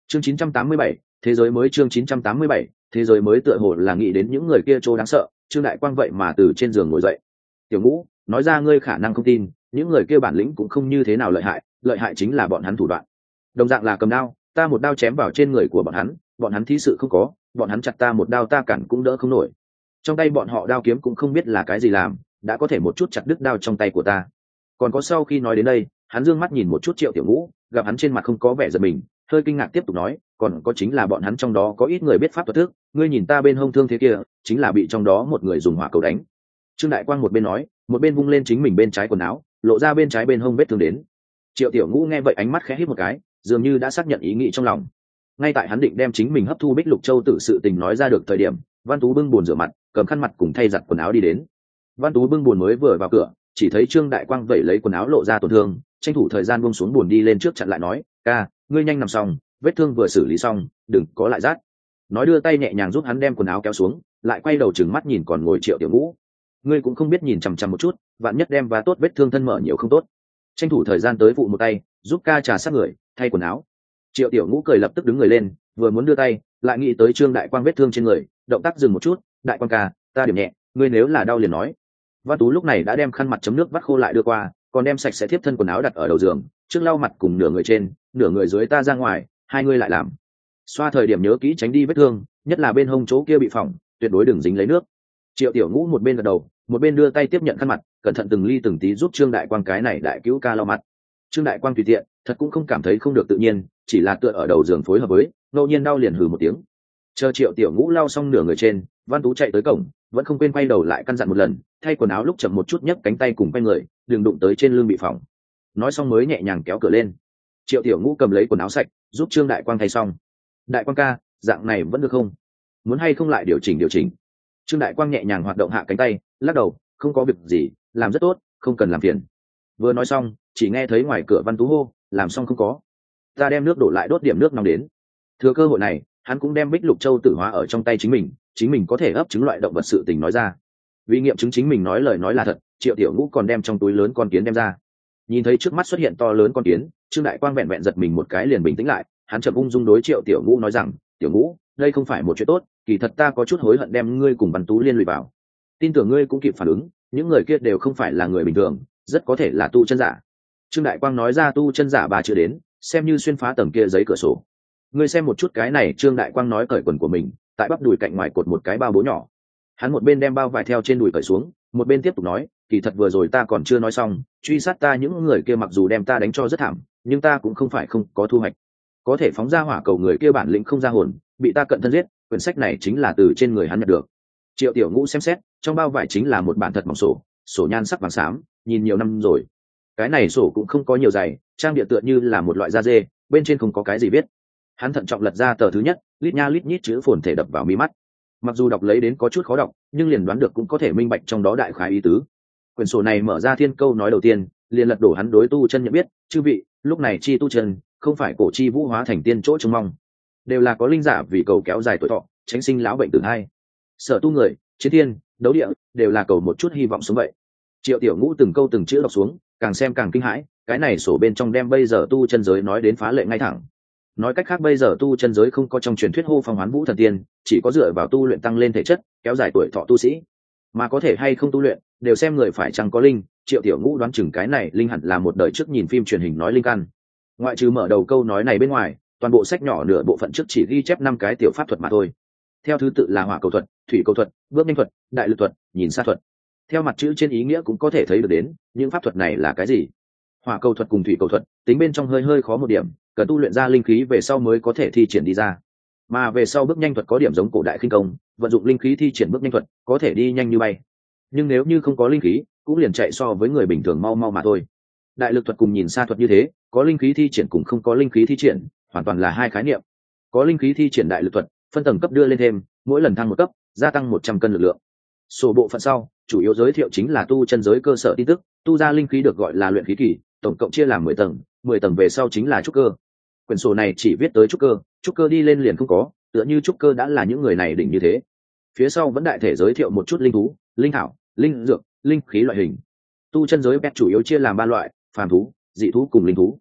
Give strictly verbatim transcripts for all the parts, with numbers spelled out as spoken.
Chương chín trăm tám mươi bảy, thế giới mới. Chương chín trăm tám mươi bảy, thế giới mới. Tựa hồ là nghĩ đến những người kia chỗ đáng sợ, Trương Đại Quang vậy mà từ trên giường ngồi dậy. Tiểu Ngũ, nói ra ngươi khả năng không tin, những người kia bản lĩnh cũng không như thế nào lợi hại, lợi hại chính là bọn hắn thủ đoạn. Đồng dạng là cầm đao, ta một đao chém vào trên người của bọn hắn, bọn hắn thí sự không có, bọn hắn chặt ta một đao ta cản cũng đỡ không nổi. Trong tay bọn họ đao kiếm cũng không biết là cái gì làm, đã có thể một chút chặt đứt đao trong tay của ta. Còn có sau khi nói đến đây, hắn dương mắt nhìn một chút Triệu Tiểu Ngũ, gặp hắn trên mặt không có vẻ giật mình, hơi kinh ngạc tiếp tục nói, còn có chính là bọn hắn trong đó có ít người biết pháp thuật thức, ngươi nhìn ta bên hông thương thế kia, chính là bị trong đó một người dùng hỏa cầu đánh. Trương Đại Quang một bên nói, một bên vung lên chính mình bên trái quần áo, lộ ra bên trái bên hông vết thương đến. Triệu Tiểu Ngũ nghe vậy ánh mắt khẽ híp một cái, dường như đã xác nhận ý nghĩ trong lòng. Ngay tại hắn định đem chính mình hấp thu Bích Lục Châu tự sự tình nói ra được thời điểm, Văn Tú bưng bồn rửa mặt, cầm khăn mặt cùng thay giặt quần áo đi đến. Văn Tú bưng bồn mới vừa vào cửa, chỉ thấy Trương Đại Quang vẩy lấy quần áo lộ ra tổn thương, tranh thủ thời gian buông xuống bồn đi lên trước chặn lại nói, ca, ngươi nhanh nằm xong, vết thương vừa xử lý xong, đừng có lại rát. Nói đưa tay nhẹ nhàng giúp hắn đem quần áo kéo xuống, lại quay đầu trừng mắt nhìn còn ngồi Triệu Tiểu Ngũ. Ngươi cũng không biết nhìn chằm chằm một chút, vạn nhất đem và tốt vết thương thân mở nhiều không tốt. Tranh thủ thời gian tới phụ một tay, giúp ca trà sát người, thay quần áo. Triệu Tiểu Ngũ cười lập tức đứng người lên, vừa muốn đưa tay, lại nghĩ tới Trương Đại Quang vết thương trên người, động tác dừng một chút, Đại Quang ca, ta điểm nhẹ, ngươi nếu là đau liền nói. Văn Tú lúc này đã đem khăn mặt chấm nước vắt khô lại đưa qua, còn đem sạch sẽ tiếp thân quần áo đặt ở đầu giường, trước lau mặt cùng nửa người trên, nửa người dưới ta ra ngoài, hai ngươi lại làm. Xoa thời điểm nhớ kỹ tránh đi vết thương, nhất là bên hông chỗ kia bị phỏng, tuyệt đối đừng dính lấy nước. Triệu Tiểu Ngũ một bên gật đầu, một bên đưa tay tiếp nhận khăn mặt, cẩn thận từng ly từng tí giúp Trương Đại Quang cái này đại cứu ca lau mặt. Trương Đại Quang tùy tiện, thật cũng không cảm thấy không được tự nhiên, chỉ là tựa ở đầu giường phối hợp với, ngẫu nhiên đau liền hừ một tiếng. Chờ Triệu Tiểu Ngũ lau xong nửa người trên, Văn Tú chạy tới cổng, vẫn không quên quay đầu lại căn dặn một lần, thay quần áo lúc chậm một chút nhấc cánh tay cùng quay người, đừng đụng tới trên lưng bị phỏng. Nói xong mới nhẹ nhàng kéo cửa lên. Triệu Tiểu Ngũ cầm lấy quần áo sạch, giúp Trương Đại Quang thay xong. Đại Quang ca, dạng này vẫn được không? Muốn hay không lại điều chỉnh điều chỉnh? Trương Đại Quang nhẹ nhàng hoạt động hạ cánh tay, lắc đầu, không có việc gì, làm rất tốt, không cần làm phiền. Vừa nói xong, chỉ nghe thấy ngoài cửa Văn Tú hô, làm xong không có? Ta đem nước đổ lại đốt điểm nước nóng đến. Thừa cơ hội này, hắn cũng đem Bích Lục Châu tử hóa ở trong tay chính mình, chính mình có thể ấp trứng loại động vật sự tình nói ra. Vì nghiệm chứng chính mình nói lời nói là thật, Triệu Tiểu Ngũ còn đem trong túi lớn con kiến đem ra. Nhìn thấy trước mắt xuất hiện to lớn con kiến, Trương Đại Quang vẹn vẹn giật mình một cái liền bình tĩnh lại, hắn chậm ung dung đối Triệu Tiểu Ngũ nói rằng, Tiểu Ngũ, đây không phải một chuyện tốt, kỳ thật ta có chút hối hận đem ngươi cùng Văn Tú liên lụy vào. Tin tưởng ngươi cũng kịp phản ứng, những người kia đều không phải là người bình thường, rất có thể là tu chân giả. Trương Đại Quang nói ra tu chân giả ba chữ đến, xem như xuyên phá tầng kia giấy cửa sổ. Ngươi xem một chút cái này, Trương Đại Quang nói cởi quần của mình, tại bắp đùi cạnh ngoài cột một cái bao bố nhỏ. Hắn một bên đem bao vải theo trên đùi cởi xuống, một bên tiếp tục nói, kỳ thật vừa rồi ta còn chưa nói xong, truy sát ta những người kia mặc dù đem ta đánh cho rất thảm, nhưng ta cũng không phải không có thu hoạch. Có thể phóng ra hỏa cầu người kia bản lĩnh không ra hồn, bị ta cận thân giết, quyển sách này chính là từ trên người hắn nhận được. Triệu Tiểu Ngũ xem xét, trong bao vải chính là một bản thật mỏng sổ, sổ nhan sắc vàng xám, nhìn nhiều năm rồi. Cái này sổ cũng không có nhiều dày, trang địa tựa như là một loại da dê, bên trên không có cái gì viết. Hắn thận trọng lật ra tờ thứ nhất, lít nha lít nhít chữ phồn thể đập vào mí mắt. Mặc dù đọc lấy đến có chút khó đọc, nhưng liền đoán được cũng có thể minh bạch trong đó đại khái ý tứ. Quyển sổ này mở ra thiên câu nói đầu tiên, liền lật đổ hắn đối tu chân nhận biết, chư vị, lúc này chi tu chân, không phải cổ chi vũ hóa thành tiên chỗ trông mong, đều là có linh giả vì cầu kéo dài tuổi thọ, tránh sinh lão bệnh tử hai. Sở tu người, chiến thiên, đấu địa, đều là cầu một chút hy vọng sống vậy. Triệu Tiểu Ngũ từng câu từng chữ đọc xuống, càng xem càng kinh hãi, cái này sổ bên trong đem bây giờ tu chân giới nói đến phá lệ ngay thẳng. Nói cách khác bây giờ tu chân giới không có trong truyền thuyết hô phong hoán vũ thần tiên, chỉ có dựa vào tu luyện tăng lên thể chất, kéo dài tuổi thọ tu sĩ. Mà có thể hay không tu luyện, đều xem người phải chăng có linh. Triệu Tiểu Ngũ đoán chừng cái này linh hẳn là một đời trước nhìn phim truyền hình nói linh căn. Ngoại trừ mở đầu câu nói này bên ngoài, toàn bộ sách nhỏ nửa bộ phận trước chỉ ghi chép năm cái tiểu pháp thuật mà thôi. Theo thứ tự là hỏa cầu thuật, thủy cầu thuật, bước nhanh thuật, đại lực thuật, nhìn xa thuật. Theo mặt chữ trên ý nghĩa cũng có thể thấy được đến, những pháp thuật này là cái gì. Hỏa cầu thuật cùng thủy cầu thuật, tính bên trong hơi hơi khó một điểm, cần tu luyện ra linh khí về sau mới có thể thi triển đi ra. Mà về sau bước nhanh thuật có điểm giống cổ đại khinh công, vận dụng linh khí thi triển bước nhanh thuật, có thể đi nhanh như bay. Nhưng nếu như không có linh khí, cũng liền chạy so với người bình thường mau mau mà thôi. Đại lực thuật cùng nhìn xa thuật như thế, có linh khí thi triển cùng không có linh khí thi triển, hoàn toàn là hai khái niệm. Có linh khí thi triển đại lực thuật, phân tầng cấp đưa lên thêm, mỗi lần thăng một cấp, gia tăng một trăm cân lực lượng. Sổ bộ phận sau, chủ yếu giới thiệu chính là tu chân giới cơ sở tin tức, tu ra linh khí được gọi là luyện khí kỳ, tổng cộng chia làm mười tầng, mười tầng về sau chính là trúc cơ. Quyển sổ này chỉ viết tới trúc cơ, trúc cơ đi lên liền không có, tựa như trúc cơ đã là những người này đỉnh như thế. Phía sau vẫn đại thể giới thiệu một chút linh thú, linh thảo, linh dược, linh khí loại hình. Tu chân giới pet chủ yếu chia làm ba loại, phàm thú, dị thú cùng linh thú.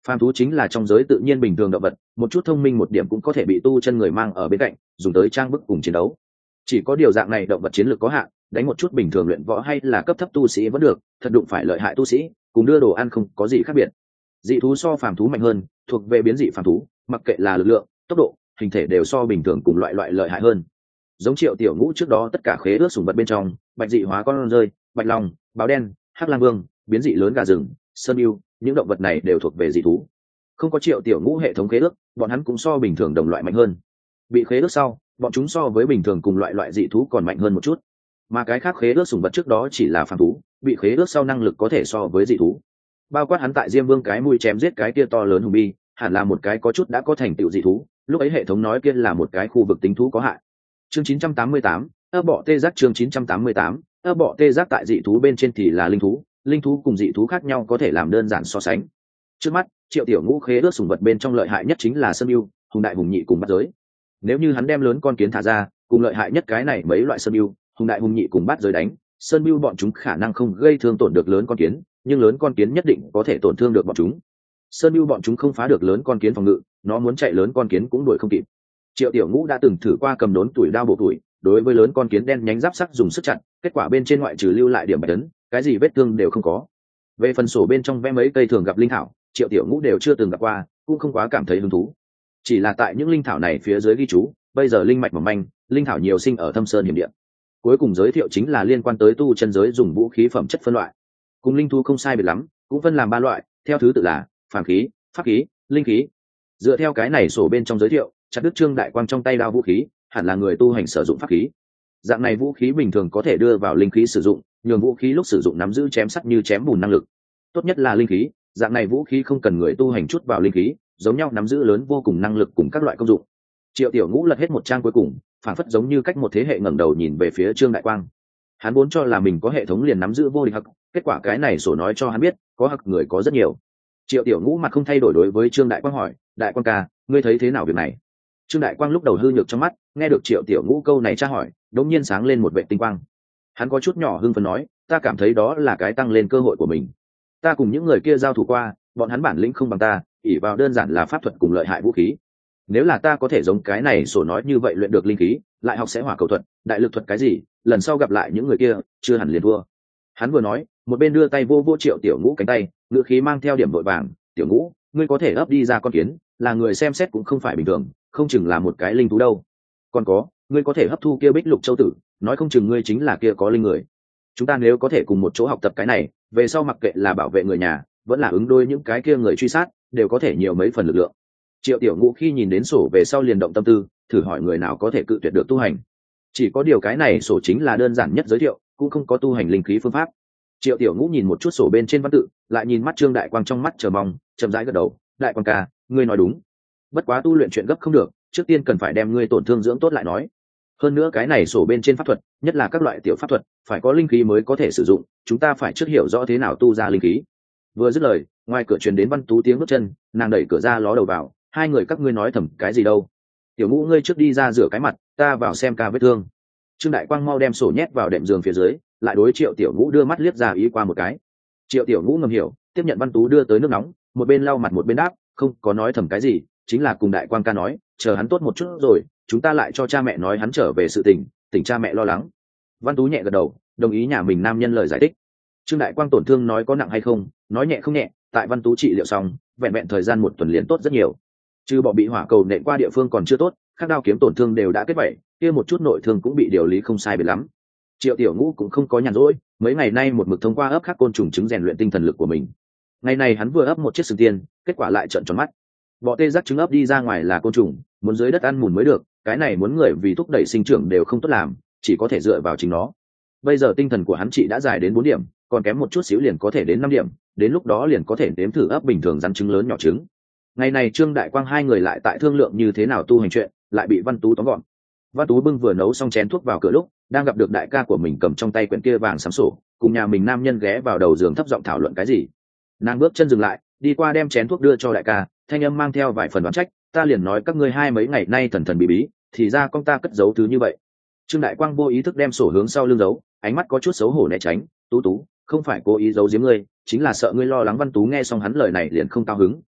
Phàm thú chính là trong giới tự nhiên bình thường động vật, một chút thông minh một điểm cũng có thể bị tu chân người mang ở bên cạnh dùng tới trang bức cùng chiến đấu. Chỉ có điều dạng này động vật chiến lược có hạn, đánh một chút bình thường luyện võ hay là cấp thấp tu sĩ vẫn được, thật đụng phải lợi hại tu sĩ cùng đưa đồ ăn không có gì khác biệt. Dị thú so phàm thú mạnh hơn, thuộc về biến dị phàm thú, mặc kệ là lực lượng, tốc độ, hình thể đều so bình thường cùng loại loại lợi hại hơn. Giống Triệu Tiểu Ngũ trước đó tất cả khế ước sủng vật bên trong, bạch dị hóa con rơi, bạch long, báo đen, hắc lang vương, biến dị lớn gà rừng, sơn yêu, những động vật này đều thuộc về dị thú. Không có Triệu Tiểu Ngũ hệ thống khế ước, bọn hắn cũng so bình thường đồng loại mạnh hơn. Bị khế ước sau, bọn chúng so với bình thường cùng loại loại dị thú còn mạnh hơn một chút. Mà cái khác khế ước sủng vật trước đó chỉ là phàm thú, bị khế ước sau năng lực có thể so với dị thú. Bao quát hắn tại Diêm Vương cái mũi chém giết cái kia to lớn hùng bi, hẳn là một cái có chút đã có thành tựu dị thú, lúc ấy hệ thống nói kia là một cái khu vực tính thú có hại. Chương chín trăm tám mươi tám, ơ bọ tê giác. Chương chín trăm tám mươi tám, ơ bọ tê giác tại dị thú bên trên thì là linh thú, linh thú cùng dị thú khác nhau có thể làm đơn giản so sánh. Trước mắt, Triệu Tiểu Ngũ khế ước sủng vật bên trong lợi hại nhất chính là sơn yêu, hùng đại hùng nhị cùng bắt giới. Nếu như hắn đem lớn con kiến thả ra, cùng lợi hại nhất cái này mấy loại sơn yêu, hùng đại hùng nhị cùng bắt giới đánh, sơn yêu bọn chúng khả năng không gây thương tổn được lớn con kiến, nhưng lớn con kiến nhất định có thể tổn thương được bọn chúng. Sơn yêu bọn chúng không phá được lớn con kiến phòng ngự, nó muốn chạy lớn con kiến cũng đuổi không kịp. Triệu Tiểu Ngũ đã từng thử qua cầm đốn tuổi đao bổ tuổi, đối với lớn con kiến đen nhánh giáp sắc dùng sức chặn, kết quả bên trên ngoại trừ lưu lại điểm bạch tấn, cái gì vết thương đều không có. Về phần sổ bên trong vẽ mấy cây thường gặp linh thảo, Triệu Tiểu Ngũ đều chưa từng gặp qua, cũng không quá cảm thấy hứng thú. Chỉ là tại những linh thảo này phía dưới ghi chú, bây giờ linh mạch mỏng manh, linh thảo nhiều sinh ở thâm sơn hiểm địa. Cuối cùng giới thiệu chính là liên quan tới tu chân giới dùng vũ khí phẩm chất phân loại. Cùng linh thú không sai biệt lắm, cũng phân làm ba loại, theo thứ tự là phàm khí, pháp khí, linh khí. Dựa theo cái này sổ bên trong giới thiệu, chặt đứt Trương Đại Quang trong tay đao vũ khí, hẳn là người tu hành sử dụng pháp khí. Dạng này vũ khí bình thường có thể đưa vào linh khí sử dụng, nhường vũ khí lúc sử dụng nắm giữ chém sắt như chém bùn năng lực. Tốt nhất là linh khí, dạng này vũ khí không cần người tu hành chút vào linh khí, giống nhau nắm giữ lớn vô cùng năng lực cùng các loại công dụng. Triệu Tiểu Ngũ lật hết một trang cuối cùng, phản phất giống như cách một thế hệ ngẩng đầu nhìn về phía Trương Đại Quang. Hắn vốn cho là mình có hệ thống liền nắm giữ vô địch hắc, kết quả cái này sổ nói cho hắn biết, có hắc người có rất nhiều. Triệu Tiểu Ngũ mặt không thay đổi đối với Trương Đại Quang hỏi, Đại Quang ca, ngươi thấy thế nào việc này? Trương Đại Quang lúc đầu hư nhược trong mắt, nghe được Triệu Tiểu Ngũ câu này tra hỏi, đột nhiên sáng lên một vệt tinh quang. Hắn có chút nhỏ hưng phấn nói, ta cảm thấy đó là cái tăng lên cơ hội của mình. Ta cùng những người kia giao thủ qua, bọn hắn bản lĩnh không bằng ta, ỷ vào đơn giản là pháp thuật cùng lợi hại vũ khí. Nếu là ta có thể giống cái này sổ nói như vậy luyện được linh khí, lại học sẽ hỏa cầu thuật, đại lực thuật cái gì, lần sau gặp lại những người kia, chưa hẳn liền thua. Hắn vừa nói, một bên đưa tay vô vô Triệu Tiểu Ngũ cánh tay, ngữ khí mang theo điểm vội vàng, Tiểu Ngũ, ngươi có thể ấp đi ra con kiến, là người xem xét cũng không phải bình thường, không chừng là một cái linh thú đâu. Còn có, ngươi có thể hấp thu kia Bích Lục Châu tử, nói không chừng ngươi chính là kia có linh người. Chúng ta nếu có thể cùng một chỗ học tập cái này, về sau mặc kệ là bảo vệ người nhà, vẫn là ứng đối những cái kia người truy sát, đều có thể nhiều mấy phần lực lượng. Triệu Tiểu Ngũ khi nhìn đến sổ về sau liền động tâm tư, thử hỏi người nào có thể cự tuyệt được tu hành. Chỉ có điều cái này sổ chính là đơn giản nhất giới thiệu, cũng không có tu hành linh khí phương pháp. Triệu Tiểu Ngũ nhìn một chút sổ bên trên văn tự, lại nhìn mắt Trương Đại Quang trong mắt chờ mong, chậm rãi gật đầu, Đại Quang ca, ngươi nói đúng. Bất quá tu luyện chuyện gấp không được, trước tiên cần phải đem ngươi tổn thương dưỡng tốt lại nói. Hơn nữa cái này sổ bên trên pháp thuật, nhất là các loại tiểu pháp thuật, phải có linh khí mới có thể sử dụng, chúng ta phải trước hiểu rõ thế nào tu ra linh khí. Vừa dứt lời, ngoài cửa truyền đến Văn Tú tiếng bước chân, nàng đẩy cửa ra ló đầu vào, hai người các ngươi nói thầm cái gì đâu? Tiểu Ngũ ngươi trước đi ra rửa cái mặt, ta vào xem ca vết thương. Trương Đại Quang mau đem sổ nhét vào đệm giường phía dưới, lại đối Triệu Tiểu Ngũ đưa mắt liếc ra ý qua một cái. Triệu Tiểu Ngũ ngầm hiểu, tiếp nhận Văn Tú đưa tới nước nóng, một bên lau mặt một bên đáp, không có nói thầm cái gì, chính là cùng Đại Quang ca nói, chờ hắn tốt một chút rồi, chúng ta lại cho cha mẹ nói hắn trở về sự tình, tỉnh cha mẹ lo lắng. Văn Tú nhẹ gật đầu, đồng ý nhà mình nam nhân lời giải thích. Trương Đại Quang tổn thương nói có nặng hay không, nói nhẹ không nhẹ, tại Văn Tú trị liệu xong, vẹn vẹn thời gian một tuần liền tốt rất nhiều. Trừ bỏ bị hỏa cầu nện qua địa phương còn chưa tốt, các đao kiếm tổn thương đều đã kết vảy, kia một chút nội thương cũng bị điều lý không sai biệt lắm. Triệu Tiểu Ngũ cũng không có nhàn rỗi, mấy ngày nay một mực thông qua ấp khắc côn trùng trứng rèn luyện tinh thần lực của mình. Ngày này hắn vừa ấp một chiếc sừng tiên, kết quả lại trợn tròn mắt. Bọ tê giác trứng ấp đi ra ngoài là côn trùng, muốn dưới đất ăn mùn mới được, cái này muốn người vì thúc đẩy sinh trưởng đều không tốt làm, chỉ có thể dựa vào chính nó. Bây giờ tinh thần của hắn trị đã dài đến bốn điểm, còn kém một chút xíu liền có thể đến năm điểm, đến lúc đó liền có thể đếm thử ấp bình thường rắn trứng lớn nhỏ trứng. Ngày này Trương Đại Quang hai người lại tại thương lượng như thế nào tu hành chuyện, lại bị Văn Tú tóm gọn. Văn Tú bưng vừa nấu xong chén thuốc vào cửa lúc, đang gặp được đại ca của mình cầm trong tay quyển kia vàng xám sổ, cùng nhà mình nam nhân ghé vào đầu giường thấp giọng thảo luận cái gì. Nàng bước chân dừng lại, đi qua đem chén thuốc đưa cho đại ca, thanh âm mang theo vài phần đoán trách, ta liền nói các ngươi hai mấy ngày nay thần thần bí bí, thì ra con ta cất giấu thứ như vậy. Trương Đại Quang vô ý thức đem sổ hướng sau lưng giấu, ánh mắt có chút xấu hổ né tránh, Tú Tú, không phải cố ý giấu giếm ngươi, chính là sợ ngươi lo lắng. Văn Tú nghe xong hắn lời này liền không cao hứng,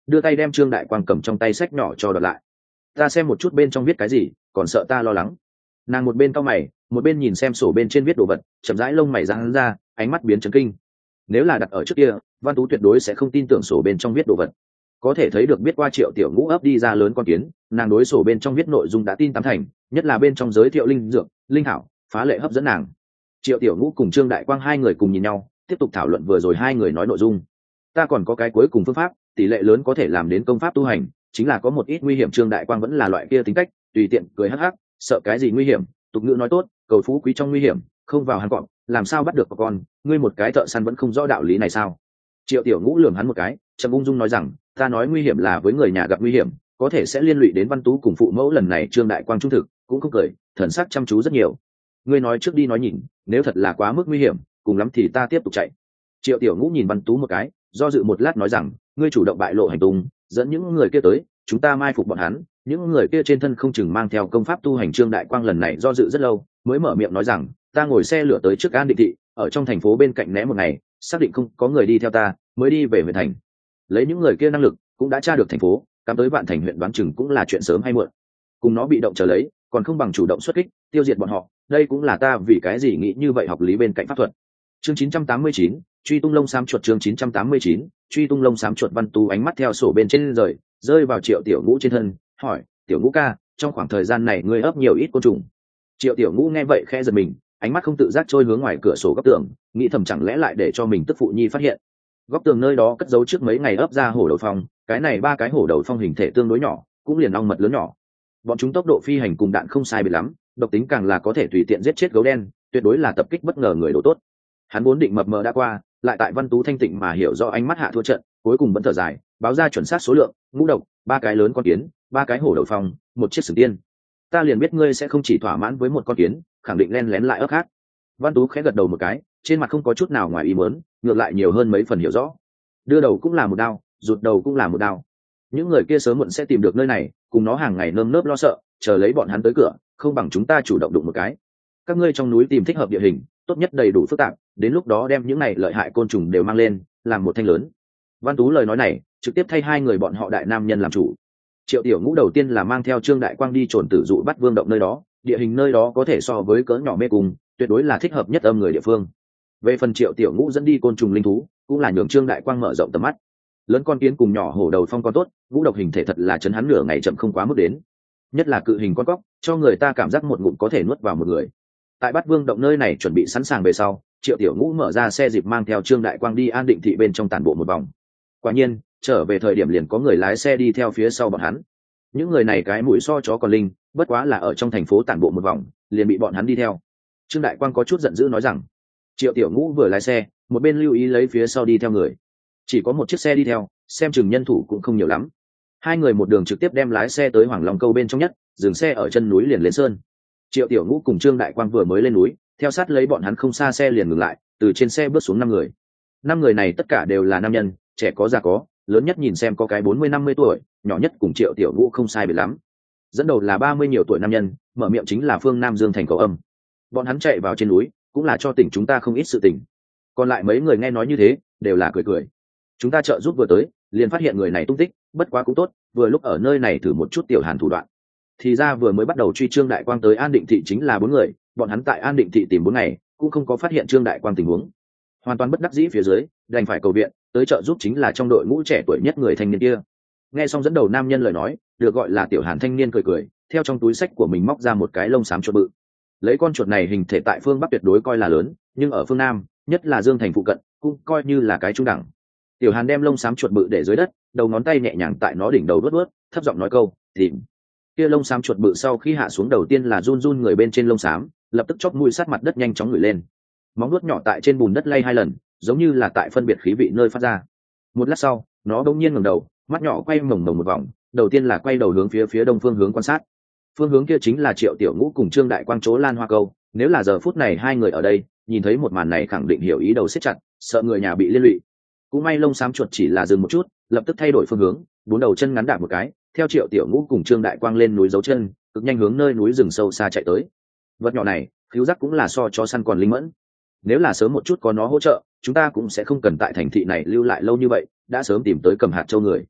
đưa tay đem trương đại quang cầm trong tay sách nhỏ cho đợt lại. Ta xem một chút bên trong viết cái gì, còn sợ ta lo lắng. Nàng một bên cau mày, một bên nhìn xem sổ bên trên viết đồ vật, chậm rãi lông mày giãn ra, ánh mắt biến chấn kinh. Nếu là đặt ở trước kia, Văn Tú tuyệt đối sẽ không tin tưởng sổ bên trong viết đồ vật. Có thể thấy được biết qua Triệu Tiểu Ngũ ấp đi ra lớn con kiến, nàng đối sổ bên trong viết nội dung đã tin tám thành, nhất là bên trong giới thiệu linh dược, linh thảo, phá lệ hấp dẫn nàng. Triệu Tiểu Ngũ cùng Trương Đại Quang hai người cùng nhìn nhau, tiếp tục thảo luận vừa rồi hai người nói nội dung. Ta còn có cái cuối cùng phương pháp, tỷ lệ lớn có thể làm đến công pháp tu hành, chính là có một ít nguy hiểm. Trương Đại Quang vẫn là loại kia tính cách, tùy tiện cười hắc hắc, sợ cái gì nguy hiểm, tục ngữ nói tốt, cầu phú quý trong nguy hiểm, không vào hang cọp, làm sao bắt được có con, ngươi một cái thợ săn vẫn không rõ đạo lý này sao? Triệu Tiểu Ngũ lườm hắn một cái, trầm ung dung nói rằng, ta nói nguy hiểm là với người nhà gặp nguy hiểm, có thể sẽ liên lụy đến Văn Tú cùng phụ mẫu. Lần này Trương Đại Quang trung thực, cũng không cười, thần sắc chăm chú rất nhiều. Ngươi nói trước đi nói nhìn, nếu thật là quá mức nguy hiểm, cùng lắm thì ta tiếp tục chạy. Triệu Tiểu Ngũ nhìn Văn Tú một cái, do dự một lát nói rằng, ngươi chủ động bại lộ hành tung, dẫn những người kia tới, chúng ta mai phục bọn hắn, những người kia trên thân không chừng mang theo công pháp tu hành. Trương Đại Quang lần này do dự rất lâu, mới mở miệng nói rằng, ta ngồi xe lửa tới trước An Định thị, ở trong thành phố bên cạnh né một ngày, xác định không có người đi theo ta, mới đi về huyện thành. Lấy những người kia năng lực, cũng đã tra được thành phố, cắm tới Vạn Thành huyện đoán chừng cũng là chuyện sớm hay muộn. Cùng nó bị động chờ lấy, còn không bằng chủ động xuất kích, tiêu diệt bọn họ. Đây cũng là ta vì cái gì nghĩ như vậy học lý bên cạnh pháp thuật. Chương chín trăm tám mươi chín, truy tung lông xám chuột. Chương chín trăm tám mươi chín, truy tung lông xám chuột. Văn Tú ánh mắt theo sổ bên trên rời, rơi vào Triệu Tiểu Ngũ trên thân, hỏi, Tiểu Ngũ ca, trong khoảng thời gian này ngươi ấp nhiều ít côn trùng? Triệu Tiểu Ngũ nghe vậy khẽ giật mình, ánh mắt không tự giác trôi hướng ngoài cửa sổ góc tường, nghĩ thầm chẳng lẽ lại để cho mình tức phụ nhi phát hiện. Góc tường nơi đó cất giấu trước mấy ngày ấp ra hổ đầu phong, cái này ba cái hổ đầu phong hình thể tương đối nhỏ, cũng liền ong mật lớn nhỏ. Bọn chúng tốc độ phi hành cùng đạn không sai biệt lắm, độc tính càng là có thể tùy tiện giết chết gấu đen, tuyệt đối là tập kích bất ngờ người đồ tốt. Hắn vốn định mập mờ đã qua, lại tại Văn Tú thanh tịnh mà hiểu rõ ánh mắt hạ thua trận, cuối cùng vẫn thở dài, báo ra chuẩn xác số lượng, ngũ độc, ba cái lớn con kiến, ba cái hổ đầu phong, một chiếc sừng tiên. Ta liền biết ngươi sẽ không chỉ thỏa mãn với một con kiến, khẳng định len lén lại ấp khác. Văn Tú khẽ gật đầu một cái, trên mặt không có chút nào ngoài ý muốn, ngược lại nhiều hơn mấy phần hiểu rõ. Đưa đầu cũng là một đao, rụt đầu cũng là một đao. Những người kia sớm muộn sẽ tìm được nơi này, cùng nó hàng ngày nơm nớp lo sợ, chờ lấy bọn hắn tới cửa, không bằng chúng ta chủ động đụng một cái. Các ngươi trong núi tìm thích hợp địa hình, tốt nhất đầy đủ phức tạp, đến lúc đó đem những này lợi hại côn trùng đều mang lên, làm một thanh lớn. Văn Tú lời nói này, trực tiếp thay hai người bọn họ đại nam nhân làm chủ. Triệu Tiểu Ngũ đầu tiên là mang theo Trương Đại Quang đi trồn tử dụ bắt vương động nơi đó, địa hình nơi đó có thể so với cỡ nhỏ mê cung, tuyệt đối là thích hợp nhất âm người địa phương. Về phần Triệu Tiểu Ngũ dẫn đi côn trùng linh thú, cũng là nhường Trương Đại Quang mở rộng tầm mắt. Lớn con kiến cùng nhỏ hổ đầu phong con tốt, ngũ độc hình thể thật là chấn hắn nửa ngày chậm không quá mức đến. Nhất là cự hình con cóc, cho người ta cảm giác một ngụm có thể nuốt vào một người. Tại Bát Vương động nơi này chuẩn bị sẵn sàng về sau, Triệu Tiểu Ngũ mở ra xe dịp mang theo Trương Đại Quang đi An Định thị bên trong tản bộ một vòng. Quả nhiên, trở về thời điểm liền có người lái xe đi theo phía sau bọn hắn. Những người này cái mũi so chó còn linh, bất quá là ở trong thành phố tản bộ một vòng, liền bị bọn hắn đi theo. Trương Đại Quang có chút giận dữ nói rằng, Triệu Tiểu Ngũ vừa lái xe, một bên lưu ý lấy phía sau đi theo người. Chỉ có một chiếc xe đi theo, xem chừng nhân thủ cũng không nhiều lắm. Hai người một đường trực tiếp đem lái xe tới Hoàng Long Câu bên trong nhất, dừng xe ở chân núi liền lên sơn. Triệu Tiểu Ngũ cùng Trương Đại Quang vừa mới lên núi, theo sát lấy bọn hắn không xa xe liền ngừng lại, từ trên xe bước xuống năm người. Năm người này tất cả đều là nam nhân, trẻ có già có, lớn nhất nhìn xem có cái bốn mươi năm mươi tuổi, nhỏ nhất cùng Triệu Tiểu Ngũ không sai biệt lắm. Dẫn đầu là ba mươi nhiều tuổi nam nhân, mở miệng chính là Phương Nam Dương Thành Cầu Âm. Bọn hắn chạy vào trên núi, cũng là cho tỉnh chúng ta không ít sự tình. Còn lại mấy người nghe nói như thế, đều là cười cười. Chúng ta trợ giúp vừa tới, liền phát hiện người này tung tích, bất quá cũng tốt, vừa lúc ở nơi này thử một chút tiểu Hàn thủ đoạn. Thì ra vừa mới bắt đầu truy Trương Đại Quang tới An Định thị chính là bốn người, bọn hắn tại An Định thị tìm bốn ngày, cũng không có phát hiện Trương Đại Quang tình huống. Hoàn toàn bất đắc dĩ phía dưới, đành phải cầu viện, tới trợ giúp chính là trong đội ngũ trẻ tuổi nhất người thanh niên kia. Nghe xong dẫn đầu nam nhân lời nói, được gọi là tiểu Hàn thanh niên cười cười, theo trong túi sách của mình móc ra một cái lông xám chuột bự. Lấy con chuột này hình thể tại phương Bắc tuyệt đối coi là lớn, nhưng ở phương Nam, nhất là Dương Thành phụ cận, cũng coi như là cái trung đẳng. Tiểu Hàn đem lông xám chuột bự để dưới đất, đầu ngón tay nhẹ nhàng tại nó đỉnh đầu đuốt đuốt, thấp giọng nói câu, "Tìm." Kia lông xám chuột bự sau khi hạ xuống đầu tiên là run run người bên trên lông xám, lập tức chóp mũi sát mặt đất nhanh chóng ngửi lên. Móng vuốt nhỏ tại trên bùn đất lay hai lần, giống như là tại phân biệt khí vị nơi phát ra. Một lát sau, nó bỗng nhiên ngẩng đầu, mắt nhỏ quay mồng mồng một vòng, đầu tiên là quay đầu hướng phía phía đông phương hướng quan sát. Phương hướng kia chính là Triệu Tiểu Ngũ cùng Trương Đại Quang chỗ Lan Hoa Câu, nếu là giờ phút này hai người ở đây, nhìn thấy một màn này khẳng định hiểu ý đầu siết chặt, sợ người nhà bị liên lụy. Cũng may lông xám chuột chỉ là dừng một chút, lập tức thay đổi phương hướng, bốn đầu chân ngắn đạp một cái, theo Triệu Tiểu Ngũ cùng Trương Đại Quang lên núi giấu chân, cực nhanh hướng nơi núi rừng sâu xa chạy tới. Vật nhỏ này, khiếu giác cũng là so cho săn còn linh mẫn. Nếu là sớm một chút có nó hỗ trợ, chúng ta cũng sẽ không cần tại thành thị này lưu lại lâu như vậy, đã sớm tìm tới Cầm Hạt Châu người.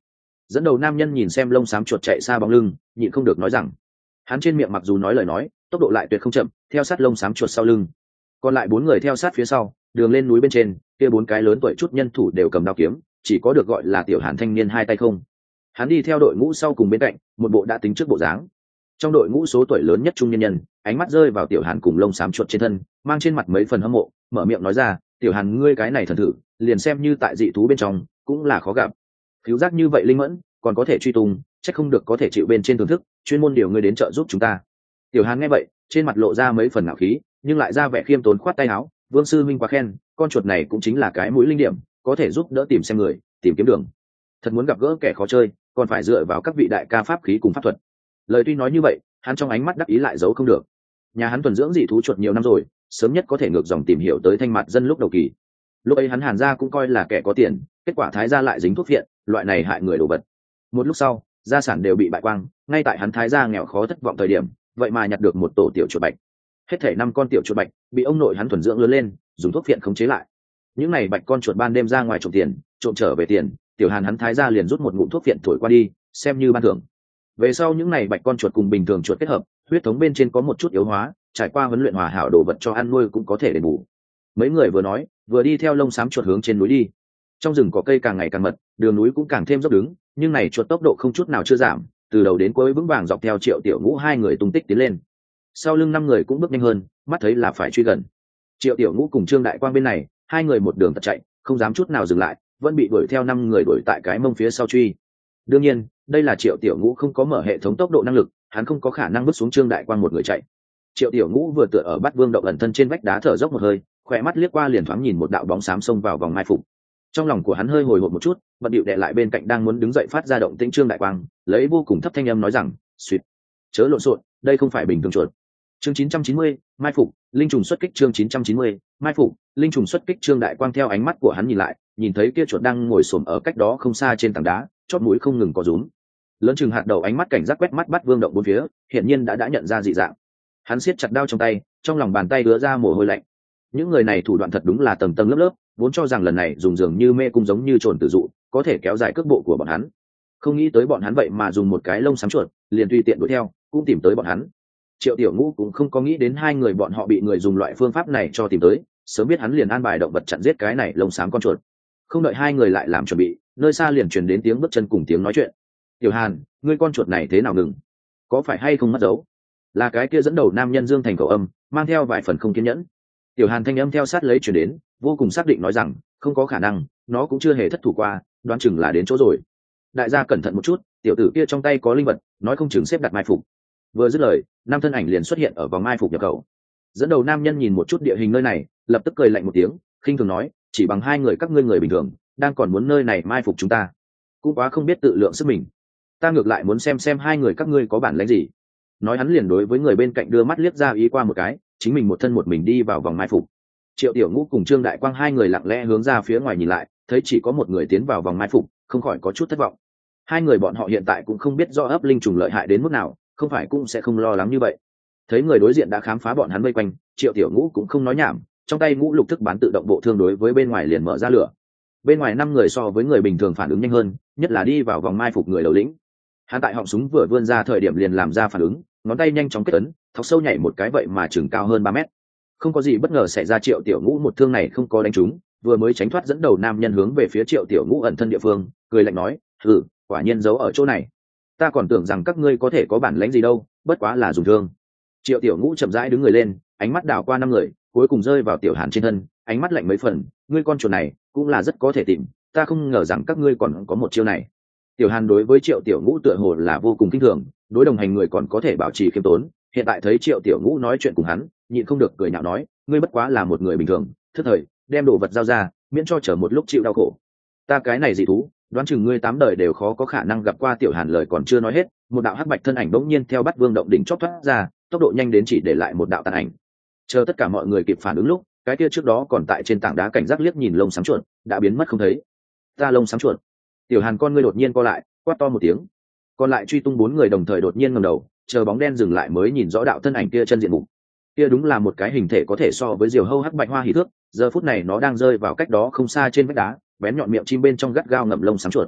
Dẫn đầu nam nhân nhìn xem lông xám chuột chạy xa bóng lưng, nhịn không được nói rằng, hắn trên miệng mặc dù nói lời nói, tốc độ lại tuyệt không chậm, theo sát lông xám chuột sau lưng. Còn lại bốn người theo sát phía sau, đường lên núi bên trên, kia bốn cái lớn tuổi chút nhân thủ đều cầm đao kiếm, chỉ có được gọi là tiểu Hàn thanh niên hai tay không. Hắn đi theo đội ngũ sau cùng bên cạnh, một bộ đã tính trước bộ dáng. Trong đội ngũ số tuổi lớn nhất trung nhân nhân, ánh mắt rơi vào tiểu Hàn cùng lông xám chuột trên thân, mang trên mặt mấy phần hâm mộ, mở miệng nói ra, tiểu Hàn ngươi cái này thần thử, liền xem như tại dị thú bên trong, cũng là khó gặp. Khiếu giác như vậy linh mẫn, còn có thể truy tung, chắc không được có thể chịu bên trên thưởng thức, chuyên môn điều ngươi đến trợ giúp chúng ta. Tiểu Hàn nghe vậy, trên mặt lộ ra mấy phần ngạo khí, nhưng lại ra vẻ khiêm tốn khoát tay áo, vương sư minh quá khen, con chuột này cũng chính là cái mũi linh điểm, có thể giúp đỡ tìm xem người, tìm kiếm đường. Thật muốn gặp gỡ kẻ khó chơi, còn phải dựa vào các vị đại ca pháp khí cùng pháp thuật. Lời tuy nói như vậy, hắn trong ánh mắt đắc ý lại giấu không được. Nhà hắn thuần dưỡng dị thú chuột nhiều năm rồi, sớm nhất có thể ngược dòng tìm hiểu tới thanh mặt dân lúc đầu kỳ. Lúc ấy hắn Hàn gia cũng coi là kẻ có tiền, kết quả thái gia lại dính thuốc phiện, loại này hại người đồ vật. Một lúc sau, gia sản đều bị bại quang, ngay tại hắn thái gia nghèo khó thất vọng thời điểm, vậy mà nhặt được một tổ tiểu chuột bạch. Hết thảy năm con tiểu chuột bạch bị ông nội hắn thuần dưỡng lớn lên, dùng thuốc phiện khống chế lại. Những này bạch con chuột ban đêm ra ngoài trộm tiền, trộm trở về tiền, tiểu Hàn hắn thái gia liền rút một ngụm thuốc phiện thổi qua đi, xem như ban thưởng. Về sau những này bạch con chuột cùng bình thường chuột kết hợp, huyết thống bên trên có một chút yếu hóa, trải qua huấn luyện hòa hảo đồ vật cho ăn nuôi cũng có thể đền bù. Mấy người vừa nói, vừa đi theo lông xám chuột hướng trên núi đi. Trong rừng có cây càng ngày càng mật, đường núi cũng càng thêm dốc đứng, nhưng này chuột tốc độ không chút nào chưa giảm, từ đầu đến cuối vững vàng dọc theo Triệu Tiểu Ngũ hai người tung tích tiến lên. Sau lưng năm người cũng bước nhanh hơn, mắt thấy là phải truy gần. Triệu Tiểu Ngũ cùng Trương Đại Quang bên này, hai người một đường tật chạy, không dám chút nào dừng lại, vẫn bị đuổi theo năm người đuổi tại cái mông phía sau truy. Đương nhiên, đây là Triệu Tiểu Ngũ không có mở hệ thống tốc độ năng lực, hắn không có khả năng bước xuống Trương Đại Quang một người chạy. Triệu Tiểu Ngũ vừa tựa ở Bát Vương động ẩn thân trên vách đá thở dốc một hơi, khỏe mắt liếc qua liền thoáng nhìn một đạo bóng xám xông vào vòng mai phục. Trong lòng của hắn hơi hồi hộp một chút, bận điệu đè lại bên cạnh đang muốn đứng dậy phát ra động tĩnh Trương Đại Quang, lấy vô cùng thấp thanh âm nói rằng, "Xuyệt, chớ lộn xộn, đây không phải bình thường chuột." Chương chín trăm chín mươi, mai phục, linh trùng xuất kích chương chín trăm chín mươi, mai phục, linh trùng xuất kích Trương Đại Quang theo ánh mắt của hắn nhìn lại, nhìn thấy kia chuột đang ngồi xổm ở cách đó không xa trên tảng đá, chóp mũi không ngừng có rúm. Lớn chừng hạt đầu ánh mắt cảnh giác quét mắt Bát Vương động bốn phía, hiển nhiên đã đã nhận ra dị dạng. Hắn siết chặt đao trong tay, trong lòng bàn tay ứa ra mồ hôi lạnh. Những người này thủ đoạn thật đúng là tầng tầng lớp lớp, vốn cho rằng lần này dùng dường như mê cung giống như trồn tử dụ, có thể kéo dài cước bộ của bọn hắn. Không nghĩ tới bọn hắn vậy mà dùng một cái lông xám chuột, liền tùy tiện đuổi theo, cũng tìm tới bọn hắn. Triệu Tiểu Ngũ cũng không có nghĩ đến hai người bọn họ bị người dùng loại phương pháp này cho tìm tới, sớm biết hắn liền an bài động vật chặn giết cái này lông xám con chuột. Không đợi hai người lại làm chuẩn bị, nơi xa liền truyền đến tiếng bước chân cùng tiếng nói chuyện. "Tiểu Hàn, ngươi con chuột này thế nào ngừng? Có phải hay không mất dấu?" Là cái kia dẫn đầu nam nhân Dương Thành cầu âm, mang theo vài phần không kiên nhẫn. Tiểu Hàn thanh âm theo sát lấy truyền đến, vô cùng xác định nói rằng, không có khả năng, nó cũng chưa hề thất thủ qua, đoán chừng là đến chỗ rồi. Đại gia cẩn thận một chút, tiểu tử kia trong tay có linh vật, nói không chừng xếp đặt mai phục. Vừa dứt lời, năm thân ảnh liền xuất hiện ở vòng mai phục nhập khẩu. Dẫn đầu nam nhân nhìn một chút địa hình nơi này, lập tức cười lạnh một tiếng, khinh thường nói, chỉ bằng hai người các ngươi người bình thường, đang còn muốn nơi này mai phục chúng ta, cũng quá không biết tự lượng sức mình. Ta ngược lại muốn xem xem hai người các ngươi có bản lĩnh gì. Nói hắn liền đối với người bên cạnh đưa mắt liếc ra ý qua một cái, chính mình một thân một mình đi vào vòng mai phục. Triệu Tiểu Ngũ cùng Trương Đại Quang hai người lặng lẽ hướng ra phía ngoài nhìn lại, thấy chỉ có một người tiến vào vòng mai phục, không khỏi có chút thất vọng. Hai người bọn họ hiện tại cũng không biết rõ ấp linh trùng lợi hại đến mức nào, không phải cũng sẽ không lo lắng như vậy. Thấy người đối diện đã khám phá bọn hắn vây quanh, Triệu Tiểu Ngũ cũng không nói nhảm, trong tay ngũ lục thức bán tự động bộ thương đối với bên ngoài liền mở ra lửa. Bên ngoài năm người so với người bình thường phản ứng nhanh hơn, nhất là đi vào vòng mai phục người đầu lĩnh. Hắn tại họng súng vừa vươn ra thời điểm liền làm ra phản ứng, ngón tay nhanh chóng kết ấn, thọc sâu nhảy một cái vậy mà chừng cao hơn ba mét. Không có gì bất ngờ xảy ra, Triệu Tiểu Ngũ một thương này không có đánh trúng, vừa mới tránh thoát dẫn đầu nam nhân hướng về phía Triệu Tiểu Ngũ ẩn thân địa phương, cười lạnh nói, "Hừ, quả nhiên giấu ở chỗ này. Ta còn tưởng rằng các ngươi có thể có bản lĩnh gì đâu, bất quá là dùng thương." Triệu Tiểu Ngũ chậm rãi đứng người lên, ánh mắt đảo qua năm người, cuối cùng rơi vào Tiểu Hàn trên thân, ánh mắt lạnh mấy phần, "Ngươi con chuột này, cũng là rất có thể tìm, ta không ngờ rằng các ngươi còn có một chiêu này." Tiểu Hàn đối với Triệu Tiểu Ngũ tựa hồ là vô cùng kinh thường, đối đồng hành người còn có thể bảo trì khiêm tốn, hiện tại thấy Triệu Tiểu Ngũ nói chuyện cùng hắn, nhịn không được cười nhạo nói, "Ngươi bất quá là một người bình thường, thức thời, đem đồ vật giao ra, miễn cho chờ một lúc chịu đau khổ. Ta cái này dị thú, đoán chừng ngươi tám đời đều khó có khả năng gặp qua." Tiểu Hàn lời còn chưa nói hết, một đạo hắc bạch thân ảnh bỗng nhiên theo Bát Vương động đỉnh chót thoát ra, tốc độ nhanh đến chỉ để lại một đạo tàn ảnh. Chờ tất cả mọi người kịp phản ứng lúc, cái kia trước đó còn tại trên tảng đá cảnh giác liếc nhìn lông xám chuột, đã biến mất không thấy. "Ta lông xám chuột." Tiểu Hàn con ngươi đột nhiên co lại, quát to một tiếng. Còn lại truy tung bốn người đồng thời đột nhiên ngẩng đầu, chờ bóng đen dừng lại mới nhìn rõ đạo thân ảnh kia chân diện mục. Kia đúng là một cái hình thể có thể so với diều hâu hắc bạch hoa hỉ thước, giờ phút này nó đang rơi vào cách đó không xa trên vách đá, bén nhọn miệng chim bên trong gắt gao ngậm lông xám chuột.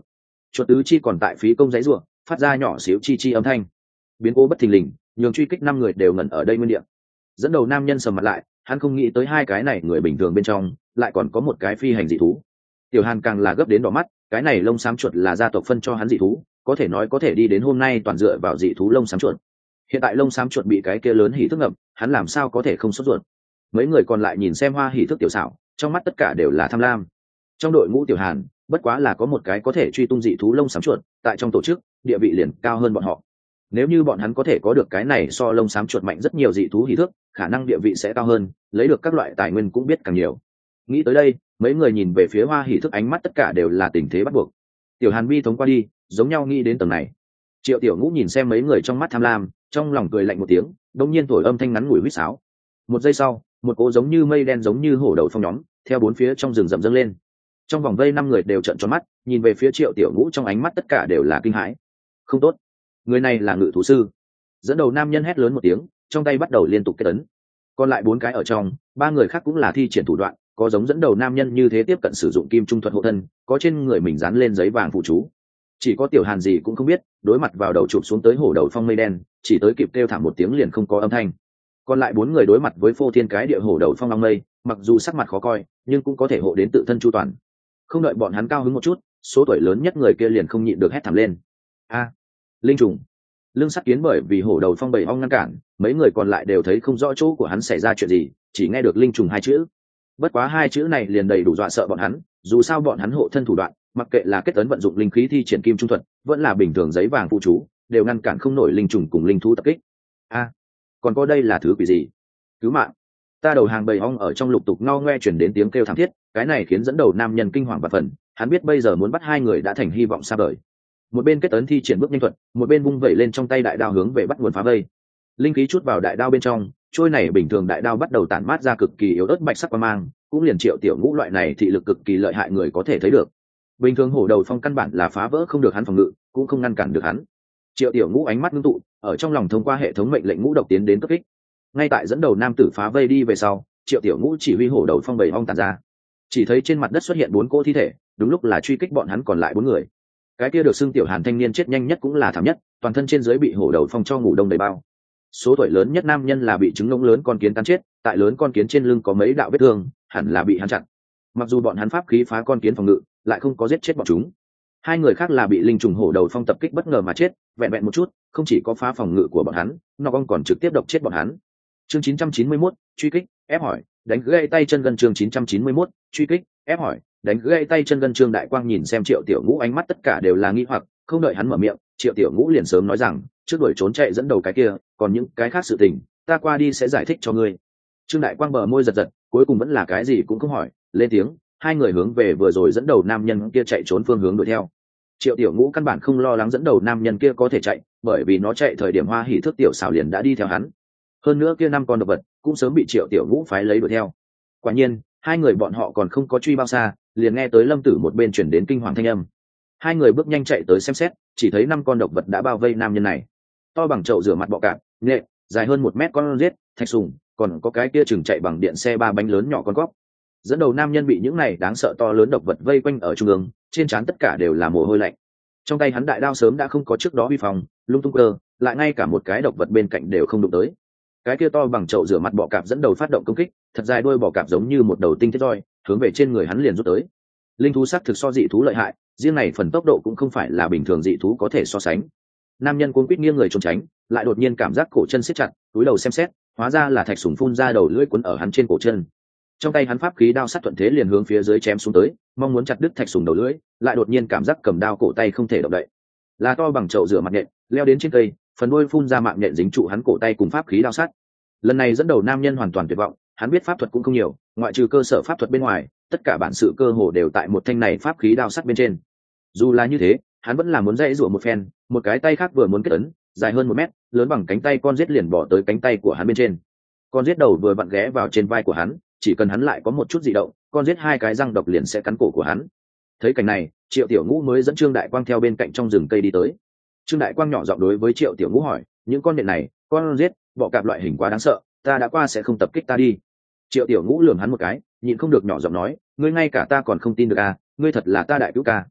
chuột tứ chi còn tại phí công giấy ruộng phát ra nhỏ xíu chi chi âm thanh. Biến cố bất thình lình nhường truy kích năm người đều ngẩn ở đây nguyên địa. Dẫn đầu nam nhân sầm mặt lại, hắn không nghĩ tới hai cái này người bình thường bên trong lại còn có một cái phi hành dị thú. Tiểu Hàn càng là gấp đến đỏ mắt, cái này lông xám chuột là gia tộc phân cho hắn dị thú, có thể nói có thể đi đến hôm nay toàn dựa vào dị thú lông xám chuột. Hiện tại lông xám chuột bị cái kia lớn hỉ thức ngậm, hắn làm sao có thể không sốt ruột. Mấy người còn lại nhìn xem hoa hỉ thức tiểu xảo, trong mắt tất cả đều là tham lam. Trong đội ngũ Tiểu Hàn bất quá là có một cái có thể truy tung dị thú lông xám chuột, tại trong tổ chức địa vị liền cao hơn bọn họ. Nếu như bọn hắn có thể có được cái này so lông xám chuột mạnh rất nhiều dị thú hỉ thức, khả năng địa vị sẽ cao hơn, lấy được các loại tài nguyên cũng biết càng nhiều. Nghĩ tới đây, mấy người nhìn về phía hoa hỉ thức ánh mắt tất cả đều là tình thế bắt buộc. Tiểu Hàn bi thống qua đi, giống nhau nghĩ đến tầng này. Triệu Tiểu Ngũ nhìn xem mấy người trong mắt tham lam, trong lòng cười lạnh một tiếng, đột nhiên thổi âm thanh ngắn ngủi huýt sáo. Một giây sau, một cỗ giống như mây đen giống như hổ đầu phong nhóm, theo bốn phía trong rừng rậm dâng lên. Trong vòng vây năm người đều trợn tròn mắt, nhìn về phía Triệu Tiểu Ngũ trong ánh mắt tất cả đều là kinh hãi. Không tốt, người này là ngự thú sư. Dẫn đầu nam nhân hét lớn một tiếng, trong tay bắt đầu liên tục kết ấn. Còn lại bốn cái ở trong, ba người khác cũng là thi triển thủ đoạn, có giống dẫn đầu nam nhân như thế tiếp cận sử dụng kim trung thuật hộ thân, có trên người mình dán lên giấy vàng phụ chú. Chỉ có Tiểu Hàn gì cũng không biết, đối mặt vào đầu chụp xuống tới hổ đầu phong mây đen, chỉ tới kịp kêu thảm một tiếng liền không có âm thanh. Còn lại bốn người đối mặt với phô thiên cái địa hổ đầu phong long mây, mặc dù sắc mặt khó coi, nhưng cũng có thể hộ đến tự thân chu toàn. Không đợi bọn hắn cao hứng một chút, số tuổi lớn nhất người kia liền không nhịn được hét thảm lên. A, linh trùng! Lương Sắt Kiến bởi vì hổ đầu phong bầy ong ngăn cản, mấy người còn lại đều thấy không rõ chỗ của hắn xảy ra chuyện gì, chỉ nghe được linh trùng hai chữ. Bất quá hai chữ này liền đầy đủ dọa sợ bọn hắn, dù sao bọn hắn hộ thân thủ đoạn, mặc kệ là kết ấn vận dụng linh khí thi triển kim trung thuật, vẫn là bình thường giấy vàng phụ chú, đều ngăn cản không nổi linh trùng cùng linh thú tập kích. A, còn có đây là thứ quỷ gì? Cứu mạng! Ta đầu hàng bầy ong ở trong lục tục ngao ngoe chuyển đến tiếng kêu thảm thiết, cái này khiến dẫn đầu nam nhân kinh hoàng và phần, hắn biết bây giờ muốn bắt hai người đã thành hy vọng xa vời. Một bên kết ấn thi triển bước nhanh thuật, một bên vung vẩy lên trong tay đại đao hướng về bắt nguồn phá vây. Linh khí chút vào đại đao bên trong, trôi này bình thường đại đao bắt đầu tản mát ra cực kỳ yếu ớt bạch sắc quang mang, cũng liền Triệu Tiểu Ngũ loại này thị lực cực kỳ lợi hại người có thể thấy được. Bình thường hổ đầu phong căn bản là phá vỡ không được hắn phòng ngự, cũng không ngăn cản được hắn. Triệu Tiểu Ngũ ánh mắt ngưng tụ, ở trong lòng thông qua hệ thống mệnh lệnh ngũ độc tiến đến cấp kích. Ngay tại dẫn đầu nam tử phá vây đi về sau, Triệu Tiểu Ngũ chỉ huy hổ đầu phong bầy ong tản ra. Chỉ thấy trên mặt đất xuất hiện bốn cỗ thi thể, đúng lúc là truy kích bọn hắn còn lại bốn người. Cái kia được xưng Tiểu Hàn thanh niên chết nhanh nhất cũng là thảm nhất, toàn thân trên dưới bị hổ đầu phong cho ngủ đông đầy bao. Số tuổi lớn nhất nam nhân là bị trứng ngỗng lớn con kiến cắn chết, tại lớn con kiến trên lưng có mấy đạo vết thương, hẳn là bị hắn chặn. Mặc dù bọn hắn pháp khí phá con kiến phòng ngự, lại không có giết chết bọn chúng. Hai người khác là bị linh trùng hổ đầu phong tập kích bất ngờ mà chết, vẹn vẹn một chút, không chỉ có phá phòng ngự của bọn hắn, nó còn trực tiếp độc chết bọn hắn. Chương chín trăm chín mươi mốt, truy kích, ép hỏi, đánh gãy tay chân gần chương chín trăm chín mươi mốt, truy kích, ép hỏi, đánh gãy tay chân gần Trương Đại Quang nhìn xem Triệu Tiểu Ngũ ánh mắt tất cả đều là nghi hoặc, không đợi hắn mở miệng, Triệu Tiểu Ngũ liền sớm nói rằng, trước đuổi trốn chạy dẫn đầu cái kia, còn những cái khác sự tình, ta qua đi sẽ giải thích cho ngươi. Trương Đại Quang bờ môi giật giật, cuối cùng vẫn là cái gì cũng không hỏi, lên tiếng, hai người hướng về vừa rồi dẫn đầu nam nhân kia chạy trốn phương hướng đuổi theo. Triệu Tiểu Ngũ căn bản không lo lắng dẫn đầu nam nhân kia có thể chạy, bởi vì nó chạy thời điểm Hoa Hỉ Thức tiểu xảo liền đã đi theo hắn. Hơn nữa kia năm con độc vật cũng sớm bị Triệu Tiểu Ngũ phái lấy đuổi theo. Quả nhiên, hai người bọn họ còn không có truy bao xa, liền nghe tới Lâm Tử một bên chuyển đến kinh hoàng thanh âm. Hai người bước nhanh chạy tới xem xét, chỉ thấy năm con độc vật đã bao vây nam nhân này. To bằng chậu rửa mặt bọ cạp, nhện, dài hơn một mét con rết, thạch sùng, còn có cái kia chừng chạy bằng điện xe ba bánh lớn nhỏ con cóc. Dẫn đầu nam nhân bị những này đáng sợ to lớn độc vật vây quanh ở trung ương, trên trán tất cả đều là mồ hôi lạnh. Trong tay hắn đại đao sớm đã không có trước đó uy phong, lung tung cơ, lại ngay cả một cái độc vật bên cạnh đều không đụng tới. Cái kia to bằng chậu rửa mặt bọ cạp dẫn đầu phát động công kích, thật dài đuôi bọ cạp giống như một đầu tinh thiết roi, hướng về trên người hắn liền rút tới. Linh thú sắc thực so dị thú lợi hại, riêng này phần tốc độ cũng không phải là bình thường dị thú có thể so sánh. Nam nhân cuống quýt nghiêng người trốn tránh, lại đột nhiên cảm giác cổ chân siết chặt, túi đầu xem xét, hóa ra là thạch sủng phun ra đầu lưỡi quấn ở hắn trên cổ chân. Trong tay hắn pháp khí đao sắt thuận thế liền hướng phía dưới chém xuống tới, mong muốn chặt đứt thạch sủng đầu lưỡi, lại đột nhiên cảm giác cầm đao cổ tay không thể động đậy. Là to bằng chậu rửa mặt nhện, leo đến trên cây, phần đuôi phun ra mạng nhện dính trụ hắn cổ tay cùng pháp khí đao sắt. Lần này dẫn đầu nam nhân hoàn toàn tuyệt vọng, hắn biết pháp thuật cũng không nhiều, ngoại trừ cơ sở pháp thuật bên ngoài, tất cả bản sự cơ hồ đều tại một thanh này pháp khí đao sắt bên trên. Dù là như thế, hắn vẫn là muốn dãy rủa một phen, một cái tay khác vừa muốn kết ấn, dài hơn một mét, lớn bằng cánh tay con rết liền bỏ tới cánh tay của hắn bên trên. Con rết đầu vừa vặn ghé vào trên vai của hắn, chỉ cần hắn lại có một chút dị động, con rết hai cái răng độc liền sẽ cắn cổ của hắn. Thấy cảnh này, Triệu Tiểu Ngũ mới dẫn Trương Đại Quang theo bên cạnh trong rừng cây đi tới. Trương Đại Quang nhỏ giọng đối với Triệu Tiểu Ngũ hỏi, những con nện này, con rết, bọ cạp loại hình quá đáng sợ, ta đã qua sẽ không tập kích ta đi. Triệu Tiểu Ngũ lườm hắn một cái, nhịn không được nhỏ giọng nói, ngươi ngay cả ta còn không tin được à, ngươi thật là ta đại cứu ca.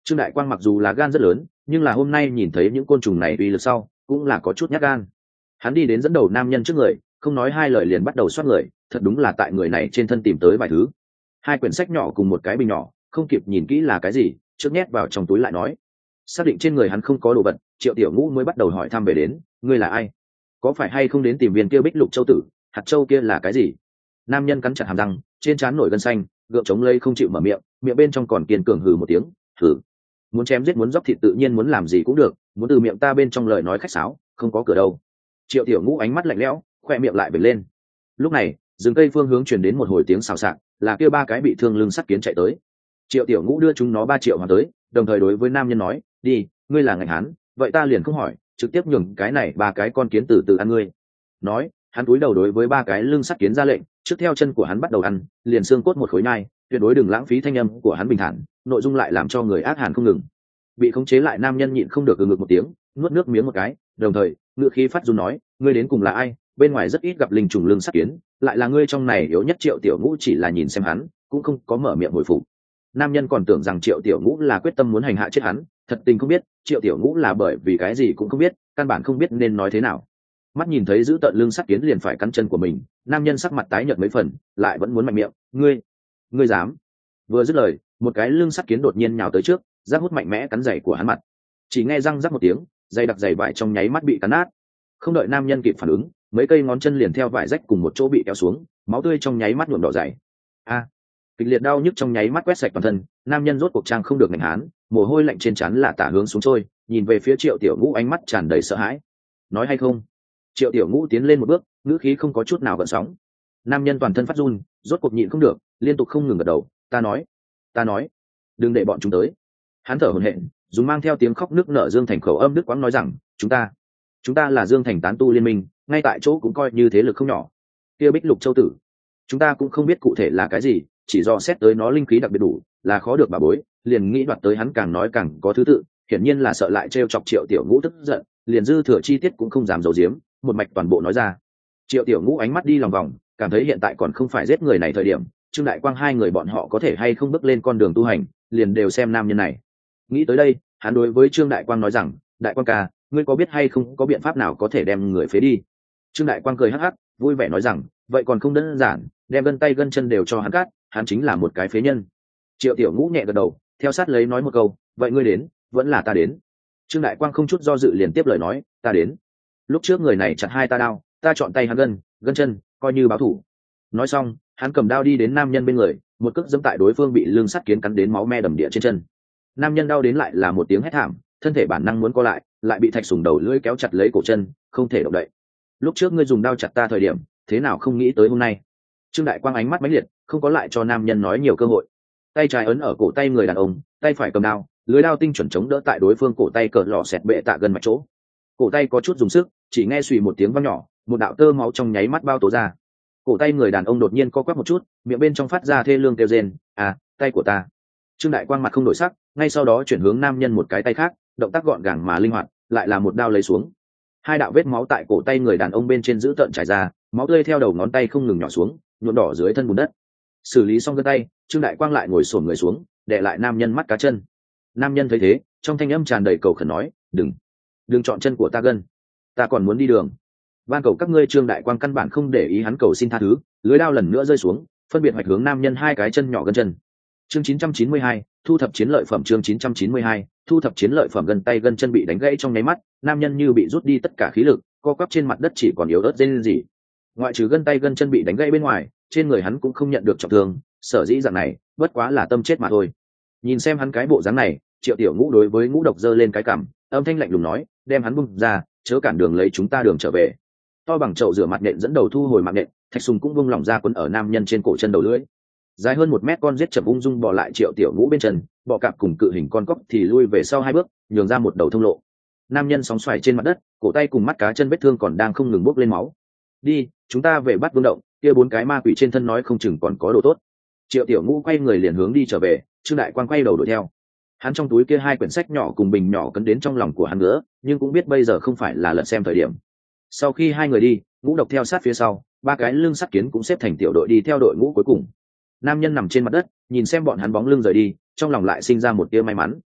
Trương Đại Quang mặc dù là gan rất lớn, nhưng là hôm nay nhìn thấy những côn trùng này uy lực sau cũng là có chút nhát gan. Hắn đi đến dẫn đầu nam nhân trước người, không nói hai lời liền bắt đầu xoát người, thật đúng là tại người này trên thân tìm tới vài thứ. Hai quyển sách nhỏ cùng một cái bình nhỏ, không kịp nhìn kỹ là cái gì, trước nhét vào trong túi lại nói. Xác định trên người hắn không có đồ vật, Triệu Tiểu Ngũ mới bắt đầu hỏi thăm về đến, ngươi là ai? Có phải hay không đến tìm viên kia Bích Lục Châu tử, hạt châu kia là cái gì? Nam nhân cắn chặt hàm răng, trên trán nổi gân xanh, gượng chống lây không chịu mở miệng, miệng bên trong còn kiên cường hừ một tiếng, hừ. Muốn chém giết muốn dốc thịt tự nhiên muốn làm gì cũng được, muốn từ miệng ta bên trong lời nói khách sáo, không có cửa đâu. Triệu Tiểu Ngũ ánh mắt lạnh lẽo, khoe miệng lại bừng lên. Lúc này, rừng cây phương hướng truyền đến một hồi tiếng xào xạc, là kia ba cái bị thương lưng sắt kiến chạy tới. Triệu Tiểu Ngũ đưa chúng nó ba triệu hoàn tới, đồng thời đối với nam nhân nói, đi, ngươi là ngành hán, vậy ta liền không hỏi, trực tiếp nhường cái này ba cái con kiến từ từ ăn ngươi. Nói, hắn cúi đầu đối với ba cái lưng sắt kiến ra lệnh, trước theo chân của hắn bắt đầu ăn, liền xương cốt một khối nhai, tuyệt đối đừng lãng phí thanh âm của hắn bình thản, nội dung lại làm cho người ác hàn không ngừng. Bị khống chế lại nam nhân nhịn không được ừ ngực một tiếng, nuốt nước miếng một cái, đồng thời ngựa khí phát run nói, ngươi đến cùng là ai? Bên ngoài rất ít gặp linh trùng lưng sắt kiến, lại là ngươi trong này yếu nhất. Triệu Tiểu Ngũ chỉ là nhìn xem hắn, cũng không có mở miệng hồi phục. Nam nhân còn tưởng rằng Triệu Tiểu Ngũ là quyết tâm muốn hành hạ chết hắn, thật tình không biết Triệu Tiểu Ngũ là bởi vì cái gì cũng không biết, căn bản không biết nên nói thế nào. Mắt nhìn thấy giữ tợn lưng sắt kiến liền phải cắn chân của mình, nam nhân sắc mặt tái nhợt mấy phần, lại vẫn muốn mạnh miệng, ngươi ngươi dám? Vừa dứt lời, một cái lưng sắt kiến đột nhiên nhào tới trước, rác hút mạnh mẽ cắn giày của hắn mặt. Chỉ nghe răng rắc một tiếng, giày đặc giày vải trong nháy mắt bị cắn nát. Không đợi nam nhân kịp phản ứng, mấy cây ngón chân liền theo vải rách cùng một chỗ bị kéo xuống, máu tươi trong nháy mắt nhuộm đỏ giày. A! Kịch liệt đau nhức trong nháy mắt quét sạch toàn thân, nam nhân rốt cuộc trang không được ngạnh hán, mồ hôi lạnh trên trán là tả hướng xuống trôi, nhìn về phía Triệu Tiểu Ngũ ánh mắt tràn đầy sợ hãi. Nói hay không? Triệu Tiểu Ngũ tiến lên một bước, ngữ khí không có chút nào gợn sóng. Nam nhân toàn thân phát run, rốt cuộc nhịn không được, liên tục không ngừng gật đầu, ta nói, ta nói, đừng để bọn chúng tới. Hắn thở hổn hển, dùng mang theo tiếng khóc nức nở Dương Thành khẩu âm đức quãng nói rằng, chúng ta, chúng ta là Dương Thành tán tu liên minh, ngay tại chỗ cũng coi như thế lực không nhỏ. Kia Bích Lục Châu tử, chúng ta cũng không biết cụ thể là cái gì, chỉ do xét tới nó linh khí đặc biệt đủ, là khó được bà bối, liền nghĩ đoạt tới. Hắn càng nói càng có thứ tự, hiển nhiên là sợ lại trêu chọc Triệu Tiểu Ngũ tức giận, liền dư thừa chi tiết cũng không dám giấu giếm, một mạch toàn bộ nói ra. Triệu Tiểu Ngũ ánh mắt đi lòng vòng, cảm thấy hiện tại còn không phải giết người này thời điểm. Trương Đại Quang hai người bọn họ có thể hay không bước lên con đường tu hành, liền đều xem nam nhân này. Nghĩ tới đây, hắn đối với Trương Đại Quang nói rằng, Đại Quang ca, ngươi có biết hay không có biện pháp nào có thể đem người phế đi? Trương Đại Quang cười hắc hắc, vui vẻ nói rằng, vậy còn không đơn giản, đem gân tay gân chân đều cho hắn cắt, hắn chính là một cái phế nhân. Triệu Tiểu Ngũ nhẹ gật đầu, theo sát lấy nói một câu, vậy ngươi đến, vẫn là ta đến. Trương Đại Quang không chút do dự liền tiếp lời nói, ta đến. Lúc trước người này chặt hai ta đao, ta chọn tay hắn gân, gân chân, coi như báo thủ. Nói xong, hắn cầm đao đi đến nam nhân bên người, một cước giẫm tại đối phương bị lưng sắt kiến cắn đến máu me đầm địa trên chân. Nam nhân đau đến lại là một tiếng hét thảm, thân thể bản năng muốn co lại, lại bị thạch sùng đầu lưỡi kéo chặt lấy cổ chân, không thể động đậy. Lúc trước ngươi dùng đao chặt ta thời điểm, thế nào không nghĩ tới hôm nay? Trương Đại Quang ánh mắt mãnh liệt, không có lại cho nam nhân nói nhiều cơ hội. Tay trái ấn ở cổ tay người đàn ông, tay phải cầm đao, lưới đao tinh chuẩn chống đỡ tại đối phương cổ tay cờ lò xẹt bệ tạ gần mạch chỗ. Cổ tay có chút dùng sức, chỉ nghe xùy một tiếng vang nhỏ, một đạo tơ máu trong nháy mắt bao tố ra. Cổ tay người đàn ông đột nhiên co quắp một chút, miệng bên trong phát ra thê lương kêu rên, à, tay của ta. Trương Đại Quang mặt không đổi sắc, ngay sau đó chuyển hướng nam nhân một cái tay khác, động tác gọn gàng mà linh hoạt, lại là một đao lấy xuống. Hai đạo vết máu tại cổ tay người đàn ông bên trên giữ tợn trải ra, máu tươi theo đầu ngón tay không ngừng nhỏ xuống, nhuộm đỏ dưới thân bùn đất. Xử lý xong gân tay, Trương Đại Quang lại ngồi xổm người xuống, đè lại nam nhân mắt cá chân. Nam nhân thấy thế, trong thanh âm tràn đầy cầu khẩn nói, đừng, đừng chọn chân của ta gân, ta còn muốn đi đường. Van cầu các ngươi. Trương Đại Quang căn bản không để ý hắn cầu xin tha thứ, lưới đao lần nữa rơi xuống, phân biệt hoạch hướng nam nhân hai cái chân nhỏ gân chân. Chương chín trăm chín mươi hai, thu thập chiến lợi phẩm. Chương chín trăm chín mươi hai, thu thập chiến lợi phẩm. Gân tay gân chân bị đánh gãy trong nháy mắt, nam nhân như bị rút đi tất cả khí lực, co quắp trên mặt đất chỉ còn yếu ớt rên rỉ. Ngoại trừ gân tay gân chân bị đánh gãy bên ngoài, trên người hắn cũng không nhận được trọng thương, sở dĩ dạng này, bất quá là tâm chết mà thôi. Nhìn xem hắn cái bộ dáng này, Triệu Tiểu Ngũ đối với Ngũ Độc giơ lên cái cằm, âm thanh lạnh lùng nói, đem hắn bung ra, chớ cản đường lấy chúng ta đường trở về. To bằng chậu rửa mặt nện dẫn đầu thu hồi mạng nện, thạch sùng cũng vung lỏng ra quấn ở nam nhân trên cổ chân đầu lưỡi. Dài hơn một mét con giết chậm ung dung bò lại Triệu Tiểu Ngũ bên chân, bọ cạp cùng cự hình con cóc thì lui về sau hai bước, nhường ra một đầu thông lộ. Nam nhân sóng xoài trên mặt đất, cổ tay cùng mắt cá chân vết thương còn đang không ngừng bốc lên máu. Đi, chúng ta về bắt vương động, kia bốn cái ma quỷ trên thân nói không chừng còn có đồ tốt. Triệu Tiểu Ngũ quay người liền hướng đi trở về, Trương Đại Quang quay đầu đuổi theo. Hắn trong túi kia hai quyển sách nhỏ cùng bình nhỏ cấn đến trong lòng của hắn nữa, nhưng cũng biết bây giờ không phải là lật xem thời điểm. Sau khi hai người đi, Ngũ Độc theo sát phía sau, ba cái lưng sắt kiến cũng xếp thành tiểu đội đi theo đội ngũ cuối cùng. Nam nhân nằm trên mặt đất, nhìn xem bọn hắn bóng lưng rời đi, trong lòng lại sinh ra một tia may mắn.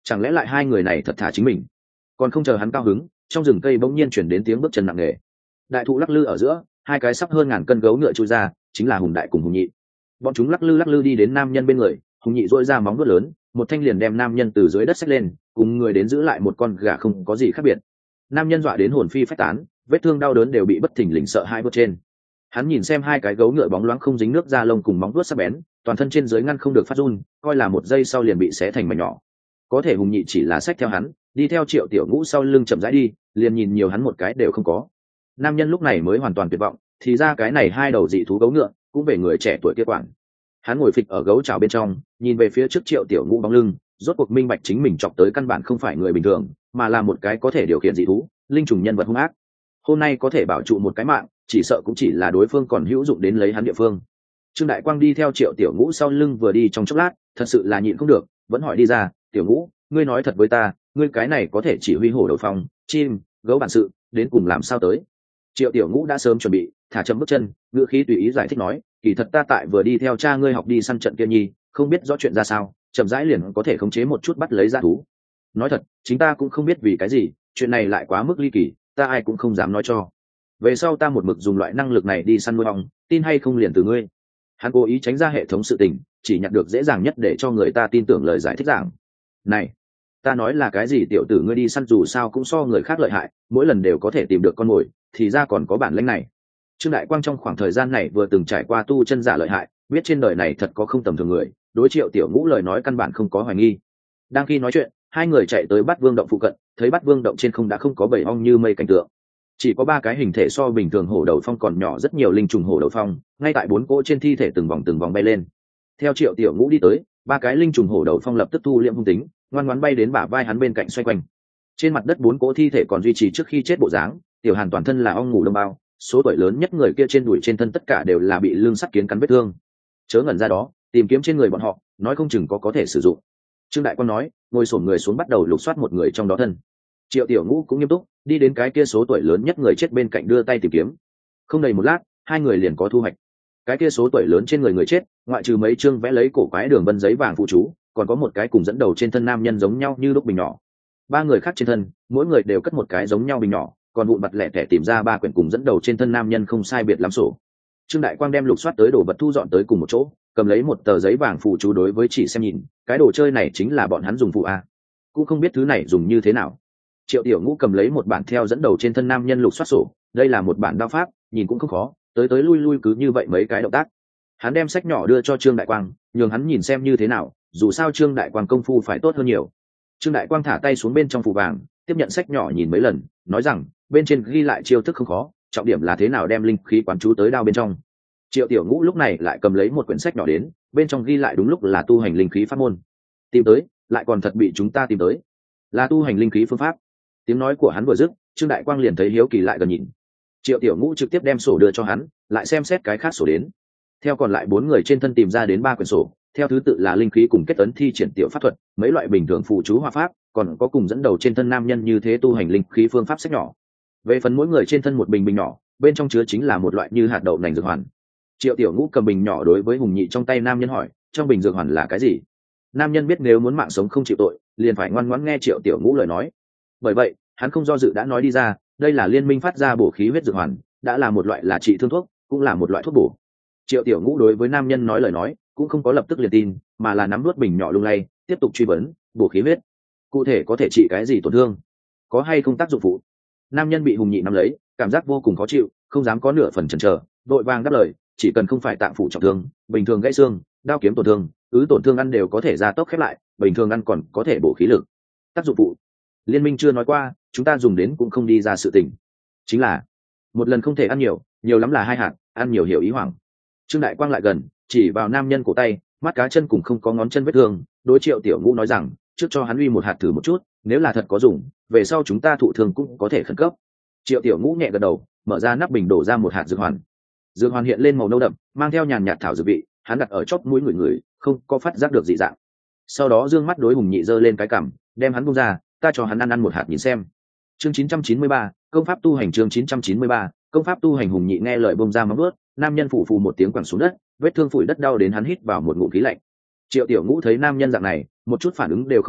chẳng lẽ lại hai người này thật thả chính mình? Còn không chờ hắn cao hứng, trong rừng cây bỗng nhiên chuyển đến tiếng bước chân nặng nề. Đại thụ lắc lư ở giữa, hai cái sắp hơn ngàn cân gấu ngựa chui ra, chính là Hùng Đại cùng Hùng Nhị. Bọn chúng lắc lư lắc lư đi đến nam nhân bên người, Hùng Nhị dỗi ra móng vuốt lớn, một thanh liền đem nam nhân từ dưới đất xách lên, cùng người đến giữ lại một con gà không có gì khác biệt. Nam nhân dọa đến hồn phi phách tán, vết thương đau đớn đều bị bất thình lình sợ hai bước trên. Hắn nhìn xem hai cái gấu ngựa bóng loáng không dính nước da lông cùng móng vuốt sắc bén, toàn thân trên dưới ngăn không được phát run, coi là một giây sau liền bị xé thành mảnh nhỏ. Có thể Hùng Nhị chỉ là xách theo hắn, đi theo Triệu Tiểu Ngũ sau lưng chậm rãi đi, liền nhìn nhiều hắn một cái đều không có. Nam nhân lúc này mới hoàn toàn tuyệt vọng, thì ra cái này hai đầu dị thú gấu ngựa cũng về người trẻ tuổi kia quản. Hắn ngồi phịch ở gấu trào bên trong, nhìn về phía trước Triệu Tiểu Ngũ bóng lưng, rốt cuộc minh bạch chính mình chọc tới căn bản không phải người bình thường, mà là một cái có thể điều khiển dị thú, linh trùng nhân vật hung ác. Hôm nay có thể bảo trụ một cái mạng, chỉ sợ cũng chỉ là đối phương còn hữu dụng đến lấy hắn địa phương. Trương Đại Quang đi theo Triệu Tiểu Ngũ sau lưng vừa đi trong chốc lát, thật sự là nhịn không được, vẫn hỏi đi ra, "Tiểu Ngũ, ngươi nói thật với ta, ngươi cái này có thể chỉ huy hổ đầu phong, chim, gấu bản sự, đến cùng làm sao tới?" Triệu Tiểu Ngũ đã sớm chuẩn bị, thả chậm bước chân, ngữ khí tùy ý giải thích nói, "Kỳ thật ta tại vừa đi theo cha ngươi học đi săn trận kia nhi, không biết rõ chuyện ra sao, chậm rãi liền có thể khống chế một chút bắt lấy dã thú. Nói thật, chính ta cũng không biết vì cái gì, chuyện này lại quá mức ly kỳ, ta ai cũng không dám nói cho. Về sau ta một mực dùng loại năng lực này đi săn nuôi ong, tin hay không liền từ ngươi." Hắn cố ý tránh ra hệ thống sự tình, chỉ nhặt được dễ dàng nhất để cho người ta tin tưởng lời giải thích giảng. "Này, ta nói là cái gì tiểu tử ngươi đi săn dù sao cũng so người khác lợi hại, mỗi lần đều có thể tìm được con mồi, thì ra còn có bản lĩnh này." Trương Đại Quang trong khoảng thời gian này vừa từng trải qua tu chân giả lợi hại, biết trên đời này thật có không tầm thường người, đối Triệu Tiểu Ngũ lời nói căn bản không có hoài nghi. Đang khi nói chuyện, hai người chạy tới Bát Vương động phụ cận, thấy Bát Vương động trên không đã không có bảy ong như mây cảnh tượng, chỉ có ba cái hình thể so bình thường hổ đầu phong còn nhỏ rất nhiều linh trùng hổ đầu phong, ngay tại bốn cỗ trên thi thể từng vòng từng vòng bay lên. Theo Triệu Tiểu Ngũ đi tới, ba cái linh trùng hổ đầu phong lập tức thu liễm hung tính, ngoan ngoãn bay đến bả vai hắn bên cạnh xoay quanh. Trên mặt đất bốn cỗ thi thể còn duy trì trước khi chết bộ dáng, Tiểu Hàn toàn thân là ong ngủ đông bao, số tuổi lớn nhất người kia trên đùi trên thân tất cả đều là bị lương sắt kiến cắn vết thương. Chớ ngẩn ra đó, tìm kiếm trên người bọn họ, nói không chừng có có thể sử dụng. Trương Đại Quang nói, ngồi xổm người xuống bắt đầu lục soát một người trong đó thân. Triệu Tiểu Ngũ cũng nghiêm túc, đi đến cái kia số tuổi lớn nhất người chết bên cạnh đưa tay tìm kiếm. Không đầy một lát, hai người liền có thu hoạch. Cái kia số tuổi lớn trên người người chết, ngoại trừ mấy chương vẽ lấy cổ quái đường vân giấy vàng phụ chú, còn có một cái cùng dẫn đầu trên thân nam nhân giống nhau như lúc bình nhỏ. Ba người khác trên thân, mỗi người đều cất một cái giống nhau bình nhỏ, còn vụn vặt lẻ tẻ tìm ra ba quyển cùng dẫn đầu trên thân nam nhân không sai biệt lắm sổ. Trương Đại Quang đem lục soát tới đồ vật thu dọn tới cùng một chỗ, cầm lấy một tờ giấy vàng phụ chú đối với chỉ xem nhìn, cái đồ chơi này chính là bọn hắn dùng phụ a, cũng không biết thứ này dùng như thế nào. Triệu Tiểu Ngũ cầm lấy một bản theo dẫn đầu trên thân nam nhân lục soát sổ, đây là một bản đao pháp, nhìn cũng không khó, tới tới lui lui cứ như vậy mấy cái động tác. Hắn đem sách nhỏ đưa cho Trương Đại Quang, nhường hắn nhìn xem như thế nào, dù sao Trương Đại Quang công phu phải tốt hơn nhiều. Trương Đại Quang thả tay xuống bên trong phù vàng, tiếp nhận sách nhỏ nhìn mấy lần, nói rằng bên trên ghi lại chiêu thức không khó, trọng điểm là thế nào đem linh khí quán chú tới đao bên trong. Triệu Tiểu Ngũ lúc này lại cầm lấy một quyển sách nhỏ đến, bên trong ghi lại đúng lúc là tu hành linh khí pháp môn. Tìm tới, lại còn thật bị chúng ta tìm tới, là tu hành linh khí phương pháp. Tiếng nói của hắn vừa dứt, Trương Đại Quang liền thấy hiếu kỳ lại gần nhìn. Triệu Tiểu Ngũ trực tiếp đem sổ đưa cho hắn, lại xem xét cái khác sổ đến. Theo còn lại bốn người trên thân tìm ra đến ba quyển sổ, theo thứ tự là linh khí cùng kết ấn thi triển tiểu pháp thuật, mấy loại bình thường phụ chú hòa pháp, còn có cùng dẫn đầu trên thân nam nhân như thế tu hành linh khí phương pháp sách nhỏ. Về phần mỗi người trên thân một bình bình nhỏ, bên trong chứa chính là một loại như hạt đậu nành dược hoàn. Triệu Tiểu Ngũ cầm bình nhỏ đối với Hùng Nhị trong tay nam nhân hỏi, trong bình dược hoàn là cái gì? Nam nhân biết nếu muốn mạng sống không chịu tội, liền phải ngoan ngoãn nghe Triệu Tiểu Ngũ lời nói. Bởi vậy, hắn không do dự đã nói đi ra, đây là liên minh phát ra bổ khí huyết dược hoàn, đã là một loại là trị thương thuốc, cũng là một loại thuốc bổ. Triệu Tiểu Ngũ đối với nam nhân nói lời nói, cũng không có lập tức liền tin, mà là nắm nuốt bình nhỏ lung lay, tiếp tục truy vấn, bổ khí huyết, cụ thể có thể trị cái gì tổn thương, có hay không tác dụng phụ? Nam nhân bị Hùng Nhị nắm lấy, cảm giác vô cùng khó chịu, không dám có nửa phần chần chờ, đội vàng đáp lời, chỉ cần không phải tạng phủ trọng thương, bình thường gãy xương, đao kiếm tổn thương, ứ tổn thương ăn đều có thể gia tốc khép lại, bình thường ăn còn có thể bổ khí lực. Tác dụng phụ, liên minh chưa nói qua, chúng ta dùng đến cũng không đi ra sự tình. Chính là một lần không thể ăn nhiều, nhiều lắm là hai hạt, ăn nhiều hiểu ý hoảng. Trương Đại Quang lại gần, chỉ vào nam nhân cổ tay, mắt cá chân cùng không có ngón chân vết thương, đối Triệu Tiểu Ngũ nói rằng, trước cho hắn uy một hạt thử một chút, nếu là thật có dùng, về sau chúng ta thụ thương cũng có thể khẩn cấp. Triệu Tiểu Ngũ nhẹ gật đầu, mở ra nắp bình đổ ra một hạt dược hoàn. Dược hoàn hiện lên màu nâu đậm, mang theo nhàn nhạt thảo dược vị, hắn đặt ở chóp mũi người người, không có phát giác được dị dạng. Sau đó dương mắt đối Hùng Nhị giơ lên cái cằm, đem hắn buông ra, ta cho hắn ăn ăn một hạt nhìn xem. Chương chín trăm chín mươi ba, công pháp tu hành. Chương chín trăm chín mươi ba, công pháp tu hành. Hùng Nhị nghe lời buông ra móng vuốt, nam nhân phủ phù một tiếng quẳng xuống đất, vết thương phủi đất đau đến hắn hít vào một ngụm khí lạnh. Triệu Tiểu Ngũ thấy nam nhân dạng này, một chút phản ứng đều không có,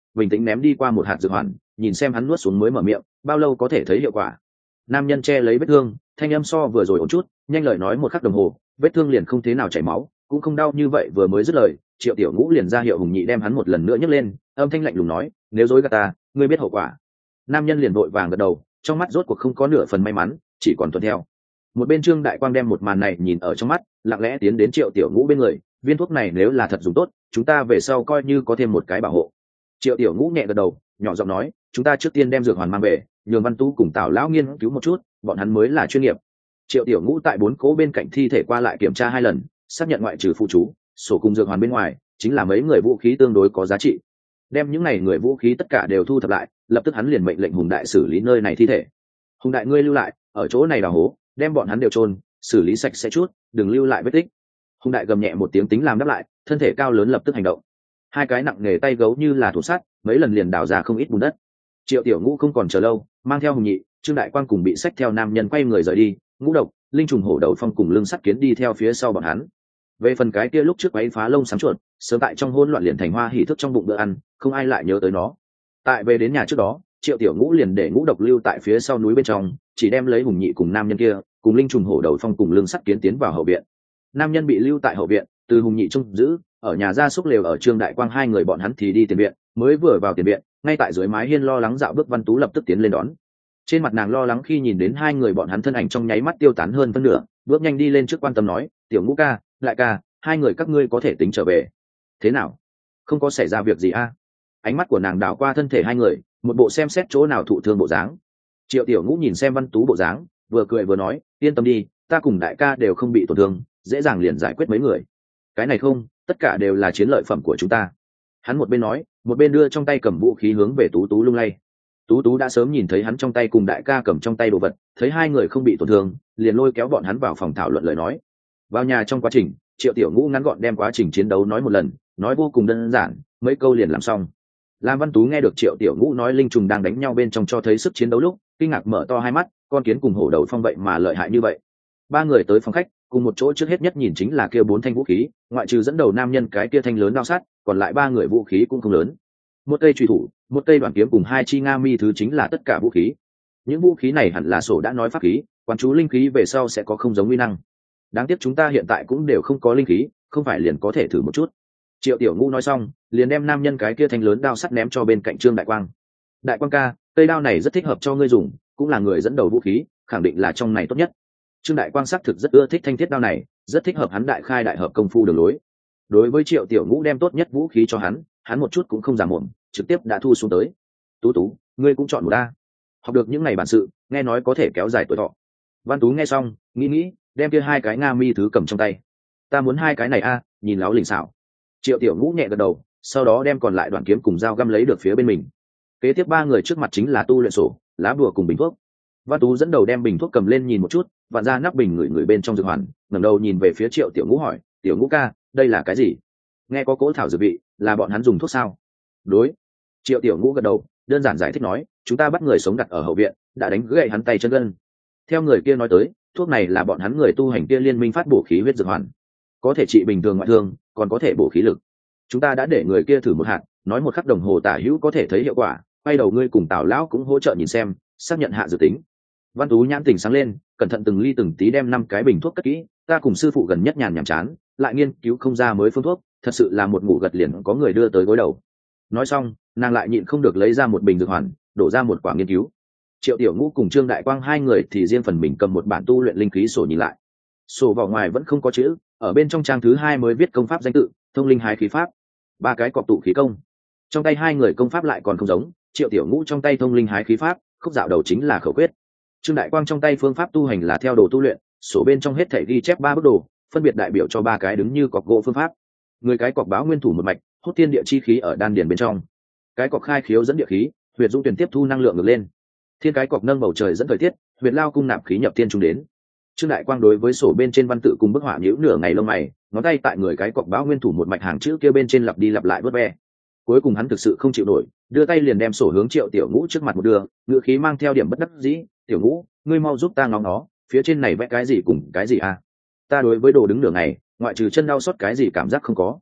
bình tĩnh ném đi qua một hạt dược hoàn, nhìn xem hắn nuốt xuống mới mở miệng, bao lâu có thể thấy hiệu quả. Nam nhân che lấy vết thương, thanh âm so vừa rồi ổn chút, nhanh lời nói một khắc đồng hồ, vết thương liền không thế nào chảy máu, cũng không đau như vậy. Vừa mới dứt lời, Triệu Tiểu Ngũ liền ra hiệu Hùng Nhị đem hắn một lần nữa nhấc lên, âm thanh lạnh lùng nói, nếu dối gạt ta, ngươi biết hậu quả. Nam nhân liền vội vàng gật đầu, trong mắt rốt cuộc không có nửa phần may mắn, chỉ còn tuân theo. Một bên Trương Đại Quang đem một màn này nhìn ở trong mắt, lặng lẽ tiến đến Triệu Tiểu Ngũ bên người, viên thuốc này nếu là thật dùng tốt, chúng ta về sau coi như có thêm một cái bảo hộ. Triệu Tiểu Ngũ nhẹ gật đầu, nhỏ giọng nói, chúng ta trước tiên đem dược hoàn mang về, nhường Văn Tú cùng Tào lão nghiên cứu một chút, bọn hắn mới là chuyên nghiệp. Triệu Tiểu Ngũ tại bốn cố bên cạnh thi thể qua lại kiểm tra hai lần, xác nhận ngoại trừ phụ chú, sổ cùng dược hoàn bên ngoài, chính là mấy người vũ khí tương đối có giá trị. Đem những này người vũ khí tất cả đều thu thập lại, lập tức hắn liền mệnh lệnh Hùng Đại xử lý nơi này thi thể. Hùng Đại, ngươi lưu lại, ở chỗ này đào hố, đem bọn hắn đều chôn, xử lý sạch sẽ chút, đừng lưu lại vết tích. Hùng Đại gầm nhẹ một tiếng tính làm đáp lại, thân thể cao lớn lập tức hành động. Hai cái nặng nghề tay gấu như là thủ sắt, mấy lần liền đào ra không ít bùn đất. Triệu Tiểu Ngũ không còn chờ lâu, mang theo Hùng Nhị, Trương Đại Quang cùng bị xách theo nam nhân quay người rời đi, Ngũ Độc, Linh Trùng Hổ Đầu Phong cùng Lương Sắt Kiến đi theo phía sau bọn hắn. Về phần cái kia lúc trước quấy phá lông sáng chuột, sớm tại trong hỗn loạn liền thành hoa hỉ thức trong bụng bữa ăn, không ai lại nhớ tới nó. Tại về đến nhà trước đó, Triệu Tiểu Ngũ liền để Ngũ Độc lưu tại phía sau núi bên trong, chỉ đem lấy Hùng Nhị cùng nam nhân kia, cùng Linh Trùng Hổ Đầu Phong cùng Lương Sắt Kiến tiến vào hậu viện. Nam nhân bị lưu tại hậu viện, từ Hùng Nhị trông giữ, ở nhà gia súc lều ở Trương Đại Quang hai người bọn hắn thì đi tiền viện, mới vừa vào tiền viện, ngay tại dưới mái hiên lo lắng dạo bước Văn Tú lập tức tiến lên đón. Trên mặt nàng lo lắng khi nhìn đến hai người bọn hắn thân ảnh trong nháy mắt tiêu tán hơn phân nửa, bước nhanh đi lên trước quan tâm nói, Tiểu Ngũ ca, Lại ca, hai người các ngươi có thể tính trở về. Thế nào? Không có xảy ra việc gì a? À? Ánh mắt của nàng đảo qua thân thể hai người, một bộ xem xét chỗ nào thụ thương bộ dáng. Triệu Tiểu Ngũ nhìn xem Văn Tú bộ dáng, vừa cười vừa nói, yên tâm đi, ta cùng đại ca đều không bị tổn thương, dễ dàng liền giải quyết mấy người. Cái này không, tất cả đều là chiến lợi phẩm của chúng ta. Hắn một bên nói, một bên đưa trong tay cầm vũ khí hướng về Tú Tú lung lay. Tú Tú đã sớm nhìn thấy hắn trong tay cùng đại ca cầm trong tay đồ vật, thấy hai người không bị tổn thương, liền lôi kéo bọn hắn vào phòng thảo luận lời nói. Vào nhà trong quá trình, Triệu Tiểu Ngũ ngắn gọn đem quá trình chiến đấu nói một lần, nói vô cùng đơn giản, mấy câu liền làm xong. Lam Văn Tú nghe được Triệu Tiểu Ngũ nói linh trùng đang đánh nhau bên trong cho thấy sức chiến đấu lúc, kinh ngạc mở to hai mắt, con kiến cùng hổ đầu phong vậy mà lợi hại như vậy. Ba người tới phòng khách, cùng một chỗ trước hết nhất nhìn chính là kia bốn thanh vũ khí, ngoại trừ dẫn đầu nam nhân cái kia thanh lớn đao sắt, còn lại ba người vũ khí cũng không lớn. Một cây chùy thủ, một cây đoạn kiếm cùng hai chi nga mi thứ chính là tất cả vũ khí. Những vũ khí này hẳn là sổ đã nói pháp khí, quán chú linh khí về sau sẽ có không giống uy năng. Đáng tiếc chúng ta hiện tại cũng đều không có linh khí, không phải liền có thể thử một chút. Triệu Tiểu Ngũ nói xong, liền đem nam nhân cái kia thanh lớn đao sắt ném cho bên cạnh Trương Đại Quang. Đại Quang ca, cây đao này rất thích hợp cho ngươi dùng, cũng là người dẫn đầu vũ khí, khẳng định là trong này tốt nhất. Trương Đại Quang xác thực rất ưa thích thanh thiết đao này, rất thích hợp hắn đại khai đại hợp công phu đường lối. Đối với Triệu Tiểu Ngũ đem tốt nhất vũ khí cho hắn, hắn một chút cũng không giảm mồm, trực tiếp đã thu xuống tới. Tú Tú, ngươi cũng chọn một đa. Học được những ngày bản sự, nghe nói có thể kéo dài tuổi thọ. Văn Tú nghe xong, nghĩ nghĩ, đem kia hai cái nga mi thứ cầm trong tay. Ta muốn hai cái này a, nhìn láo lỉnh xảo. Triệu Tiểu Ngũ nhẹ gật đầu, sau đó đem còn lại đoạn kiếm cùng dao găm lấy được phía bên mình. Kế tiếp ba người trước mặt chính là tu luyện sổ, lá bùa cùng bình thuốc. Văn Tú dẫn đầu đem bình thuốc cầm lên nhìn một chút, vặn ra nắp bình người người bên trong dược hoàn, ngẩng đầu nhìn về phía Triệu Tiểu Ngũ hỏi, Tiểu Ngũ ca, đây là cái gì? Nghe có cỗ thảo dược vị, là bọn hắn dùng thuốc sao? Đối. Triệu Tiểu Ngũ gật đầu, đơn giản giải thích nói, chúng ta bắt người sống đặt ở hậu viện, đã đánh gãy hắn tay chân gân. Theo người kia nói tới, thuốc này là bọn hắn người tu hành kia liên minh phát bổ khí huyết dược hoàn, có thể trị bình thường ngoại thương, còn có thể bổ khí lực. Chúng ta đã để người kia thử một hạt, nói một khắc đồng hồ tả hữu có thể thấy hiệu quả, quay đầu ngươi cùng Tào lão cũng hỗ trợ nhìn xem, xác nhận hạ dự tính. Văn Tú nhãn tỉnh sáng lên, cẩn thận từng ly từng tí đem năm cái bình thuốc cất kỹ, ta cùng sư phụ gần nhất nhàn nhảm chán, lại nghiên cứu không ra mới phương thuốc, thật sự là một ngủ gật liền có người đưa tới gối đầu. Nói xong, nàng lại nhịn không được lấy ra một bình dược hoàn, đổ ra một quả nghiên cứu. Triệu Tiểu Ngũ cùng Trương Đại Quang hai người thì riêng phần mình cầm một bản tu luyện linh khí sổ nhìn lại. Sổ vỏ ngoài vẫn không có chữ, ở bên trong trang thứ hai mới viết công pháp danh tự, thông linh hái khí pháp, ba cái cọp tụ khí công. Trong tay hai người công pháp lại còn không giống, Triệu Tiểu Ngũ trong tay thông linh hái khí pháp, khúc dạo đầu chính là khẩu quyết. Trương Đại Quang trong tay phương pháp tu hành là theo đồ tu luyện, sổ bên trong hết thảy ghi chép ba bước đồ, phân biệt đại biểu cho ba cái đứng như cọc gỗ phương pháp. Người cái cọc báo nguyên thủ một mạch, hút thiên địa chi khí ở đan điền bên trong. Cái cọc khai khiếu dẫn địa khí, huyệt dung tuyển tiếp thu năng lượng ngược lên. Thiên cái cọc nâng bầu trời dẫn thời tiết, huyệt lao cung nạp khí nhập thiên trung đến. Trương Đại Quang đối với sổ bên trên văn tự cùng bức họa nhíu nửa ngày lông mày, ngón tay tại người cái cọc báo nguyên thủ một mạch hàng chữ kia bên trên lặp đi lặp lại vớt ve. Cuối cùng hắn thực sự không chịu nổi, đưa tay liền đem sổ hướng Triệu Tiểu Ngũ trước mặt một đưa, ngữ khí mang theo điểm bất đắc dĩ, Tiểu Ngũ, ngươi mau giúp ta ngóng nó, phía trên này vẽ cái gì cùng cái gì à? Ta đối với đồ đứng nửa ngày, ngoại trừ chân đau xót cái gì cảm giác không có.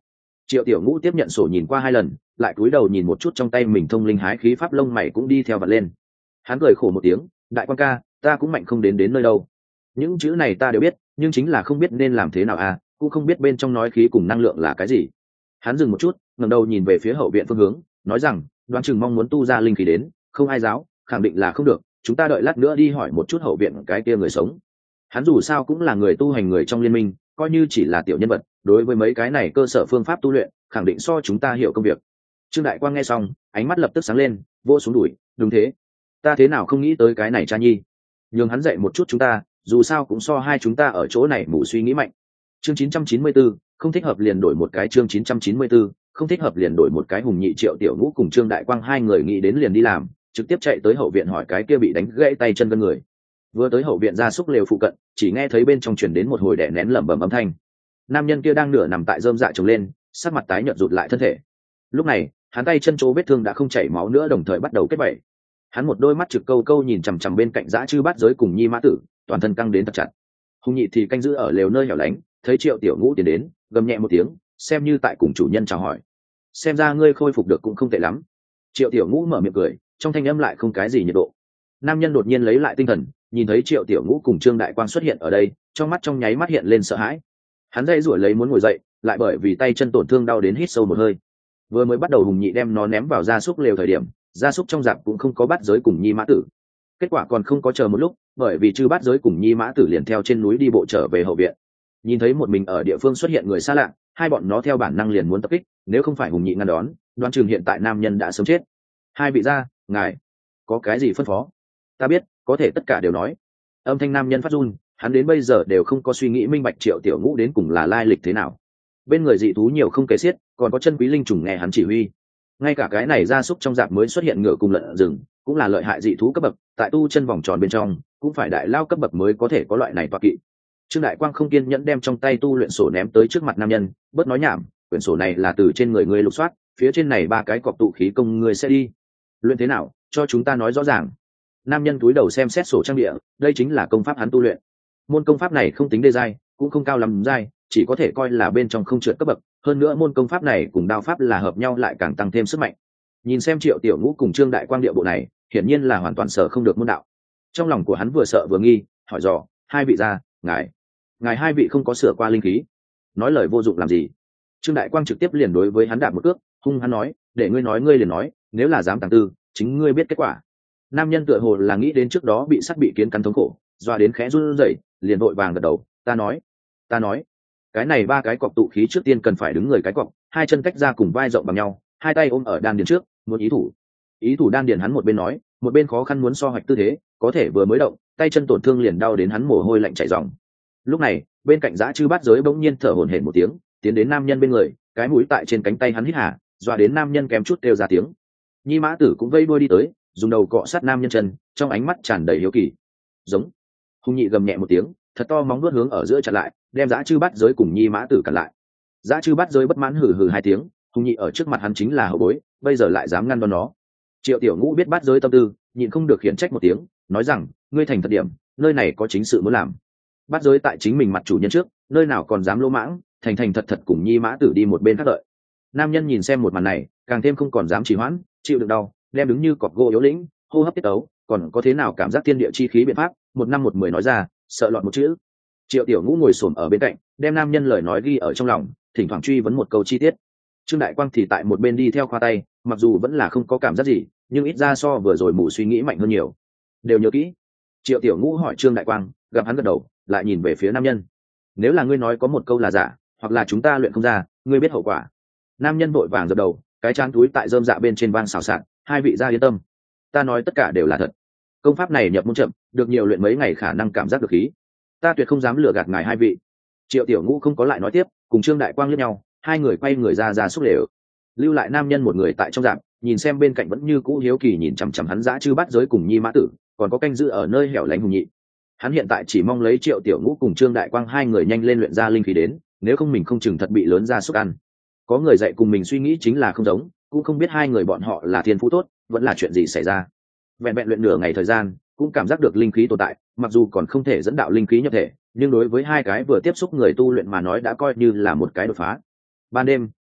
Triệu Tiểu Ngũ tiếp nhận sổ nhìn qua hai lần, lại cúi đầu nhìn một chút trong tay mình thông linh hái khí pháp, lông mày cũng đi theo vặn lên. Hắn cười khổ một tiếng, đại quan ca, ta cũng mạnh không đến đến nơi đâu. Những chữ này ta đều biết, nhưng chính là không biết nên làm thế nào à, cũng không biết bên trong nói khí cùng năng lượng là cái gì. Hắn dừng một chút, ngẩng đầu nhìn về phía hậu viện phương hướng, nói rằng, đoán chừng mong muốn tu ra linh khí đến, không ai giáo, khẳng định là không được, chúng ta đợi lát nữa đi hỏi một chút hậu viện cái kia người sống. Hắn dù sao cũng là người tu hành người trong liên minh, coi như chỉ là tiểu nhân vật, đối với mấy cái này cơ sở phương pháp tu luyện, khẳng định so chúng ta hiểu công việc. Trương Đại Quang nghe xong, ánh mắt lập tức sáng lên, vỗ xuống đùi, đúng thế, ta thế nào không nghĩ tới cái này cha nhi, nhường hắn dạy một chút chúng ta, dù sao cũng so hai chúng ta ở chỗ này mù suy nghĩ mạnh. Chương chín trăm chín mươi tư, không thích hợp liền đổi một cái. Chương chín trăm chín mươi tư, không thích hợp liền đổi một cái. Hùng Nhị, Triệu Tiểu Ngũ cùng Trương Đại Quang hai người nghĩ đến liền đi làm, trực tiếp chạy tới hậu viện hỏi cái kia bị đánh gãy tay chân gân người. Vừa tới hậu viện gia súc lều phụ cận, chỉ nghe thấy bên trong truyền đến một hồi đè nén lẩm bẩm âm thanh. Nam nhân kia đang nửa nằm tại rơm dạ trồng lên, sắc mặt tái nhợt rụt lại thân thể. Lúc này, hắn tay chân chỗ vết thương đã không chảy máu nữa, đồng thời bắt đầu kết vảy. Hắn một đôi mắt trực câu câu nhìn chằm chằm bên cạnh dã chư bát giới cùng Nhi Mã Tử, toàn thân căng đến thật chặt. Hùng Nhị thì canh giữ ở lều nơi hẻo lánh, thấy Triệu Tiểu Ngũ tiến đến, gầm nhẹ một tiếng, xem như tại cùng chủ nhân chào hỏi. Xem ra ngươi khôi phục được cũng không tệ lắm. Triệu Tiểu Ngũ mở miệng cười, trong thanh âm lại không cái gì nhiệt độ. Nam nhân đột nhiên lấy lại tinh thần, nhìn thấy Triệu Tiểu Ngũ cùng Trương Đại Quang xuất hiện ở đây, trong mắt trong nháy mắt hiện lên sợ hãi. Hắn dây rủi lấy muốn ngồi dậy, lại bởi vì tay chân tổn thương đau đến hít sâu một hơi. Vừa mới bắt đầu Hùng Nhị đem nó ném vào gia súc lều thời điểm, gia súc trong rạp cũng không có bát giới cùng Nhi Mã Tử. Kết quả còn không có chờ một lúc, bởi vì chư bát giới cùng Nhi Mã Tử liền theo trên núi đi bộ trở về hậu viện. Nhìn thấy một mình ở địa phương xuất hiện người xa lạ, hai bọn nó theo bản năng liền muốn tập kích, nếu không phải Hùng Nhị ngăn đón, đoán chừng hiện tại nam nhân đã sớm chết. Hai vị gia, ngài có cái gì phân phó? Ta biết, có thể tất cả đều nói. Âm thanh nam nhân phát run, hắn đến bây giờ đều không có suy nghĩ minh bạch Triệu Tiểu Ngũ đến cùng là lai lịch thế nào. Bên người dị thú nhiều không kể xiết, còn có chân quý linh trùng nghe hắn chỉ huy. Ngay cả cái này gia súc trong rạp mới xuất hiện ngựa cùng lợn rừng, cũng là lợi hại dị thú cấp bậc, tại tu chân vòng tròn bên trong, cũng phải đại lao cấp bậc mới có thể có loại này toạc kỵ. Trương Đại Quang không kiên nhẫn đem trong tay tu luyện sổ ném tới trước mặt nam nhân, bớt nói nhảm, quyển sổ này là từ trên người ngươi lục soát, phía trên này ba cái cọc tụ khí công ngươi sẽ đi. Luyện thế nào, cho chúng ta nói rõ ràng. Nam nhân cúi đầu xem xét sổ trang địa, đây chính là công pháp hắn tu luyện. Môn công pháp này không tính đê giai, cũng không cao lắm giai, chỉ có thể coi là bên trong không trượt cấp bậc, hơn nữa môn công pháp này cùng đao pháp là hợp nhau lại càng tăng thêm sức mạnh. Nhìn xem Triệu Tiểu Ngũ cùng Trương Đại Quang địa bộ này, hiển nhiên là hoàn toàn sợ không được môn đạo. Trong lòng của hắn vừa sợ vừa nghi, hỏi dò, hai vị gia, ngài ngài hai vị không có sửa qua linh khí, nói lời vô dụng làm gì? Trương Đại Quang trực tiếp liền đối với hắn đạp một cước, hung hắn nói, để ngươi nói ngươi liền nói, nếu là dám tàng tư, chính ngươi biết kết quả. Nam nhân tựa hồ là nghĩ đến trước đó bị sắt bị kiến cắn thống khổ, doa đến khẽ run rẩy, liền vội vàng gật đầu, ta nói, ta nói, cái này ba cái cọc tụ khí trước tiên cần phải đứng người cái cọc, hai chân cách ra cùng vai rộng bằng nhau, hai tay ôm ở đan điền trước, muốn ý thủ. Ý thủ đan điền hắn một bên nói, một bên khó khăn muốn so hoạch tư thế, có thể vừa mới động, tay chân tổn thương liền đau đến hắn mồ hôi lạnh chảy ròng. Lúc này, bên cạnh dã chư bát giới bỗng nhiên thở hổn hển một tiếng, tiến đến nam nhân bên người, cái mũi tại trên cánh tay hắn hít hà, doa đến nam nhân kém chút kêu ra tiếng. Nhi Mã Tử cũng vây đuôi đi tới, dùng đầu cọ sát nam nhân chân, trong ánh mắt tràn đầy hiếu kỳ. Giống. Hùng Nhị gầm nhẹ một tiếng, thật to móng vuốt hướng ở giữa chặn lại, đem dã chư bát giới cùng Nhi Mã Tử cản lại. Dã chư bát giới bất mãn hừ hừ hai tiếng, Hùng Nhị ở trước mặt hắn chính là hậu bối, bây giờ lại dám ngăn đón nó. Triệu Tiểu Ngũ biết bát giới tâm tư, nhịn không được khiển trách một tiếng, nói rằng, ngươi thành thật điểm, nơi này có chính sự muốn làm. Bát giới tại chính mình mặt chủ nhân trước, nơi nào còn dám lỗ mãng, thành thành thật thật cùng Nhi Mã Tử đi một bên khác đợi. Nam nhân nhìn xem một màn này, càng thêm không còn dám trì hoãn, chịu đựng đau, đem đứng như cọc gỗ yếu lĩnh, hô hấp tiết tấu, còn có thế nào cảm giác thiên địa chi khí biện pháp, một năm một mười nói ra, sợ lọt một chữ. Triệu Tiểu Ngũ ngồi xổm ở bên cạnh, đem nam nhân lời nói ghi ở trong lòng, thỉnh thoảng truy vấn một câu chi tiết. Trương Đại Quang thì tại một bên đi theo khoa tay, mặc dù vẫn là không có cảm giác gì, nhưng ít ra so vừa rồi mù suy nghĩ mạnh hơn nhiều. Đều nhớ kỹ. Triệu Tiểu Ngũ hỏi Trương Đại Quang, gặp hắn gật đầu, lại nhìn về phía nam nhân. Nếu là ngươi nói có một câu là giả, hoặc là chúng ta luyện không ra, ngươi biết hậu quả. Nam nhân vội vàng dập đầu, cái trán túi tại rơm dạ bên trên vang xào xạc, hai vị gia yên tâm, ta nói tất cả đều là thật. Công pháp này nhập môn chậm, được nhiều luyện mấy ngày khả năng cảm giác được khí, ta tuyệt không dám lừa gạt ngài hai vị. Triệu Tiểu Ngũ không có lại nói tiếp, cùng Trương Đại Quang liếc nhau, hai người quay người ra ra xúc lều, lưu lại nam nhân một người tại trong rạp, nhìn xem bên cạnh vẫn như cũ hiếu kỳ nhìn chằm chằm hắn dã chư bát giới cùng Nhi Mã Tử, còn có canh giữ ở nơi hẻo lánh Hùng Nhị. Hắn hiện tại chỉ mong lấy Triệu Tiểu Ngũ cùng Trương Đại Quang hai người nhanh lên luyện ra linh khí đến, nếu không mình không chừng thật bị lớn ra xúc ăn. Có người dạy cùng mình suy nghĩ chính là không giống, cũng không biết hai người bọn họ là thiên phú tốt, vẫn là chuyện gì xảy ra. Vẹn vẹn luyện nửa ngày thời gian, cũng cảm giác được linh khí tồn tại, mặc dù còn không thể dẫn đạo linh khí nhập thể, nhưng đối với hai cái vừa tiếp xúc người tu luyện mà nói đã coi như là một cái đột phá. Ban đêm,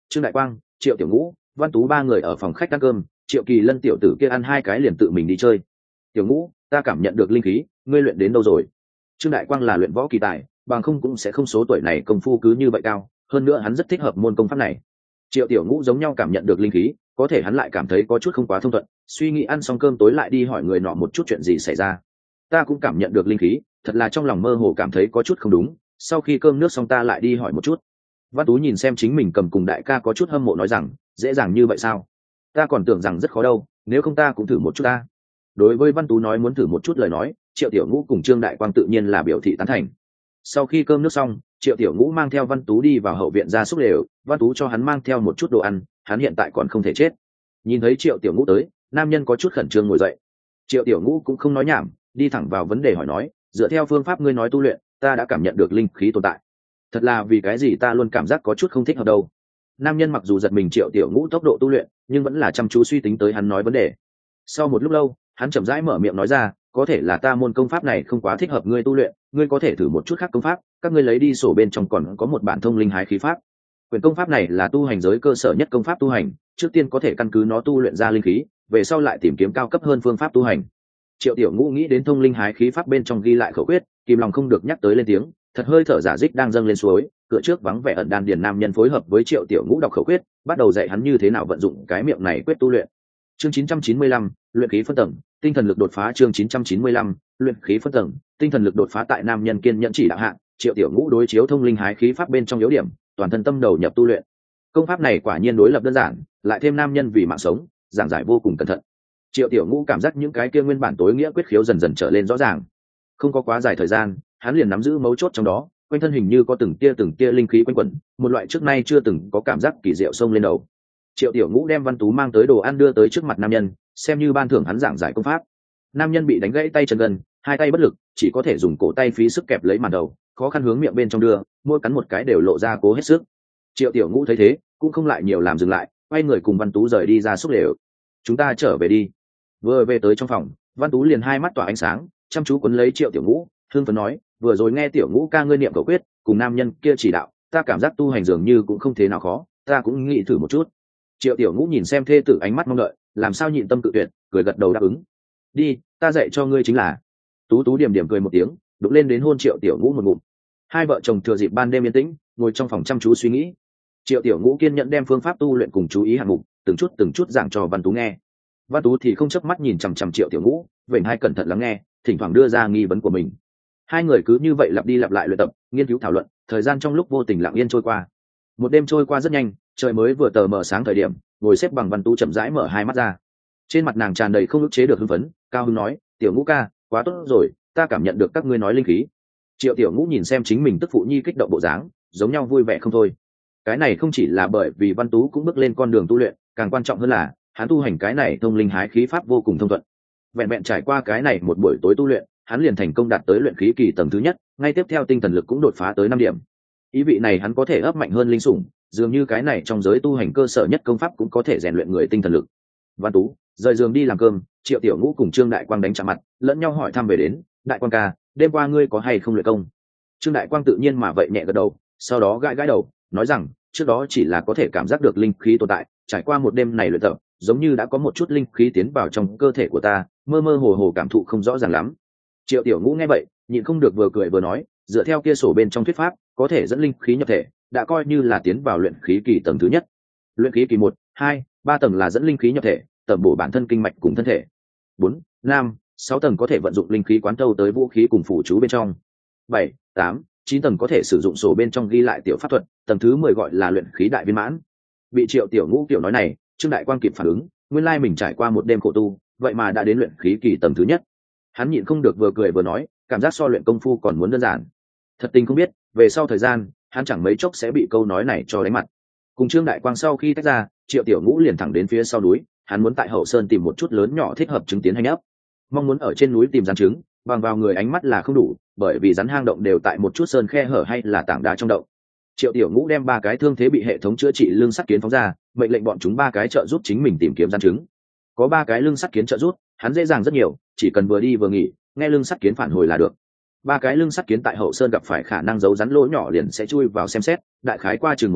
Trương Đại Quang, Triệu Tiểu Ngũ, Văn Tú ba người ở phòng khách ăn cơm. Triệu Kỳ Lân tiểu tử kia ăn hai cái liền tự mình đi chơi. Tiểu Ngũ, ta cảm nhận được linh khí, ngươi luyện đến đâu rồi? Trương Đại Quang là luyện võ kỳ tài, bằng không cũng sẽ không số tuổi này công phu cứ như vậy cao, hơn nữa hắn rất thích hợp môn công pháp này. Triệu Tiểu Ngũ giống nhau cảm nhận được linh khí, có thể hắn lại cảm thấy có chút không quá thông thuận, suy nghĩ ăn xong cơm tối lại đi hỏi người nọ một chút chuyện gì xảy ra. Ta cũng cảm nhận được linh khí, thật là trong lòng mơ hồ cảm thấy có chút không đúng, sau khi cơm nước xong ta lại đi hỏi một chút. Văn Tú nhìn xem chính mình cầm cùng đại ca có chút hâm mộ nói rằng, dễ dàng như vậy sao? Ta còn tưởng rằng rất khó đâu, nếu không ta cũng thử một chút ta. Đối với Văn Tú nói muốn thử một chút lời nói, Triệu Tiểu Ngũ cùng Trương Đại Quang tự nhiên là biểu thị tán thành. Sau khi cơm nước xong, Triệu Tiểu Ngũ mang theo Văn Tú đi vào hậu viện ra xúc lều, Văn Tú cho hắn mang theo một chút đồ ăn, hắn hiện tại còn không thể chết. Nhìn thấy Triệu Tiểu Ngũ tới, nam nhân có chút khẩn trương ngồi dậy. Triệu Tiểu Ngũ cũng không nói nhảm, đi thẳng vào vấn đề hỏi nói, dựa theo phương pháp ngươi nói tu luyện, ta đã cảm nhận được linh khí tồn tại. Thật là vì cái gì ta luôn cảm giác có chút không thích hợp đâu. Nam nhân mặc dù giật mình Triệu Tiểu Ngũ tốc độ tu luyện, nhưng vẫn là chăm chú suy tính tới hắn nói vấn đề. Sau một lúc lâu, hắn chậm rãi mở miệng nói ra, có thể là ta môn công pháp này không quá thích hợp ngươi tu luyện, ngươi có thể thử một chút khác công pháp, các ngươi lấy đi sổ bên trong còn có một bản thông linh hái khí pháp. Quyền công pháp này là tu hành giới cơ sở nhất công pháp tu hành, trước tiên có thể căn cứ nó tu luyện ra linh khí, về sau lại tìm kiếm cao cấp hơn phương pháp tu hành. Triệu Tiểu Ngũ nghĩ đến thông linh hái khí pháp bên trong ghi lại khẩu quyết, kìm lòng không được nhắc tới lên tiếng, thật hơi thở giả dích đang dâng lên suối, cửa trước vắng vẻ ẩn đan điền nam nhân phối hợp với Triệu Tiểu Ngũ đọc khẩu quyết, bắt đầu dạy hắn như thế nào vận dụng cái miệng này quyết tu luyện. Chương chín trăm chín mươi lăm, luyện khí phân tầng, tinh thần lực đột phá. Chương chín trăm chín mươi lăm, luyện khí phân tầng, tinh thần lực đột phá. Tại nam nhân kiên nhẫn chỉ đạo hạng, Triệu Tiểu Ngũ đối chiếu thông linh hái khí pháp bên trong yếu điểm, toàn thân tâm đầu nhập tu luyện. Công pháp này quả nhiên đối lập đơn giản, lại thêm nam nhân vì mạng sống, giảng giải vô cùng cẩn thận. Triệu Tiểu Ngũ cảm giác những cái kia nguyên bản tối nghĩa quyết khiếu dần dần trở lên rõ ràng. Không có quá dài thời gian, hắn liền nắm giữ mấu chốt trong đó, quanh thân hình như có từng tia từng tia linh khí quanh quẩn, một loại trước nay chưa từng có cảm giác kỳ diệu xông lên đầu. Triệu Tiểu Ngũ đem Văn Tú mang tới đồ ăn đưa tới trước mặt nam nhân, xem như ban thưởng hắn giảng giải công pháp. Nam nhân bị đánh gãy tay chân gần, hai tay bất lực, chỉ có thể dùng cổ tay phí sức kẹp lấy màn đầu, khó khăn hướng miệng bên trong đưa, mỗi cắn một cái đều lộ ra cố hết sức. Triệu Tiểu Ngũ thấy thế, cũng không lại nhiều làm dừng lại, quay người cùng Văn Tú rời đi ra xúc lều. Chúng ta trở về đi. Vừa về tới trong phòng, Văn Tú liền hai mắt tỏa ánh sáng, chăm chú quấn lấy Triệu Tiểu Ngũ, hương phấn nói, vừa rồi nghe Tiểu Ngũ ca ngươi niệm cầu quyết, cùng nam nhân kia chỉ đạo, ta cảm giác tu hành dường như cũng không thế nào khó, ta cũng nghĩ thử một chút. Triệu Tiểu Ngũ nhìn xem thê tử ánh mắt mong đợi, làm sao nhịn tâm tự tuyệt, cười gật đầu đáp ứng. Đi, ta dạy cho ngươi chính là. Tú Tú điểm điểm cười một tiếng, đụng lên đến hôn Triệu Tiểu Ngũ một ngụm. Hai vợ chồng thừa dịp ban đêm yên tĩnh, ngồi trong phòng chăm chú suy nghĩ. Triệu Tiểu Ngũ kiên nhẫn đem phương pháp tu luyện cùng chú ý hạng mục, từng chút từng chút giảng cho Văn Tú nghe. Văn Tú thì không chớp mắt nhìn chằm chằm Triệu Tiểu Ngũ, vểnh hai cẩn thận lắng nghe, thỉnh thoảng đưa ra nghi vấn của mình. Hai người cứ như vậy lặp đi lặp lại luyện tập, nghiên cứu thảo luận, thời gian trong lúc vô tình lặng yên trôi qua. Một đêm trôi qua rất nhanh, trời mới vừa tờ mờ sáng thời điểm, ngồi xếp bằng Văn Tú chậm rãi mở hai mắt ra. Trên mặt nàng tràn đầy không ức chế được hưng phấn, cao hứng nói, Tiểu Ngũ ca, quá tốt rồi, ta cảm nhận được các ngươi nói linh khí. Triệu Tiểu Ngũ nhìn xem chính mình tức phụ nhi kích động bộ dáng, giống nhau vui vẻ không thôi. Cái này không chỉ là bởi vì Văn Tú cũng bước lên con đường tu luyện, càng quan trọng hơn là hắn tu hành cái này thông linh hái khí pháp vô cùng thông thuận. Vẹn vẹn trải qua cái này một buổi tối tu luyện, hắn liền thành công đạt tới luyện khí kỳ tầng thứ nhất, ngay tiếp theo tinh thần lực cũng đột phá tới năm điểm. Ý vị này hắn có thể ấp mạnh hơn linh sủng, dường như cái này trong giới tu hành cơ sở nhất công pháp cũng có thể rèn luyện người tinh thần lực. Văn Tú rời giường đi làm cơm, Triệu Tiểu Ngũ cùng Trương Đại Quang đánh chạm mặt, lẫn nhau hỏi thăm về đến, Đại Quang ca, đêm qua ngươi có hay không luyện công? Trương Đại Quang tự nhiên mà vậy nhẹ gật đầu, sau đó gãi gãi đầu, nói rằng, trước đó chỉ là có thể cảm giác được linh khí tồn tại, trải qua một đêm này luyện tập, giống như đã có một chút linh khí tiến vào trong cơ thể của ta, mơ mơ hồ hồ cảm thụ không rõ ràng lắm. Triệu Tiểu Ngũ nghe vậy, nhịn không được vừa cười vừa nói, dựa theo kia sổ bên trong thuyết pháp, có thể dẫn linh khí nhập thể, đã coi như là tiến vào luyện khí kỳ tầng thứ nhất. Luyện khí kỳ một, hai, ba tầng là dẫn linh khí nhập thể, tẩm bổ bản thân kinh mạch cùng thân thể. Bốn, năm, sáu tầng có thể vận dụng linh khí quán thâu tới vũ khí cùng phụ chú bên trong. Bảy, tám, chín tầng có thể sử dụng sổ bên trong ghi lại tiểu pháp thuật, tầng thứ mười gọi là luyện khí đại viên mãn. Bị Triệu Tiểu Ngũ kiểu nói này, Trương Đại Quang kịp phản ứng, nguyên lai mình trải qua một đêm khổ tu, vậy mà đã đến luyện khí kỳ tầng thứ nhất. Hắn nhịn không được vừa cười vừa nói, cảm giác so luyện công phu còn muốn đơn giản. Thật tình không biết, về sau thời gian, hắn chẳng mấy chốc sẽ bị câu nói này cho đánh mặt. Cùng Trương Đại Quang sau khi tách ra, Triệu Tiểu Ngũ liền thẳng đến phía sau núi, hắn muốn tại Hậu Sơn tìm một chút lớn nhỏ thích hợp trứng tiến hành ấp. Mong muốn ở trên núi tìm rắn trứng, bằng vào người ánh mắt là không đủ, bởi vì rắn hang động đều tại một chút sơn khe hở hay là tảng đá trong động. Triệu Tiểu Ngũ đem ba cái thương thế bị hệ thống chữa trị lương sắt kiến phóng ra, mệnh lệnh bọn chúng ba cái trợ giúp chính mình tìm kiếm rắn trứng. Có ba cái lương sắt kiến trợ giúp, hắn dễ dàng rất nhiều, chỉ cần vừa đi vừa nghỉ, nghe lương sắt kiến phản hồi là được. Ba cái lương sắt kiến tại Hậu Sơn gặp phải khả năng giấu rắn lỗ nhỏ liền sẽ chui vào xem xét, đại khái qua chừng một giờ,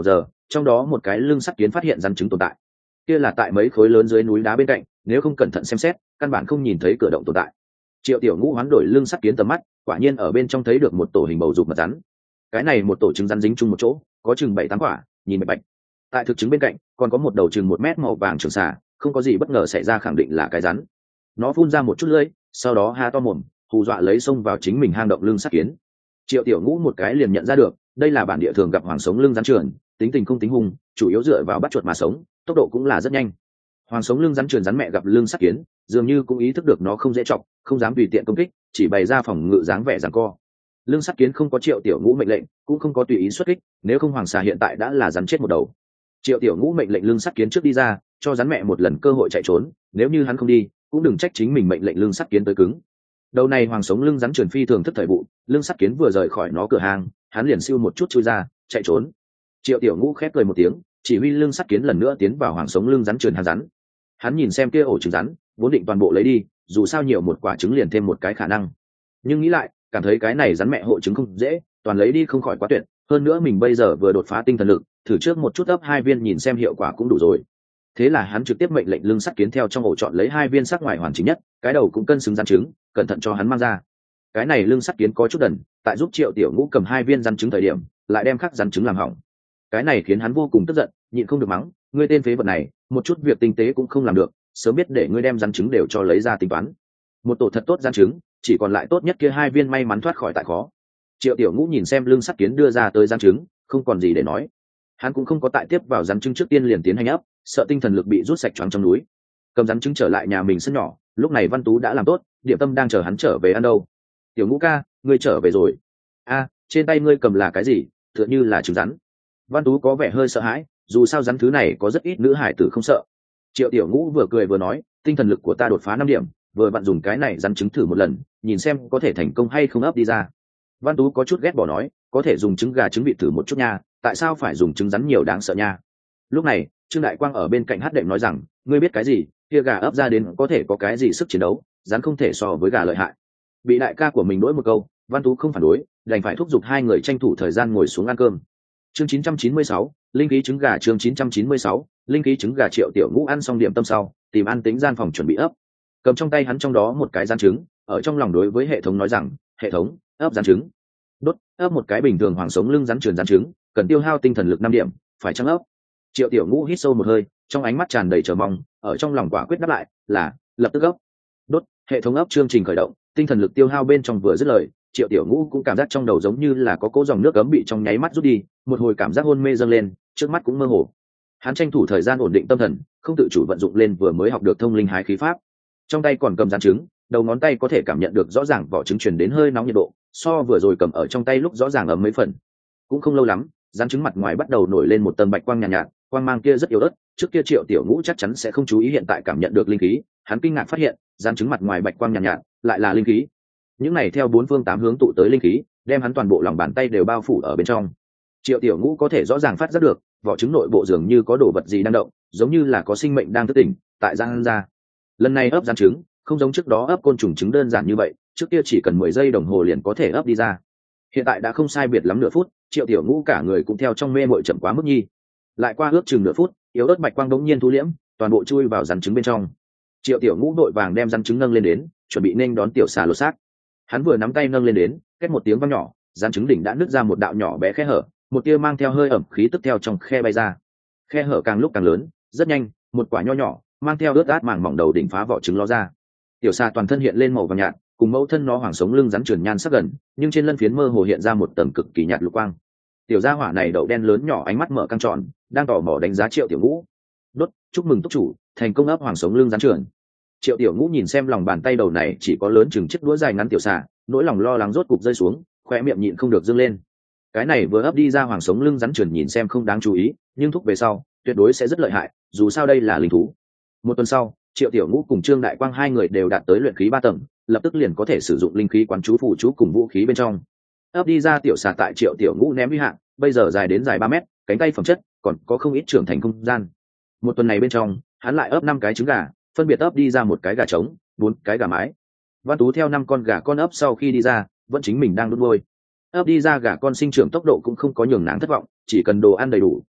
trong đó một cái lưng sắt kiến phát hiện rắn trứng tồn tại. Kia là tại mấy khối lớn dưới núi đá bên cạnh, nếu không cẩn thận xem xét căn bản không nhìn thấy cửa động tồn tại. Triệu Tiểu Ngũ hoán đổi lưng sắt kiến tầm mắt, quả nhiên ở bên trong thấy được một tổ hình bầu dục mật rắn. Cái này một tổ trứng rắn dính chung một chỗ, có chừng bảy tám quả, nhìn bạch bạch. Tại thực trứng bên cạnh còn có một đầu chừng một mét màu vàng trường xà, không có gì bất ngờ xảy ra, khẳng định là cái rắn. Nó phun ra một chút lưỡi, sau đó há to mồm, hù dọa lấy xông vào chính mình hang động lưng sắt kiến. Triệu Tiểu Ngũ một cái liền nhận ra được, đây là bản địa thường gặp hoàng sống lưng rắn trườn, tính tình không tính hung, chủ yếu dựa vào bắt chuột mà sống, tốc độ cũng là rất nhanh. Hoàng sống lưng rắn trườn rắn mẹ gặp lưng sắt kiến, dường như cũng ý thức được nó không dễ chọc, không dám tùy tiện công kích, chỉ bày ra phòng ngự dáng vẻ giằng co. Lưng sắt kiến không có Triệu Tiểu Ngũ mệnh lệnh, cũng không có tùy ý xuất kích, nếu không hoàng xà hiện tại đã là rắn chết một đầu. Triệu Tiểu Ngũ mệnh lệnh lưng sắt kiến trước đi ra, cho rắn mẹ một lần cơ hội chạy trốn, nếu như hắn không đi, cũng đừng trách chính mình mệnh lệnh lưng sắt kiến tới cứng. Đầu này hoàng sống lưng rắn trườn phi thường thức thời vụ, lưng sắt kiến vừa rời khỏi nó cửa hàng, hắn liền siêu một chút chui ra, chạy trốn. Triệu Tiểu Ngũ khép cười một tiếng, chỉ huy lưng sắt kiến lần nữa tiến vào hoàng sống lưng rắn trườn hàng rắn. Hắn nhìn xem kia ổ trứng rắn, vốn định toàn bộ lấy đi, dù sao nhiều một quả trứng liền thêm một cái khả năng. Nhưng nghĩ lại, cảm thấy cái này rắn mẹ hộ trứng không dễ, toàn lấy đi không khỏi quá tuyệt, hơn nữa mình bây giờ vừa đột phá tinh thần lực, thử trước một chút ấp hai viên nhìn xem hiệu quả cũng đủ rồi. Thế là hắn trực tiếp mệnh lệnh lưng sắt kiến theo trong ổ chọn lấy hai viên sắc ngoài hoàn chỉnh nhất, cái đầu cũng cân xứng rắn trứng, cẩn thận cho hắn mang ra. Cái này lưng sắt kiến có chút đần, tại giúp Triệu Tiểu Ngũ cầm hai viên rắn trứng thời điểm, lại đem khắc rắn trứng làm hỏng. Cái này khiến hắn vô cùng tức giận, nhịn không được mắng, ngươi tên phế vật này, một chút việc tinh tế cũng không làm được, sớm biết để ngươi đem rắn trứng đều cho lấy ra tính toán. Một tổ thật tốt rắn trứng, chỉ còn lại tốt nhất kia hai viên may mắn thoát khỏi tại khó. Triệu Tiểu Ngũ nhìn xem lưng sắt kiến đưa ra tới rắn trứng, không còn gì để nói. Hắn cũng không có tại tiếp vào rắn trứng trước tiên liền tiến hành ấp, sợ tinh thần lực bị rút sạch choáng trong núi. Cầm rắn trứng trở lại nhà mình sân nhỏ, lúc này Văn Tú đã làm tốt, Điểm Tâm đang chờ hắn trở về ăn đâu. Tiểu Ngũ ca, ngươi trở về rồi. A, trên tay ngươi cầm là cái gì? Tựa như là trứng rắn. Văn Tú có vẻ hơi sợ hãi, dù sao rắn thứ này có rất ít nữ hải tử không sợ. Triệu Tiểu Ngũ vừa cười vừa nói, tinh thần lực của ta đột phá năm điểm, vừa bạn dùng cái này rắn trứng thử một lần, nhìn xem có thể thành công hay không ấp đi ra. Văn Tú có chút ghét bỏ nói, có thể dùng trứng gà trứng vịt thử một chút nha, tại sao phải dùng trứng rắn nhiều đáng sợ nha. Lúc này Trương Đại Quang ở bên cạnh hát đệm nói rằng, ngươi biết cái gì, kia gà ấp ra đến có thể có cái gì sức chiến đấu, rắn không thể so với gà lợi hại. Bị đại ca của mình đỗi một câu, Văn Tú không phản đối, đành phải thúc giục hai người tranh thủ thời gian ngồi xuống ăn cơm. Chương chín trăm chín mươi sáu, linh khí trứng gà. Chương chín trăm chín mươi sáu, linh khí trứng gà. Triệu Tiểu Ngũ ăn xong điểm tâm sau, tìm ăn tính gian phòng chuẩn bị ấp. Cầm trong tay hắn trong đó một cái rắn trứng, ở trong lòng đối với hệ thống nói rằng, hệ thống, ấp rắn trứng. Đốt, ấp một cái bình thường hoàng sống lưng rắn trườn rắn trứng, cần tiêu hao tinh thần lực năm điểm, phải chăng ấp? Triệu Tiểu Ngũ hít sâu một hơi, trong ánh mắt tràn đầy chờ mong, ở trong lòng quả quyết đáp lại, là lập tức ấp. Đốt, hệ thống ấp chương trình khởi động, tinh thần lực tiêu hao bên trong vừa dứt lời, Triệu Tiểu Ngũ cũng cảm giác trong đầu giống như là có cỗ dòng nước cấm bị trong nháy mắt rút đi, một hồi cảm giác hôn mê dâng lên, trước mắt cũng mơ hồ. Hắn tranh thủ thời gian ổn định tâm thần, không tự chủ vận dụng lên vừa mới học được thông linh hái khí pháp. Trong tay còn cầm rắn trứng, đầu ngón tay có thể cảm nhận được rõ ràng vỏ trứng truyền đến hơi nóng nhiệt độ, so vừa rồi cầm ở trong tay lúc rõ ràng ấm mấy phần. Cũng không lâu lắm, rắn trứng mặt ngoài bắt đầu nổi lên một tầng bạch quang nhàn nhạt, nhạt, quang mang kia rất yếu ớt, trước kia Triệu Tiểu Ngũ chắc chắn sẽ không chú ý hiện tại cảm nhận được linh khí, hắn kinh ngạc phát hiện, rắn trứng mặt ngoài bạch quang nhàn nhạt, nhạt, lại là linh khí. Những này theo bốn phương tám hướng tụ tới linh khí, đem hắn toàn bộ lòng bàn tay đều bao phủ ở bên trong. Triệu Tiểu Ngũ có thể rõ ràng phát giác được, vỏ trứng nội bộ dường như có đồ vật gì đang động, giống như là có sinh mệnh đang thức tỉnh, tại răng ra. Lần này ấp rắn trứng, không giống trước đó ấp côn trùng trứng đơn giản như vậy, trước kia chỉ cần mười giây đồng hồ liền có thể ấp đi ra. Hiện tại đã không sai biệt lắm nửa phút, Triệu Tiểu Ngũ cả người cũng theo trong mê mội chậm quá mức nhi. Lại qua ước chừng nửa phút, yếu ớt bạch quang đống nhiên thu liễm, toàn bộ chui vào rắn trứng bên trong. Triệu Tiểu Ngũ đội vàng đem rắn trứng nâng lên đến, chuẩn bị nên đón tiểu xà lột xác. Hắn vừa nắm tay nâng lên đến, két một tiếng vang nhỏ, rắn trứng đỉnh đã nứt ra một đạo nhỏ bé khe hở, một tia mang theo hơi ẩm khí tức theo trong khe bay ra. Khe hở càng lúc càng lớn, rất nhanh, một quả nho nhỏ, mang theo ướt át màng mỏng đầu đỉnh phá vỏ trứng ló ra. Tiểu xà toàn thân hiện lên màu vàng nhạt, cùng mẫu thân nó hoàng sống lưng rắn trườn nhan sắc gần, nhưng trên lân phiến mơ hồ hiện ra một tầng cực kỳ nhạt lục quang. Tiểu gia hỏa này đậu đen lớn nhỏ ánh mắt mở căng tròn, đang tò mò đánh giá Triệu Tiểu Ngũ. Đốt, chúc mừng túc chủ, thành công ấp hoàng sống lưng rắn trườn. Triệu Tiểu Ngũ nhìn xem lòng bàn tay đầu này chỉ có lớn chừng chiếc đũa dài ngắn tiểu xà, nỗi lòng lo lắng rốt cục rơi xuống, khoe miệng nhịn không được dương lên. Cái này vừa ấp đi ra hoàng sống lưng rắn trườn nhìn xem không đáng chú ý, nhưng thúc về sau tuyệt đối sẽ rất lợi hại, dù sao đây là linh thú. Một tuần sau, Triệu Tiểu Ngũ cùng Trương Đại Quang hai người đều đạt tới luyện khí ba tầng, lập tức liền có thể sử dụng linh khí quán chú phù chú cùng vũ khí bên trong. Ấp đi ra tiểu xà tại Triệu Tiểu Ngũ ném uy hạng, bây giờ dài đến dài ba mét, cánh tay phẩm chất còn có không ít trưởng thành không gian. Một tuần này bên trong, hắn lại ấp năm cái trứng gà, phân biệt ấp đi ra một cái gà trống, bốn cái gà mái. Văn Tú theo năm con gà con ấp sau khi đi ra, vẫn chính mình đang đun nuôi. Ấp đi ra gà con sinh trưởng tốc độ cũng không có nhường nàng thất vọng, chỉ cần đồ ăn đầy đủ,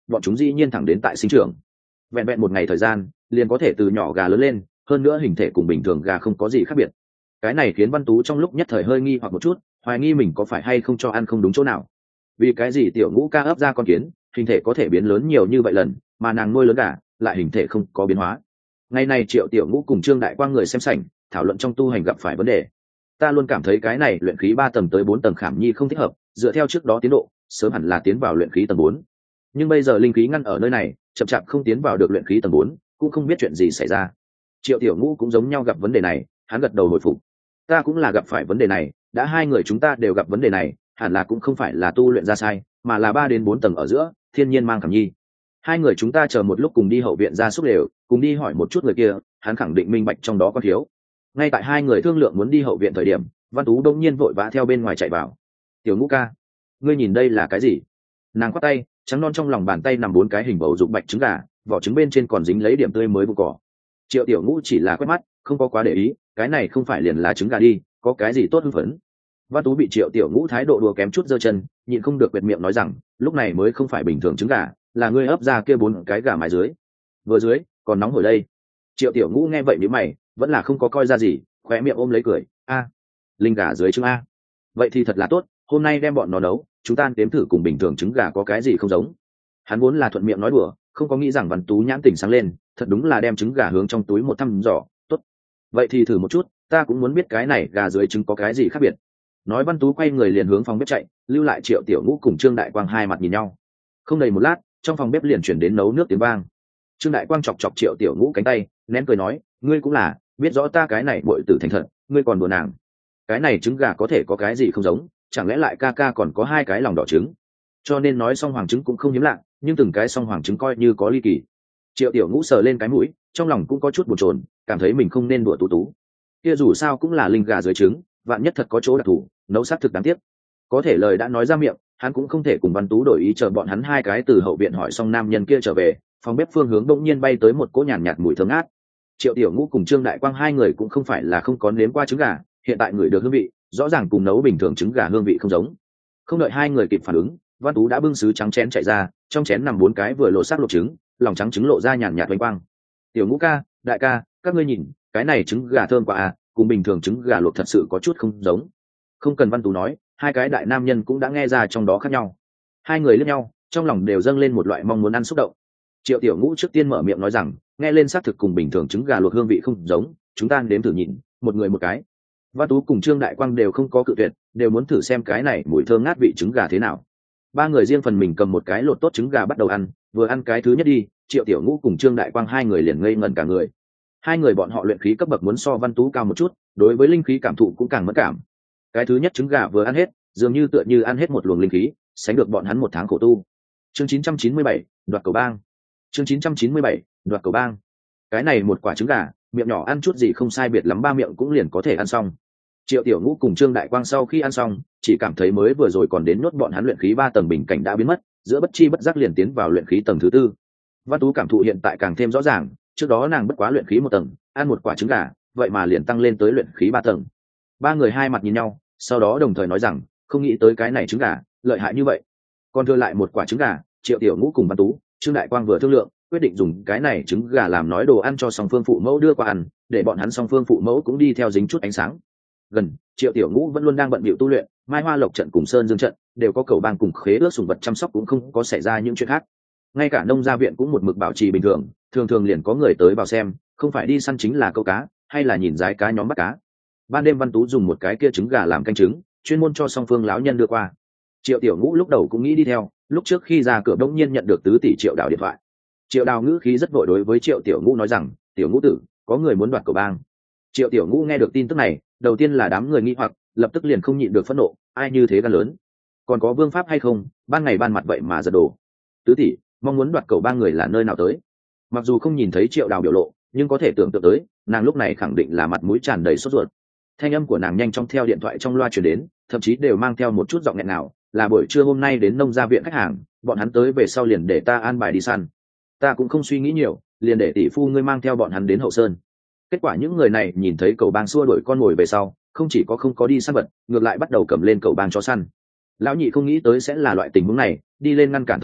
bọn chúng dĩ nhiên thẳng đến tại sinh trưởng. Vẹn vẹn một ngày thời gian liền có thể từ nhỏ gà lớn lên, hơn nữa hình thể cùng bình thường gà không có gì khác biệt. Cái này khiến Văn Tú trong lúc nhất thời hơi nghi hoặc một chút, hoài nghi mình có phải hay không cho ăn không đúng chỗ nào. Vì cái gì tiểu ngũ ca ấp ra con kiến hình thể có thể biến lớn nhiều như vậy lần, mà nàng nuôi lớn gà lại hình thể không có biến hóa. Ngày này Triệu Tiểu Ngũ cùng Trương Đại Quang người xem sảnh thảo luận trong tu hành gặp phải vấn đề. Ta luôn cảm thấy cái này luyện khí ba tầng tới bốn tầng khảm nhi không thích hợp, dựa theo trước đó tiến độ sớm hẳn là tiến vào luyện khí tầng bốn, nhưng bây giờ linh khí ngăn ở nơi này chậm chạp không tiến vào được luyện khí tầng bốn, cũng không biết chuyện gì xảy ra. Triệu Tiểu Ngũ cũng giống nhau gặp vấn đề này, hắn gật đầu hồi phục. Ta cũng là gặp phải vấn đề này, đã hai người chúng ta đều gặp vấn đề này, hẳn là cũng không phải là tu luyện ra sai, mà là ba đến bốn tầng ở giữa thiên nhiên mang khảm nhi. Hai người chúng ta chờ một lúc cùng đi hậu viện ra xúc đều, cùng đi hỏi một chút người kia, hắn khẳng định minh bạch trong đó có thiếu. Ngay tại hai người thương lượng muốn đi hậu viện thời điểm, Văn Tú đông nhiên vội vã theo bên ngoài chạy vào. Tiểu Ngũ ca, ngươi nhìn đây là cái gì? Nàng quát tay, trắng non trong lòng bàn tay nằm bốn cái hình bầu dục bạch trứng gà, vỏ trứng bên trên còn dính lấy điểm tươi mới vụ cỏ. Triệu Tiểu Ngũ chỉ là quét mắt, không có quá để ý, cái này không phải liền là trứng gà đi, có cái gì tốt hưng phấn. Văn Tú bị Triệu Tiểu Ngũ thái độ đùa kém chút giơ chân, nhịn không được quệt miệng nói rằng, lúc này mới không phải bình thường trứng gà, là ngươi ấp ra kia bốn cái gà mái dưới, vừa dưới còn nóng hổi đây. Triệu Tiểu Ngũ nghe vậy nhíu mày, vẫn là không có coi ra gì, khóe miệng ôm lấy cười, a, linh gà dưới trứng a, vậy thì thật là tốt, hôm nay đem bọn nó nấu, chúng ta nếm thử cùng bình thường trứng gà có cái gì không giống. Hắn vốn là thuận miệng nói đùa, không có nghĩ rằng Văn Tú nhãn tỉnh sáng lên, thật đúng là đem trứng gà hướng trong túi một thăm dò, tốt, vậy thì thử một chút, ta cũng muốn biết cái này gà dưới trứng có cái gì khác biệt. Nói Văn Tú quay người liền hướng phòng bếp chạy, lưu lại Triệu Tiểu Ngũ cùng Trương Đại Quang hai mặt nhìn nhau. Không đầy một lát, trong phòng bếp liền chuyển đến nấu nước tiếng vang. Trương Đại Quang chọc chọc Triệu Tiểu Ngũ cánh tay, nén cười nói, ngươi cũng là biết rõ ta cái này muội tử thành thật, ngươi còn đùa nàng. Cái này trứng gà có thể có cái gì không giống, chẳng lẽ lại ca ca còn có hai cái lòng đỏ trứng? Cho nên nói song hoàng trứng cũng không hiếm lạ, nhưng từng cái song hoàng trứng coi như có ly kỳ. Triệu Tiểu Ngũ sờ lên cái mũi, trong lòng cũng có chút bồn chồn, cảm thấy mình không nên đùa Tú Tú. Kia dù sao cũng là linh gà dưới trứng, vạn nhất thật có chỗ đặc thù, nấu xác thực đáng tiếc. Có thể lời đã nói ra miệng, hắn cũng không thể cùng Văn Tú đổi ý, chờ bọn hắn hai cái từ hậu viện hỏi xong nam nhân kia trở về, phòng bếp phương hướng bỗng nhiên bay tới một cỗ nhàn nhạt, nhạt mùi thơm ngát. Triệu Tiểu Ngũ cùng Trương Đại Quang hai người cũng không phải là không có nếm qua trứng gà, hiện tại người được hương vị rõ ràng cùng nấu bình thường trứng gà hương vị không giống. Không đợi hai người kịp phản ứng, Văn Tú đã bưng sứ trắng chén chạy ra, trong chén nằm bốn cái vừa lộ xác luộc trứng, lòng trắng trứng lộ ra nhàn nhạt oanh quang. Tiểu Ngũ ca, Đại ca, các ngươi nhìn, cái này trứng gà thơm quá à, cùng bình thường trứng gà luộc thật sự có chút không giống. Không cần Văn Tú nói, hai cái đại nam nhân cũng đã nghe ra trong đó khác nhau. Hai người liếc nhau, trong lòng đều dâng lên một loại mong muốn ăn xúc động. Triệu Tiểu Ngũ trước tiên mở miệng nói rằng, nghe lên xác thực cùng bình thường trứng gà luộc hương vị không giống, chúng ta nếm thử nhìn, một người một cái. Văn Tú cùng Trương Đại Quang đều không có cự tuyệt, đều muốn thử xem cái này mùi thơm ngát vị trứng gà thế nào. Ba người riêng phần mình cầm một cái lột tốt trứng gà bắt đầu ăn, vừa ăn cái thứ nhất đi, Triệu Tiểu Ngũ cùng Trương Đại Quang hai người liền ngây ngẩn cả người. Hai người bọn họ luyện khí cấp bậc muốn so Văn Tú cao một chút, đối với linh khí cảm thụ cũng càng mất cảm. Cái thứ nhất trứng gà vừa ăn hết, dường như tựa như ăn hết một luồng linh khí, sánh được bọn hắn một tháng khổ tu. Chương chín trăm chín mươi bảy, đoạt cầu bang. Chương chín trăm chín mươi bảy, đoạt cầu bang. Cái này một quả trứng gà, miệng nhỏ ăn chút gì không sai biệt lắm ba miệng cũng liền có thể ăn xong. Triệu Tiểu Ngũ cùng Trương Đại Quang sau khi ăn xong, chỉ cảm thấy mới vừa rồi còn đến nốt bọn hắn luyện khí ba tầng bình cảnh đã biến mất, giữa bất chi bất giác liền tiến vào luyện khí tầng thứ tư. Văn Tú cảm thụ hiện tại càng thêm rõ ràng, trước đó nàng bất quá luyện khí một tầng, ăn một quả trứng gà, vậy mà liền tăng lên tới luyện khí ba tầng. Ba người hai mặt nhìn nhau, sau đó đồng thời nói rằng, không nghĩ tới cái này trứng gà lợi hại như vậy. Còn thừa lại một quả trứng gà, Triệu Tiểu Ngũ cùng Văn Tú, Trương Đại Quang vừa thương lượng, quyết định dùng cái này trứng gà làm nói đồ ăn cho song phương phụ mẫu đưa qua ăn, để bọn hắn song phương phụ mẫu cũng đi theo dính chút ánh sáng. Gần, Triệu Tiểu Ngũ vẫn luôn đang bận bịu tu luyện, Mai Hoa Lộc trận cùng Sơn Dương trận đều có cầu bang cùng khế ước sủng vật chăm sóc, cũng không có xảy ra những chuyện khác. Ngay cả nông gia viện cũng một mực bảo trì bình thường, thường thường liền có người tới vào xem, không phải đi săn chính là câu cá, hay là nhìn rái cá nhóm bắt cá. Ban đêm Văn Tú dùng một cái kia trứng gà làm canh trứng, chuyên môn cho song phương lão nhân đưa qua. Triệu Tiểu Ngũ lúc đầu cũng nghĩ đi theo, lúc trước khi ra cửa bỗng nhiên nhận được tứ tỷ Triệu Đào điện thoại. Triệu Đào ngữ khí rất vội đối với Triệu Tiểu Ngũ nói rằng, Tiểu Ngũ tử, có người muốn đoạt cầu bang. Triệu Tiểu Ngũ nghe được tin tức này, đầu tiên là đám người nghi hoặc, lập tức liền không nhịn được phẫn nộ, ai như thế gan lớn, còn có vương pháp hay không, ban ngày ban mặt vậy mà giật đồ. Tứ tỷ mong muốn đoạt cầu bang người là nơi nào tới? Mặc dù không nhìn thấy Triệu Đào biểu lộ, nhưng có thể tưởng tượng tới, nàng lúc này khẳng định là mặt mũi tràn đầy sốt ruột. Thanh âm của nàng nhanh chóng theo điện thoại trong loa truyền đến, thậm chí đều mang theo một chút giọng nghẹn nào, là buổi trưa hôm nay đến nông gia viện khách hàng, bọn hắn tới về sau liền để ta an bài đi săn. Ta cũng không suy nghĩ nhiều, liền để tỷ phu ngươi mang theo bọn hắn đến hậu sơn. Kết quả những người này nhìn thấy cầu bang xua đuổi con mồi về sau, không chỉ có không có đi săn vật, ngược lại bắt đầu cầm lên cầu bang cho săn. Lão nhị không nghĩ tới sẽ là loại tình huống này, đi lên ngăn cản thời điểm,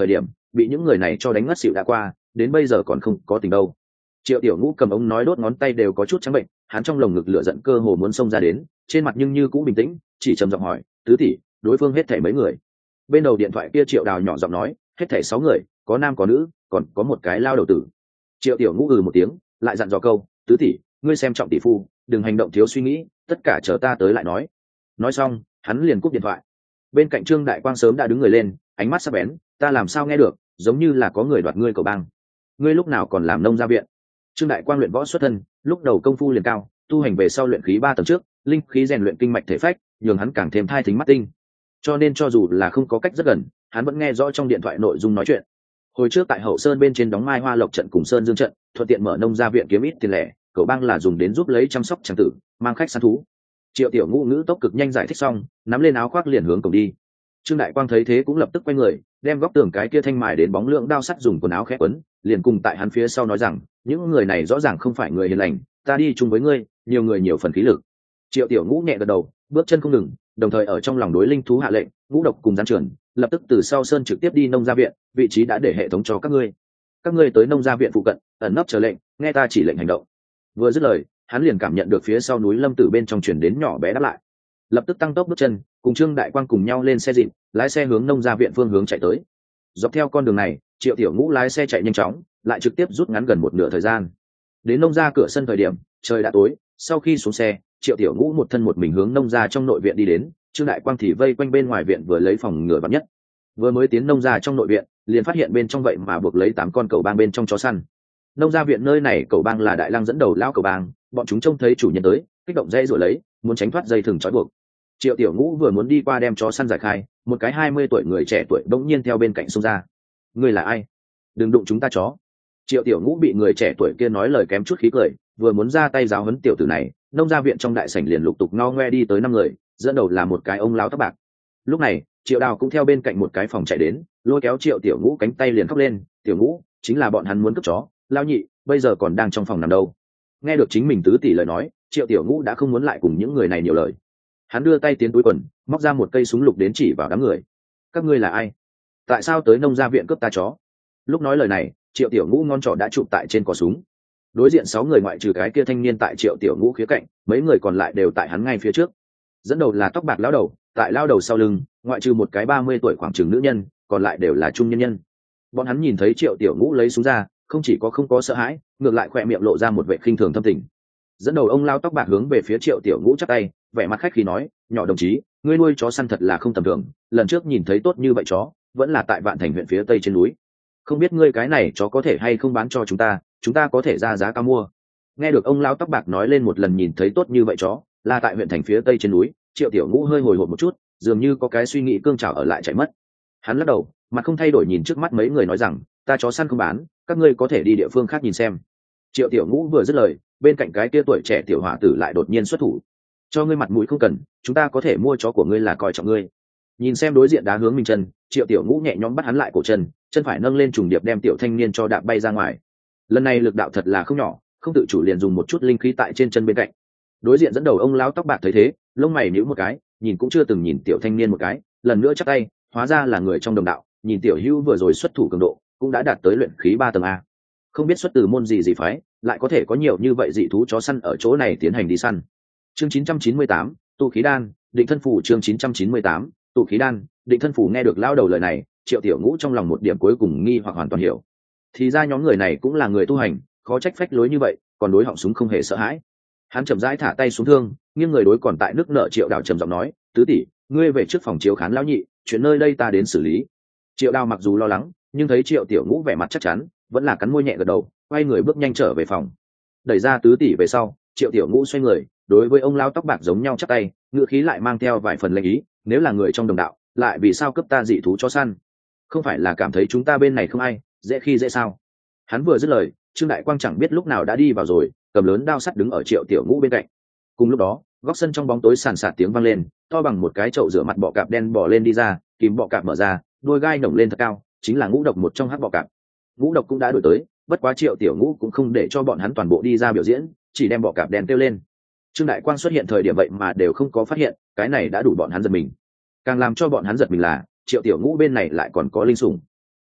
bị những người này cho đánh ngất xỉu đã qua, đến bây giờ còn không có tình đâu. Triệu Tiểu Ngũ cầm ống nói đốt ngón tay đều có chút trắng bệnh, hắn trong lồng ngực lửa giận cơ hồ muốn xông ra đến, trên mặt nhưng như cũng bình tĩnh, chỉ trầm giọng hỏi, tứ tỷ, đối phương hết thảy mấy người? Bên đầu điện thoại kia Triệu Đào nhỏ giọng nói, hết thảy sáu người, có nam có nữ, còn có một cái lao đầu tử. Triệu Tiểu Ngũ ừ một tiếng, lại dặn dò câu, tứ tỷ, ngươi xem trọng tỷ phu, đừng hành động thiếu suy nghĩ, tất cả chờ ta tới lại nói. Nói xong, hắn liền cúp điện thoại. Bên cạnh Trương Đại Quang sớm đã đứng người lên, ánh mắt sắc bén, ta làm sao nghe được, giống như là có người đoạt ngươi cầu bang. Ngươi lúc nào còn làm nông gia viện? Trương Đại Quang luyện võ xuất thân, lúc đầu công phu liền cao, tu hành về sau luyện khí ba tầng trước, linh khí rèn luyện kinh mạch thể phách, nhường hắn càng thêm thai thính mắt tinh. Cho nên cho dù là không có cách rất gần, hắn vẫn nghe rõ trong điện thoại nội dung nói chuyện. Hồi trước tại Hậu Sơn bên trên đóng Mai Hoa Lộc trận cùng Sơn Dương trận, thuận tiện mở nông gia viện kiếm ít tiền lẻ, cậu bang là dùng đến giúp lấy chăm sóc tràng tử, mang khách săn thú. Triệu Tiểu Ngũ ngữ tốc cực nhanh giải thích xong, nắm lên áo khoác liền hướng cổng đi. Trương Đại Quang thấy thế cũng lập tức quay người, đem góc tường cái kia thanh mài đến bóng lượng đao sắt dùng quần áo khẽ quấn, liền cùng tại hắn phía sau nói rằng, những người này rõ ràng không phải người hiền lành, ta đi chung với ngươi, nhiều người nhiều phần khí lực. Triệu Tiểu Ngũ nhẹ gật đầu, bước chân không ngừng, đồng thời ở trong lòng đối linh thú hạ lệnh, ngũ độc cùng gián trưởng, lập tức từ sau sơn trực tiếp đi nông gia viện, vị trí đã để hệ thống cho các ngươi. Các ngươi tới nông gia viện phụ cận, ẩn nấp chờ lệnh, nghe ta chỉ lệnh hành động. Vừa dứt lời, hắn liền cảm nhận được phía sau núi lâm tử bên trong truyền đến nhỏ bé đáp lại, lập tức tăng tốc bước chân, cùng Trương Đại Quang cùng nhau lên xe dịp, lái xe hướng nông gia viện phương hướng chạy tới. Dọc theo con đường này, Triệu Tiểu Ngũ lái xe chạy nhanh chóng, lại trực tiếp rút ngắn gần một nửa thời gian. Đến nông gia cửa sân thời điểm, trời đã tối, sau khi xuống xe, Triệu Tiểu Ngũ một thân một mình hướng nông gia trong nội viện đi đến, Trương Đại Quang thì vây quanh bên ngoài viện vừa lấy phòng ngừa vạn nhất. Vừa mới tiến nông gia trong nội viện, liền phát hiện bên trong vậy mà buộc lấy tám con cẩu bang bên trong chó săn. Nông gia viện nơi này cẩu bang là Đại Lăng dẫn đầu lão cẩu bang, bọn chúng trông thấy chủ nhân tới, kích động dây rồi lấy, muốn tránh thoát dây thừng trói buộc. Triệu Tiểu Ngũ vừa muốn đi qua đem chó săn giải khai, một cái hai mươi tuổi người trẻ tuổi bỗng nhiên theo bên cạnh xông ra. Ngươi là ai? Đừng đụng chúng ta chó. Triệu Tiểu Ngũ bị người trẻ tuổi kia nói lời kém chút khí cười, vừa muốn ra tay giáo huấn tiểu tử này, nông gia viện trong đại sảnh liền lục tục ngao ngoe đi tới năm người, dẫn đầu là một cái ông lão tóc bạc. Lúc này, Triệu Đào cũng theo bên cạnh một cái phòng chạy đến, lôi kéo Triệu Tiểu Ngũ cánh tay liền khóc lên, "Tiểu Ngũ, chính là bọn hắn muốn cướp chó, lão nhị, bây giờ còn đang trong phòng nằm đâu." Nghe được chính mình tứ tỷ lời nói, Triệu Tiểu Ngũ đã không muốn lại cùng những người này nhiều lời. Hắn đưa tay tiến túi quần, móc ra một cây súng lục đến chỉ vào đám người. "Các ngươi là ai? Tại sao tới nông gia viện cướp ta chó?" Lúc nói lời này, Triệu Tiểu Ngũ ngón trỏ đã chụp tại trên cò súng. Đối diện sáu người ngoại trừ cái kia thanh niên tại Triệu Tiểu Ngũ khía cạnh, mấy người còn lại đều tại hắn ngay phía trước. Dẫn đầu là tóc bạc lão đầu, tại lão đầu sau lưng, ngoại trừ một cái ba mươi tuổi khoảng chừng nữ nhân, còn lại đều là trung nhân nhân. Bọn hắn nhìn thấy Triệu Tiểu Ngũ lấy súng ra, không chỉ có không có sợ hãi, ngược lại khỏe miệng lộ ra một vẻ khinh thường thâm tình. Dẫn đầu ông lao tóc bạc hướng về phía Triệu Tiểu Ngũ chắp tay, vẻ mặt khách khí nói, "Nhỏ đồng chí, ngươi nuôi chó săn thật là không tầm thường, lần trước nhìn thấy tốt như vậy chó, vẫn là tại Vạn Thành huyện phía tây trên núi. Không biết ngươi cái này chó có thể hay không bán cho chúng ta, chúng ta có thể ra giá cao mua." Nghe được ông lao tóc bạc nói lên một lần nhìn thấy tốt như vậy chó, là tại huyện thành phía tây trên núi, Triệu Tiểu Ngũ hơi hồi hộp một chút, dường như có cái suy nghĩ cương trào ở lại chạy mất. Hắn lắc đầu, mặt không thay đổi nhìn trước mắt mấy người nói rằng, "Ta chó săn không bán, các ngươi có thể đi địa phương khác nhìn xem." Triệu Tiểu Ngũ vừa dứt lời, bên cạnh cái kia tuổi trẻ tiểu hỏa tử lại đột nhiên xuất thủ. "Cho ngươi mặt mũi không cần, chúng ta có thể mua chó của ngươi là coi trọng ngươi." Nhìn xem đối diện đá hướng mình chân, Triệu Tiểu Ngũ nhẹ nhõm bắt hắn lại cổ chân, chân phải nâng lên trùng điệp đem tiểu thanh niên cho đạp bay ra ngoài. Lần này lực đạo thật là không nhỏ, không tự chủ liền dùng một chút linh khí tại trên chân bên cạnh. Đối diện dẫn đầu ông lão tóc bạc thấy thế, lông mày nhíu một cái, nhìn cũng chưa từng nhìn tiểu thanh niên một cái, lần nữa chắp tay, hóa ra là người trong đồng đạo, nhìn tiểu hữu vừa rồi xuất thủ cường độ, cũng đã đạt tới luyện khí ba tầng a. Không biết xuất từ môn gì gì phái, lại có thể có nhiều như vậy dị thú chó săn ở chỗ này tiến hành đi săn. Chương chín trăm chín mươi tám, tụ khí đan, định thân phủ. Chương chín trăm chín mươi tám, tụ khí đan, định thân phủ. Nghe được lão đầu lời này, Triệu Tiểu Ngũ trong lòng một điểm cuối cùng nghi hoặc hoàn toàn hiểu. Thì ra nhóm người này cũng là người tu hành, khó trách phách lối như vậy, còn đối họng súng không hề sợ hãi. Hắn chậm rãi thả tay xuống thương, nghiêng người đối còn tại nước nợ Triệu Đào trầm giọng nói, "Tứ tỷ, ngươi về trước phòng chiếu khán lão nhị, chuyện nơi đây ta đến xử lý." Triệu Đào mặc dù lo lắng, nhưng thấy Triệu Tiểu Ngũ vẻ mặt chắc chắn, vẫn là cắn môi nhẹ gật đầu, quay người bước nhanh trở về phòng. Đẩy ra tứ tỷ về sau, Triệu Tiểu Ngũ xoay người, đối với ông lão tóc bạc giống nhau chắp tay, ngựa khí lại mang theo vài phần lệnh ý, "Nếu là người trong đồng đạo, lại vì sao cấp ta dị thú chó săn? Không phải là cảm thấy chúng ta bên này không ai, dễ khi dễ sao?" Hắn vừa dứt lời, Trương Đại Quang chẳng biết lúc nào đã đi vào rồi, cầm lớn đao sắt đứng ở Triệu Tiểu Ngũ bên cạnh. Cùng lúc đó, góc sân trong bóng tối sàn sạt tiếng vang lên, to bằng một cái chậu rửa mặt bọ cạp đen bò lên đi ra, kìm bọ cạp mở ra, đôi gai nổng lên thật cao, chính là ngũ độc một trong hắc bọ cạp. Ngũ độc cũng đã đuổi tới, bất quá Triệu Tiểu Ngũ cũng không để cho bọn hắn toàn bộ đi ra biểu diễn, chỉ đem bọ cạp đen kêu lên. Trương Đại Quang xuất hiện thời điểm vậy mà đều không có phát hiện, cái này đã đủ bọn hắn giật mình. Càng làm cho bọn hắn giật mình là, Triệu Tiểu Ngũ bên này lại còn có linh sủng.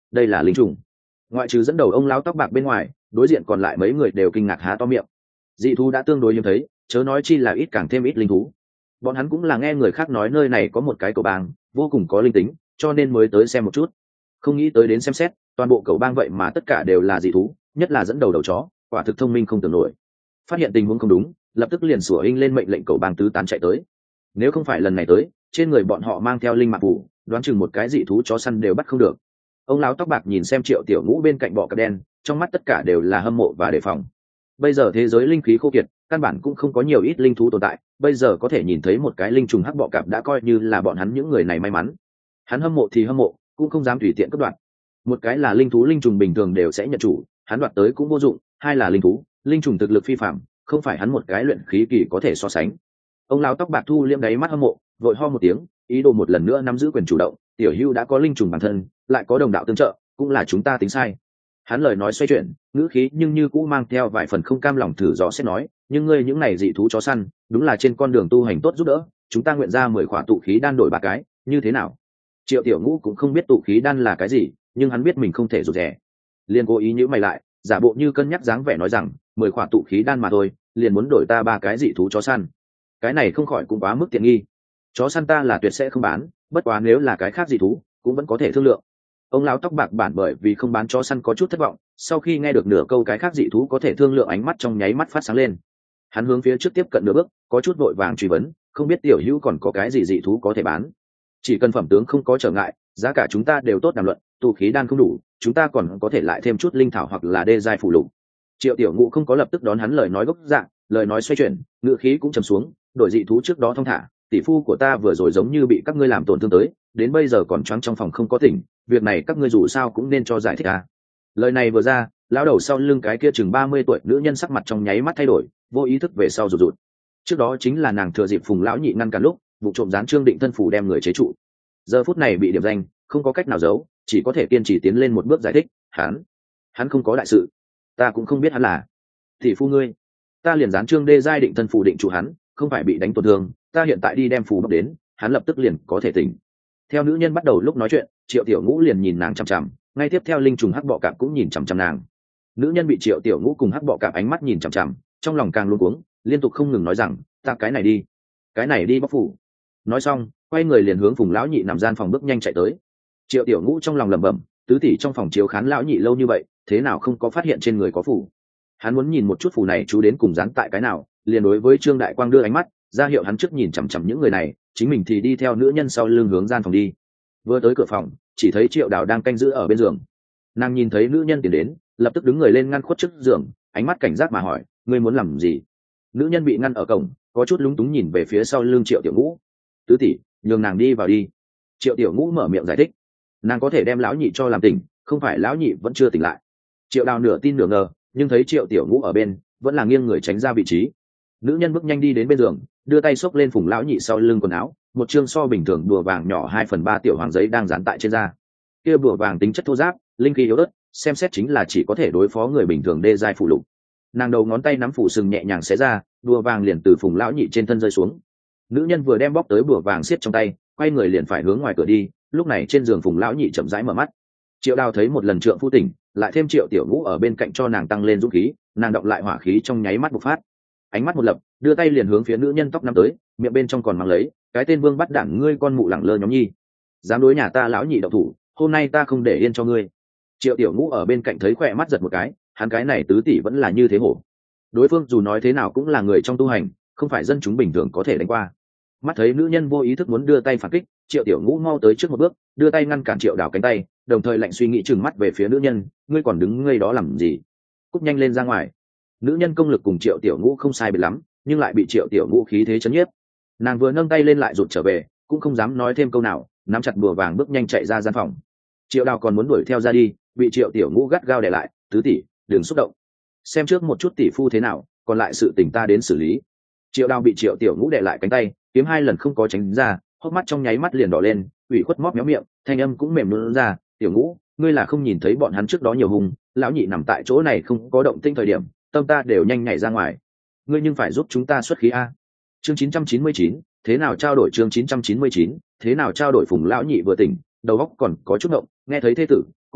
đây là linh trùng. Ngoại trừ dẫn đầu ông lão tóc bạc bên ngoài, đối diện còn lại mấy người đều kinh ngạc há to miệng. Dị thú đã tương đối hiếm thấy, chớ nói chi là ít càng thêm ít linh thú. Bọn hắn cũng là nghe người khác nói nơi này có một cái cầu bang vô cùng có linh tính, cho nên mới tới xem một chút. Không nghĩ tới đến xem xét, toàn bộ cầu bang vậy mà tất cả đều là dị thú, nhất là dẫn đầu đầu chó, quả thực thông minh không tưởng nổi. Phát hiện tình huống không đúng, lập tức liền sủa inh lên mệnh lệnh cầu bang tứ tán chạy tới. Nếu không phải lần này tới, trên người bọn họ mang theo linh mạc phủ, đoán chừng một cái dị thú chó săn đều bắt không được. Ông lão tóc bạc nhìn xem Triệu Tiểu Ngũ bên cạnh bọ cạp đen, trong mắt tất cả đều là hâm mộ và đề phòng. Bây giờ thế giới linh khí khô kiệt, căn bản cũng không có nhiều ít linh thú tồn tại, bây giờ có thể nhìn thấy một cái linh trùng hắc bọ cạp đã coi như là bọn hắn những người này may mắn. Hắn hâm mộ thì hâm mộ, cũng không dám tùy tiện cướp đoạt. Một cái là linh thú linh trùng bình thường đều sẽ nhận chủ, hắn đoạt tới cũng vô dụng, hai là linh thú, linh trùng thực lực phi phàm, không phải hắn một cái luyện khí kỳ có thể so sánh. Ông lão tóc bạc thu liêm đáy mắt hâm mộ, vội ho một tiếng, ý đồ một lần nữa nắm giữ quyền chủ động. Tiểu Hưu đã có linh trùng bản thân, lại có đồng đạo tương trợ, cũng là chúng ta tính sai. Hắn lời nói xoay chuyển, ngữ khí nhưng như cũ mang theo vài phần không cam lòng thử dò xét nói, nhưng ngươi những này dị thú chó săn, đúng là trên con đường tu hành tốt giúp đỡ, chúng ta nguyện ra mười khỏa tụ khí đan đổi ba cái, như thế nào? Triệu Tiểu Ngũ cũng không biết tụ khí đan là cái gì, nhưng hắn biết mình không thể rụt rè, liền cố ý nhíu mày lại, giả bộ như cân nhắc dáng vẻ nói rằng, mười khỏa tụ khí đan mà thôi, liền muốn đổi ta ba cái dị thú chó săn, cái này không khỏi cũng quá mức tiện nghi. Chó săn ta là tuyệt sẽ không bán, bất quá nếu là cái khác dị thú, cũng vẫn có thể thương lượng. Ông lão tóc bạc bản bởi vì không bán chó săn có chút thất vọng, sau khi nghe được nửa câu cái khác dị thú có thể thương lượng, ánh mắt trong nháy mắt phát sáng lên. Hắn hướng phía trước tiếp cận nửa bước, có chút vội vàng truy vấn, không biết Tiểu Hữu còn có cái gì dị thú có thể bán? Chỉ cần phẩm tướng không có trở ngại, giá cả chúng ta đều tốt đàm luận, tụ khí đan không đủ, chúng ta còn có thể lại thêm chút linh thảo hoặc là đê giai phụ lục. Triệu Tiểu Ngũ không có lập tức đón hắn lời nói gốc dạng, lời nói xoay chuyển, ngữ khí cũng trầm xuống, đổi dị thú trước đó thong thả, tỷ phu của ta vừa rồi giống như bị các ngươi làm tổn thương tới, đến bây giờ còn choáng trong phòng không có tỉnh, việc này các ngươi dù sao cũng nên cho giải thích à. Lời này vừa ra, lão đầu sau lưng cái kia chừng ba mươi tuổi nữ nhân sắc mặt trong nháy mắt thay đổi, vô ý thức về sau rụt rụt. Trước đó chính là nàng thừa dịp Phùng lão nhị ngăn cản lúc, vụ trộm gián Trương Định thân phủ đem người chế trụ. Giờ phút này bị điểm danh, không có cách nào giấu, chỉ có thể kiên trì tiến lên một bước giải thích, hắn, hắn không có đại sự, ta cũng không biết hắn là tỷ phu ngươi, ta liền gián Trương đê giai định thân phủ định trụ hắn, không phải bị đánh tổn thương, ta hiện tại đi đem phù bọc đến, hắn lập tức liền có thể tỉnh. Theo nữ nhân bắt đầu lúc nói chuyện, Triệu Tiểu Ngũ liền nhìn nàng chằm chằm, ngay tiếp theo linh trùng hắc bọ cạp cũng nhìn chằm chằm nàng. Nữ nhân bị Triệu Tiểu Ngũ cùng hắc bọ cạp ánh mắt nhìn chằm chằm, trong lòng càng luống cuống, liên tục không ngừng nói rằng, ta cái này đi, cái này đi bóc phủ. Nói xong, quay người liền hướng Phùng lão nhị nằm gian phòng bước nhanh chạy tới. Triệu Tiểu Ngũ trong lòng lẩm bẩm, tứ tỷ trong phòng chiếu khán lão nhị lâu như vậy, thế nào không có phát hiện trên người có phủ? Hắn muốn nhìn một chút phủ này chú đến cùng dán tại cái nào, liền đối với Trương Đại Quang đưa ánh mắt, ra hiệu hắn trước nhìn chằm chằm những người này, chính mình thì đi theo nữ nhân sau lưng hướng gian phòng đi. Vừa tới cửa phòng, chỉ thấy Triệu Đào đang canh giữ ở bên giường. Nàng nhìn thấy nữ nhân tiến đến, lập tức đứng người lên ngăn khuất trước giường, ánh mắt cảnh giác mà hỏi, ngươi muốn làm gì? Nữ nhân bị ngăn ở cổng, có chút lúng túng nhìn về phía sau lưng Triệu Tiểu Ngũ. Tứ tỷ, nhường nàng đi vào đi. Triệu Tiểu Ngũ mở miệng giải thích, nàng có thể đem lão nhị cho làm tỉnh, không phải lão nhị vẫn chưa tỉnh lại. Triệu Đào nửa tin nửa ngờ, nhưng thấy Triệu Tiểu Ngũ ở bên, vẫn là nghiêng người tránh ra vị trí. Nữ nhân bước nhanh đi đến bên giường, đưa tay xốc lên Phùng lão nhị sau lưng quần áo, một chương so bình thường bùa vàng nhỏ hai phần ba tiểu hoàng giấy đang dán tại trên da. Kia bùa vàng tính chất thô ráp, linh khí yếu ớt, xem xét chính là chỉ có thể đối phó người bình thường đê giai phụ lục. Nàng đầu ngón tay nắm phủ sừng nhẹ nhàng xé ra, bùa vàng liền từ Phùng lão nhị trên thân rơi xuống. Nữ nhân vừa đem bóc tới bùa vàng siết trong tay, quay người liền phải hướng ngoài cửa đi, lúc này trên giường Phùng lão nhị chậm rãi mở mắt. Triệu Đào thấy một lần trượng phu tỉnh, lại thêm Triệu Tiểu Ngũ ở bên cạnh cho nàng tăng lên dũng khí, nàng động lại hỏa khí trong nháy mắt bộc phát. Ánh mắt một lập, đưa tay liền hướng phía nữ nhân tóc nắm tới, miệng bên trong còn mang lấy, cái tên vương bắt đảng ngươi con mụ lẳng lơ nhóm nhi, dám đối nhà ta lão nhị động thủ, hôm nay ta không để yên cho ngươi. Triệu Tiểu Ngũ ở bên cạnh thấy khỏe mắt giật một cái, hắn cái này tứ tỷ vẫn là như thế hổ. Đối phương dù nói thế nào cũng là người trong tu hành, không phải dân chúng bình thường có thể đánh qua. Mắt thấy nữ nhân vô ý thức muốn đưa tay phản kích, Triệu Tiểu Ngũ mau tới trước một bước, đưa tay ngăn cản Triệu Đào cánh tay, đồng thời lạnh suy nghĩ trừng mắt về phía nữ nhân, ngươi còn đứng ngây đó làm gì? Cút nhanh lên ra ngoài. Nữ nhân công lực cùng Triệu Tiểu Ngũ không sai biệt lắm, nhưng lại bị Triệu Tiểu Ngũ khí thế chấn nhiếp. Nàng vừa nâng tay lên lại rụt trở về, cũng không dám nói thêm câu nào, nắm chặt bùa vàng bước nhanh chạy ra gian phòng. Triệu Đào còn muốn đuổi theo ra đi, bị Triệu Tiểu Ngũ gắt gao đè lại, tứ tỷ, đừng xúc động, xem trước một chút tỷ phu thế nào, còn lại sự tình ta đến xử lý. Triệu Đào bị Triệu Tiểu Ngũ đè lại cánh tay, kiếm hai lần không có tránh ra, hốc mắt trong nháy mắt liền đỏ lên, ủy khuất móc méo miệng, thanh âm cũng mềm luôn ra, Tiểu Ngũ, ngươi là không nhìn thấy bọn hắn trước đó nhiều hùng, lão nhị nằm tại chỗ này không có động tĩnh thời điểm, tâm ta đều nhanh nhảy ra ngoài, ngươi nhưng phải giúp chúng ta xuất khí a. Chương chín trăm chín mươi chín, thế nào trao đổi chương chín trăm chín mươi chín, thế nào trao đổi Phùng lão nhị vừa tỉnh, đầu óc còn có chút động, nghe thấy thê tử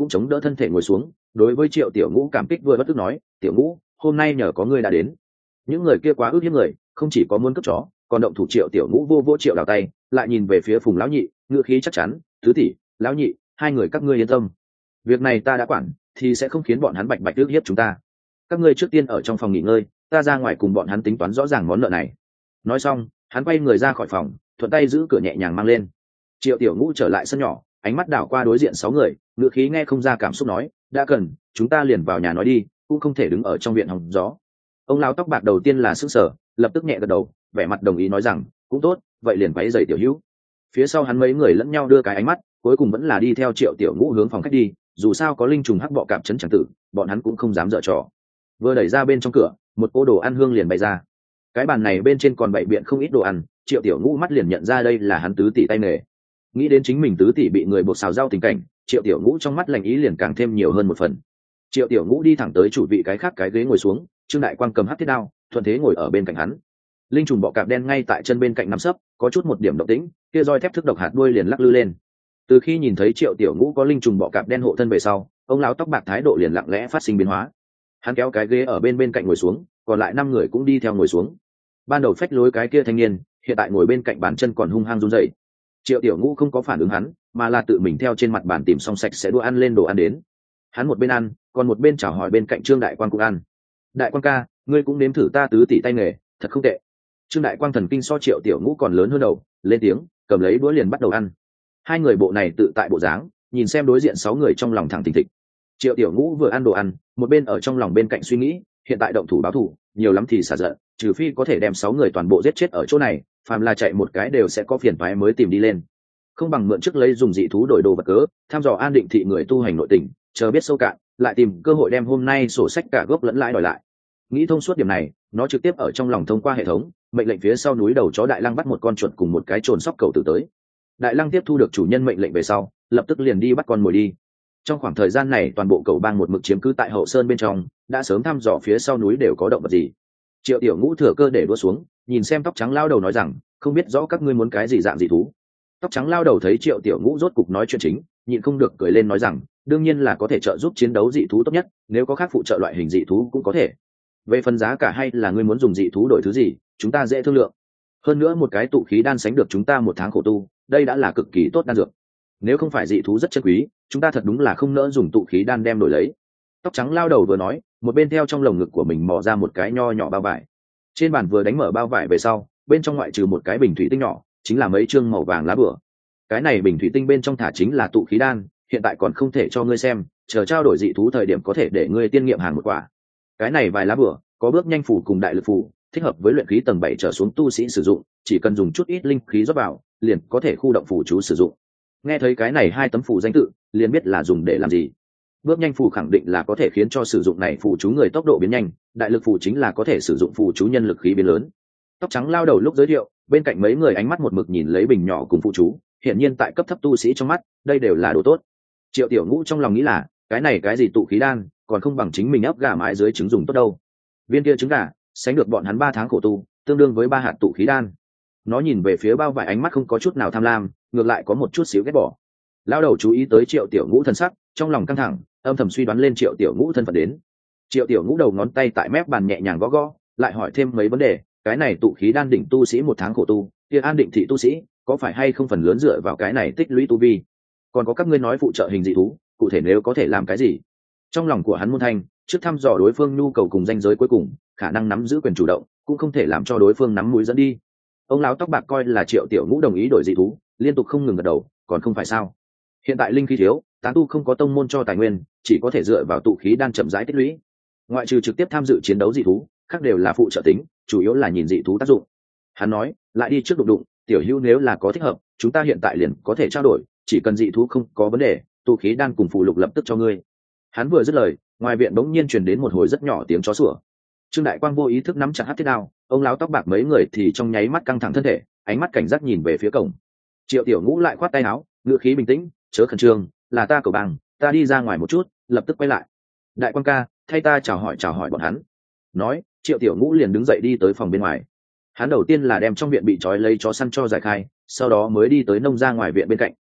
cũng chống đỡ thân thể ngồi xuống, đối với Triệu Tiểu Ngũ cảm kích vừa bất tức nói, Tiểu Ngũ, hôm nay nhờ có ngươi đã đến. Những người kia quá ước hiếp người, không chỉ có muốn cướp chó, còn động thủ. Triệu Tiểu Ngũ vô vô Triệu Đào tay, lại nhìn về phía Phùng lão nhị, ngữ khí chắc chắn, tứ tỷ, lão nhị, hai người các ngươi yên tâm, việc này ta đã quản, thì sẽ không khiến bọn hắn bạch bạch ước hiếp chúng ta. Các ngươi trước tiên ở trong phòng nghỉ ngơi, ta ra ngoài cùng bọn hắn tính toán rõ ràng món nợ này. Nói xong, hắn quay người ra khỏi phòng, thuận tay giữ cửa nhẹ nhàng mang lên. Triệu Tiểu Ngũ trở lại sân nhỏ, ánh mắt đảo qua đối diện sáu người, ngữ khí nghe không ra cảm xúc nói, đã cần, chúng ta liền vào nhà nói đi, cũng không thể đứng ở trong viện hòng gió. Ông lão tóc bạc đầu tiên là sững sờ, lập tức nhẹ gật đầu, vẻ mặt đồng ý nói rằng, cũng tốt, vậy liền quấy rầy Tiểu Hữu. Phía sau hắn mấy người lẫn nhau đưa cái ánh mắt, cuối cùng vẫn là đi theo Triệu Tiểu Ngũ hướng phòng khách đi, dù sao có linh trùng hắc bọ cạp chấn chẳng tử, bọn hắn cũng không dám dở trò. Vừa đẩy ra bên trong cửa, một cô đồ ăn hương liền bày ra. Cái bàn này bên trên còn bày biện không ít đồ ăn, Triệu Tiểu Ngũ mắt liền nhận ra đây là hắn tứ tỷ tay nghề. Nghĩ đến chính mình tứ tỷ bị người buộc xào rau tình cảnh, Triệu Tiểu Ngũ trong mắt lành ý liền càng thêm nhiều hơn một phần. Triệu Tiểu Ngũ đi thẳng tới chủ vị cái khác cái ghế ngồi xuống, Trương Đại Quang cầm hắc thiết đao, thuận thế ngồi ở bên cạnh hắn. Linh trùng bọ cạp đen ngay tại chân bên cạnh nằm sấp, có chút một điểm động tĩnh, kia roi thép thức độc hạt đuôi liền lắc lư lên. Từ khi nhìn thấy Triệu Tiểu Ngũ có linh trùng bọ cạp đen hộ thân về sau, ông lão tóc bạc thái độ liền lặng lẽ phát sinh biến hóa. Hắn kéo cái ghế ở bên bên cạnh ngồi xuống, còn lại năm người cũng đi theo ngồi xuống. Ban đầu phách lối cái kia thanh niên, hiện tại ngồi bên cạnh bàn chân còn hung hăng run rẩy. Triệu Tiểu Ngũ không có phản ứng hắn, mà là tự mình theo trên mặt bàn tìm xong sạch sẽ đũa ăn lên đồ ăn đến. Hắn một bên ăn, còn một bên chào hỏi bên cạnh Trương Đại Quang cũng ăn. Đại Quang ca, ngươi cũng nếm thử ta tứ tỷ tay nghề, thật không tệ. Trương Đại Quang thần kinh so Triệu Tiểu Ngũ còn lớn hơn đầu, lên tiếng, cầm lấy đũa liền bắt đầu ăn. Hai người bộ này tự tại bộ dáng, nhìn xem đối diện sáu người trong lòng thẳng thình thịch. Triệu Tiểu Ngũ vừa ăn đồ ăn, một bên ở trong lòng bên cạnh suy nghĩ, hiện tại động thủ báo thù, nhiều lắm thì xả giận, trừ phi có thể đem sáu người toàn bộ giết chết ở chỗ này, phàm là chạy một cái đều sẽ có phiền toái mới tìm đi lên. Không bằng mượn trước lấy dùng dị thú đổi đồ vật cớ, thăm dò An Định thị người tu hành nội tình, chờ biết sâu cạn, lại tìm cơ hội đem hôm nay sổ sách cả gốc lẫn lãi đòi lại. Nghĩ thông suốt điểm này, nó trực tiếp ở trong lòng thông qua hệ thống, mệnh lệnh phía sau núi đầu chó Đại Lăng bắt một con chuột cùng một cái trồn sóc cầu tử tới. Đại Lăng tiếp thu được chủ nhân mệnh lệnh về sau, lập tức liền đi bắt con mồi đi. Trong khoảng thời gian này toàn bộ cầu bang một mực chiếm cứ tại hậu sơn bên trong, đã sớm thăm dò phía sau núi đều có động vật gì. Triệu Tiểu Ngũ thừa cơ để đua xuống, nhìn xem tóc trắng lao đầu nói rằng, không biết rõ các ngươi muốn cái gì dạng dị thú. Tóc trắng lao đầu thấy Triệu Tiểu Ngũ rốt cục nói chuyện chính, nhịn không được cười lên nói rằng, đương nhiên là có thể trợ giúp chiến đấu dị thú tốt nhất, nếu có khác phụ trợ loại hình dị thú cũng có thể. Về phần giá cả hay là ngươi muốn dùng dị thú đổi thứ gì, chúng ta dễ thương lượng. Hơn nữa một cái tụ khí đan sánh được chúng ta một tháng khổ tu, đây đã là cực kỳ tốt đan dược. Nếu không phải dị thú rất chân quý, chúng ta thật đúng là không nỡ dùng tụ khí đan đem đổi lấy. Tóc trắng lao đầu vừa nói, một bên theo trong lồng ngực của mình mò ra một cái nho nhỏ bao vải. Trên bàn vừa đánh mở bao vải về sau, bên trong ngoại trừ một cái bình thủy tinh nhỏ, chính là mấy chương màu vàng lá bửa. Cái này bình thủy tinh bên trong thả chính là tụ khí đan, hiện tại còn không thể cho ngươi xem, chờ trao đổi dị thú thời điểm có thể để ngươi tiên nghiệm hàng một quả. Cái này vài lá bửa, có bước nhanh phủ cùng đại lực phủ, thích hợp với luyện khí tầng bảy trở xuống tu sĩ sử dụng, chỉ cần dùng chút ít linh khí rót vào, liền có thể khu động phủ chú sử dụng. Nghe thấy cái này hai tấm phủ danh tự, liền biết là dùng để làm gì. Bước nhanh phù khẳng định là có thể khiến cho sử dụng này phù chú người tốc độ biến nhanh, đại lực phù chính là có thể sử dụng phù chú nhân lực khí biến lớn. Tóc trắng lao đầu lúc giới thiệu, bên cạnh mấy người ánh mắt một mực nhìn lấy bình nhỏ cùng phù chú, hiển nhiên tại cấp thấp tu sĩ trong mắt, đây đều là đồ tốt. Triệu Tiểu Ngũ trong lòng nghĩ là, cái này cái gì tụ khí đan, còn không bằng chính mình ấp gà mái dưới trứng dùng tốt đâu. Viên kia trứng gà, sánh được bọn hắn ba tháng khổ tu, tương đương với ba hạt tụ khí đan. Nó nhìn về phía bao vải ánh mắt không có chút nào tham lam, ngược lại có một chút xíu ghét bỏ. Lao đầu chú ý tới Triệu Tiểu Ngũ thân sắc, trong lòng căng thẳng, âm thầm suy đoán lên Triệu Tiểu Ngũ thân phận đến. Triệu Tiểu Ngũ đầu ngón tay tại mép bàn nhẹ nhàng gõ gõ, lại hỏi thêm mấy vấn đề, cái này tụ khí đan đỉnh tu sĩ một tháng khổ tu, kia An Định thị tu sĩ, có phải hay không phần lớn dựa vào cái này tích lũy tu vi? Còn có các ngươi nói phụ trợ hình dị thú, cụ thể nếu có thể làm cái gì? Trong lòng của hắn muôn thanh, trước thăm dò đối phương nhu cầu cùng danh giới cuối cùng, khả năng nắm giữ quyền chủ động, cũng không thể làm cho đối phương nắm mũi dẫn đi. Ông lão tóc bạc coi là Triệu Tiểu Ngũ đồng ý đổi dị thú, liên tục không ngừng gật đầu, còn không phải sao? Hiện tại linh khí thiếu, tán tu không có tông môn cho tài nguyên, chỉ có thể dựa vào tụ khí đan chậm rãi tích lũy. Ngoại trừ trực tiếp tham dự chiến đấu dị thú, khác đều là phụ trợ tính, chủ yếu là nhìn dị thú tác dụng. Hắn nói, lại đi trước đụng đụng, Tiểu Hữu nếu là có thích hợp, chúng ta hiện tại liền có thể trao đổi, chỉ cần dị thú không có vấn đề, tụ khí đan cùng phù lục lập tức cho ngươi. Hắn vừa dứt lời, ngoài viện bỗng nhiên truyền đến một hồi rất nhỏ tiếng chó sủa. Trương Đại Quang vô ý thức nắm chặt hắc thiết đao, ông lão tóc bạc mấy người thì trong nháy mắt căng thẳng thân thể, ánh mắt cảnh giác nhìn về phía cổng. Triệu Tiểu Ngũ lại khoát tay áo, ngữ khí bình tĩnh, chớ khẩn trương, là ta cầu bằng, ta đi ra ngoài một chút, lập tức quay lại. Đại Quang ca, thay ta chào hỏi chào hỏi bọn hắn. Nói, Triệu Tiểu Ngũ liền đứng dậy đi tới phòng bên ngoài. Hắn đầu tiên là đem trong viện bị trói lấy chó săn cho giải khai, sau đó mới đi tới nông ra ngoài viện bên cạnh.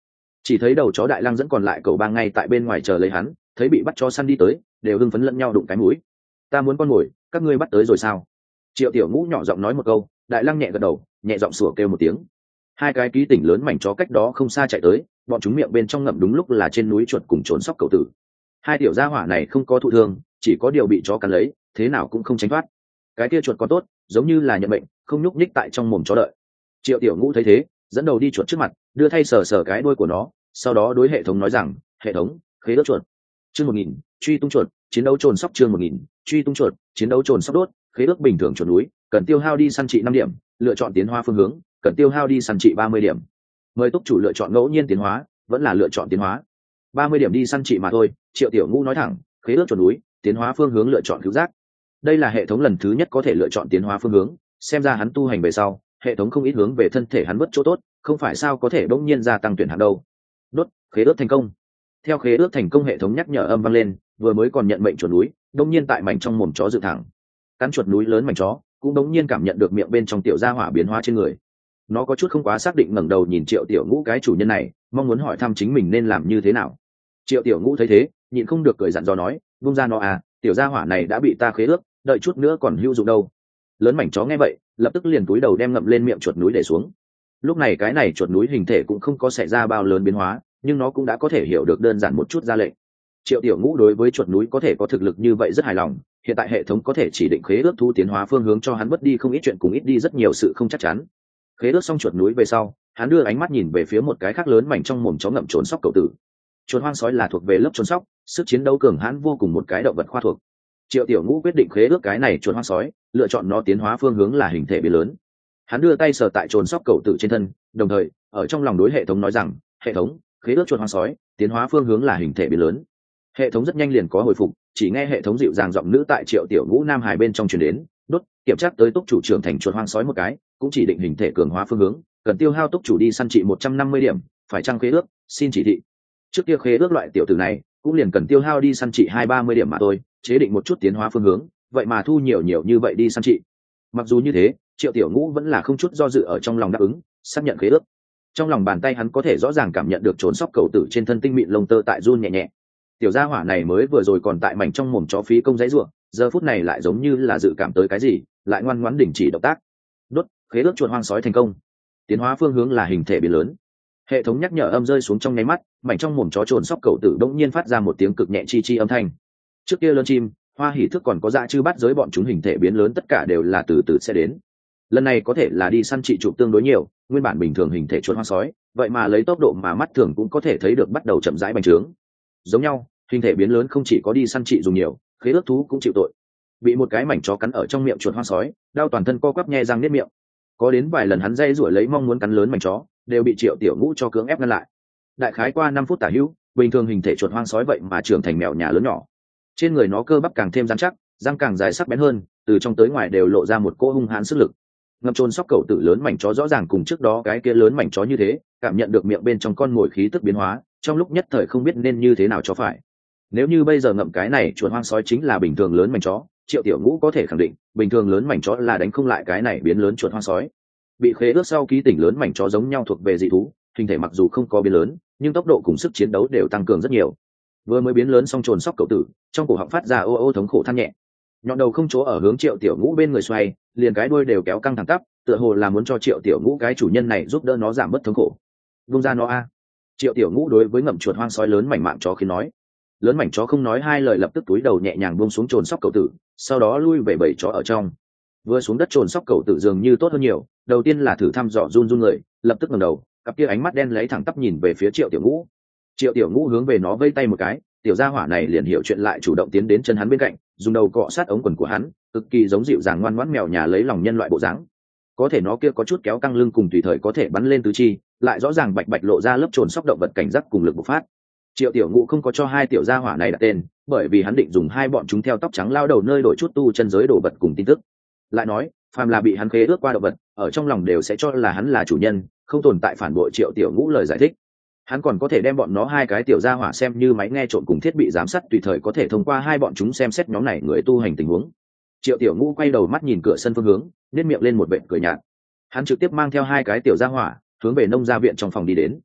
Chỉ thấy đầu chó đại lang dẫn còn lại cậu ba ngay tại bên ngoài chờ lấy hắn, thấy bị bắt chó săn đi tới, đều hưng phấn lẫn nhau đụng cái mũi. Ta muốn con mồi, các ngươi bắt tới rồi sao? Triệu Tiểu Ngũ nhỏ giọng nói một câu, đại lang nhẹ gật đầu, nhẹ giọng sủa kêu một tiếng. Hai cái ký tỉnh lớn mảnh chó cách đó không xa chạy tới, bọn chúng miệng bên trong ngậm đúng lúc là trên núi chuột cùng trốn sóc cậu tử. Hai tiểu gia hỏa này không có thụ thương, chỉ có điều bị chó cắn lấy, thế nào cũng không tránh thoát. Cái kia chuột có tốt, giống như là nhận bệnh, không nhúc nhích tại trong mồm chó đợi. Triệu Tiểu Ngũ thấy thế, dẫn đầu đi chuột trước mặt, đưa thay sờ sờ cái đuôi của nó, sau đó đối hệ thống nói rằng, hệ thống, khế ước chuột. Chương một nghìn, truy tung chuột, chiến đấu trồn sóc chương một nghìn, truy tung chuột, chiến đấu trồn sóc đốt, khế ước bình thường chuột núi, cần tiêu hao đi săn trị năm điểm, lựa chọn tiến hóa phương hướng, cần tiêu hao đi săn trị ba mươi điểm. Mời túc chủ lựa chọn ngẫu nhiên tiến hóa, vẫn là lựa chọn tiến hóa. ba mươi điểm đi săn trị mà thôi, Triệu Tiểu Ngũ nói thẳng, khế ước chuột núi, tiến hóa phương hướng lựa chọn cứu giác. Đây là hệ thống lần thứ nhất có thể lựa chọn tiến hóa phương hướng, xem ra hắn tu hành về sau, hệ thống không ít hướng về thân thể hắn vất chỗ tốt, không phải sao có thể bỗng nhiên gia tăng tuyển hạng đâu. Đốt, khế ước thành công. Theo khế ước thành công hệ thống nhắc nhở âm vang lên, vừa mới còn nhận mệnh chuột núi, bỗng nhiên tại mảnh trong mồm chó dựng thẳng. Cắn chuột núi lớn mảnh chó, cũng bỗng nhiên cảm nhận được miệng bên trong tiểu gia hỏa biến hóa trên người. Nó có chút không quá xác định ngẩng đầu nhìn Triệu Tiểu Ngũ cái chủ nhân này, mong muốn hỏi thăm chính mình nên làm như thế nào. Triệu Tiểu Ngũ thấy thế, nhịn không được cười dặn dò nói, buông ra nó à, tiểu gia hỏa này đã bị ta khế ước, đợi chút nữa còn hữu dụng đâu. Lớn mảnh chó nghe vậy, lập tức liền cúi đầu đem ngậm lên miệng chuột núi để xuống. Lúc này cái này chuột núi hình thể cũng không có xảy ra bao lớn biến hóa, nhưng nó cũng đã có thể hiểu được đơn giản một chút ra lệnh. Triệu Tiểu Ngũ đối với chuột núi có thể có thực lực như vậy rất hài lòng, hiện tại hệ thống có thể chỉ định khế ước thu tiến hóa phương hướng cho hắn mất đi không ít chuyện cùng ít đi rất nhiều sự không chắc chắn. Khế ước xong chuột núi về sau, hắn đưa ánh mắt nhìn về phía một cái khác lớn mảnh trong mồm chó ngậm trồn sóc cậu tử. Chuột hoang sói là thuộc về lớp trồn sóc, sức chiến đấu cường hãn vô cùng một cái động vật khoa thuộc. Triệu Tiểu Ngũ quyết định khế ước cái này chuột hoang sói, lựa chọn nó tiến hóa phương hướng là hình thể biến lớn. Hắn đưa tay sờ tại trồn sóc cậu tử trên thân, đồng thời ở trong lòng đối hệ thống nói rằng, hệ thống, khế ước chuột hoang sói, tiến hóa phương hướng là hình thể biến lớn. Hệ thống rất nhanh liền có hồi phục, chỉ nghe hệ thống dịu dàng giọng nữ tại Triệu Tiểu Ngũ nam hải bên trong truyền đến, đốt, kiểm tra tới túc chủ trưởng thành chuột hoang sói một cái, cũng chỉ định hình thể cường hóa phương hướng, cần tiêu hao túc chủ đi săn trị một trăm năm mươi điểm, phải chăng khế ước, xin chỉ thị. Trước kia khế ước loại tiểu tử này, cũng liền cần tiêu hao đi săn trị hai ba mươi điểm mà thôi, chế định một chút tiến hóa phương hướng, vậy mà thu nhiều nhiều như vậy đi săn trị. Mặc dù như thế, Triệu Tiểu Ngũ vẫn là không chút do dự ở trong lòng đáp ứng, xác nhận khế ước. Trong lòng bàn tay hắn có thể rõ ràng cảm nhận được trốn sóc cầu tử trên thân tinh mịn lông tơ tại run nhẹ nhẹ. Tiểu gia hỏa này mới vừa rồi còn tại mảnh trong mồm chó phí công giấy ruộng, giờ phút này lại giống như là dự cảm tới cái gì, lại ngoan ngoãn đình chỉ động tác. Đốt, khế ước chuột hoang sói thành công. Tiến hóa phương hướng là hình thể biến lớn. Hệ thống nhắc nhở âm rơi xuống trong nháy mắt, mảnh trong mồm chó trồn sóc cầu tử đột nhiên phát ra một tiếng cực nhẹ chi chi âm thanh. Trước kia lớn chim, hoa hỉ thức còn có dạ chư bắt giới bọn chúng hình thể biến lớn tất cả đều là từ từ sẽ đến. Lần này có thể là đi săn trị trụ tương đối nhiều, nguyên bản bình thường hình thể chuột hoang sói, vậy mà lấy tốc độ mà mắt thường cũng có thể thấy được bắt đầu chậm rãi bành trướng. Giống nhau, hình thể biến lớn không chỉ có đi săn trị dùng nhiều, khế ước thú cũng chịu tội. Bị một cái mảnh chó cắn ở trong miệng chuột hoang sói, đau toàn thân co quắp nhe răng niết miệng. Có đến vài lần hắn dây rủa lấy mong muốn cắn lớn mảnh chó, đều bị Triệu Tiểu Ngũ cho cưỡng ép ngăn lại. Đại khái qua năm phút tả hữu, bình thường hình thể chuột hoang sói vậy mà trưởng thành mèo nhà lớn nhỏ. Trên người nó cơ bắp càng thêm rắn chắc, răng càng dài sắc bén hơn, từ trong tới ngoài đều lộ ra một cỗ hung hãn sức lực. Ngậm trồn sóc cậu tử lớn mảnh chó rõ ràng cùng trước đó cái kia lớn mảnh chó như thế, cảm nhận được miệng bên trong con mồi khí tức biến hóa, trong lúc nhất thời không biết nên như thế nào cho phải. Nếu như bây giờ ngậm cái này chuột hoang sói chính là bình thường lớn mảnh chó, Triệu Tiểu Ngũ có thể khẳng định, bình thường lớn mảnh chó là đánh không lại cái này biến lớn chuột hoang sói. Bị khế ước sau ký tỉnh lớn mảnh chó giống nhau thuộc về dị thú, hình thể mặc dù không có biến lớn, nhưng tốc độ cùng sức chiến đấu đều tăng cường rất nhiều. Vừa mới biến lớn xong trồn sóc cậu tử, trong cổ họng phát ra ô ô thống khổ than nhẹ. Nhọn đầu không chỗ ở hướng Triệu Tiểu Ngũ bên người xoay, liền cái đuôi đều kéo căng thẳng tắp, tựa hồ là muốn cho Triệu Tiểu Ngũ cái chủ nhân này giúp đỡ nó giảm bớt thống khổ. Vung ra nó a. Triệu Tiểu Ngũ đối với ngậm chuột hoang sói lớn mảnh mạn chó khiến nói. Lớn mảnh chó không nói hai lời lập tức túi đầu nhẹ nhàng buông xuống trồn sóc cậu tử, sau đó lui về bầy chó ở trong. Vừa xuống đất trồn sóc cậu tử dường như tốt hơn nhiều, đầu tiên là thử thăm dò run run người, lập tức ngẩng đầu, cặp kia ánh mắt đen lấy thẳng tắp nhìn về phía Triệu Tiểu Ngũ. Triệu Tiểu Ngũ hướng về nó vây tay một cái, tiểu gia hỏa này liền hiểu chuyện lại chủ động tiến đến chân hắn bên cạnh, dùng đầu cọ sát ống quần của hắn, cực kỳ giống dịu dàng ngoan ngoãn mèo nhà lấy lòng nhân loại bộ dáng. Có thể nó kia có chút kéo căng lưng cùng tùy thời có thể bắn lên tứ chi, lại rõ ràng bạch bạch lộ ra lớp trồn sóc động vật cảnh giác cùng lực bộc phát. Triệu Tiểu Ngũ không có cho hai tiểu gia hỏa này đặt tên, bởi vì hắn định dùng hai bọn chúng theo tóc trắng lao đầu nơi đổi chút tu chân giới đồ vật cùng tin tức. Lại nói, phàm là bị hắn khế ước qua động vật, ở trong lòng đều sẽ cho là hắn là chủ nhân, không tồn tại phản bội Triệu Tiểu Ngũ lời giải thích. Hắn còn có thể đem bọn nó hai cái tiểu gia hỏa xem như máy nghe trộm cùng thiết bị giám sát, tùy thời có thể thông qua hai bọn chúng xem xét nhóm này người tu hành tình huống. Triệu Tiểu Ngũ quay đầu mắt nhìn cửa sân phương hướng, nhếch miệng lên một vệt cười nhạt. Hắn trực tiếp mang theo hai cái tiểu gia hỏa, hướng về nông gia viện trong phòng đi đến.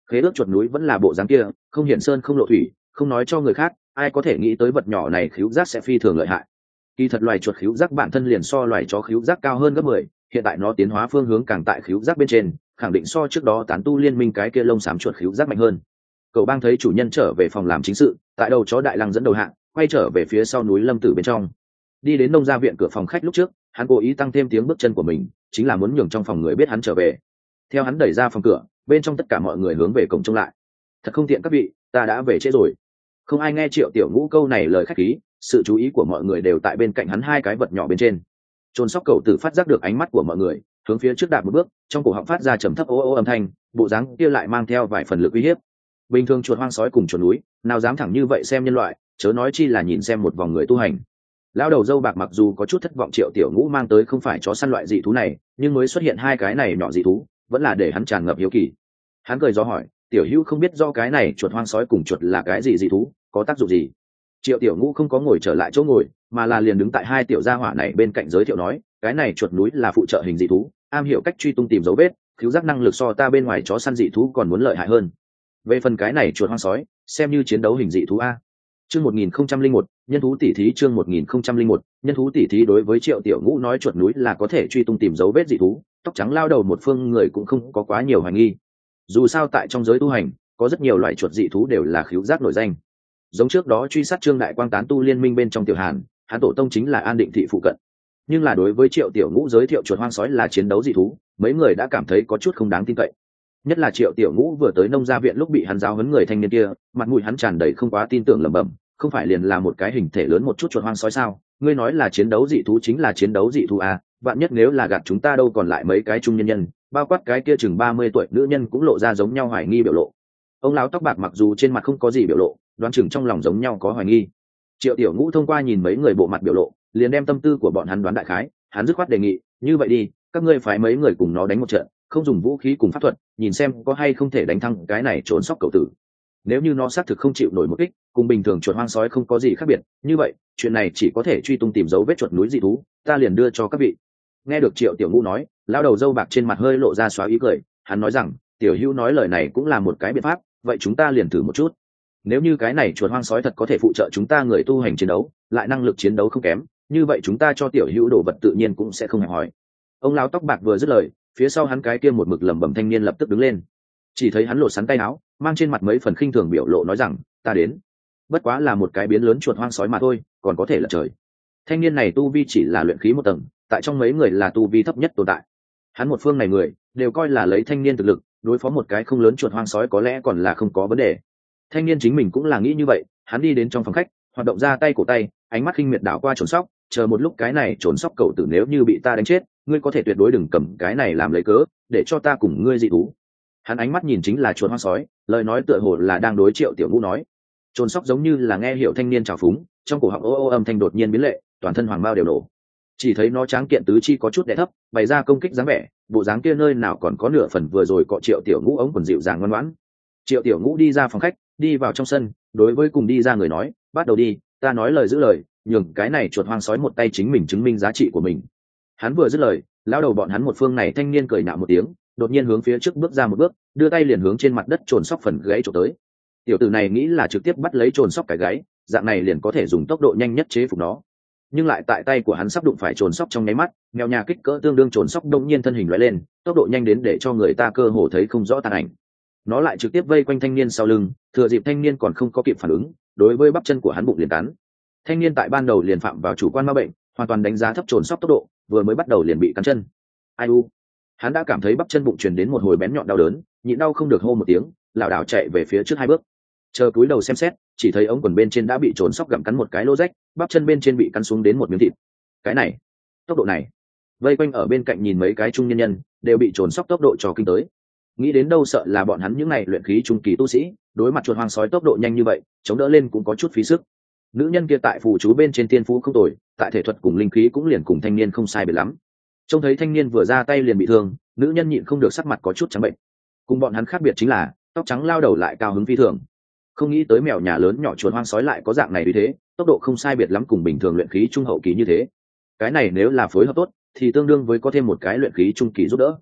khế ước chuột núi vẫn là bộ dáng kia, không hiển sơn không lộ thủy, không nói cho người khác, ai có thể nghĩ tới vật nhỏ này khứu giác sẽ phi thường lợi hại. Kỳ thật loài chuột khứu giác bản thân liền so loài chó khứu giác cao hơn gấp mười, hiện tại nó tiến hóa phương hướng càng tại khứu giác bên trên, khẳng định so trước đó tán tu liên minh cái kia lông xám chuột khứu giác mạnh hơn. Cậu bang thấy chủ nhân trở về phòng làm chính sự, tại đầu chó đại lăng dẫn đầu hạng, quay trở về phía sau núi lâm tử bên trong. Đi đến nông gia viện cửa phòng khách lúc trước, hắn cố ý tăng thêm tiếng bước chân của mình, chính là muốn nhường trong phòng người biết hắn trở về. Theo hắn đẩy ra phòng cửa, bên trong tất cả mọi người hướng về cổng trông lại. Thật không tiện các vị, ta đã về trễ rồi. Không ai nghe Triệu Tiểu Ngũ câu này lời khách khí, sự chú ý của mọi người đều tại bên cạnh hắn hai cái vật nhỏ bên trên. Trồn sóc cậu tử phát giác được ánh mắt của mọi người, hướng phía trước đạp một bước, trong cổ họng phát ra trầm thấp ô ô âm thanh, bộ dáng kia lại mang theo vài phần lực uy hiếp. Bình thường chuột hoang sói cùng chuột núi, nào dám thẳng như vậy xem nhân loại, chớ nói chi là nhìn xem một vòng người tu hành. Lão đầu dâu bạc mặc dù có chút thất vọng Triệu Tiểu Ngũ mang tới không phải chó săn loại dị thú này, nhưng mới xuất hiện hai cái này nhỏ dị thú, vẫn là để hắn tràn ngập hiếu kỳ. Hắn cười do hỏi, tiểu hữu không biết do cái này chuột hoang sói cùng chuột là cái gì dị thú, có tác dụng gì? Triệu Tiểu Ngũ không có ngồi trở lại chỗ ngồi, mà là liền đứng tại hai tiểu gia hỏa này bên cạnh giới thiệu nói, cái này chuột núi là phụ trợ hình dị thú, am hiểu cách truy tung tìm dấu vết, khiếu giác năng lực so ta bên ngoài chó săn dị thú còn muốn lợi hại hơn. Về phần cái này chuột hoang sói, xem như chiến đấu hình dị thú a. Chương một nghìn không trăm linh một, nhân thú tỷ thí chương một nghìn không trăm linh một, nhân thú tỷ thí đối với Triệu Tiểu Ngũ nói chuột núi là có thể truy tung tìm dấu vết dị thú, tóc trắng lao đầu một phương người cũng không có quá nhiều hoài nghi. Dù sao tại trong giới tu hành, có rất nhiều loại chuột dị thú đều là khiếu giác nổi danh. Giống trước đó truy sát Trương Đại Quang tán tu liên minh bên trong Tiểu Hàn, hắn tổ tông chính là An Định thị phụ cận. Nhưng là đối với Triệu Tiểu Ngũ giới thiệu chuột hoang sói là chiến đấu dị thú, mấy người đã cảm thấy có chút không đáng tin cậy. Nhất là Triệu Tiểu Ngũ vừa tới nông gia viện lúc bị hắn giáo huấn người thanh niên kia, mặt mũi hắn tràn đầy không quá tin tưởng lẩm bẩm, không phải liền là một cái hình thể lớn một chút chuột hoang sói sao? Ngươi nói là chiến đấu dị thú chính là chiến đấu dị thú à? Vạn nhất nếu là gạt chúng ta đâu còn lại mấy cái trung nhân nhân, bao quát cái kia chừng ba mươi tuổi nữ nhân cũng lộ ra giống nhau hoài nghi biểu lộ. Ông lão tóc bạc mặc dù trên mặt không có gì biểu lộ, đoán chừng trong lòng giống nhau có hoài nghi. Triệu Tiểu Ngũ thông qua nhìn mấy người bộ mặt biểu lộ, liền đem tâm tư của bọn hắn đoán đại khái, hắn dứt khoát đề nghị, như vậy đi, các ngươi phái mấy người cùng nó đánh một trận, không dùng vũ khí cùng pháp thuật, nhìn xem có hay không thể đánh thắng cái này trốn sóc cậu tử. Nếu như nó xác thực không chịu nổi một kích, cùng bình thường chuột hoang sói không có gì khác biệt, như vậy chuyện này chỉ có thể truy tung tìm dấu vết chuột núi dị thú, ta liền đưa cho các vị. Nghe được Triệu Tiểu Ngũ nói, lão đầu dâu bạc trên mặt hơi lộ ra xóa ý cười, hắn nói rằng, tiểu hữu nói lời này cũng là một cái biện pháp, vậy chúng ta liền thử một chút. Nếu như cái này chuột hoang sói thật có thể phụ trợ chúng ta người tu hành chiến đấu, lại năng lực chiến đấu không kém, như vậy chúng ta cho tiểu hữu đồ vật tự nhiên cũng sẽ không hề hỏi. Ông lão tóc bạc vừa dứt lời, phía sau hắn cái kia một mực lẩm bẩm thanh niên lập tức đứng lên. Chỉ thấy hắn lộ sắn tay áo, mang trên mặt mấy phần khinh thường biểu lộ nói rằng, ta đến. Bất quá là một cái biến lớn chuột hoang sói mà thôi, còn có thể là trời. Thanh niên này tu vi chỉ là luyện khí một tầng, tại trong mấy người là tu vi thấp nhất tồn tại. Hắn một phương này người đều coi là lấy thanh niên thực lực đối phó một cái không lớn chuột hoang sói có lẽ còn là không có vấn đề. Thanh niên chính mình cũng là nghĩ như vậy, hắn đi đến trong phòng khách, hoạt động ra tay cổ tay, ánh mắt khinh miệt đảo qua trồn sóc, chờ một lúc cái này trồn sóc cậu tử nếu như bị ta đánh chết, ngươi có thể tuyệt đối đừng cầm cái này làm lấy cớ, để cho ta cùng ngươi dị thú. Hắn ánh mắt nhìn chính là chuột hoang sói, lời nói tựa hồ là đang đối Triệu Tiểu Ngũ nói. Trồn sóc giống như là nghe hiểu thanh niên trào phúng, trong cổ họng ô ô âm thanh đột nhiên biến lệ, toàn thân hoàng bao đều nổ. Chỉ thấy nó tráng kiện tứ chi có chút đè thấp, bày ra công kích dáng vẻ, bộ dáng kia nơi nào còn có nửa phần vừa rồi cọ Triệu Tiểu Ngũ ống quần dịu dàng ngoan ngoãn. Triệu Tiểu Ngũ đi ra phòng khách, đi vào trong sân, đối với cùng đi ra người nói, bắt đầu đi, ta nói lời giữ lời, nhường cái này chuột hoang sói một tay chính mình chứng minh giá trị của mình. Hắn vừa dứt lời, lão đầu bọn hắn một phương này thanh niên cười nạo một tiếng, đột nhiên hướng phía trước bước ra một bước, đưa tay liền hướng trên mặt đất trồn sóc phần gáy chụp tới. Tiểu tử này nghĩ là trực tiếp bắt lấy trồn sóc cái gáy, dạng này liền có thể dùng tốc độ nhanh nhất chế phục nó. Nhưng lại tại tay của hắn sắp đụng phải trồn sóc trong nháy mắt, mèo nhà kích cỡ tương đương trồn sóc đông nhiên thân hình lóe lên, tốc độ nhanh đến để cho người ta cơ hồ thấy không rõ tàn ảnh. Nó lại trực tiếp vây quanh thanh niên sau lưng, thừa dịp thanh niên còn không có kịp phản ứng, đối với bắp chân của hắn bụng liền cắn. Thanh niên tại ban đầu liền phạm vào chủ quan ma bệnh, hoàn toàn đánh giá thấp trồn sóc tốc độ, vừa mới bắt đầu liền bị cắn chân. Ai u, hắn đã cảm thấy bắp chân bụng truyền đến một hồi bén nhọn đau đớn, nhịn đau không được hô một tiếng, lảo đảo chạy về phía trước hai bước. Chờ cúi đầu xem xét, chỉ thấy ống quần bên trên đã bị trồn sóc gặm cắn một cái lỗ rách, bắp chân bên trên bị cắn xuống đến một miếng thịt. Cái này, tốc độ này, vây quanh ở bên cạnh nhìn mấy cái trung nhân nhân đều bị trồn sóc tốc độ cho kinh tới. Nghĩ đến đâu sợ là bọn hắn những này luyện khí trung kỳ tu sĩ, đối mặt chuột hoang sói tốc độ nhanh như vậy, chống đỡ lên cũng có chút phí sức. Nữ nhân kia tại phù chú bên trên tiên phú không tồi, tại thể thuật cùng linh khí cũng liền cùng thanh niên không sai biệt lắm. Trông thấy thanh niên vừa ra tay liền bị thương, nữ nhân nhịn không được sắc mặt có chút trắng bệnh. Cùng bọn hắn khác biệt chính là, tóc trắng lao đầu lại cao hứng phi thường. Không nghĩ tới mèo nhà lớn nhỏ chuột hoang sói lại có dạng này như thế, tốc độ không sai biệt lắm cùng bình thường luyện khí trung hậu kỳ như thế. Cái này nếu là phối hợp tốt, thì tương đương với có thêm một cái luyện khí trung kỳ giúp đỡ.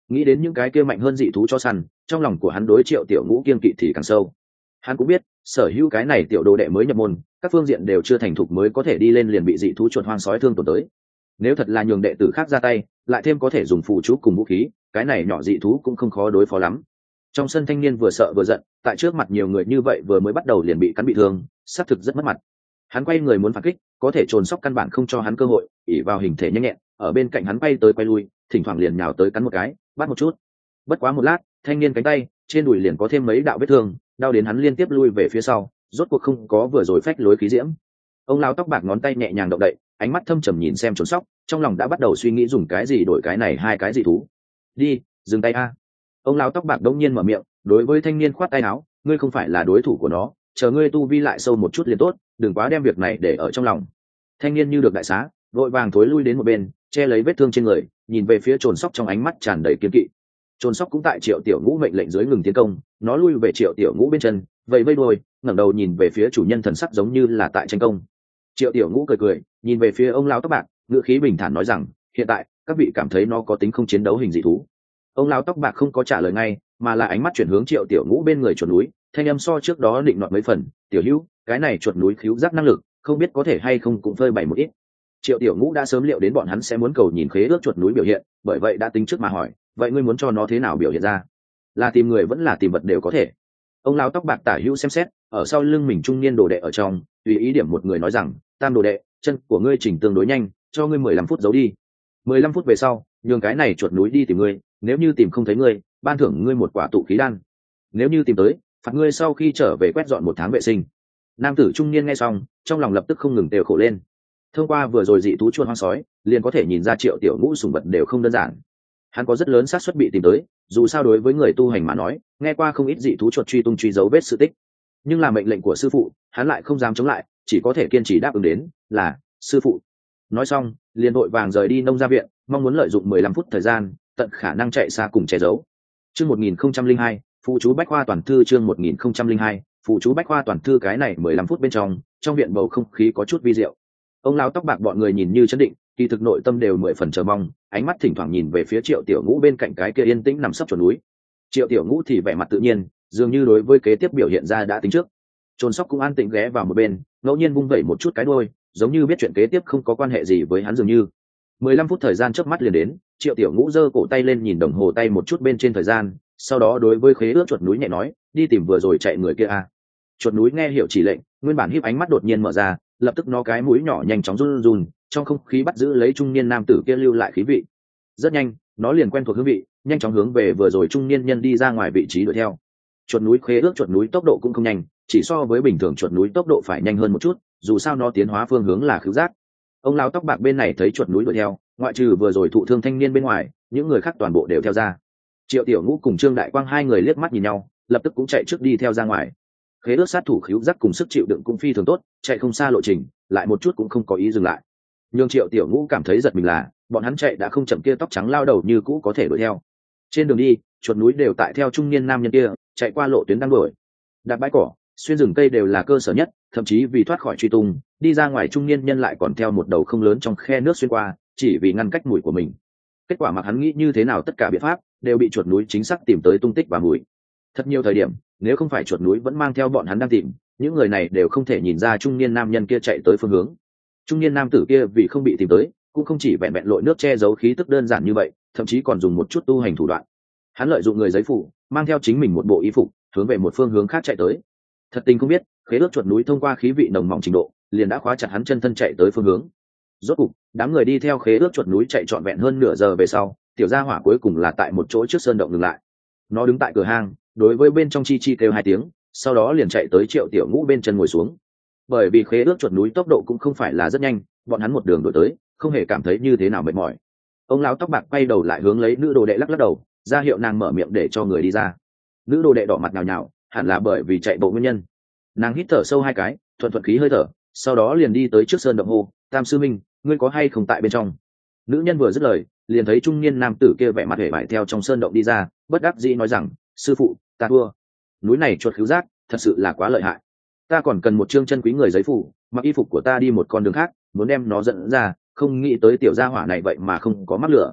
nghĩ đến những cái kia mạnh hơn dị thú cho săn, trong lòng của hắn đối Triệu Tiểu Ngũ kiên kỵ thì càng sâu. Hắn cũng biết sở hữu cái này tiểu đồ đệ mới nhập môn, các phương diện đều chưa thành thục mới có thể đi lên liền bị dị thú chuột hoang sói thương tổn tới. Nếu thật là nhường đệ tử khác ra tay, lại thêm có thể dùng phù chú cùng vũ khí, cái này nhỏ dị thú cũng không khó đối phó lắm. Trong sân thanh niên vừa sợ vừa giận, tại trước mặt nhiều người như vậy vừa mới bắt đầu liền bị cắn bị thương, xác thực rất mất mặt. Hắn quay người muốn phản kích, có thể trồn sóc căn bản không cho hắn cơ hội, ỉ vào hình thể nhanh nhẹn, ở bên cạnh hắn bay tới quay lui, thỉnh thoảng liền nhào tới cắn một cái, bắt một chút. Bất quá một lát, thanh niên cánh tay trên đùi liền có thêm mấy đạo vết thương, đau đến hắn liên tiếp lui về phía sau, rốt cuộc không có vừa rồi phách lối khí diễm. Ông lão tóc bạc ngón tay nhẹ nhàng động đậy, ánh mắt thâm trầm nhìn xem trồn sóc, trong lòng đã bắt đầu suy nghĩ dùng cái gì đổi cái này hai cái dị thú. Đi, dừng tay a. Ông lão tóc bạc đông nhiên mở miệng, đối với thanh niên khoát tay áo, ngươi không phải là đối thủ của nó, chờ ngươi tu vi lại sâu một chút liền tốt, đừng quá đem việc này để ở trong lòng. Thanh niên như được đại xá, vội vàng thối lui đến một bên, che lấy vết thương trên người, nhìn về phía trồn sóc trong ánh mắt tràn đầy kiên kỵ. Trồn sóc cũng tại Triệu Tiểu Ngũ mệnh lệnh dưới ngừng tiến công, nó lui về Triệu Tiểu Ngũ bên chân, vẫy vẫy đuôi, ngẩng đầu nhìn về phía chủ nhân thần sắc giống như là tại tranh công. Triệu Tiểu Ngũ cười cười, nhìn về phía ông lão tóc bạc, ngữ khí bình thản nói rằng, hiện tại các vị cảm thấy nó có tính không chiến đấu hình dị thú. Ông lão tóc bạc không có trả lời ngay, mà là ánh mắt chuyển hướng Triệu Tiểu Ngũ bên người chuột núi, thanh âm so trước đó định nọt mấy phần, tiểu hữu, cái này chuột núi khiếu giác năng lực, không biết có thể hay không cũng phơi bày một ít. Triệu Tiểu Ngũ đã sớm liệu đến bọn hắn sẽ muốn cầu nhìn khế ước chuột núi biểu hiện, bởi vậy đã tính trước mà hỏi, vậy ngươi muốn cho nó thế nào biểu hiện ra? Là tìm người vẫn là tìm vật đều có thể. Ông lão tóc bạc tả hữu xem xét, ở sau lưng mình trung niên đồ đệ ở trong, tùy ý điểm một người nói rằng, tam đồ đệ, chân của ngươi chỉnh tương đối nhanh, cho ngươi mười lăm phút giấu đi. mười lăm phút về sau, nhường cái này chuột núi đi tìm ngươi, nếu như tìm không thấy ngươi, ban thưởng ngươi một quả tụ khí đan. Nếu như tìm tới, phạt ngươi sau khi trở về quét dọn một tháng vệ sinh. Nam tử trung niên nghe xong, trong lòng lập tức không ngừng tều khổ lên. Thông qua vừa rồi dị thú chuột hoang sói, liền có thể nhìn ra Triệu Tiểu Ngũ sủng vật đều không đơn giản. Hắn có rất lớn xác suất bị tìm tới, dù sao đối với người tu hành mà nói, nghe qua không ít dị thú chuột truy tung truy dấu vết sự tích. Nhưng là mệnh lệnh của sư phụ, hắn lại không dám chống lại, chỉ có thể kiên trì đáp ứng đến, là sư phụ. Nói xong, liền vội vàng rời đi nông gia viện, mong muốn lợi dụng mười lăm phút thời gian, tận khả năng chạy xa cùng che giấu. Chương một nghìn không trăm linh hai, phụ chú bách khoa toàn thư chương một nghìn không trăm linh hai, phụ chú bách khoa toàn thư cái này mười lăm phút bên trong, trong viện bầu không khí có chút vi diệu. Ông lão tóc bạc bọn người nhìn như chấn định, kỳ thực nội tâm đều mười phần chờ mong, ánh mắt thỉnh thoảng nhìn về phía Triệu Tiểu Ngũ bên cạnh cái kia yên tĩnh nằm sấp chuột núi. Triệu Tiểu Ngũ thì vẻ mặt tự nhiên, dường như đối với kế tiếp biểu hiện ra đã tính trước. Trồn sóc cũng an tĩnh ghé vào một bên, ngẫu nhiên vung vẩy một chút cái đuôi, giống như biết chuyện kế tiếp không có quan hệ gì với hắn dường như. mười lăm phút thời gian chớp mắt liền đến, Triệu Tiểu Ngũ giơ cổ tay lên nhìn đồng hồ tay một chút bên trên thời gian, sau đó đối với khế ước chuột núi nhẹ nói, đi tìm vừa rồi chạy người kia a. Chuột núi nghe hiểu chỉ lệnh, nguyên bản híp ánh mắt đột nhiên mở ra, lập tức nó cái mũi nhỏ nhanh chóng run run, trong không khí bắt giữ lấy trung niên nam tử kia lưu lại khí vị. Rất nhanh, nó liền quen thuộc hương vị, nhanh chóng hướng về vừa rồi trung niên nhân đi ra ngoài vị trí đuổi theo. Chuột núi khế ước chuột núi tốc độ cũng không nhanh, chỉ so với bình thường chuột núi tốc độ phải nhanh hơn một chút, dù sao nó tiến hóa phương hướng là khứu giác. Ông lão tóc bạc bên này thấy chuột núi đuổi theo, ngoại trừ vừa rồi thụ thương thanh niên bên ngoài, những người khác toàn bộ đều theo ra. Triệu Tiểu Ngũ cùng Trương Đại Quang hai người liếc mắt nhìn nhau, lập tức cũng chạy trước đi theo ra ngoài. Khế ước sát thủ khứu giác cùng sức chịu đựng cũng phi thường tốt, chạy không xa lộ trình, lại một chút cũng không có ý dừng lại. Nhưng Triệu Tiểu Ngũ cảm thấy giật mình là, bọn hắn chạy đã không chậm kia tóc trắng lao đầu như cũ có thể đuổi theo. Trên đường đi, chuột núi đều tại theo trung niên nam nhân kia, chạy qua lộ tuyến đang đuổi. Đạp bãi cỏ, xuyên rừng cây đều là cơ sở nhất, thậm chí vì thoát khỏi truy tung, đi ra ngoài trung niên nhân lại còn theo một đầu không lớn trong khe nước xuyên qua, chỉ vì ngăn cách mùi của mình. Kết quả mặc hắn nghĩ như thế nào tất cả biện pháp đều bị chuột núi chính xác tìm tới tung tích và mùi. Thật nhiều thời điểm, nếu không phải chuột núi vẫn mang theo bọn hắn đang tìm, những người này đều không thể nhìn ra trung niên nam nhân kia chạy tới phương hướng. Trung niên nam tử kia vì không bị tìm tới, cũng không chỉ vẹn vẹn lội nước che giấu khí tức đơn giản như vậy, thậm chí còn dùng một chút tu hành thủ đoạn. Hắn lợi dụng người giấy phủ, mang theo chính mình một bộ y phục, hướng về một phương hướng khác chạy tới. Thật tình không biết, khế ước chuột núi thông qua khí vị nồng mỏng trình độ, liền đã khóa chặt hắn chân thân chạy tới phương hướng. Rốt cục, đám người đi theo khế ước chuột núi chạy trọn vẹn hơn nửa giờ về sau, tiểu gia hỏa cuối cùng là tại một chỗ trước sơn động dừng lại. Nó đứng tại cửa hang, đối với bên trong chi chi kêu hai tiếng, sau đó liền chạy tới Triệu Tiểu Ngũ bên chân ngồi xuống. Bởi vì khế ước chuột núi tốc độ cũng không phải là rất nhanh, bọn hắn một đường đuổi tới, không hề cảm thấy như thế nào mệt mỏi. Ông lão tóc bạc quay đầu lại hướng lấy nữ đồ đệ lắc lắc đầu, ra hiệu nàng mở miệng để cho người đi ra. Nữ đồ đệ đỏ mặt nhào nhào, hẳn là bởi vì chạy bộ nguyên nhân. Nàng hít thở sâu hai cái, thuận thuận khí hơi thở, sau đó liền đi tới trước sơn động hô, Tam sư minh, ngươi có hay không tại bên trong? Nữ nhân vừa dứt lời, liền thấy trung niên nam tử kia vẻ mặt hề bại theo trong sơn động đi ra, bất đắc dĩ nói rằng, sư phụ, ta thua. Núi này chuột khứu giác, thật sự là quá lợi hại. Ta còn cần một chương chân quý người giấy phủ, mặc y phục của ta đi một con đường khác, muốn đem nó dẫn ra, không nghĩ tới tiểu gia hỏa này vậy mà không có mắc lửa.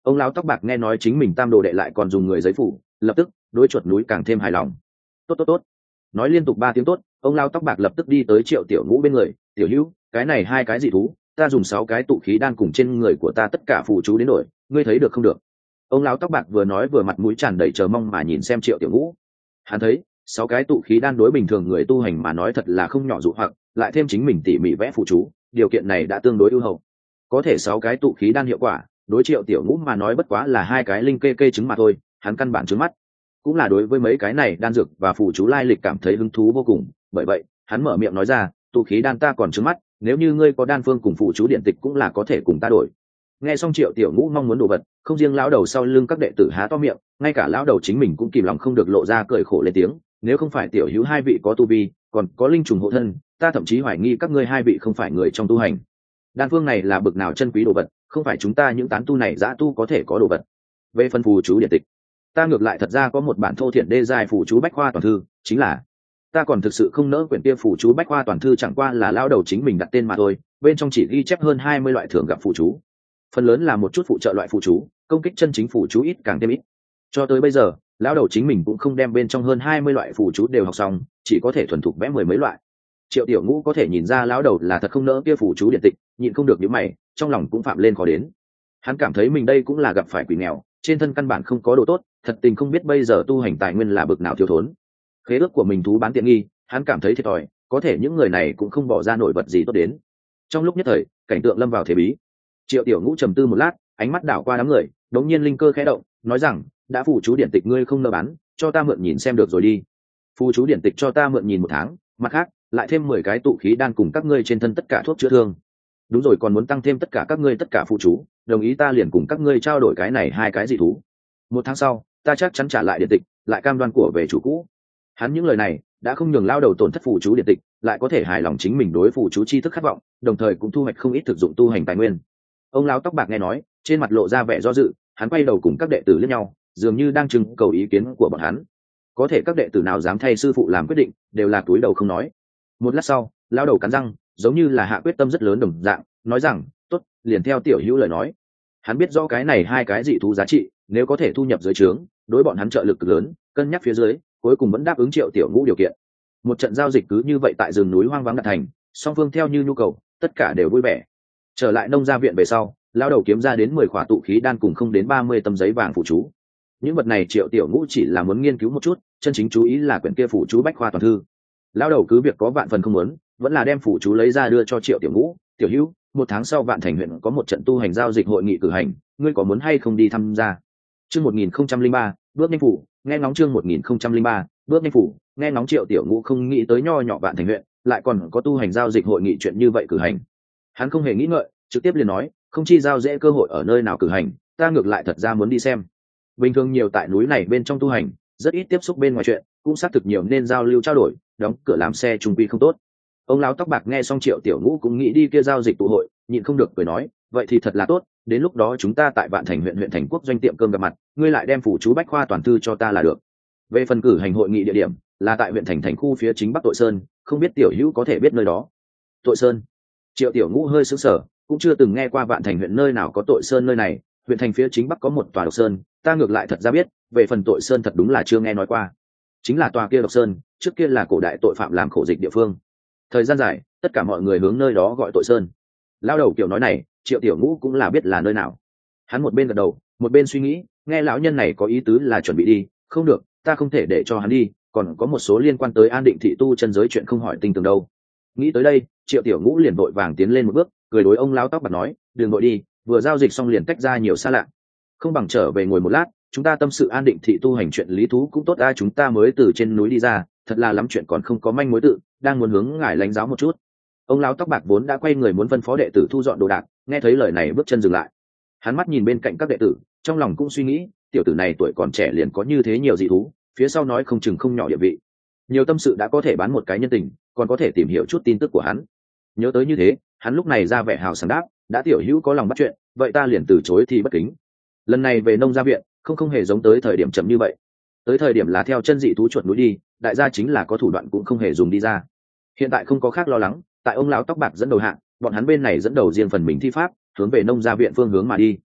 Ông lão tóc bạc nghe nói chính mình tam đồ đệ lại còn dùng người giấy phủ, lập tức đối chuột núi càng thêm hài lòng. Tốt tốt tốt. Nói liên tục ba tiếng tốt, ông lão tóc bạc lập tức đi tới Triệu Tiểu Ngũ bên người. Tiểu Hữu, cái này hai cái gì thú, ta dùng sáu cái tụ khí đan cùng trên người của ta tất cả phù chú đến đổi, ngươi thấy được không được? Ông lão tóc bạc vừa nói vừa mặt mũi tràn đầy chờ mong mà nhìn xem Triệu Tiểu Ngũ. Hắn thấy sáu cái tụ khí đan đối bình thường người tu hành mà nói thật là không nhỏ dụ hoặc, lại thêm chính mình tỉ mỉ vẽ phù chú, điều kiện này đã tương đối ưu hậu. Có thể sáu cái tụ khí đan hiệu quả, đối Triệu Tiểu Ngũ mà nói bất quá là hai cái linh kê kê trứng mà thôi, hắn căn bản trứng mắt. Cũng là đối với mấy cái này đan dược và phù chú lai lịch cảm thấy hứng thú vô cùng, bởi vậy hắn mở miệng nói ra, tụ khí đan ta còn trứng mắt, nếu như ngươi có đan phương cùng phù chú điện tịch cũng là có thể cùng ta đổi. Nghe xong Triệu Tiểu Ngũ mong muốn đồ vật, không riêng lão đầu sau lưng các đệ tử há to miệng, ngay cả lão đầu chính mình cũng kìm lòng không được lộ ra cười khổ lên tiếng, nếu không phải Tiểu Hữu hai vị có tu vi, còn có linh trùng hộ thân, ta thậm chí hoài nghi các ngươi hai vị không phải người trong tu hành. Đan phương này là bực nào chân quý đồ vật, không phải chúng ta những tán tu này dã tu có thể có đồ vật. Về phần phù chú điện tịch, ta ngược lại thật ra có một bản thô thiện đê dài phù chú bách khoa toàn thư, chính là ta còn thực sự không nỡ quyển kia phù chú bách khoa toàn thư chẳng qua là lão đầu chính mình đặt tên mà thôi, bên trong chỉ ghi chép hơn hai mươi loại thường gặp phù chú, phần lớn là một chút phụ trợ loại phù chú, công kích chân chính phù chú ít càng thêm ít. Cho tới bây giờ lão đầu chính mình cũng không đem bên trong hơn hai mươi loại phù chú đều học xong, chỉ có thể thuần thục vẽ mười mấy loại. Triệu Tiểu Ngũ có thể nhìn ra lão đầu là thật không nỡ kia phù chú điện tịch, nhịn không được nhíu mày, trong lòng cũng phạm lên khó đến. Hắn cảm thấy mình đây cũng là gặp phải quỷ nghèo, trên thân căn bản không có đồ tốt, thật tình không biết bây giờ tu hành tài nguyên là bực nào thiếu thốn. Khế ước của mình thú bán tiện nghi, hắn cảm thấy thiệt thòi, có thể những người này cũng không bỏ ra nổi vật gì tốt đến. Trong lúc nhất thời, cảnh tượng lâm vào thế bí. Triệu Tiểu Ngũ trầm tư một lát, ánh mắt đảo qua đám người, đống nhiên linh cơ khẽ động, nói rằng, đã phù chú điện tịch ngươi không nỡ bán, cho ta mượn nhìn xem được rồi đi. Phù chú điện tịch cho ta mượn nhìn một tháng, mặt khác lại thêm mười cái tụ khí đan cùng các ngươi trên thân tất cả thuốc chữa thương. Đúng rồi, còn muốn tăng thêm tất cả các ngươi tất cả phù chú, đồng ý ta liền cùng các ngươi trao đổi cái này hai cái dị thú. Một tháng sau, ta chắc chắn trả lại điện tịch, lại cam đoan của về chủ cũ. Hắn những lời này đã không nhường lao đầu tổn thất phù chú điện tịch, lại có thể hài lòng chính mình đối phù chú tri thức khát vọng, đồng thời cũng thu hoạch không ít thực dụng tu hành tài nguyên. Ông lão tóc bạc nghe nói, trên mặt lộ ra vẻ do dự, hắn quay đầu cùng các đệ tử liếc nhau, dường như đang trưng cầu ý kiến của bọn hắn. Có thể các đệ tử nào dám thay sư phụ làm quyết định, đều là túi đầu không nói. Một lát sau, lao đầu cắn răng, giống như là hạ quyết tâm rất lớn đồng dạng, nói rằng, tốt, liền theo Tiểu Hữu lời nói. Hắn biết rõ cái này hai cái dị thú giá trị, nếu có thể thu nhập dưới trướng, đối bọn hắn trợ lực cực lớn, cân nhắc phía dưới, cuối cùng vẫn đáp ứng Triệu Tiểu Ngũ điều kiện. Một trận giao dịch cứ như vậy tại rừng núi hoang vắng đạt thành, song phương theo như nhu cầu, tất cả đều vui vẻ. Trở lại nông gia viện về sau, lao đầu kiếm ra đến mười khỏa tụ khí đan cùng không đến ba mươi tấm giấy vàng phụ chú. Những vật này Triệu Tiểu Ngũ chỉ là muốn nghiên cứu một chút, chân chính chú ý là quyển kia phụ chú bách khoa toàn thư. Lao đầu cứ việc có vạn phần không muốn, vẫn là đem phụ chú lấy ra đưa cho Triệu Tiểu Ngũ. Tiểu Hữu, một tháng sau Vạn Thành huyện có một trận tu hành giao dịch hội nghị cử hành, ngươi có muốn hay không đi tham gia? Chương một nghìn không trăm linh ba, bước nhanh phủ, nghe ngóng chương một nghìn không trăm linh ba, bước nhanh phủ, nghe ngóng. Triệu Tiểu Ngũ không nghĩ tới nho nhỏ Vạn Thành huyện lại còn có tu hành giao dịch hội nghị chuyện như vậy cử hành. Hắn không hề nghĩ ngợi, trực tiếp liền nói, không chi giao dễ cơ hội ở nơi nào cử hành, ta ngược lại thật ra muốn đi xem. Bình thường nhiều tại núi này bên trong tu hành, rất ít tiếp xúc bên ngoài chuyện, cũng xác thực nhiều nên giao lưu trao đổi, đóng cửa làm xe trung quy không tốt. Ông lão tóc bạc nghe xong Triệu Tiểu Ngũ cũng nghĩ đi kia giao dịch tụ hội, nhịn không được cười nói, vậy thì thật là tốt, đến lúc đó chúng ta tại Vạn Thành huyện huyện thành quốc doanh tiệm cơm gặp mặt, ngươi lại đem phủ chú bách khoa toàn thư cho ta là được. Về phần cử hành hội nghị địa điểm là tại huyện thành thành khu phía chính bắc Tội Sơn, không biết Tiểu Hữu có thể biết nơi đó. Tội Sơn? Triệu Tiểu Ngũ hơi sững sờ, cũng chưa từng nghe qua Vạn Thành huyện nơi nào có Tội Sơn nơi này. Huyện thành phía chính bắc có một tòa độc sơn, ta ngược lại thật ra biết, về phần Tội Sơn thật đúng là chưa nghe nói qua. Chính là tòa kia độc sơn, trước kia là cổ đại tội phạm làm khổ dịch địa phương, thời gian dài tất cả mọi người hướng nơi đó gọi Tội Sơn. Lao đầu kiểu nói này, Triệu Tiểu Ngũ cũng là biết là nơi nào. Hắn một bên gật đầu, một bên suy nghĩ, nghe lão nhân này có ý tứ là chuẩn bị đi, không được, ta không thể để cho hắn đi, còn có một số liên quan tới An Định thị tu chân giới chuyện không hỏi tinh tường đâu. Nghĩ tới đây, Triệu Tiểu Ngũ liền vội vàng tiến lên một bước, cười đối ông lão tóc bạc nói, đừng vội đi, vừa giao dịch xong liền tách ra nhiều xa lạ, không bằng trở về ngồi một lát, chúng ta tâm sự An Định thị tu hành chuyện lý thú cũng tốt. Ai chúng ta mới từ trên núi đi ra, thật là lắm chuyện còn không có manh mối tự, đang muốn hướng ngài lãnh giáo một chút. Ông lão tóc bạc vốn đã quay người muốn phân phó đệ tử thu dọn đồ đạc, nghe thấy lời này bước chân dừng lại. Hắn mắt nhìn bên cạnh các đệ tử, trong lòng cũng suy nghĩ, tiểu tử này tuổi còn trẻ liền có như thế nhiều dị thú, phía sau nói không chừng không nhỏ địa vị, nhiều tâm sự đã có thể bán một cái nhân tình, còn có thể tìm hiểu chút tin tức của hắn. Nhớ tới như thế, hắn lúc này ra vẻ hào sảng đáp, đã Tiểu Hữu có lòng bắt chuyện, vậy ta liền từ chối thì bất kính. Lần này về nông gia viện, không không hề giống tới thời điểm chậm như vậy. Tới thời điểm là theo chân dị thú chuột núi đi, đại gia chính là có thủ đoạn cũng không hề dùng đi ra. Hiện tại không có khác lo lắng, tại ông lão tóc bạc dẫn đầu hạng, bọn hắn bên này dẫn đầu riêng phần mình thi pháp, hướng về nông gia viện phương hướng mà đi.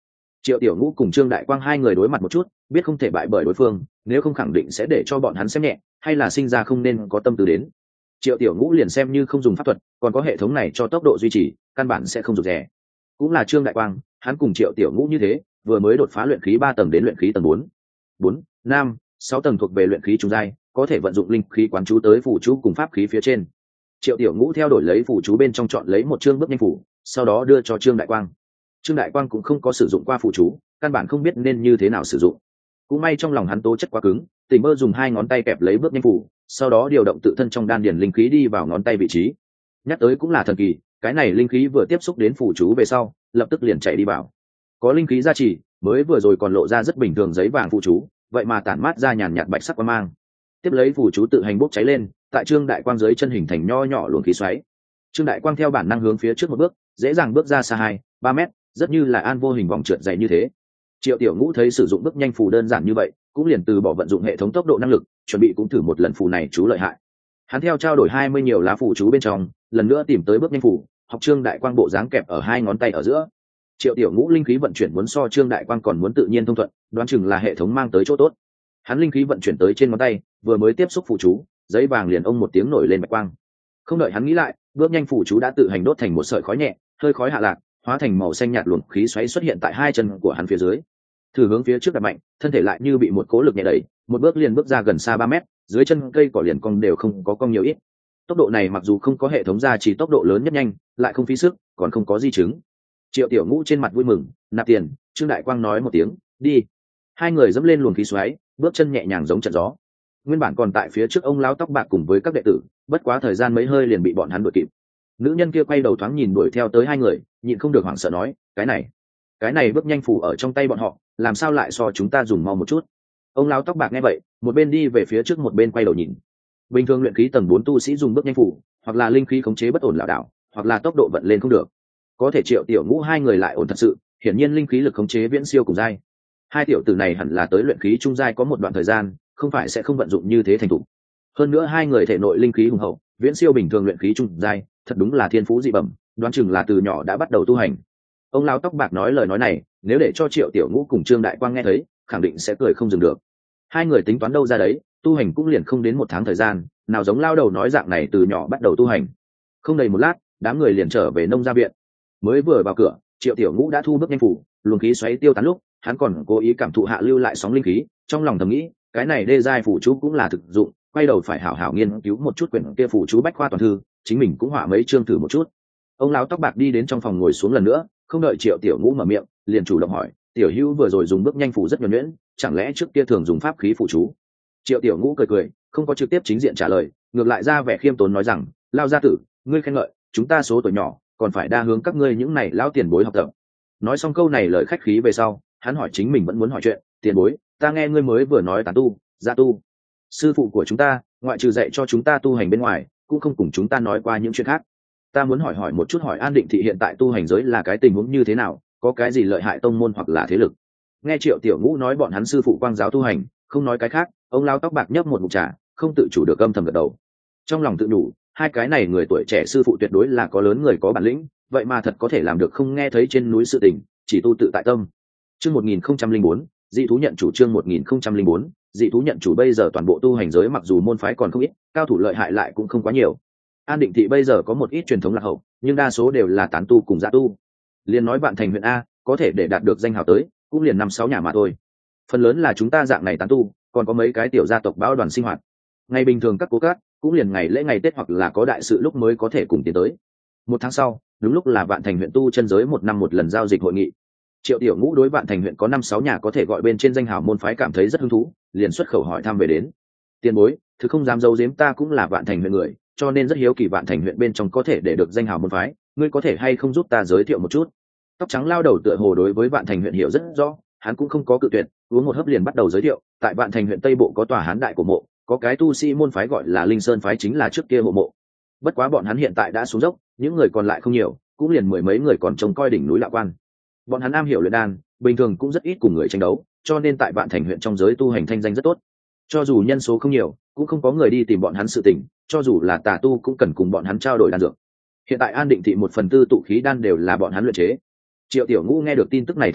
Triệu Tiểu Ngũ cùng Trương Đại Quang hai người đối mặt một chút, biết không thể bại bởi đối phương, nếu không khẳng định sẽ để cho bọn hắn xem nhẹ, hay là sinh ra không nên có tâm tư đến. Triệu Tiểu Ngũ liền xem như không dùng pháp thuật, còn có hệ thống này cho tốc độ duy trì, căn bản sẽ không rụt rè. Cũng là Trương Đại Quang, hắn cùng Triệu Tiểu Ngũ như thế, vừa mới đột phá luyện khí ba tầng đến luyện khí tầng bốn, bốn, năm, sáu tầng thuộc về luyện khí trung giai, có thể vận dụng linh khí quán chú tới phù chú cùng pháp khí phía trên. Triệu Tiểu Ngũ theo đổi lấy phù chú bên trong chọn lấy một chương bước nhanh phủ, sau đó đưa cho Trương Đại Quang. Trương Đại Quang cũng không có sử dụng qua phù chú, căn bản không biết nên như thế nào sử dụng. Cũng may trong lòng hắn tố chất quá cứng, Tình Mơ dùng hai ngón tay kẹp lấy bước nhanh phủ, sau đó điều động tự thân trong đan điền linh khí đi vào ngón tay vị trí. Nhắc tới cũng là thần kỳ, cái này linh khí vừa tiếp xúc đến phù chú về sau, lập tức liền chạy đi vào. Có linh khí gia trì, mới vừa rồi còn lộ ra rất bình thường giấy vàng phù chú, vậy mà tản mát ra nhàn nhạt bạch sắc quang mang. Tiếp lấy phù chú tự hành bốc cháy lên, tại Trương Đại Quang dưới chân hình thành nho nhỏ luồng khí xoáy. Trương Đại Quang theo bản năng hướng phía trước một bước, dễ dàng bước ra xa hai, ba mét, rất như là an vô hình vòng trượt dày như thế. Triệu Tiểu Ngũ thấy sử dụng bước nhanh phù đơn giản như vậy, cũng liền từ bỏ vận dụng hệ thống tốc độ năng lực, chuẩn bị cũng thử một lần phù này chú lợi hại. Hắn theo trao đổi hai mươi nhiều lá phù chú bên trong, lần nữa tìm tới bước nhanh phù, học Trương Đại Quang bộ dáng kẹp ở hai ngón tay ở giữa. Triệu Tiểu Ngũ linh khí vận chuyển muốn so Trương Đại Quang còn muốn tự nhiên thông thuận, đoán chừng là hệ thống mang tới chỗ tốt. Hắn linh khí vận chuyển tới trên ngón tay, vừa mới tiếp xúc phù chú, giấy vàng liền ông một tiếng nổi lên bạch quang. Không đợi hắn nghĩ lại, bước nhanh phù chú đã tự hành đốt thành một sợi khói nhẹ, hơi khói hạ lạc, hóa thành màu xanh nhạt luồng khí xoáy xuất hiện tại hai chân của hắn phía dưới. Thử hướng phía trước đạp mạnh, thân thể lại như bị một cố lực nhẹ đẩy, một bước liền bước ra gần xa ba mét, dưới chân cây cỏ liền cong đều không có cong nhiều ít. Tốc độ này mặc dù không có hệ thống gia trì tốc độ lớn nhất nhanh, lại không phí sức, còn không có di chứng. Triệu Tiểu Ngũ trên mặt vui mừng, nạp tiền. Trương Đại Quang nói một tiếng, đi. Hai người dẫm lên luồng khí xoáy, bước chân nhẹ nhàng giống trận gió. Nguyên bản còn tại phía trước ông lão tóc bạc cùng với các đệ tử, bất quá thời gian mấy hơi liền bị bọn hắn đuổi kịp. Nữ nhân kia quay đầu thoáng nhìn đuổi theo tới hai người, nhịn không được hoảng sợ nói, cái này, cái này bước nhanh phủ ở trong tay bọn họ, làm sao lại so chúng ta dùng mau một chút. Ông lão tóc bạc nghe vậy, một bên đi về phía trước một bên quay đầu nhìn. Bình thường luyện khí tầng bốn tu sĩ dùng bước nhanh phủ, hoặc là linh khí khống chế bất ổn lảo đảo, hoặc là tốc độ vận lên không được. Có thể Triệu Tiểu Ngũ hai người lại ổn thật sự, hiển nhiên linh khí lực khống chế viễn siêu cùng giai. Hai tiểu tử này hẳn là tới luyện khí trung giai có một đoạn thời gian, không phải sẽ không vận dụng như thế thành thục. Hơn nữa hai người thể nội linh khí hùng hậu, viễn siêu bình thường luyện khí trung giai, thật đúng là thiên phú dị bẩm, đoán chừng là từ nhỏ đã bắt đầu tu hành. Ông lão tóc bạc nói lời nói này, nếu để cho Triệu Tiểu Ngũ cùng Trương Đại Quang nghe thấy, khẳng định sẽ cười không dừng được. Hai người tính toán đâu ra đấy, tu hành cũng liền không đến một tháng thời gian, nào giống lao đầu nói dạng này từ nhỏ bắt đầu tu hành. Không đầy một lát, đám người liền trở về nông gia viện. Mới vừa vào cửa, Triệu Tiểu Ngũ đã thu bước nhanh phủ, luồng khí xoáy tiêu tán lúc, hắn còn cố ý cảm thụ hạ lưu lại sóng linh khí, trong lòng thầm nghĩ, cái này đê giai phủ chú cũng là thực dụng, quay đầu phải hảo hảo nghiên cứu một chút quyển kia phủ chú bách khoa toàn thư, chính mình cũng họa mấy chương thử một chút. Ông lão tóc bạc đi đến trong phòng ngồi xuống lần nữa, không đợi Triệu Tiểu Ngũ mở miệng, liền chủ động hỏi, tiểu hữu vừa rồi dùng bước nhanh phủ rất nhuần nhuyễn, chẳng lẽ trước kia thường dùng pháp khí phủ chú? Triệu Tiểu Ngũ cười cười, không có trực tiếp chính diện trả lời, ngược lại ra vẻ khiêm tốn nói rằng, lao gia tử, ngươi khen ngợi, chúng ta số tuổi nhỏ, còn phải đa hướng các ngươi những này lão tiền bối học tập. Nói xong câu này lời khách khí về sau, hắn hỏi chính mình vẫn muốn hỏi chuyện, tiền bối, ta nghe ngươi mới vừa nói tán tu, gia tu. Sư phụ của chúng ta, ngoại trừ dạy cho chúng ta tu hành bên ngoài, cũng không cùng chúng ta nói qua những chuyện khác. Ta muốn hỏi hỏi một chút, hỏi An Định thị hiện tại tu hành giới là cái tình huống như thế nào, có cái gì lợi hại tông môn hoặc là thế lực. Nghe Triệu Tiểu Ngũ nói bọn hắn sư phụ quang giáo tu hành, không nói cái khác, ông lão tóc bạc nhấp một ngụm trà, không tự chủ được âm thầm gật đầu. Trong lòng tự nhủ, hai cái này người tuổi trẻ sư phụ tuyệt đối là có lớn người có bản lĩnh, vậy mà thật có thể làm được không nghe thấy trên núi sự tình, chỉ tu tự tại tâm. Chương một nghìn không trăm linh bốn, dị thú nhận chủ. Chương một nghìn không trăm linh bốn, dị thú nhận chủ. Bây giờ toàn bộ tu hành giới mặc dù môn phái còn không ít, cao thủ lợi hại lại cũng không quá nhiều. An Định thị bây giờ có một ít truyền thống lạc hậu, nhưng đa số đều là tán tu cùng dã tu. Liên nói Vạn Thành huyện a, có thể để đạt được danh hào tới, cũng liền năm sáu nhà mà thôi. Phần lớn là chúng ta dạng này tán tu, còn có mấy cái tiểu gia tộc bão đoàn sinh hoạt. Ngày bình thường các cố cát, cũng liền ngày lễ ngày Tết hoặc là có đại sự lúc mới có thể cùng tiến tới. Một tháng sau, đúng lúc là Vạn Thành huyện tu chân giới một năm một lần giao dịch hội nghị. Triệu Tiểu Ngũ đối Vạn Thành huyện có năm sáu nhà có thể gọi bên trên danh hào môn phái cảm thấy rất hứng thú, liền xuất khẩu hỏi thăm về đến. Tiền bối, thứ không dám giấu giếm, ta cũng là Vạn Thành huyện người, cho nên rất hiếu kỳ Vạn Thành huyện bên trong có thể để được danh hào môn phái, ngươi có thể hay không giúp ta giới thiệu một chút? Tóc trắng lao đầu tựa hồ đối với Vạn Thành huyện hiểu rất rõ, hắn cũng không có cự tuyệt, uống một hớp liền bắt đầu giới thiệu. Tại Vạn Thành huyện Tây Bộ có tòa Hán đại của mộ, có cái tu sĩ môn phái gọi là Linh Sơn phái, chính là trước kia hộ mộ. Bất quá bọn hắn hiện tại đã xuống dốc, những người còn lại không nhiều, cũng liền mười mấy người còn trông coi đỉnh núi Lạ Quan. Bọn hắn am hiểu luyện đan, bình thường cũng rất ít cùng người tranh đấu, cho nên tại Vạn Thành huyện trong giới tu hành thanh danh rất tốt. Cho dù nhân số không nhiều, cũng không có người đi tìm bọn hắn sự tình, cho dù là tà tu cũng cần cùng bọn hắn trao đổi đan dược. Hiện tại An Định thị một phần tư tụ khí đan đều là bọn hắn luyện chế. Triệu Tiểu Ngũ nghe được tin tức này thời điểm,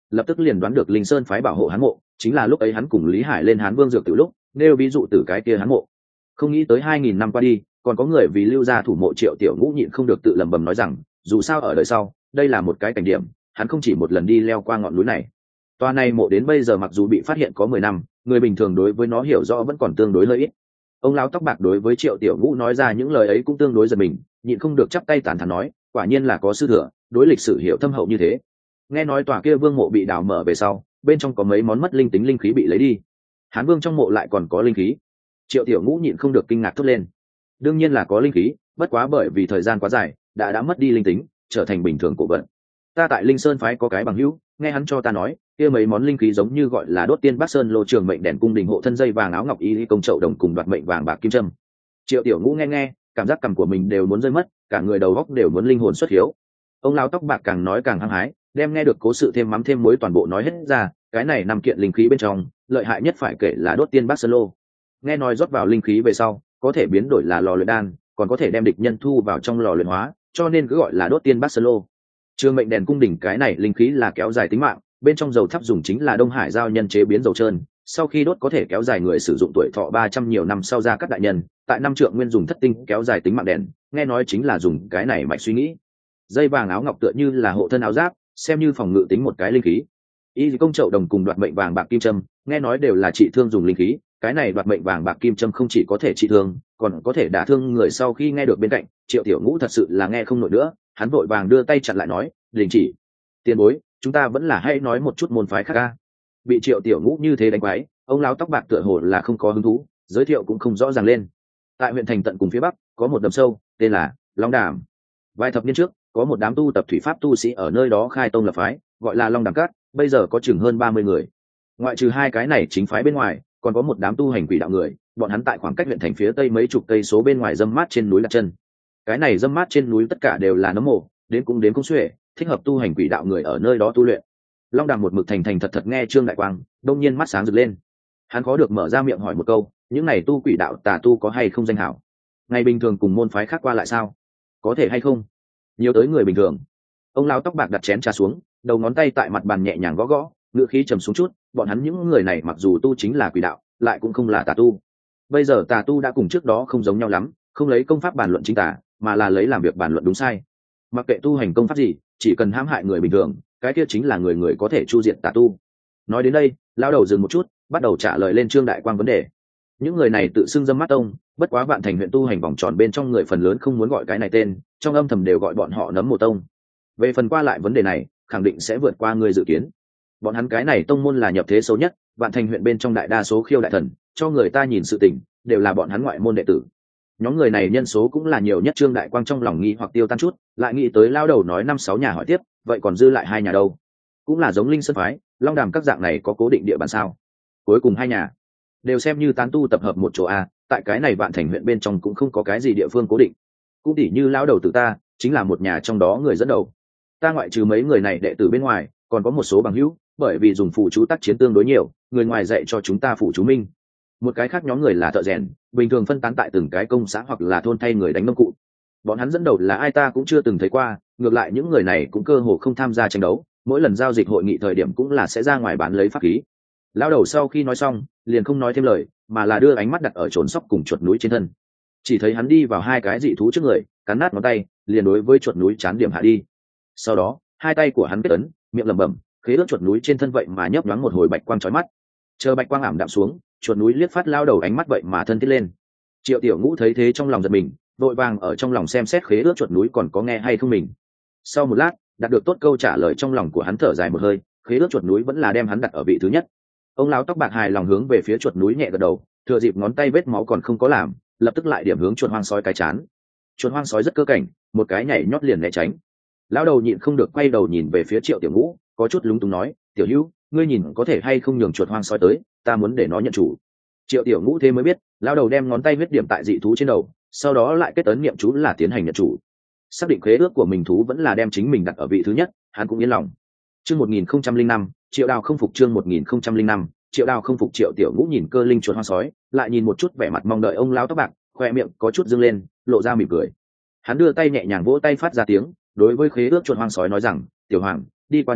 lập tức liền đoán được linh sơn phái bảo hộ hán mộ chính là lúc ấy hắn cùng Lý Hải lên Hán Vương dược từ lúc nêu ví dụ từ cái kia hán mộ. Không nghĩ tới hai nghìn năm qua đi còn có người vì lưu gia thủ mộ Triệu Tiểu Ngũ nhịn không được tự lẩm bẩm nói rằng dù sao ở đời sau đây là một cái cảnh điểm, hắn không chỉ một lần đi leo qua ngọn núi này. Toa này mộ đến bây giờ mặc dù bị phát hiện có mười năm, người bình thường đối với nó hiểu rõ vẫn còn tương đối hơi ít. Ông lão tóc bạc đối với Triệu Tiểu Ngũ nói ra những lời ấy cũng tương đối giật mình, nhịn không được chắp tay tán thán nói, quả nhiên là có sư thừa, đối lịch sử hiểu thâm hậu như thế. Nghe nói tòa kia vương mộ bị đào mở về sau, bên trong có mấy món mất linh tính linh khí bị lấy đi. Hán Vương trong mộ lại còn có linh khí. Triệu Tiểu Ngũ nhịn không được kinh ngạc thốt lên. Đương nhiên là có linh khí, bất quá bởi vì thời gian quá dài, đã đã mất đi linh tính, trở thành bình thường cổ vật. Ta tại Linh Sơn phái có cái bằng hữu, nghe hắn cho ta nói, kia mấy món linh khí giống như gọi là đốt tiên Bắc Sơn lô trường mệnh đèn cung đình hộ thân dây vàng áo ngọc y công chậu đồng cùng đoạt mệnh vàng bạc kim trâm. Triệu Tiểu Ngũ nghe nghe, cảm giác cằm của mình đều muốn rơi mất, cả người đầu óc đều muốn linh hồn xuất hiếu. Ông lão tóc bạc càng nói càng hăng hái, đem nghe được cố sự thêm mắm thêm muối toàn bộ nói hết ra. Cái này nằm kiện linh khí bên trong, lợi hại nhất phải kể là đốt tiên Bắc Sơn lô. Nghe nói rót vào linh khí về sau, có thể biến đổi là lò luyện đan, còn có thể đem địch nhân thu vào trong lò luyện hóa, cho nên cứ gọi là đốt tiên Bắc Sơn lô. Trường mệnh đèn cung đỉnh cái này linh khí là kéo dài tính mạng, bên trong dầu thắp dùng chính là Đông Hải giao nhân chế biến dầu trơn, sau khi đốt có thể kéo dài người sử dụng tuổi thọ ba trăm nhiều năm sau ra các đại nhân, tại năm trượng nguyên dùng thất tinh kéo dài tính mạng đèn, nghe nói chính là dùng cái này mạch suy nghĩ. Dây vàng áo ngọc tựa như là hộ thân áo giáp, xem như phòng ngự tính một cái linh khí. Y công chậu đồng cùng đoạt mệnh vàng bạc kim trâm, nghe nói đều là trị thương dùng linh khí, cái này đoạt mệnh vàng bạc kim trâm không chỉ có thể trị thương, còn có thể đả thương người. Sau khi nghe được bên cạnh, Triệu Tiểu Ngũ thật sự là nghe không nổi nữa, hắn vội vàng đưa tay chặn lại nói, đình chỉ. Tiền bối, chúng ta vẫn là hãy nói một chút môn phái khác ca. Bị Triệu Tiểu Ngũ như thế đánh quái, ông lão tóc bạc tựa hồ là không có hứng thú, giới thiệu cũng không rõ ràng lên. Tại huyện thành tận cùng phía bắc có một đầm sâu tên là Long Đàm. Vài thập niên trước có một đám tu tập thủy pháp tu sĩ ở nơi đó khai tông lập phái, gọi là Long Đàm Cát, bây giờ có chừng hơn ba mươi người. Ngoại trừ hai cái này chính phái bên ngoài, còn có một đám tu hành quỷ đạo người, bọn hắn tại khoảng cách huyện thành phía tây mấy chục cây số bên ngoài dâm mát trên núi đặt chân. Cái này dâm mát trên núi tất cả đều là nấm mồ, đến cũng đến không xuể, thích hợp tu hành quỷ đạo người ở nơi đó tu luyện. Long Đàm một mực thành thành thật thật nghe Trương Đại Quang, đông nhiên mắt sáng rực lên. Hắn khó được mở ra miệng hỏi một câu, những này tu quỷ đạo tà tu có hay không danh hảo? Ngày bình thường cùng môn phái khác qua lại sao? Có thể hay không? Nhiều tới người bình thường. Ông lão tóc bạc đặt chén trà xuống, đầu ngón tay tại mặt bàn nhẹ nhàng gõ gõ, ngữ khí trầm xuống chút, bọn hắn những người này mặc dù tu chính là quỷ đạo, lại cũng không là tà tu. Bây giờ tà tu đã cùng trước đó không giống nhau lắm, không lấy công pháp bàn luận chính tà, mà là lấy làm việc bàn luận đúng sai. Mặc kệ tu hành công pháp gì, chỉ cần hãm hại người bình thường, cái kia chính là người người có thể chu diệt tà tu. Nói đến đây, lão đầu dừng một chút, bắt đầu trả lời lên Trương Đại Quang vấn đề. Những người này tự xưng dâm mắt tông, bất quá Vạn Thành huyện tu hành vòng tròn bên trong người phần lớn không muốn gọi cái này tên, trong âm thầm đều gọi bọn họ nấm mồ tông. Về phần qua lại vấn đề này, khẳng định sẽ vượt qua người dự kiến. Bọn hắn cái này tông môn là nhập thế xấu nhất, Vạn Thành huyện bên trong đại đa số khiêu đại thần, cho người ta nhìn sự tình, đều là bọn hắn ngoại môn đệ tử. Nhóm người này nhân số cũng là nhiều nhất. Trương Đại Quang trong lòng nghi hoặc tiêu tan chút, lại nghĩ tới lao đầu nói năm sáu nhà hỏi tiếp, vậy còn dư lại hai nhà đâu? Cũng là giống Linh Sơn phái, Long Đàm các dạng này có cố định địa bàn sao? Cuối cùng hai nhà đều xem như tán tu tập hợp một chỗ a, tại cái này Vạn Thành huyện bên trong cũng không có cái gì địa phương cố định. Cũng tỉ như lão đầu tử ta, chính là một nhà trong đó người dẫn đầu. Ta ngoại trừ mấy người này đệ tử bên ngoài, còn có một số bằng hữu, bởi vì dùng phụ chú tác chiến tương đối nhiều, người ngoài dạy cho chúng ta phụ chú minh. Một cái khác nhóm người là thợ rèn, bình thường phân tán tại từng cái công xã hoặc là thôn thay người đánh nông cụ. Bọn hắn dẫn đầu là ai ta cũng chưa từng thấy qua, ngược lại những người này cũng cơ hồ không tham gia tranh đấu, mỗi lần giao dịch hội nghị thời điểm cũng là sẽ ra ngoài bán lấy pháp khí. Lão đầu sau khi nói xong, liền không nói thêm lời, mà là đưa ánh mắt đặt ở trồn sóc cùng chuột núi trên thân. Chỉ thấy hắn đi vào hai cái dị thú trước người, cắn nát ngón tay, liền đối với chuột núi chán điểm hạ đi. Sau đó, hai tay của hắn kết ấn, miệng lẩm bẩm, khế ước chuột núi trên thân vậy mà nhấp nhoáng một hồi bạch quang chói mắt. Chờ bạch quang ảm đạm xuống, chuột núi liếc phát lao đầu ánh mắt vậy mà thân thiết lên. Triệu Tiểu Ngũ thấy thế trong lòng giật mình, vội vàng ở trong lòng xem xét khế ước chuột núi còn có nghe hay không mình. Sau một lát, đạt được tốt câu trả lời trong lòng của hắn thở dài một hơi, khế ước chuột núi vẫn là đem hắn đặt ở vị thứ nhất. Ông lão tóc bạc hài lòng hướng về phía chuột núi nhẹ gật đầu, thừa dịp ngón tay vết máu còn không có làm, lập tức lại điểm hướng chuột hoang sói cái chán. Chuột hoang sói rất cơ cảnh, một cái nhảy nhót liền né tránh. Lão đầu nhịn không được quay đầu nhìn về phía Triệu Tiểu Ngũ, có chút lúng túng nói, Tiểu Hữu, ngươi nhìn có thể hay không nhường chuột hoang sói tới, ta muốn để nó nhận chủ. Triệu Tiểu Ngũ thế mới biết, lão đầu đem ngón tay huyết điểm tại dị thú trên đầu, sau đó lại kết ấn niệm chú là tiến hành nhận chủ. Xác định khế ước của mình thú vẫn là đem chính mình đặt ở vị thứ nhất, hắn cũng yên lòng. Chương một nghìn không trăm linh năm, Triệu Đào không phục. Chương một nghìn không trăm linh năm, Triệu Đào không phục. Triệu Tiểu Ngũ nhìn cơ linh chuột hoang sói, lại nhìn một chút vẻ mặt mong đợi ông lão tóc bạc, khoe miệng có chút dương lên, lộ ra mỉm cười. Hắn đưa tay nhẹ nhàng vỗ tay phát ra tiếng, đối với khế ước chuột hoang sói nói rằng, Tiểu Hoàng, đi qua đi,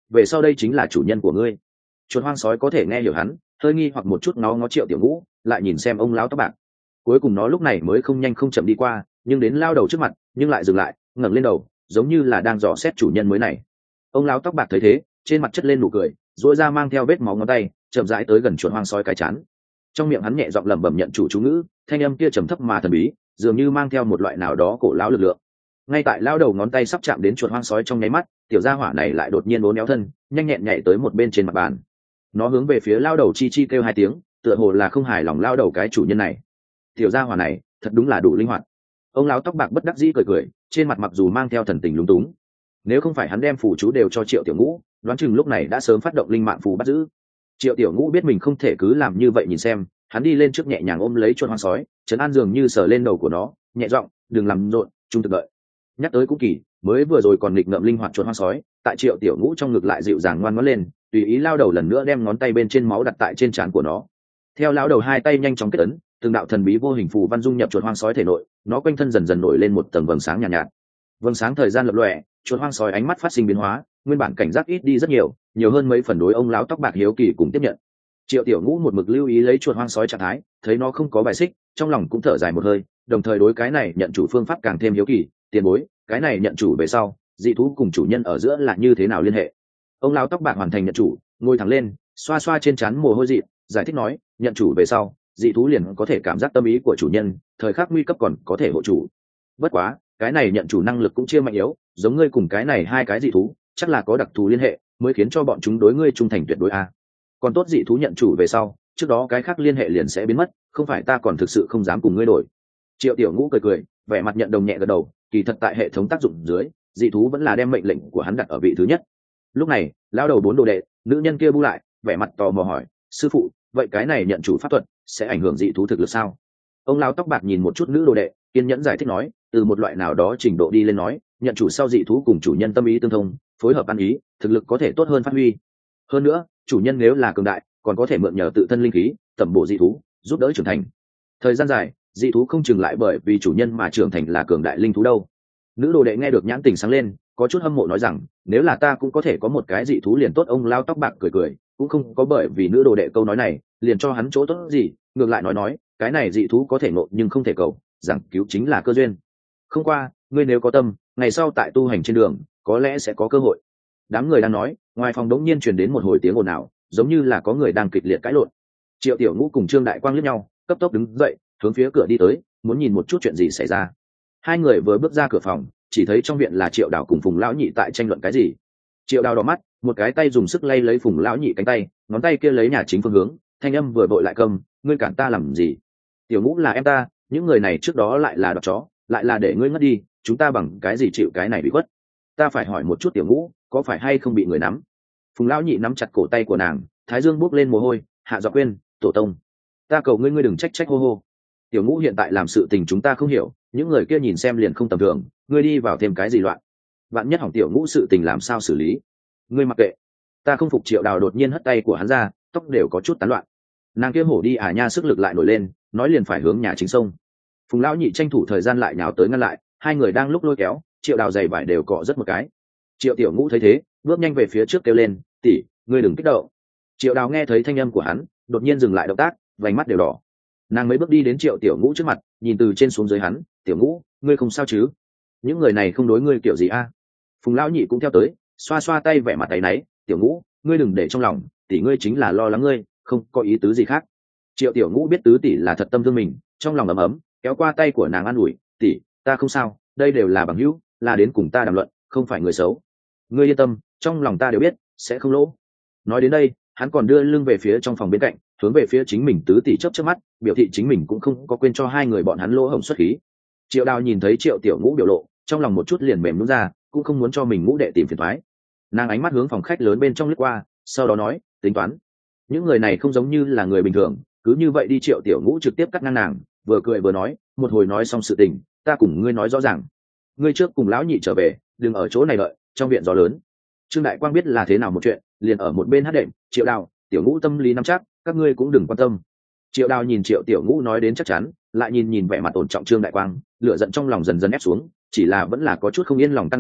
về sau đây chính là chủ nhân của ngươi. Chuột hoang sói có thể nghe hiểu hắn, hơi nghi hoặc một chút nó ngó Triệu Tiểu Ngũ, lại nhìn xem ông lão tóc bạc. Cuối cùng nó lúc này mới không nhanh không chậm đi qua, nhưng đến lao đầu trước mặt nhưng lại dừng lại, ngẩng lên đầu, giống như là đang dò xét chủ nhân mới này. Ông lão tóc bạc thấy thế, trên mặt chất lên nụ cười, duỗi ra mang theo vết máu ngón tay, chậm rãi tới gần chuột hoang sói cái chán. Trong miệng hắn nhẹ giọng lẩm bẩm nhận chủ chú ngữ, thanh âm kia trầm thấp mà thần bí, dường như mang theo một loại nào đó cổ lão lực lượng. Ngay tại lao đầu ngón tay sắp chạm đến chuột hoang sói trong nháy mắt, tiểu gia hỏa này lại đột nhiên uốn éo thân, nhanh nhẹn nhảy tới một bên trên mặt bàn. Nó hướng về phía lao đầu chi chi kêu hai tiếng, tựa hồ là không hài lòng lao đầu cái chủ nhân này. Tiểu gia hỏa này thật đúng là đủ linh hoạt. Ông lão tóc bạc bất đắc dĩ cười cười, trên mặt mặc dù mang theo thần tình lúng túng. Nếu không phải hắn đem phủ chú đều cho Triệu Tiểu Ngũ, đoán chừng lúc này đã sớm phát động linh mạng phù bắt giữ. Triệu Tiểu Ngũ biết mình không thể cứ làm như vậy nhìn xem, hắn đi lên trước nhẹ nhàng ôm lấy chuột hoang sói, trấn an dường như sờ lên đầu của nó, nhẹ giọng, đừng làm rộn, trung thực đợi. Nhắc tới cũng kỳ, mới vừa rồi còn nghịch ngợm linh hoạt chuột hoang sói, tại Triệu Tiểu Ngũ trong ngực lại dịu dàng ngoan ngoãn lên, tùy ý lao đầu lần nữa đem ngón tay bên trên máu đặt tại trên trán của nó. Theo lao đầu hai tay nhanh chóng kết ấn, từng đạo thần bí vô hình phù văn dung nhập chuột hoang sói thể nội, nó quanh thân dần dần nổi lên một tầng vầng sáng nhàn nhạt, nhạt. Vầng sáng thời gian lập lòe, chuột hoang sói ánh mắt phát sinh biến hóa, nguyên bản cảnh giác ít đi rất nhiều, nhiều hơn mấy phần đối ông lão tóc bạc hiếu kỳ cùng tiếp nhận. Triệu Tiểu Ngũ một mực lưu ý lấy chuột hoang sói trạng thái, thấy nó không có bài xích, trong lòng cũng thở dài một hơi, đồng thời đối cái này nhận chủ phương pháp càng thêm hiếu kỳ, tiền bối, cái này nhận chủ về sau, dị thú cùng chủ nhân ở giữa là như thế nào liên hệ? Ông lão tóc bạc hoàn thành nhận chủ, ngồi thẳng lên, xoa xoa trên trán mồ hôi dị, giải thích nói, nhận chủ về sau, dị thú liền có thể cảm giác tâm ý của chủ nhân, thời khắc nguy cấp còn có thể hộ chủ. Bất quá, cái này nhận chủ năng lực cũng chia mạnh yếu, giống ngươi cùng cái này hai cái dị thú, chắc là có đặc thù liên hệ, mới khiến cho bọn chúng đối ngươi trung thành tuyệt đối a. Còn tốt dị thú nhận chủ về sau, trước đó cái khác liên hệ liền sẽ biến mất, không phải ta còn thực sự không dám cùng ngươi đổi. Triệu Tiểu Ngũ cười cười, vẻ mặt nhận đồng nhẹ gật đầu, kỳ thật tại hệ thống tác dụng dưới, dị thú vẫn là đem mệnh lệnh của hắn đặt ở vị thứ nhất. Lúc này, lao đầu bốn đồ đệ, nữ nhân kia bu lại, vẻ mặt tò mò hỏi, sư phụ, vậy cái này nhận chủ pháp thuật sẽ ảnh hưởng dị thú thực lực sao? Ông lão tóc bạc nhìn một chút nữ đồ đệ, kiên nhẫn giải thích nói, từ một loại nào đó trình độ đi lên nói, nhận chủ sau dị thú cùng chủ nhân tâm ý tương thông, phối hợp ăn ý, thực lực có thể tốt hơn phát huy. Hơn nữa, chủ nhân nếu là cường đại, còn có thể mượn nhờ tự thân linh khí, tẩm bổ dị thú, giúp đỡ trưởng thành. Thời gian dài, dị thú không chừng lại bởi vì chủ nhân mà trưởng thành là cường đại linh thú đâu. Nữ đồ đệ nghe được nhãn tình sáng lên, có chút hâm mộ nói rằng, nếu là ta cũng có thể có một cái dị thú liền tốt. Ông lao tóc bạc cười cười, cũng không có bởi vì nữ đồ đệ câu nói này liền cho hắn chỗ tốt gì, ngược lại nói nói, cái này dị thú có thể ngộ nhưng không thể cầu, giảng cứu chính là cơ duyên. Không qua, ngươi nếu có tâm, ngày sau tại tu hành trên đường, có lẽ sẽ có cơ hội. Đám người đang nói, ngoài phòng đống nhiên truyền đến một hồi tiếng ồn ào, giống như là có người đang kịch liệt cãi lộn. Triệu Tiểu Ngũ cùng Trương Đại Quang liếc nhau, cấp tốc đứng dậy, hướng phía cửa đi tới, muốn nhìn một chút chuyện gì xảy ra. Hai người vừa bước ra cửa phòng, chỉ thấy trong viện là Triệu Đào cùng Phùng lão nhị tại tranh luận cái gì. Triệu Đào đỏ mắt, một cái tay dùng sức lay lấy Phùng lão nhị cánh tay, ngón tay kia lấy nhà chính phương hướng, thanh âm vừa vội lại câm, ngươi cản ta làm gì? Tiểu Ngũ là em ta, những người này trước đó lại là đọt chó, lại là để ngươi ngất đi, chúng ta bằng cái gì chịu cái này bị khuất? Ta phải hỏi một chút Tiểu Ngũ, có phải hay không bị người nắm? Phùng lão nhị nắm chặt cổ tay của nàng, thái dương bốc lên mồ hôi, hạ giọng khuyên, tổ tông, ta cầu ngươi ngươi đừng trách trách hô hô. Tiểu Ngũ hiện tại làm sự tình chúng ta không hiểu, những người kia nhìn xem liền không tầm thường, ngươi đi vào thêm cái gì loạn? Vạn nhất hỏng Tiểu Ngũ sự tình làm sao xử lý? Ngươi mặc kệ. Ta không phục. Triệu Đào đột nhiên hất tay của hắn ra, tóc đều có chút tán loạn. Nàng kia hổ đi à nha, sức lực lại nổi lên, nói liền phải hướng nhà chính sông. Phùng lão nhị tranh thủ thời gian lại nhào tới ngăn lại, hai người đang lúc lôi kéo, Triệu Đào giày vải đều cọ rất một cái. Triệu Tiểu Ngũ thấy thế, bước nhanh về phía trước kêu lên, tỷ, ngươi đừng kích động. Triệu Đào nghe thấy thanh âm của hắn, đột nhiên dừng lại động tác, vành mắt đều đỏ. Nàng mấy bước đi đến Triệu Tiểu Ngũ trước mặt, nhìn từ trên xuống dưới hắn, Tiểu Ngũ, ngươi không sao chứ? Những người này không đối ngươi kiểu gì a? À? Phùng lão nhị cũng theo tới, xoa xoa tay vẻ mặt áy náy, Tiểu Ngũ, ngươi đừng để trong lòng, tỷ ngươi chính là lo lắng ngươi, không có ý tứ gì khác. Triệu Tiểu Ngũ biết tứ tỷ là thật tâm thương mình, trong lòng ấm ấm, kéo qua tay của nàng an ủi, tỷ, ta không sao, đây đều là bằng hữu, là đến cùng ta đàm luận, không phải người xấu. Ngươi yên tâm, trong lòng ta đều biết, sẽ không lỗ. Nói đến đây, hắn còn đưa lưng về phía trong phòng bên cạnh, hướng về phía chính mình tứ tỷ chớp chớp mắt, biểu thị chính mình cũng không có quên cho hai người bọn hắn lỗ hổng xuất khí. Triệu Đào nhìn thấy Triệu Tiểu Ngũ biểu lộ, trong lòng một chút liền mềm nhũn ra, cũng không muốn cho mình Ngũ đệ tìm phiền toái. Nàng ánh mắt hướng phòng khách lớn bên trong lướt qua, sau đó nói, tính toán. Những người này không giống như là người bình thường, cứ như vậy đi. Triệu Tiểu Ngũ trực tiếp cắt ngang nàng, vừa cười vừa nói, một hồi nói xong sự tình, ta cùng ngươi nói rõ ràng. Ngươi trước cùng lão nhị trở về, đừng ở chỗ này đợi, trong viện gió lớn. Trương Đại Quang biết là thế nào một chuyện, liền ở một bên hát đệm, Triệu Đào, Tiểu Ngũ tâm lý nắm chắc, các ngươi cũng đừng quan tâm. Triệu Đào nhìn Triệu Tiểu Ngũ nói đến chắc chắn, lại nhìn nhìn vẻ mặt ổn trọng Trương Đại Quang, lửa giận trong lòng dần dần ép xuống, chỉ là vẫn là có chút không yên lòng căn dặn,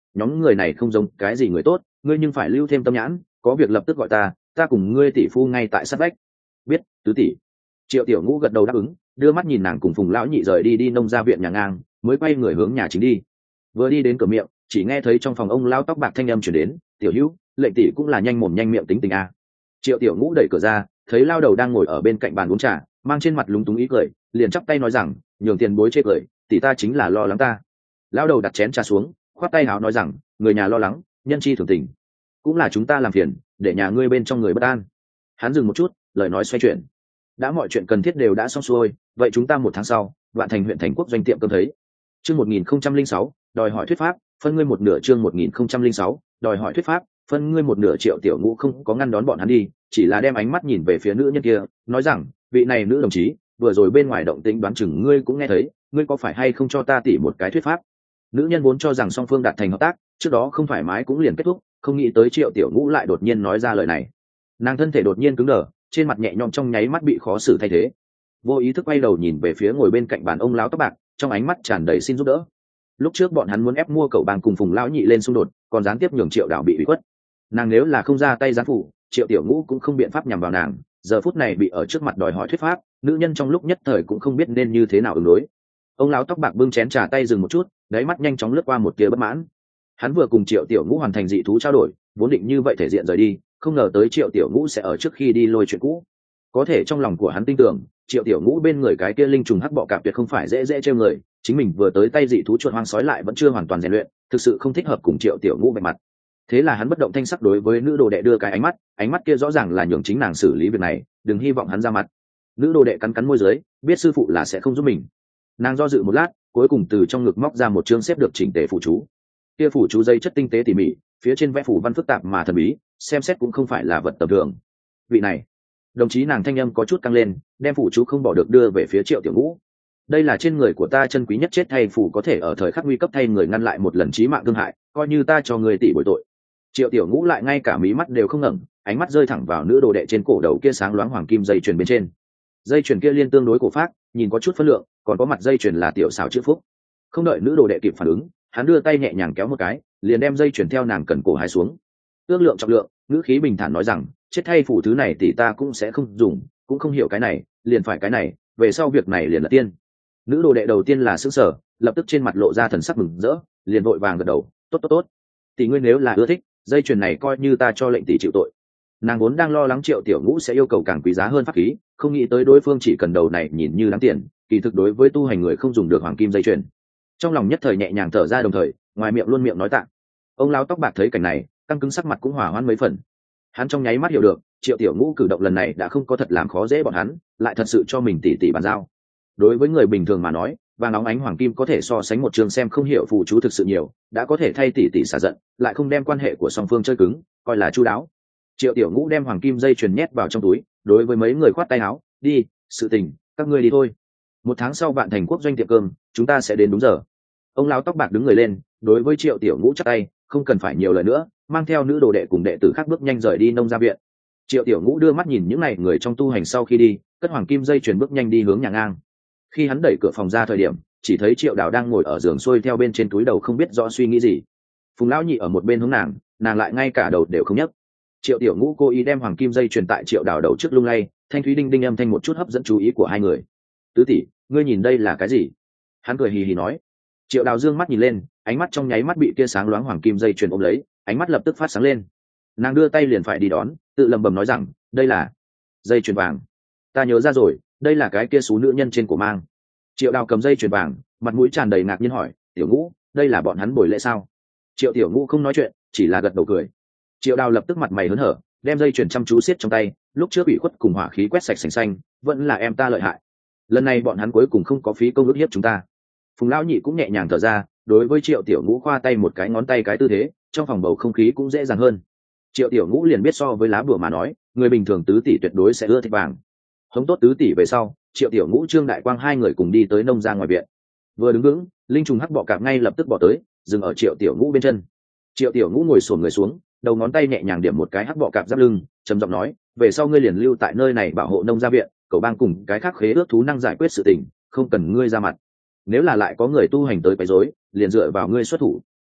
nhóm người này không giống cái gì người tốt, ngươi nhưng phải lưu thêm tâm nhãn, có việc lập tức gọi ta, ta cùng ngươi tỷ phu ngay tại sát vách. Biết, tứ tỷ. Triệu Tiểu Ngũ gật đầu đáp ứng, đưa mắt nhìn nàng cùng Phùng lão nhị rời đi đi nông gia viện nhà ngang, mới quay người hướng nhà chính đi. Vừa đi đến cửa miệng, chỉ nghe thấy trong phòng ông lão tóc bạc thanh âm truyền đến, "Tiểu Hữu, lệnh tỷ cũng là nhanh mồm nhanh miệng tính tình a." Triệu Tiểu Ngũ đẩy cửa ra, thấy lao đầu đang ngồi ở bên cạnh bàn uống trà, mang trên mặt lúng túng ý cười, liền chắp tay nói rằng, "Nhường tiền bối chê cười, tỷ ta chính là lo lắng ta." Lao đầu đặt chén trà xuống, khoát tay háo nói rằng, "Người nhà lo lắng, nhân chi thường tình, cũng là chúng ta làm phiền, để nhà ngươi bên trong người bất an." Hắn dừng một chút, lời nói xoay chuyển, "Đã mọi chuyện cần thiết đều đã xong xuôi, vậy chúng ta một tháng sau, Vạn Thành huyện thành quốc doanh tiệm cơm thấy." Chương một nghìn không trăm linh sáu, đòi hỏi thuyết pháp, phân ngươi một nửa. Chương một nghìn không trăm linh sáu, đòi hỏi thuyết pháp, phân ngươi một nửa. Triệu Tiểu Ngũ không có ngăn đón bọn hắn đi, chỉ là đem ánh mắt nhìn về phía nữ nhân kia, nói rằng, "Vị này nữ đồng chí, vừa rồi bên ngoài động tĩnh đoán chừng ngươi cũng nghe thấy, ngươi có phải hay không cho ta tỉ một cái thuyết pháp?" Nữ nhân vốn cho rằng song phương đạt thành hợp tác, trước đó không thoải mái cũng liền kết thúc, không nghĩ tới Triệu Tiểu Ngũ lại đột nhiên nói ra lời này. Nàng thân thể đột nhiên cứng đờ, trên mặt nhẹ nhõm trong nháy mắt bị khó xử thay thế. Vô ý thức quay đầu nhìn về phía ngồi bên cạnh bàn ông lão tóc bạc, trong ánh mắt tràn đầy xin giúp đỡ. Lúc trước bọn hắn muốn ép mua cậu bang cùng Phùng lão nhị lên xung đột, còn gián tiếp nhường Triệu Đào bị ủy khuất. Nàng nếu là không ra tay gián phủ, Triệu Tiểu Ngũ cũng không biện pháp nhằm vào nàng, giờ phút này bị ở trước mặt đòi hỏi thuyết pháp, nữ nhân trong lúc nhất thời cũng không biết nên như thế nào ứng đối. Ông lão tóc bạc bưng chén trà tay dừng một chút, đáy mắt nhanh chóng lướt qua một tia bất mãn. Hắn vừa cùng Triệu Tiểu Ngũ hoàn thành dị thú trao đổi, vốn định như vậy thể diện rời đi, không ngờ tới Triệu Tiểu Ngũ sẽ ở trước khi đi lôi chuyện cũ. Có thể trong lòng của hắn tin tưởng, Triệu Tiểu Ngũ bên người cái kia linh trùng hắc bọ cạp tuyệt không phải dễ dễ trêu người, chính mình vừa tới tay dị thú chuột hoang sói lại vẫn chưa hoàn toàn rèn luyện, thực sự không thích hợp cùng Triệu Tiểu Ngũ vạch mặt. Thế là hắn bất động thanh sắc đối với nữ đồ đệ đưa cái ánh mắt, ánh mắt kia rõ ràng là nhường chính nàng xử lý việc này, đừng hy vọng hắn ra mặt. Nữ đồ đệ cắn cắn môi dưới, biết sư phụ là sẽ không giúp mình. Nàng do dự một lát, cuối cùng từ trong ngực móc ra một chương xếp được chỉnh tề phù chú. Kia phù chú dây chất tinh tế tỉ mỉ, phía trên vẽ phù văn phức tạp mà thần bí, xem xét cũng không phải là vật tầm thường. Vị này, đồng chí, nàng thanh âm có chút căng lên, đem phù chú không bỏ được đưa về phía Triệu Tiểu Ngũ. "Đây là trên người của ta chân quý nhất chết thay phù, có thể ở thời khắc nguy cấp thay người ngăn lại một lần chí mạng thương hại, coi như ta cho người tỷ bồi tội." Triệu Tiểu Ngũ lại ngay cả mí mắt đều không ngẩng, ánh mắt rơi thẳng vào nữ đồ đệ trên cổ đầu kia sáng loáng hoàng kim dây chuyền bên trên. Dây chuyền kia liên tương đối cổ phác, nhìn có chút phân lượng, còn có mặt dây chuyền là tiểu xảo chữ phúc. Không đợi nữ đồ đệ kịp phản ứng, hắn đưa tay nhẹ nhàng kéo một cái, liền đem dây chuyền theo nàng cần cổ hái xuống. Ước lượng trọng lượng, ngữ khí bình thản nói rằng, "Chết thay phù thứ này tỷ ta cũng sẽ không dùng, cũng không hiểu cái này, liền phải cái này, về sau việc này liền là tiên." Nữ đồ đệ đầu tiên là sững sờ, lập tức trên mặt lộ ra thần sắc mừng rỡ, liền vội vàng gật đầu, "Tốt tốt tốt, tỷ ngươi nếu là ưa thích, dây chuyền này coi như ta cho lệnh tỷ chịu tội." Nàng vốn đang lo lắng Triệu Tiểu Ngũ sẽ yêu cầu càng quý giá hơn pháp khí, không nghĩ tới đối phương chỉ cần đầu này nhìn như đáng tiền, kỳ thực đối với tu hành người không dùng được hoàng kim dây chuyền. Trong lòng nhất thời nhẹ nhàng thở ra, đồng thời ngoài miệng luôn miệng nói tạ. Ông lão tóc bạc thấy cảnh này, căng cứng sắc mặt cũng hòa hoãn mấy phần. Hắn trong nháy mắt hiểu được, Triệu Tiểu Ngũ cử động lần này đã không có thật làm khó dễ bọn hắn, lại thật sự cho mình tỉ tỉ bàn giao. Đối với người bình thường mà nói, vàng óng ánh hoàng kim có thể so sánh một trường xem không hiểu phù chú thực sự nhiều, đã có thể thay tỉ tỉ xả giận, lại không đem quan hệ của song phương chơi cứng, coi là chu đáo. Triệu Tiểu Ngũ đem hoàng kim dây chuyền nhét vào trong túi, đối với mấy người khoát tay áo, "Đi, sự tình, các ngươi đi thôi. Một tháng sau Vạn Thành quốc doanh tiệm cơm, chúng ta sẽ đến đúng giờ." Ông lão tóc bạc đứng người lên, đối với Triệu Tiểu Ngũ chắp tay, không cần phải nhiều lời nữa, mang theo nữ đồ đệ cùng đệ tử khác bước nhanh rời đi nông gia viện. Triệu Tiểu Ngũ đưa mắt nhìn những này người trong tu hành sau khi đi, cất hoàng kim dây chuyền bước nhanh đi hướng nhà ngang. Khi hắn đẩy cửa phòng ra thời điểm, chỉ thấy Triệu Đào đang ngồi ở giường xuôi theo bên trên túi đầu không biết rõ suy nghĩ gì. Phùng lão nhị ở một bên hướng nàng, nàng lại ngay cả đầu đều không nhấc. Triệu Tiểu Ngũ cố ý đem hoàng kim dây chuyền tại Triệu Đào đầu trước lung lay, thanh thúy đinh đinh âm thanh một chút hấp dẫn chú ý của hai người. "Tứ tỷ, ngươi nhìn đây là cái gì?" Hắn cười hì hì nói. Triệu Đào dương mắt nhìn lên, ánh mắt trong nháy mắt bị kia sáng loáng hoàng kim dây chuyền ôm lấy, ánh mắt lập tức phát sáng lên. Nàng đưa tay liền phải đi đón, tự lẩm bẩm nói rằng, "Đây là dây chuyền vàng. Ta nhớ ra rồi, đây là cái kia số nữ nhân trên cổ mang." Triệu Đào cầm dây chuyền vàng, mặt mũi tràn đầy ngạc nhiên hỏi, "Tiểu Ngũ, đây là bọn hắn buổi lễ sao?" Triệu Tiểu Ngũ không nói chuyện, chỉ là gật đầu cười. Triệu Đào lập tức mặt mày hớn hở, đem dây chuyền chăm chú siết trong tay, lúc trước bị khuất cùng hỏa khí quét sạch sành xanh, vẫn là em ta lợi hại. Lần này bọn hắn cuối cùng không có phí công ức hiếp chúng ta. Phùng lão nhị cũng nhẹ nhàng thở ra, đối với Triệu Tiểu Ngũ khoa tay một cái ngón tay cái tư thế, trong phòng bầu không khí cũng dễ dàng hơn. Triệu Tiểu Ngũ liền biết so với lá bùa mà nói, người bình thường tứ tỷ tuyệt đối sẽ ưa thích vàng. Hống tốt tứ tỷ về sau, Triệu Tiểu Ngũ, Trương Đại Quang hai người cùng đi tới nông gia ngoài viện. Vừa đứng vững, linh trùng hắc bọ cạp ngay lập tức bỏ tới, dừng ở Triệu Tiểu Ngũ bên chân. Triệu Tiểu Ngũ ngồi xổm người xuống, đầu ngón tay nhẹ nhàng điểm một cái hắc bọ cạp giáp lưng, trầm giọng nói, "Về sau ngươi liền lưu tại nơi này bảo hộ nông gia viện, cậu bang cùng cái khác khế ước thú năng giải quyết sự tình, không cần ngươi ra mặt. Nếu là lại có người tu hành tới quấy rối, liền dựa vào ngươi xuất thủ."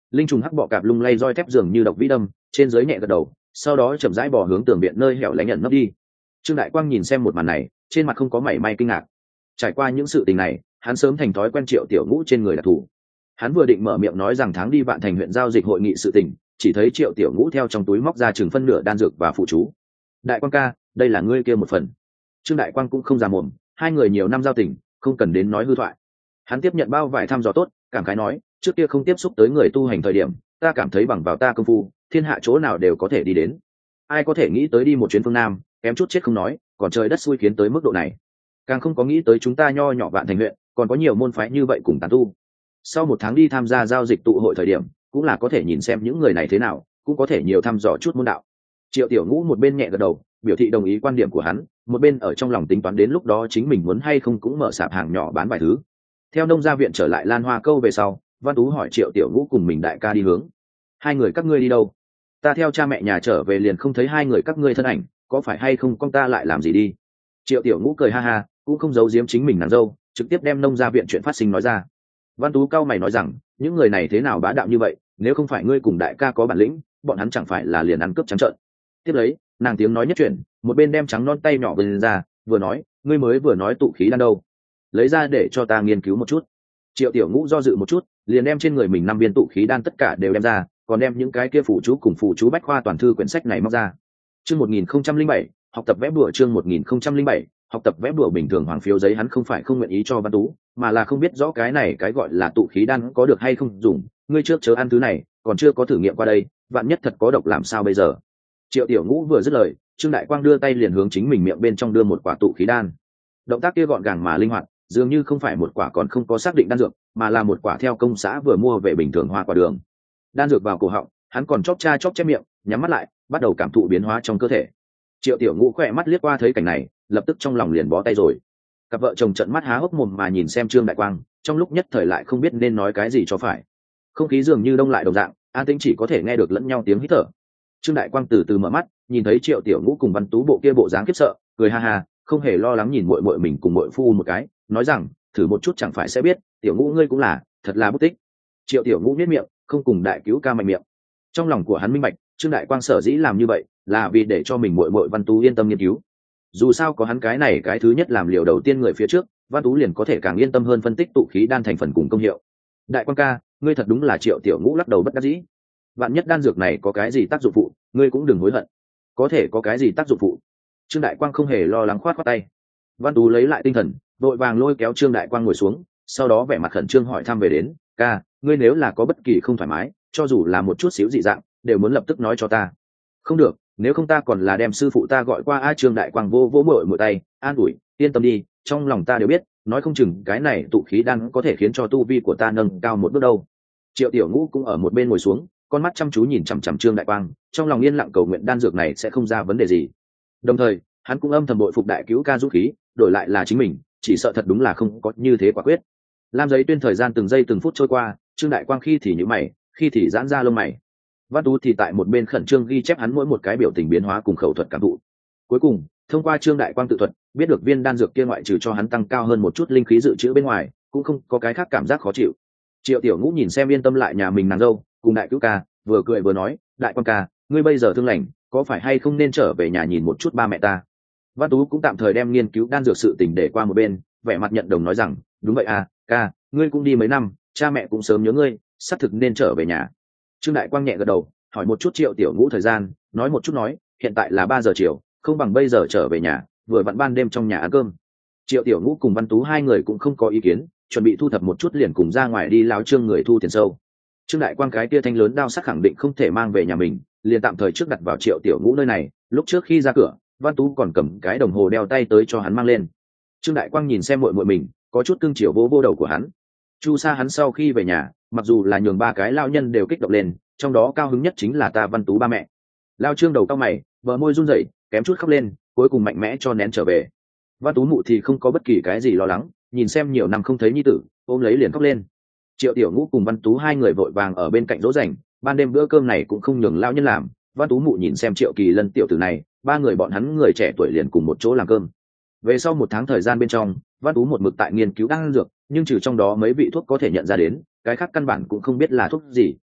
linh trùng hắc bọ cạp lung lay roi thép dường như độc vĩ đâm, trên dưới nhẹ gật đầu, sau đó chậm rãi bò hướng tường viện nơi hẻo lánh nhận nấp đi. Trương Đại Quang nhìn xem một màn này, trên mặt không có mảy may kinh ngạc. Trải qua những sự tình này, hắn sớm thành thói quen Triệu Tiểu Ngũ trên người đặc thù. Hắn vừa định mở miệng nói rằng tháng đi Vạn Thành huyện giao dịch hội nghị sự tình, chỉ thấy Triệu Tiểu Ngũ theo trong túi móc ra chừng phân nửa đan dược và phụ chú. Đại Quang ca, đây là ngươi kia một phần. Trương Đại Quang cũng không già mồm, hai người nhiều năm giao tình, không cần đến nói hư thoại. Hắn tiếp nhận bao vải thăm dò tốt, cảm khái nói, trước kia không tiếp xúc tới người tu hành thời điểm, ta cảm thấy bằng vào ta công phu, thiên hạ chỗ nào đều có thể đi đến. Ai có thể nghĩ tới đi một chuyến phương Nam, kém chút chết không nói, còn trời đất xui khiến tới mức độ này. Càng không có nghĩ tới chúng ta nho nhỏ Vạn Thành huyện, còn có nhiều môn phái như vậy cùng tán tu. Sau một tháng đi tham gia giao dịch tụ hội thời điểm, cũng là có thể nhìn xem những người này thế nào, cũng có thể nhiều thăm dò chút môn đạo. Triệu Tiểu Ngũ một bên nhẹ gật đầu, biểu thị đồng ý quan điểm của hắn, một bên ở trong lòng tính toán đến lúc đó chính mình muốn hay không cũng mở sạp hàng nhỏ bán vài thứ. Theo nông gia viện trở lại Lan Hoa Câu về sau, Văn Tú hỏi Triệu Tiểu Ngũ cùng mình đại ca đi hướng. Hai người các ngươi đi đâu? Ta theo cha mẹ nhà trở về liền không thấy hai người các ngươi thân ảnh, có phải hay không con ta lại làm gì đi? Triệu Tiểu Ngũ cười ha ha, cũng không giấu giếm chính mình nàng dâu, trực tiếp đem nông gia viện chuyện phát sinh nói ra. Văn Tú cao mày nói rằng, những người này thế nào bá đạo như vậy, nếu không phải ngươi cùng đại ca có bản lĩnh, bọn hắn chẳng phải là liền ăn cướp trắng trợn. Tiếp lấy, nàng tiếng nói nhất chuyện, một bên đem trắng non tay nhỏ vươn ra, vừa nói, ngươi mới vừa nói tụ khí đan đâu, lấy ra để cho ta nghiên cứu một chút. Triệu Tiểu Ngũ do dự một chút, liền đem trên người mình năm viên tụ khí đan tất cả đều đem ra, còn đem những cái kia phụ chú cùng phụ chú bách khoa toàn thư quyển sách này móc ra. Chương một nghìn không trăm linh bảy, học tập vẽ bùa. Chương một nghìn không trăm linh bảy, học tập vẽ bùa. Bình thường hoàng phiếu giấy hắn không phải không nguyện ý cho Văn Tú, mà là không biết rõ cái này cái gọi là tụ khí đan có được hay không dùng. Ngươi trước chớ ăn thứ này, còn chưa có thử nghiệm qua đây, vạn nhất thật có độc làm sao bây giờ? Triệu Tiểu Ngũ vừa dứt lời, Trương Đại Quang đưa tay liền hướng chính mình miệng bên trong đưa một quả tụ khí đan. Động tác kia gọn gàng mà linh hoạt, dường như không phải một quả còn không có xác định đan dược, mà là một quả theo công xã vừa mua về bình thường hoa quả đường. Đan dược vào cổ họng, hắn còn chóp cha chóp chép miệng, nhắm mắt lại, bắt đầu cảm thụ biến hóa trong cơ thể. Triệu Tiểu Ngũ khỏe mắt liếc qua thấy cảnh này, lập tức trong lòng liền bó tay rồi. Cặp vợ chồng trợn mắt há hốc mồm mà nhìn xem Trương Đại Quang, trong lúc nhất thời lại không biết nên nói cái gì cho phải. Không khí dường như đông lại đồng dạng, an tĩnh chỉ có thể nghe được lẫn nhau tiếng hít thở. Trương Đại Quang từ từ mở mắt, nhìn thấy Triệu Tiểu Ngũ cùng Văn Tú bộ kia bộ dáng khiếp sợ, cười ha ha, không hề lo lắng nhìn muội muội mình cùng muội phu một cái, nói rằng, thử một chút chẳng phải sẽ biết, Tiểu Ngũ ngươi cũng là, thật là bút tích. Triệu Tiểu Ngũ nhếch miệng, không cùng đại cứu ca mạnh miệng. Trong lòng của hắn minh bạch, Trương Đại Quang sở dĩ làm như vậy, là vì để cho mình muội muội Văn Tú yên tâm nghiên cứu. Dù sao có hắn cái này cái thứ nhất làm liều đầu tiên người phía trước, Văn Tú liền có thể càng yên tâm hơn phân tích tụ khí đan thành phần cùng công hiệu. Đại Quang ca, ngươi thật đúng là Triệu Tiểu Ngũ lắc đầu bất đắc dĩ. Vạn nhất đan dược này có cái gì tác dụng phụ, ngươi cũng đừng hối hận. Có thể có cái gì tác dụng phụ? Trương Đại Quang không hề lo lắng khoát khoát tay. Văn Tú lấy lại tinh thần, đội vàng lôi kéo Trương Đại Quang ngồi xuống, sau đó vẻ mặt khẩn trương hỏi thăm về đến, ca, ngươi nếu là có bất kỳ không thoải mái, cho dù là một chút xíu dị dạng, đều muốn lập tức nói cho ta. Không được, nếu không ta còn là đem sư phụ ta gọi qua. A Trương Đại Quang vô vỗ mội mội tay, an ủi, yên tâm đi, trong lòng ta đều biết, nói không chừng cái này tụ khí đan có thể khiến cho tu vi của ta nâng cao một bước đâu. Triệu Tiểu Ngũ cũng ở một bên ngồi xuống, con mắt chăm chú nhìn chằm chằm Trương Đại Quang, trong lòng yên lặng cầu nguyện đan dược này sẽ không ra vấn đề gì. Đồng thời, hắn cũng âm thầm bội phục đại cứu ca dũng khí, đổi lại là chính mình, chỉ sợ thật đúng là không có như thế quả quyết. Lam giấy tuyên thời gian từng giây từng phút trôi qua, Trương Đại Quang khi thì nhíu mày, khi thì giãn ra lông mày. Văn Tú thì tại một bên khẩn trương ghi chép hắn mỗi một cái biểu tình biến hóa cùng khẩu thuật cảm thụ. Cuối cùng, thông qua Trương Đại Quang tự thuật, biết được viên đan dược kia ngoại trừ cho hắn tăng cao hơn một chút linh khí dự trữ bên ngoài, cũng không có cái khác cảm giác khó chịu. Triệu Tiểu Ngũ nhìn xem yên tâm lại nhà mình nàng dâu, cùng đại cứu ca, vừa cười vừa nói, Đại Quang ca, ngươi bây giờ thương lành, có phải hay không nên trở về nhà nhìn một chút ba mẹ ta? Văn Tú cũng tạm thời đem nghiên cứu đan dược sự tình để qua một bên, vẻ mặt nhận đồng nói rằng, đúng vậy à, ca, ngươi cũng đi mấy năm, cha mẹ cũng sớm nhớ ngươi, xác thực nên trở về nhà. Trương Đại Quang nhẹ gật đầu, hỏi một chút Triệu Tiểu Ngũ thời gian, nói một chút nói, hiện tại là ba giờ chiều, không bằng bây giờ trở về nhà, vừa vặn ban đêm trong nhà ăn cơm. Triệu Tiểu Ngũ cùng Văn Tú hai người cũng không có ý kiến, chuẩn bị thu thập một chút liền cùng ra ngoài đi lao Trương người thu tiền sâu. Trương Đại Quang cái kia thanh lớn đao sắc khẳng định không thể mang về nhà mình, liền tạm thời trước đặt vào Triệu Tiểu Ngũ nơi này, lúc trước khi ra cửa, Văn Tú còn cầm cái đồng hồ đeo tay tới cho hắn mang lên. Trương Đại Quang nhìn xem muội muội mình, có chút cưng chiều vô vô đầu của hắn. Chu Sa hắn sau khi về nhà, mặc dù là nhường ba cái lao nhân đều kích động lên, trong đó cao hứng nhất chính là ta Văn Tú ba mẹ. Lao Trương đầu cao mày, bờ môi run rẩy, kém chút khóc lên, cuối cùng mạnh mẽ cho nén trở về. Văn Tú mụ thì không có bất kỳ cái gì lo lắng, nhìn xem nhiều năm không thấy nhi tử, ôm lấy liền khóc lên. Triệu Tiểu Ngũ cùng Văn Tú hai người vội vàng ở bên cạnh dỗ dành, ban đêm bữa cơm này cũng không nhường lao nhân làm. Văn Tú mụ nhìn xem Triệu Kỳ Lân tiểu tử này, ba người bọn hắn người trẻ tuổi liền cùng một chỗ làm cơm. Về sau một tháng thời gian bên trong, Văn Tú một mực tại nghiên cứu đan dược, nhưng trừ trong đó mấy vị thuốc có thể nhận ra đến, cái khác căn bản cũng không biết là thuốc gì.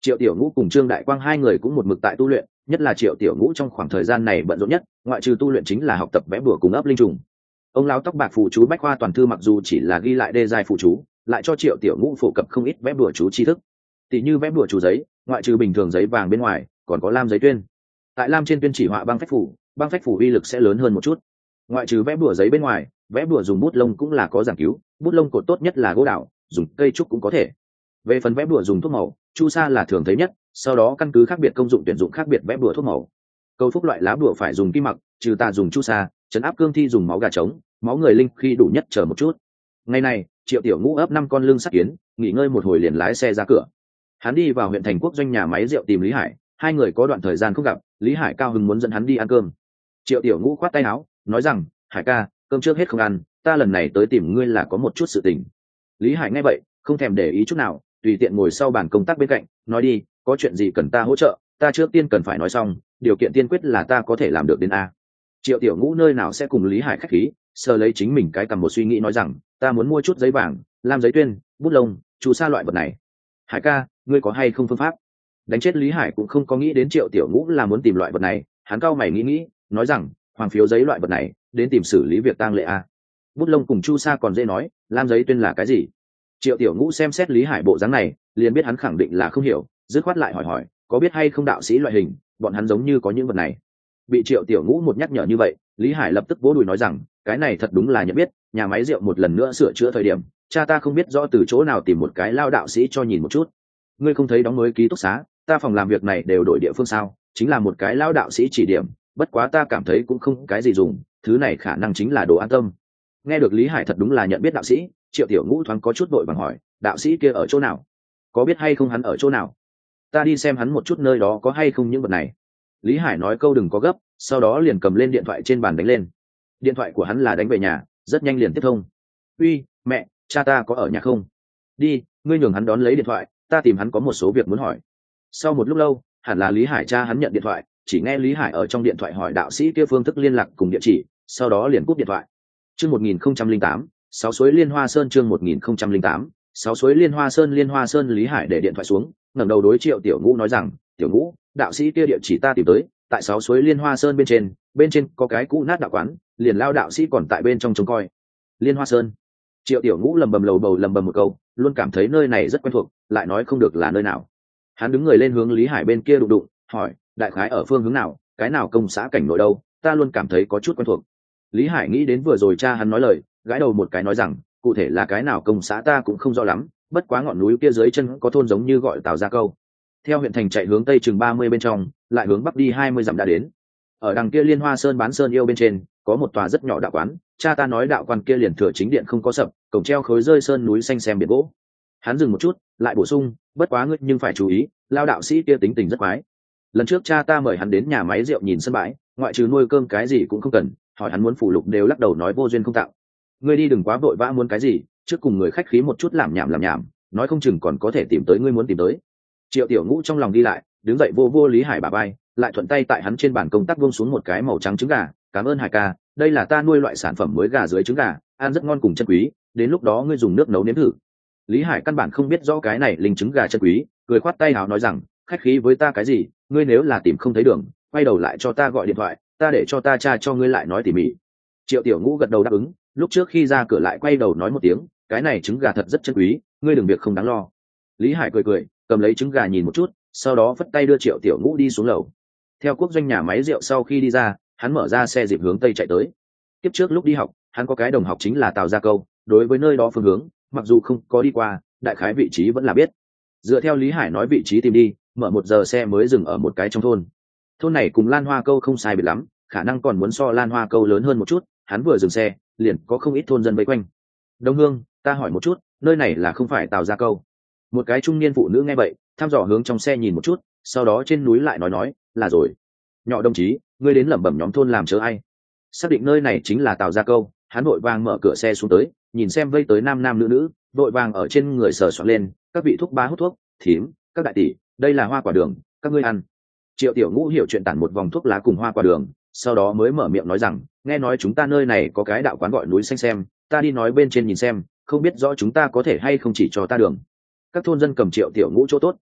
Triệu Tiểu Ngũ cùng Trương Đại Quang hai người cũng một mực tại tu luyện, nhất là Triệu Tiểu Ngũ trong khoảng thời gian này bận rộn nhất, ngoại trừ tu luyện chính là học tập vẽ bùa cùng ấp linh trùng. Ông lão tóc bạc phù chú bách khoa toàn thư mặc dù chỉ là ghi lại đê giai phù chú, lại cho Triệu Tiểu Ngũ phổ cập không ít vẽ bùa chú tri thức. Tỷ như vẽ bùa chú giấy, ngoại trừ bình thường giấy vàng bên ngoài, còn có lam giấy tuyên. Tại lam trên tuyên chỉ họa băng phách phủ, băng phách phủ uy lực sẽ lớn hơn một chút. Ngoại trừ vẽ bùa giấy bên ngoài, vẽ bùa dùng bút lông cũng là có giảng cứu, bút lông cột tốt nhất là gỗ đào, dùng cây trúc cũng có thể. Về phần vẽ bùa dùng thuốc màu, chu sa là thường thấy nhất, sau đó căn cứ khác biệt công dụng tuyển dụng khác biệt vẽ bùa thuốc màu. Cầu phúc loại lá bùa phải dùng kim mặc, trừ tà dùng chu sa, trấn áp cương thi dùng máu gà trống, máu người linh khi đủ nhất chờ một chút. Ngày này, Triệu Tiểu Ngũ ấp năm con lưng sắt kiến, nghỉ ngơi một hồi liền lái xe ra cửa. Hắn đi vào huyện thành quốc doanh nhà máy rượu tìm Lý Hải, hai người có đoạn thời gian không gặp, Lý Hải cao hứng muốn dẫn hắn đi ăn cơm. Triệu Tiểu Ngũ khoát tay áo, nói rằng, Hải ca, cơm trước hết không ăn, ta lần này tới tìm ngươi là có một chút sự tình. Lý Hải nghe vậy, không thèm để ý chút nào, tùy tiện ngồi sau bàn công tác bên cạnh, nói đi, có chuyện gì cần ta hỗ trợ, ta trước tiên cần phải nói xong, điều kiện tiên quyết là ta có thể làm được đến a. Triệu Tiểu Ngũ nơi nào sẽ cùng Lý Hải khách khí, sờ lấy chính mình cái cầm một suy nghĩ nói rằng, ta muốn mua chút giấy vàng, lam giấy tuyên, bút lông, chú sa loại vật này. Hải ca, ngươi có hay không phương pháp? Đánh chết Lý Hải cũng không có nghĩ đến Triệu Tiểu Ngũ là muốn tìm loại vật này, hắn cao mày nghĩ nghĩ, nói rằng, hoàng phiếu giấy loại vật này, đến tìm xử lý việc tang lễ a. Bút lông cùng chu sa còn dễ nói, lam giấy tuyên là cái gì? Triệu Tiểu Ngũ xem xét Lý Hải bộ dáng này, liền biết hắn khẳng định là không hiểu, dứt khoát lại hỏi hỏi, có biết hay không đạo sĩ loại hình, bọn hắn giống như có những vật này. Bị Triệu Tiểu Ngũ một nhắc nhở như vậy, Lý Hải lập tức vỗ đùi nói rằng, cái này thật đúng là nhận biết, nhà máy rượu một lần nữa sửa chữa thời điểm, cha ta không biết rõ từ chỗ nào tìm một cái lao đạo sĩ cho nhìn một chút. Ngươi không thấy đóng mới ký túc xá, ta phòng làm việc này đều đổi địa phương sao, chính là một cái lao đạo sĩ chỉ điểm, bất quá ta cảm thấy cũng không cái gì dùng, thứ này khả năng chính là đồ an tâm. Nghe được Lý Hải thật đúng là nhận biết đạo sĩ, Triệu Tiểu Ngũ thoáng có chút vội vàng hỏi, đạo sĩ kia ở chỗ nào? Có biết hay không hắn ở chỗ nào? Ta đi xem hắn một chút nơi đó có hay không những vật này. Lý Hải nói câu đừng có gấp, sau đó liền cầm lên điện thoại trên bàn đánh lên. Điện thoại của hắn là đánh về nhà, rất nhanh liền tiếp thông. Uy, mẹ, cha ta có ở nhà không? Đi, ngươi nhường hắn đón lấy điện thoại, ta tìm hắn có một số việc muốn hỏi. Sau một lúc lâu, hẳn là Lý Hải cha hắn nhận điện thoại, chỉ nghe Lý Hải ở trong điện thoại hỏi đạo sĩ kia phương thức liên lạc cùng địa chỉ, sau đó liền cúp điện thoại. Chương một nghìn không trăm linh tám, sáu suối Liên Hoa Sơn chương một nghìn không trăm linh tám, sáu suối Liên Hoa Sơn Liên Hoa Sơn Lý Hải để điện thoại xuống, ngẩng đầu đối Triệu Tiểu Ngũ nói rằng, Tiểu Ngũ, đạo sĩ kia địa chỉ ta tìm tới, tại sáu suối Liên Hoa Sơn bên trên, bên trên có cái cũ nát đạo quán, liền lao đạo sĩ còn tại bên trong trông coi. Liên Hoa Sơn. Triệu Tiểu Ngũ lầm bầm lầu bầu lầm bầm một câu, luôn cảm thấy nơi này rất quen thuộc, lại nói không được là nơi nào. Hắn đứng người lên hướng Lý Hải bên kia đụng đụng, hỏi, đại khái ở phương hướng nào, cái nào công xã cảnh nội đâu, ta luôn cảm thấy có chút quen thuộc. Lý Hải nghĩ đến vừa rồi cha hắn nói lời, gãi đầu một cái nói rằng, cụ thể là cái nào công xã ta cũng không rõ lắm, bất quá ngọn núi kia dưới chân có thôn giống như gọi Tào Gia Câu. Theo huyện thành chạy hướng tây chừng ba mươi bên trong, lại hướng bắc đi hai mươi dặm đã đến. Ở đằng kia Liên Hoa Sơn bán sơn yêu bên trên, có một tòa rất nhỏ đạo quán, cha ta nói đạo quan kia liền thừa chính điện không có sập, cổng treo khối rơi sơn núi xanh xem biển gỗ. Hắn dừng một chút, lại bổ sung, bất quá ngươi nhưng phải chú ý, lao đạo sĩ kia tính tình rất quái. Lần trước cha ta mời hắn đến nhà máy rượu nhìn sân bãi, ngoại trừ nuôi cơm cái gì cũng không cần, hỏi hắn muốn phụ lục đều lắc đầu nói vô duyên không tặng. Ngươi đi đừng quá vội vã muốn cái gì, trước cùng người khách khí một chút làm nhảm làm nhảm, nói không chừng còn có thể tìm tới ngươi muốn tìm tới. Triệu Tiểu Ngũ trong lòng đi lại, đứng dậy vô vô Lý Hải bà bay, lại thuận tay tại hắn trên bàn công tác buông xuống một cái màu trắng trứng gà, cảm ơn Hải ca, đây là ta nuôi loại sản phẩm mới gà dưới trứng gà, ăn rất ngon cùng chân quý, đến lúc đó ngươi dùng nước nấu nếm thử. Lý Hải căn bản không biết rõ cái này linh trứng gà chân quý, cười khoát tay áo nói rằng, khách khí với ta cái gì, ngươi nếu là tìm không thấy đường, quay đầu lại cho ta gọi điện thoại, ta để cho ta cha cho ngươi lại nói tỉ mỉ. Triệu Tiểu Ngũ gật đầu đáp ứng, lúc trước khi ra cửa lại quay đầu nói một tiếng, cái này trứng gà thật rất chân quý, ngươi đừng việc không đáng lo. Lý Hải cười cười, cầm lấy trứng gà nhìn một chút, sau đó phất tay đưa Triệu Tiểu Ngũ đi xuống lầu. Theo quốc doanh nhà máy rượu sau khi đi ra, hắn mở ra xe dịp hướng tây chạy tới. Tiếp trước lúc đi học, hắn có cái đồng học chính là Tào Gia Câu, đối với nơi đó phương hướng, mặc dù không có đi qua, đại khái vị trí vẫn là biết. Dựa theo Lý Hải nói vị trí tìm đi, mở một giờ xe mới dừng ở một cái trong thôn. Thôn này cùng Lan Hoa Câu không sai biệt lắm, khả năng còn muốn so Lan Hoa Câu lớn hơn một chút. Hắn vừa dừng xe, liền có không ít thôn dân vây quanh. Đông Hương, ta hỏi một chút, nơi này là không phải Tào Gia Câu? Một cái trung niên phụ nữ nghe vậy, thăm dò hướng trong xe nhìn một chút, sau đó trên núi lại nói nói, là rồi. Nhỏ đồng chí, ngươi đến lẩm bẩm nhóm thôn làm chớ ai? Xác định nơi này chính là Tào Gia Câu, hắn vội vàng mở cửa xe xuống tới, nhìn xem vây tới nam nam nữ nữ, vội vàng ở trên người sờ soạn lên, các vị thuốc bá hút thuốc, thím, các đại tỷ, đây là hoa quả đường, các ngươi ăn. Triệu Tiểu Ngũ hiểu chuyện tản một vòng thuốc lá cùng hoa quả đường, sau đó mới mở miệng nói rằng, nghe nói chúng ta nơi này có cái đạo quán gọi núi xanh xem, ta đi nói bên trên nhìn xem, không biết rõ chúng ta có thể hay không chỉ cho ta đường. Các thôn dân cầm Triệu Tiểu Ngũ chỗ tốt,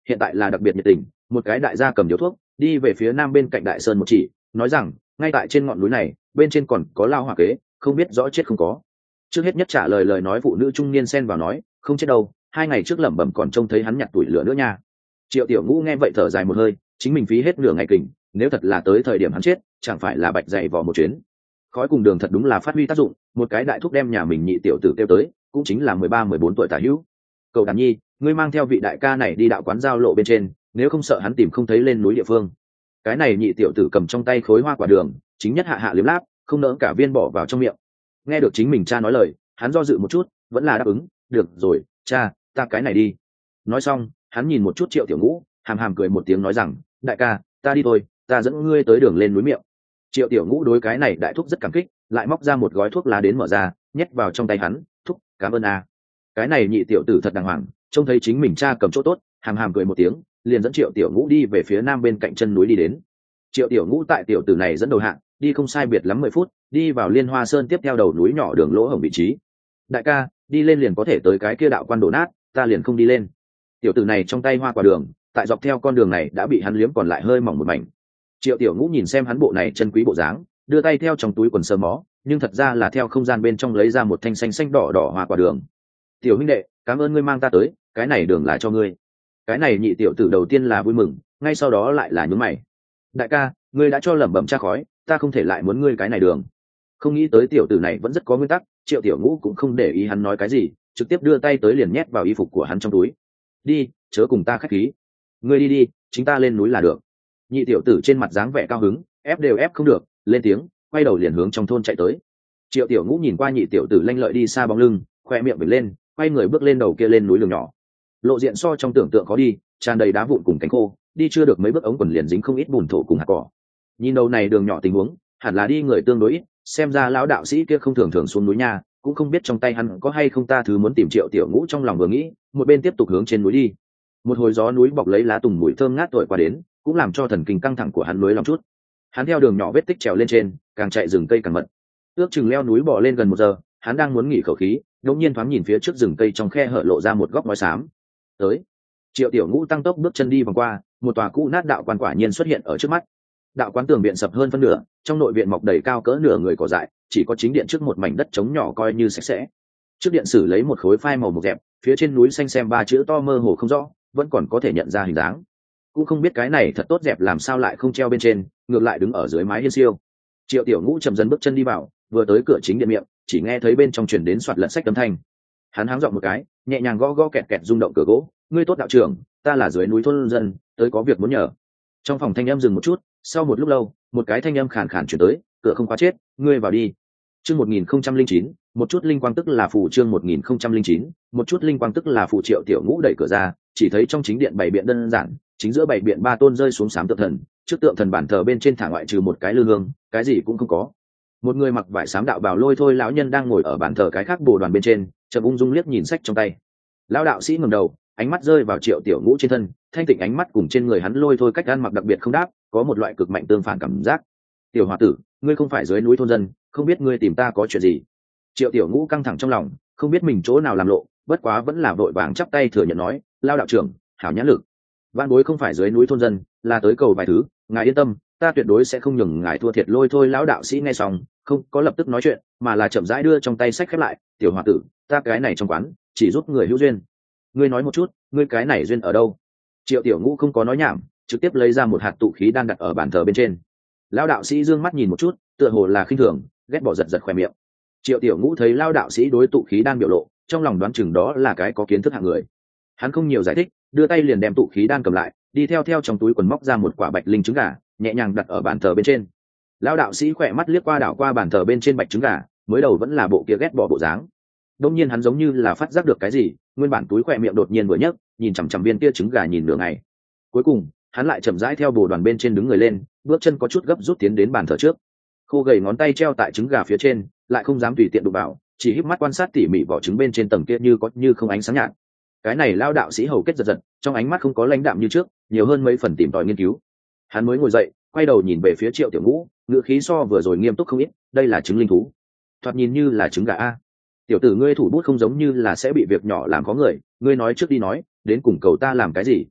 hiện tại là đặc biệt nhiệt tình. Một cái đại gia cầm điếu thuốc đi về phía nam bên cạnh đại sơn một chỉ, nói rằng ngay tại trên ngọn núi này bên trên còn có lao hỏa kế, không biết rõ chết không có. Trước hết nhất trả lời lời nói phụ nữ trung niên xen vào nói, không chết đâu, hai ngày trước lẩm bẩm còn trông thấy hắn nhặt tuổi lửa nữa nha. Triệu Tiểu Ngũ nghe vậy thở dài một hơi, chính mình phí hết nửa ngày kình, nếu thật là tới thời điểm hắn chết chẳng phải là bạch dày vò một chuyến. Khói cùng đường thật đúng là phát huy tác dụng, một cái đại thúc đem nhà mình nhị tiểu tử kêu tới, cũng chính là mười ba mười bốn tuổi tả hữu. Cậu Đàn Nhi, ngươi mang theo vị đại ca này đi đạo quán giao lộ bên trên, nếu không sợ hắn tìm không thấy lên núi địa phương. Cái này nhị tiểu tử cầm trong tay khối hoa quả đường, chính nhất hạ hạ liếm láp, không nỡ cả viên bỏ vào trong miệng. Nghe được chính mình cha nói lời, hắn do dự một chút, vẫn là đáp ứng, được rồi, cha, ta cái này đi. Nói xong, hắn nhìn một chút Triệu Tiểu Ngũ, hàm hàm cười một tiếng nói rằng, đại ca, ta đi thôi, ta dẫn ngươi tới đường lên núi miệng. Triệu Tiểu Ngũ đối cái này đại thúc rất cảm kích, lại móc ra một gói thuốc lá đến mở ra, nhét vào trong tay hắn, thúc, cảm ơn a. Cái này nhị tiểu tử thật đàng hoàng, trông thấy chính mình cha cầm chỗ tốt, hàm hàm cười một tiếng, liền dẫn Triệu Tiểu Ngũ đi về phía nam bên cạnh chân núi đi đến. Triệu Tiểu Ngũ tại tiểu tử này dẫn đầu hạng, đi không sai biệt lắm mười phút, đi vào Liên Hoa Sơn tiếp theo đầu núi nhỏ đường lỗ hổng vị trí. Đại ca, đi lên liền có thể tới cái kia đạo quan đổ nát, ta liền không đi lên. Tiểu tử này trong tay hoa quả đường, tại dọc theo con đường này đã bị hắn liếm còn lại hơi mỏng một mảnh. Triệu Tiểu Ngũ nhìn xem hắn bộ này chân quý bộ dáng, đưa tay theo trong túi quần sơ mó, nhưng thật ra là theo không gian bên trong lấy ra một thanh xanh xanh đỏ đỏ hoa quả đường. Tiểu huynh đệ, cảm ơn ngươi mang ta tới, cái này đường là cho ngươi. Cái này nhị tiểu tử đầu tiên là vui mừng, ngay sau đó lại là nhướng mày. Đại ca, ngươi đã cho lẩm bẩm tra khói, ta không thể lại muốn ngươi cái này đường. Không nghĩ tới tiểu tử này vẫn rất có nguyên tắc, Triệu Tiểu Ngũ cũng không để ý hắn nói cái gì, trực tiếp đưa tay tới liền nhét vào y phục của hắn trong túi. Đi, chớ cùng ta khách khí. Ngươi đi đi, chính ta lên núi là được. Nhị tiểu tử trên mặt dáng vẻ cao hứng, ép đều ép không được, lên tiếng, quay đầu liền hướng trong thôn chạy tới. Triệu Tiểu Ngũ nhìn qua nhị tiểu tử lanh lợi đi xa bóng lưng, khoe miệng vểnh lên, quay người bước lên đầu kia lên núi đường nhỏ. Lộ diện so trong tưởng tượng khó đi, tràn đầy đá vụn cùng cánh khô, đi chưa được mấy bước ống quần liền dính không ít bùn thổ cùng hạt cỏ. Nhìn đầu này đường nhỏ tình huống, hẳn là đi người tương đối ít, xem ra lão đạo sĩ kia không thường thường xuống núi nha, cũng không biết trong tay hắn có hay không ta thứ muốn tìm. Triệu Tiểu Ngũ trong lòng vừa nghĩ, một bên tiếp tục hướng trên núi đi. Một hồi gió núi bọc lấy lá tùng mùi thơm ngát thổi qua đến, cũng làm cho thần kinh căng thẳng của hắn lối lòng chút. Hắn theo đường nhỏ vết tích trèo lên trên, càng chạy rừng cây càng mật. Ước chừng leo núi bò lên gần một giờ, hắn đang muốn nghỉ khẩu khí, đột nhiên thoáng nhìn phía trước rừng cây trong khe hở lộ ra một góc ngói xám. Tới. Triệu Tiểu Ngũ tăng tốc bước chân đi vòng qua, một tòa cũ nát đạo quan quả nhiên xuất hiện ở trước mắt. Đạo quán tường viện sập hơn phân nửa, trong nội viện mọc đầy cao cỡ nửa người cỏ dại, chỉ có chính điện trước một mảnh đất trống nhỏ coi như sạch sẽ. Trước điện sử lấy một khối phai màu mộc dẹp, phía trên núi xanh xem ba chữ to mơ hồ không rõ, vẫn còn có thể nhận ra hình dáng. Cũng không biết cái này thật tốt dẹp làm sao lại không treo bên trên, ngược lại đứng ở dưới mái hiên siêu. Triệu Tiểu Ngũ chậm dần bước chân đi vào, vừa tới cửa chính điện miệng, chỉ nghe thấy bên trong truyền đến soạt lật sách âm thanh. Hắn háng giọng một cái, nhẹ nhàng gõ gõ kẹt kẹt rung động cửa gỗ, "Ngươi tốt đạo trưởng, ta là dưới núi thôn dân, tới có việc muốn nhờ." Trong phòng thanh âm dừng một chút, sau một lúc lâu, một cái thanh âm khàn khàn chuyển tới, "Cửa không khóa chết, ngươi vào đi." Chương một nghìn không trăm linh chín, một chút linh quang tức là phù. Chương một nghìn không trăm linh chín, một chút linh quang tức là phù. Triệu Tiểu Ngũ đẩy cửa ra, chỉ thấy trong chính điện bày biện đơn giản, chính giữa bày biện ba tôn rơi xuống sám tượng thần, trước tượng thần bản thờ bên trên thả ngoại trừ một cái lư hương, cái gì cũng không có. Một người mặc vải xám đạo bào lôi thôi lão nhân đang ngồi ở bàn thờ cái khác bồ đoàn bên trên, chậm ung dung liếc nhìn sách trong tay. Lão đạo sĩ ngẩng đầu, ánh mắt rơi vào Triệu Tiểu Ngũ trên thân, thanh tịnh ánh mắt cùng trên người hắn lôi thôi cách ăn mặc đặc biệt không đáp, có một loại cực mạnh tương phản cảm giác. "Tiểu hòa tử, ngươi không phải dưới núi thôn dân, không biết ngươi tìm ta có chuyện gì?" Triệu Tiểu Ngũ căng thẳng trong lòng, không biết mình chỗ nào làm lộ, bất quá vẫn là vội vàng chắp tay thừa nhận nói, "Lao đạo trưởng, hảo nhãn lực. Vạn bối không phải dưới núi thôn dân, là tới cầu vài thứ, ngài yên tâm, ta tuyệt đối sẽ không nhường ngài thua thiệt." Lôi thôi lão đạo sĩ nghe xong, không có lập tức nói chuyện, mà là chậm rãi đưa trong tay sách khép lại, "Tiểu hòa tử, ta cái này trong quán chỉ giúp người hữu duyên. Ngươi nói một chút, ngươi cái này duyên ở đâu?" Triệu Tiểu Ngũ không có nói nhảm, trực tiếp lấy ra một hạt tụ khí đan đặt ở bàn thờ bên trên. Lão đạo sĩ dương mắt nhìn một chút, tựa hồ là khinh thường, ghét bỏ giật giật khóe miệng. Triệu Tiểu Ngũ thấy Lão đạo sĩ đối tụ khí đan biểu lộ, trong lòng đoán chừng đó là cái có kiến thức hạng người. Hắn không nhiều giải thích, đưa tay liền đem tụ khí đan cầm lại, đi theo theo trong túi quần móc ra một quả bạch linh trứng gà, nhẹ nhàng đặt ở bàn thờ bên trên. Lão đạo sĩ khỏe mắt liếc qua đảo qua bàn thờ bên trên bạch trứng gà, mới đầu vẫn là bộ kia ghét bỏ bộ dáng. Đột nhiên hắn giống như là phát giác được cái gì, nguyên bản túi khỏe miệng đột nhiên vừa nhấc, nhìn chằm chằm viên kia trứng gà nhìn nửa ngày. Cuối cùng, hắn lại chậm rãi theo bồ đoàn bên trên đứng người lên, bước chân có chút gấp rút tiến đến bàn thờ trước. Khô gầy ngón tay treo tại trứng gà phía trên, lại không dám tùy tiện đụng vào, chỉ híp mắt quan sát tỉ mỉ vỏ trứng bên trên tầng kia như có như không ánh sáng nhạt. Cái này lao đạo sĩ hầu kết giật giật, trong ánh mắt không có lãnh đạm như trước, nhiều hơn mấy phần tìm tòi nghiên cứu. Hắn mới ngồi dậy, quay đầu nhìn về phía Triệu Tiểu Ngũ, ngữ khí so vừa rồi nghiêm túc không ít, "Đây là trứng linh thú, thoạt nhìn như là trứng gà a. Tiểu tử ngươi thủ bút không giống như là sẽ bị việc nhỏ làm khó người, ngươi nói trước đi nói, đến cùng cầu ta làm cái gì?"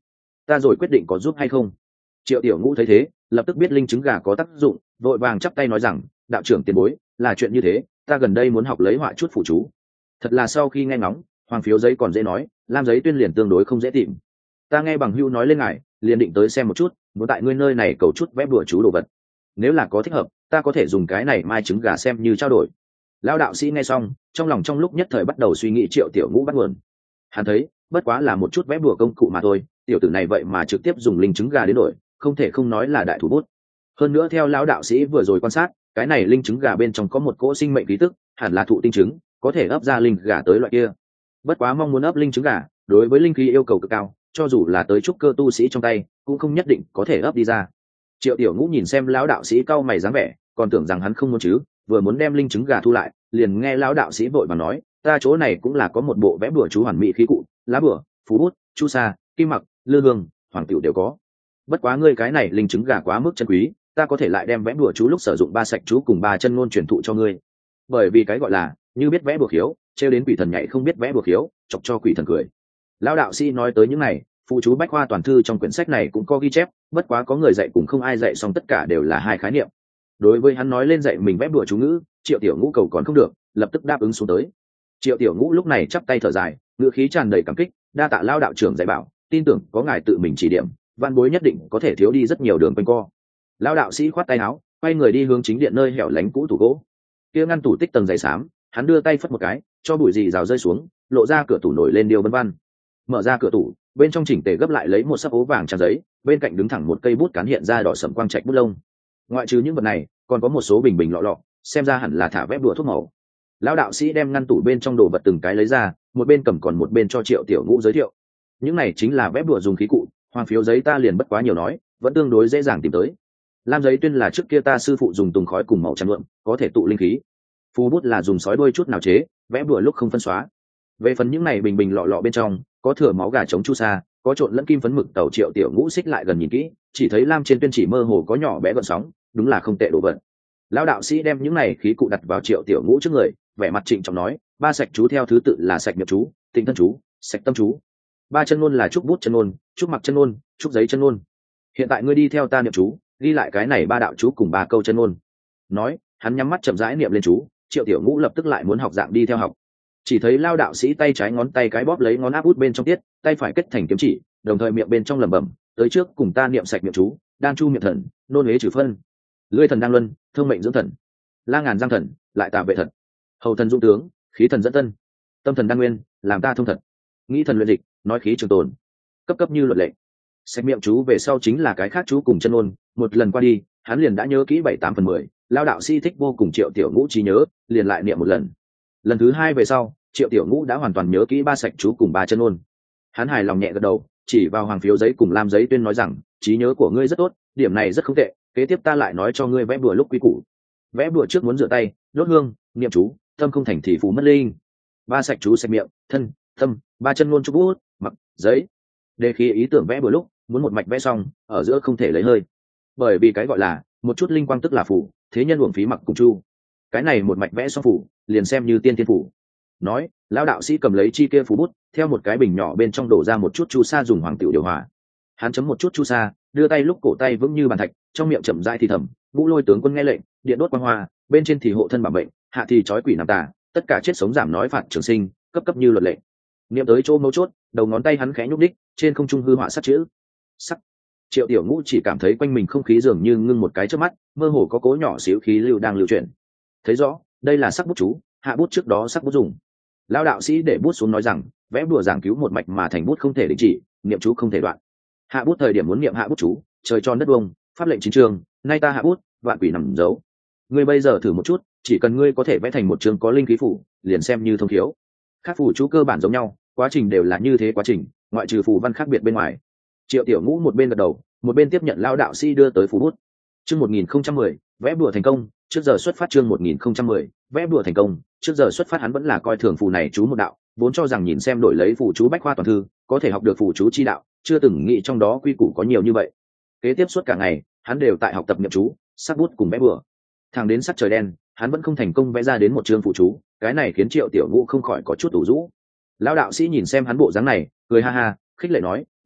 ta rồi quyết định có giúp hay không. Triệu Tiểu Ngũ thấy thế lập tức biết linh trứng gà có tác dụng, vội vàng chắp tay nói rằng, đạo trưởng tiền bối, là chuyện như thế, ta gần đây muốn học lấy họa chút phụ chú. Thật là sau khi nghe ngóng, hoàng phiếu giấy còn dễ nói, lam giấy tuyên liền tương đối không dễ tìm. Ta nghe bằng hữu nói lên ngài, liền định tới xem một chút, muốn tại ngươi nơi này cầu chút vẽ bùa chú đồ vật. Nếu là có thích hợp, ta có thể dùng cái này mai trứng gà xem như trao đổi. Lão đạo sĩ nghe xong, trong lòng trong lúc nhất thời bắt đầu suy nghĩ Triệu Tiểu Ngũ bắt nguồn. Hắn thấy, bất quá là một chút vẽ bùa công cụ mà thôi, tiểu tử này vậy mà trực tiếp dùng linh trứng gà đến đổi, không thể không nói là đại thủ bút. Hơn nữa theo lão đạo sĩ vừa rồi quan sát, cái này linh trứng gà bên trong có một cỗ sinh mệnh khí tức, hẳn là thụ tinh trứng, có thể ấp ra linh gà tới loại kia. Bất quá mong muốn ấp linh trứng gà, đối với linh khí yêu cầu cực cao, cho dù là tới trúc cơ tu sĩ trong tay, cũng không nhất định có thể ấp đi ra. Triệu Tiểu Ngũ nhìn xem lão đạo sĩ cau mày dáng vẻ, còn tưởng rằng hắn không muốn chứ, vừa muốn đem linh trứng gà thu lại, liền nghe lão đạo sĩ vội vàng nói, ta chỗ này cũng là có một bộ vẽ bùa chú hoàn mỹ khí cụ, lá bùa, phú bút, chu sa, kim mặc, lư hương, hoàng tiểu đều có. Bất quá ngươi cái này linh trứng gà quá mức chân quý, ta có thể lại đem vẽ bùa chú lúc sử dụng ba sạch chú cùng ba chân ngôn truyền thụ cho ngươi. Bởi vì cái gọi là như biết vẽ bùa khiếu, trêu đến quỷ thần nhảy không biết vẽ bùa khiếu, chọc cho quỷ thần cười. Lão đạo sĩ nói tới những này, phụ chú bách khoa toàn thư trong quyển sách này cũng có ghi chép, bất quá có người dạy cũng không ai dạy, xong tất cả đều là hai khái niệm. Đối với hắn nói lên dạy mình vẽ bùa chú ngữ, Triệu Tiểu Ngũ cầu còn không được, lập tức đáp ứng xuống tới. Triệu Tiểu Ngũ lúc này chắp tay thở dài, ngữ khí tràn đầy cảm kích, đa tạ Lão đạo trưởng dạy bảo, tin tưởng có ngài tự mình chỉ điểm, văn bối nhất định có thể thiếu đi rất nhiều đường quanh co. Lão đạo sĩ khoát tay áo, quay người đi hướng chính điện nơi hẻo lánh cũ tủ gỗ. Kia ngăn tủ tích tầng giấy xám, hắn đưa tay phất một cái, cho bụi gì rào rơi xuống, lộ ra cửa tủ nổi lên điêu vân văn. Mở ra cửa tủ, bên trong chỉnh tề gấp lại lấy một sấp ố vàng trang giấy, bên cạnh đứng thẳng một cây bút cán hiện ra đỏ sẫm quang trạch bút lông. Ngoại trừ những vật này, còn có một số bình bình lọ lọ, xem ra hẳn là thả vẽ bùa thuốc màu. Lão đạo sĩ đem ngăn tủ bên trong đồ vật từng cái lấy ra, một bên cầm còn một bên cho Triệu Tiểu Ngũ giới thiệu. Những này chính là vẽ bùa dùng khí cụ, hoàng phiếu giấy ta liền bất quá nhiều nói, vẫn tương đối dễ dàng tìm tới. Lam giấy tuyên là trước kia ta sư phụ dùng tùng khói cùng màu trắng lượm, có thể tụ linh khí. Phù bút là dùng sói đuôi chút nào chế, vẽ bùa lúc không phân xóa. Về phần những này bình bình lọ lọ bên trong, có thừa máu gà chống chu sa, có trộn lẫn kim phấn mực tàu. Triệu Tiểu Ngũ xích lại gần nhìn kỹ, chỉ thấy lam trên tuyên chỉ mơ hồ có nhỏ bé gợn sóng, đúng là không tệ đồ vật. Lão đạo sĩ đem những này khí cụ đặt vào Triệu Tiểu Ngũ trước người, vẻ mặt trịnh trọng nói, ba sạch chú theo thứ tự là sạch miệng chú, tịnh thân chú, sạch tâm chú. Ba chân ngôn là trúc bút chân ngôn, trúc mặc chân ngôn, trúc giấy chân ngôn. Hiện tại ngươi đi theo ta niệm chú, ghi lại cái này ba đạo chú cùng ba câu chân ngôn. Nói, hắn nhắm mắt chậm rãi niệm lên chú. Triệu Tiểu Ngũ lập tức lại muốn học dạng đi theo học. Chỉ thấy lao đạo sĩ tay trái ngón tay cái bóp lấy ngón áp út bên trong tiết, tay phải kết thành kiếm chỉ, đồng thời miệng bên trong lẩm bẩm, tới trước cùng ta niệm sạch miệng chú, đan chu miệng thần, nôn huế trừ phân, lưỡi thần đang luân, thương mệnh dưỡng thần, la ngàn giang thần, lại tà vệ thật, hầu thần dung tướng, khí thần dẫn tân, tâm thần đan nguyên, làm ta thông thật, nghĩ thần luyện dịch, nói khí trường tồn, cấp cấp như luật lệ. Sạch miệng chú về sau chính là cái khác chú cùng chân ngôn, một lần qua đi, hắn liền đã nhớ kỹ bảy tám phần mười. Lao đạo sĩ thích vô cùng Triệu Tiểu Ngũ trí nhớ, liền lại niệm một lần. Lần thứ hai về sau, Triệu Tiểu Ngũ đã hoàn toàn nhớ kỹ ba sạch chú cùng ba chân ngôn. Hắn hài lòng nhẹ gật đầu, chỉ vào hoàng phiếu giấy cùng lam giấy tuyên nói rằng, trí nhớ của ngươi rất tốt, điểm này rất không tệ, kế tiếp ta lại nói cho ngươi vẽ bùa lúc quy củ. Vẽ bùa trước muốn rửa tay, đốt hương, niệm chú, tâm không thành thì phù mất linh. Ba sạch chú sạch miệng, thân, tâm, ba chân ngôn chú bút, mặc, giấy. Đề khi ý tưởng vẽ bùa lúc, muốn một mạch vẽ xong, ở giữa không thể lấy hơi. Bởi vì cái gọi là một chút linh quang tức là phù, thế nhân uổng phí mặc cùng chu. Cái này một mạch vẽ xong phù, liền xem như tiên tiên phù. Nói, lão đạo sĩ cầm lấy chi kia phù bút, theo một cái bình nhỏ bên trong đổ ra một chút chu sa dùng hoàng tiểu điều hòa. Hắn chấm một chút chu sa, đưa tay lúc cổ tay vững như bàn thạch, trong miệng chậm rãi thì thầm, ngũ lôi tướng quân nghe lệnh, điện đốt quang hoa, bên trên thì hộ thân bảo mệnh, hạ thì trói quỷ nằm tà, tất cả chết sống giảm nói phạt trường sinh, cấp cấp như luật lệ. Niệm tới chỗ mấu chốt, đầu ngón tay hắn khẽ nhúc đích, trên không trung hư họa sắc chữ. Sắc. Triệu Tiểu Ngũ chỉ cảm thấy quanh mình không khí dường như ngưng một cái trước mắt, mơ hồ có cố nhỏ xíu khí lưu đang lưu chuyển. Thấy rõ, đây là sắc bút chú, hạ bút trước đó sắc bút dùng. Lão đạo sĩ để bút xuống nói rằng, vẽ bùa giảng cứu một mạch mà thành bút không thể đình chỉ, niệm chú không thể đoạn. Hạ bút thời điểm muốn niệm hạ bút chú, trời tròn đất vuông, pháp lệnh chính trường, nay ta hạ bút, vạn quỷ nằm giấu. Ngươi bây giờ thử một chút, chỉ cần ngươi có thể vẽ thành một chương có linh khí phủ, liền xem như thông thiếu. Các phù chú cơ bản giống nhau, quá trình đều là như thế quá trình, ngoại trừ phù văn khác biệt bên ngoài. Triệu Tiểu Ngũ một bên gật đầu, một bên tiếp nhận lão đạo sĩ đưa tới phù bút. Chương một nghìn không trăm mười, vẽ bùa thành công. Trước giờ xuất phát chương một nghìn không trăm mười, vẽ bùa thành công. Trước giờ xuất phát hắn vẫn là coi thường phù này chú một đạo, vốn cho rằng nhìn xem đổi lấy phù chú bách khoa toàn thư, có thể học được phù chú chi đạo, chưa từng nghĩ trong đó quy củ có nhiều như vậy. Kế tiếp suốt cả ngày, hắn đều tại học tập niệm chú, sắc bút cùng vẽ bùa. Thẳng đến sắc trời đen, hắn vẫn không thành công vẽ ra đến một chương phù chú, cái này khiến Triệu Tiểu Ngũ không khỏi có chút ủ rũ. Lão đạo sĩ nhìn xem hắn bộ dáng này, cười ha ha, khích lệ nói,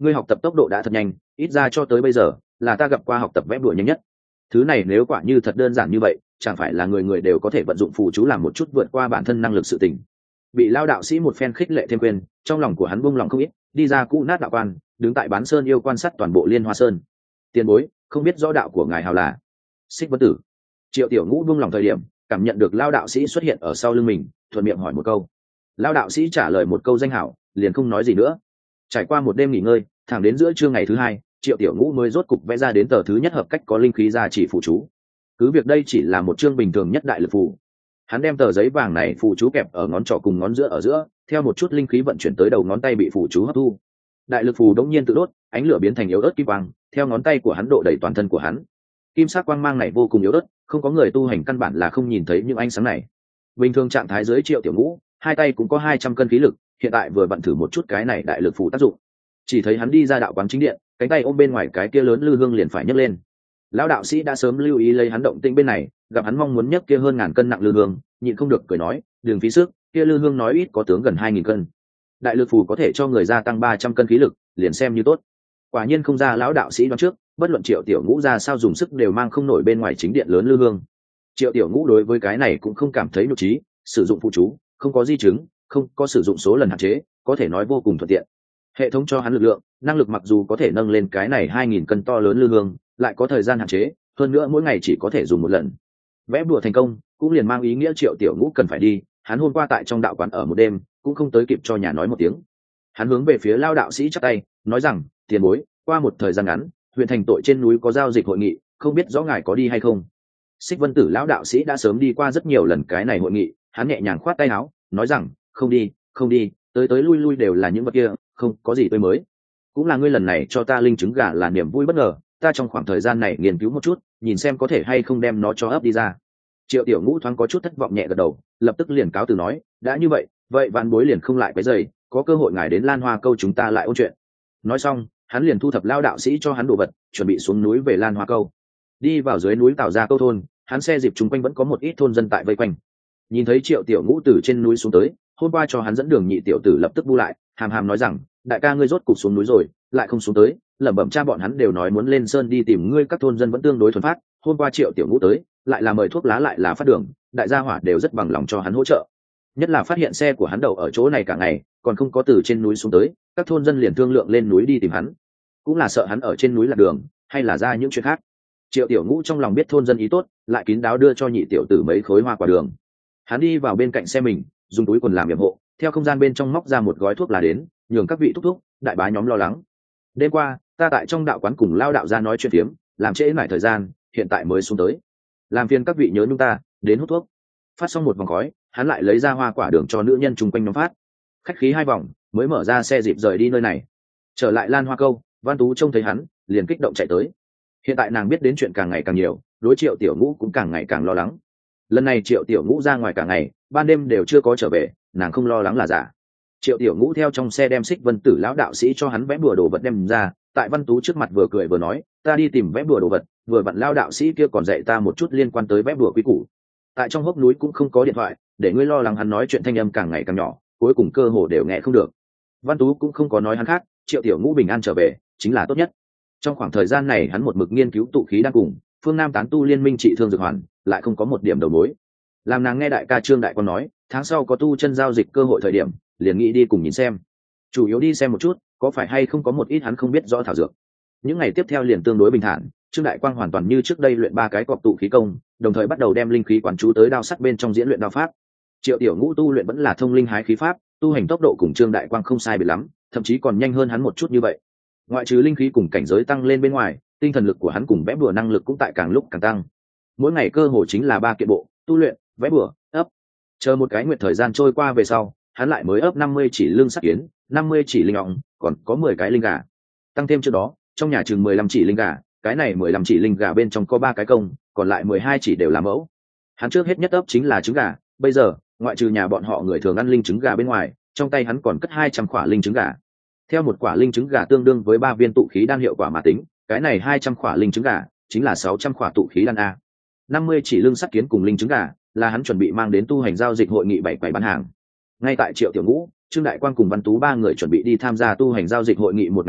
ngươi học tập tốc độ đã thật nhanh, ít ra cho tới bây giờ là ta gặp qua học tập vẽ bùa nhanh nhất. Thứ này nếu quả như thật đơn giản như vậy, chẳng phải là người người đều có thể vận dụng phù chú làm một chút vượt qua bản thân năng lực sự tình. Bị lao đạo sĩ một phen khích lệ thêm quên, trong lòng của hắn buông lòng không ít, đi ra cũ nát đạo quan, đứng tại bán sơn yêu quan sát toàn bộ Liên Hoa Sơn. Tiền bối, không biết rõ đạo của ngài hào là? Xích Vân Tử. Triệu Tiểu Ngũ buông lòng thời điểm, cảm nhận được lao đạo sĩ xuất hiện ở sau lưng mình, thuận miệng hỏi một câu. Lao đạo sĩ trả lời một câu danh hảo, liền không nói gì nữa. Trải qua một đêm nghỉ ngơi, thẳng đến giữa trưa ngày thứ hai, Triệu Tiểu Ngũ mới rốt cục vẽ ra đến tờ thứ nhất hợp cách có linh khí gia chỉ phù chú. Cứ việc đây chỉ là một chương bình thường nhất đại lực phù, hắn đem tờ giấy vàng này phù chú kẹp ở ngón trỏ cùng ngón giữa ở giữa, theo một chút linh khí vận chuyển tới đầu ngón tay bị phù chú hấp thu. Đại lực phù đống nhiên tự đốt, ánh lửa biến thành yếu ớt kim quang, theo ngón tay của hắn độ đầy toàn thân của hắn. Kim sắc quang mang này vô cùng yếu ớt, không có người tu hành căn bản là không nhìn thấy những ánh sáng này. Bình thường trạng thái dưới Triệu Tiểu Ngũ, hai tay cũng có hai trăm cân khí lực, hiện tại vừa vặn thử một chút cái này đại lực phù tác dụng. Chỉ thấy hắn đi ra đạo quán chính điện, cánh tay ôm bên ngoài cái kia lớn lư hương liền phải nhấc lên. Lão đạo sĩ đã sớm lưu ý lấy hắn động tĩnh bên này, gặp hắn mong muốn nhấc kia hơn ngàn cân nặng lư hương, nhịn không được cười nói, "Đừng phí sức, kia lư hương nói ít có tướng gần hai nghìn cân. Đại lực phù có thể cho người gia tăng ba trăm cân khí lực, liền xem như tốt." Quả nhiên không ra lão đạo sĩ đoán trước, bất luận Triệu Tiểu Ngũ ra sao dùng sức đều mang không nổi bên ngoài chính điện lớn lư hương. Triệu Tiểu Ngũ đối với cái này cũng không cảm thấy nhục trí, sử dụng phụ chú, không có di chứng, không có sử dụng số lần hạn chế, có thể nói vô cùng thuận tiện. Hệ thống cho hắn lực lượng, năng lực mặc dù có thể nâng lên cái này hai nghìn cân to lớn lư hương, lại có thời gian hạn chế, hơn nữa mỗi ngày chỉ có thể dùng một lần. Vẽ bùa thành công, cũng liền mang ý nghĩa Triệu Tiểu Ngũ cần phải đi, hắn hôm qua tại trong đạo quán ở một đêm, cũng không tới kịp cho nhà nói một tiếng. Hắn hướng về phía lao đạo sĩ chắp tay, nói rằng, "Tiền bối, qua một thời gian ngắn, huyện thành tội trên núi có giao dịch hội nghị, không biết rõ ngài có đi hay không?" Xích Vân Tử lão đạo sĩ đã sớm đi qua rất nhiều lần cái này hội nghị, hắn nhẹ nhàng khoát tay áo, nói rằng, "Không đi, không đi, tới tới lui lui đều là những vật kia, không có gì tôi mới. Cũng là ngươi lần này cho ta linh trứng gà là niềm vui bất ngờ, ta trong khoảng thời gian này nghiên cứu một chút, nhìn xem có thể hay không đem nó cho ấp đi ra." Triệu Tiểu Ngũ thoáng có chút thất vọng nhẹ gật đầu, lập tức liền cáo từ nói, "Đã như vậy, vậy vạn bối liền không lại cái giày, có cơ hội ngài đến Lan Hoa Câu chúng ta lại ôn chuyện." Nói xong, hắn liền thu thập lao đạo sĩ cho hắn đồ vật, chuẩn bị xuống núi về Lan Hoa Câu. Đi vào dưới núi Tào Gia Câu thôn, hắn xe dịp chung quanh vẫn có một ít thôn dân tại vây quanh. Nhìn thấy Triệu Tiểu Ngũ từ trên núi xuống tới, hôm qua cho hắn dẫn đường nhị tiểu tử lập tức bu lại, hàm hàm nói rằng, "Đại ca ngươi rốt cục xuống núi rồi, lại không xuống tới." Lẩm bẩm cha bọn hắn đều nói muốn lên sơn đi tìm ngươi, các thôn dân vẫn tương đối thuần phát, hôm qua Triệu Tiểu Ngũ tới, lại là mời thuốc lá lại là phát đường, đại gia hỏa đều rất bằng lòng cho hắn hỗ trợ. Nhất là phát hiện xe của hắn đậu ở chỗ này cả ngày, còn không có từ trên núi xuống tới, các thôn dân liền thương lượng lên núi đi tìm hắn, cũng là sợ hắn ở trên núi lạc đường, hay là ra những chuyện khác. Triệu Tiểu Ngũ trong lòng biết thôn dân ý tốt, lại kín đáo đưa cho nhị tiểu tử mấy khối hoa quả đường. Hắn đi vào bên cạnh xe mình, dùng túi quần làm yểm hộ, theo không gian bên trong móc ra một gói thuốc lá đến, nhường các vị thúc thúc, đại bá nhóm lo lắng. Đêm qua, ta tại trong đạo quán cùng lao đạo ra nói chuyện phiếm, làm trễ mãi thời gian, hiện tại mới xuống tới. Làm phiền các vị nhớ nhung ta, đến hút thuốc. Phát xong một vòng khói, hắn lại lấy ra hoa quả đường cho nữ nhân chung quanh nhóm phát. Khách khí hai vòng, mới mở ra xe dịp rời đi nơi này. Trở lại Lan Hoa Câu, Văn Tú trông thấy hắn, liền kích động chạy tới. Hiện tại nàng biết đến chuyện càng ngày càng nhiều, đối Triệu Tiểu Ngũ cũng càng ngày càng lo lắng. Lần này Triệu Tiểu Ngũ ra ngoài cả ngày, ban đêm đều chưa có trở về, nàng không lo lắng là giả. Triệu Tiểu Ngũ theo trong xe đem Xích Vân Tử lão đạo sĩ cho hắn vẽ bùa đồ vật đem ra, tại Văn Tú trước mặt vừa cười vừa nói, "Ta đi tìm vẽ bùa đồ vật, vừa vặn lao đạo sĩ kia còn dạy ta một chút liên quan tới vẽ bùa quý củ." Tại trong hốc núi cũng không có điện thoại, để ngươi lo lắng hắn nói chuyện thanh âm càng ngày càng nhỏ, cuối cùng cơ hồ đều nghe không được. Văn Tú cũng không có nói hắn khác, Triệu Tiểu Ngũ bình an trở về chính là tốt nhất. Trong khoảng thời gian này hắn một mực nghiên cứu tụ khí đang cùng phương Nam tán tu liên minh trị thương dược hoàn, lại không có một điểm đầu mối. Làm nàng nghe đại ca Trương Đại Quan nói, tháng sau có tu chân giao dịch cơ hội thời điểm, liền nghĩ đi cùng nhìn xem. Chủ yếu đi xem một chút, có phải hay không có một ít hắn không biết rõ thảo dược. Những ngày tiếp theo liền tương đối bình thản, Trương Đại Quang hoàn toàn như trước đây luyện ba cái cọc tụ khí công, đồng thời bắt đầu đem linh khí quán chú tới đao sắt bên trong diễn luyện đao pháp. Triệu Tiểu Ngũ tu luyện vẫn là thông linh hái khí pháp, tu hành tốc độ cùng Trương Đại Quang không sai biệt lắm, thậm chí còn nhanh hơn hắn một chút như vậy. Ngoại trừ linh khí cùng cảnh giới tăng lên bên ngoài, tinh thần lực của hắn cùng vẽ bùa năng lực cũng tại càng lúc càng tăng. Mỗi ngày cơ hồ chính là ba kiện bộ, tu luyện, vẽ bùa, ấp. Chờ một cái nguyệt thời gian trôi qua về sau, hắn lại mới ấp năm mươi chỉ lương sắt kiến, năm mươi chỉ linh ong, còn có mười cái linh gà. Tăng thêm trước đó, trong nhà chừng mười lăm chỉ linh gà, cái này mười lăm chỉ linh gà bên trong có ba cái công, còn lại mười hai chỉ đều là mẫu. Hắn trước hết nhất ấp chính là trứng gà, bây giờ, ngoại trừ nhà bọn họ người thường ăn linh trứng gà bên ngoài, trong tay hắn còn cất hai trăm quả linh trứng gà. Theo một quả linh trứng gà tương đương với ba viên tụ khí đan hiệu quả mà tính, cái này hai trăm quả linh trứng gà chính là sáu trăm quả tụ khí đan a. năm mươi chỉ lương sắt kiến cùng linh trứng gà là hắn chuẩn bị mang đến tu hành giao dịch hội nghị bảy quầy bán hàng. Ngay tại Triệu Tiểu Ngũ, Trương Đại Quang cùng Văn Tú ba người chuẩn bị đi tham gia tu hành giao dịch hội nghị một ngày trước,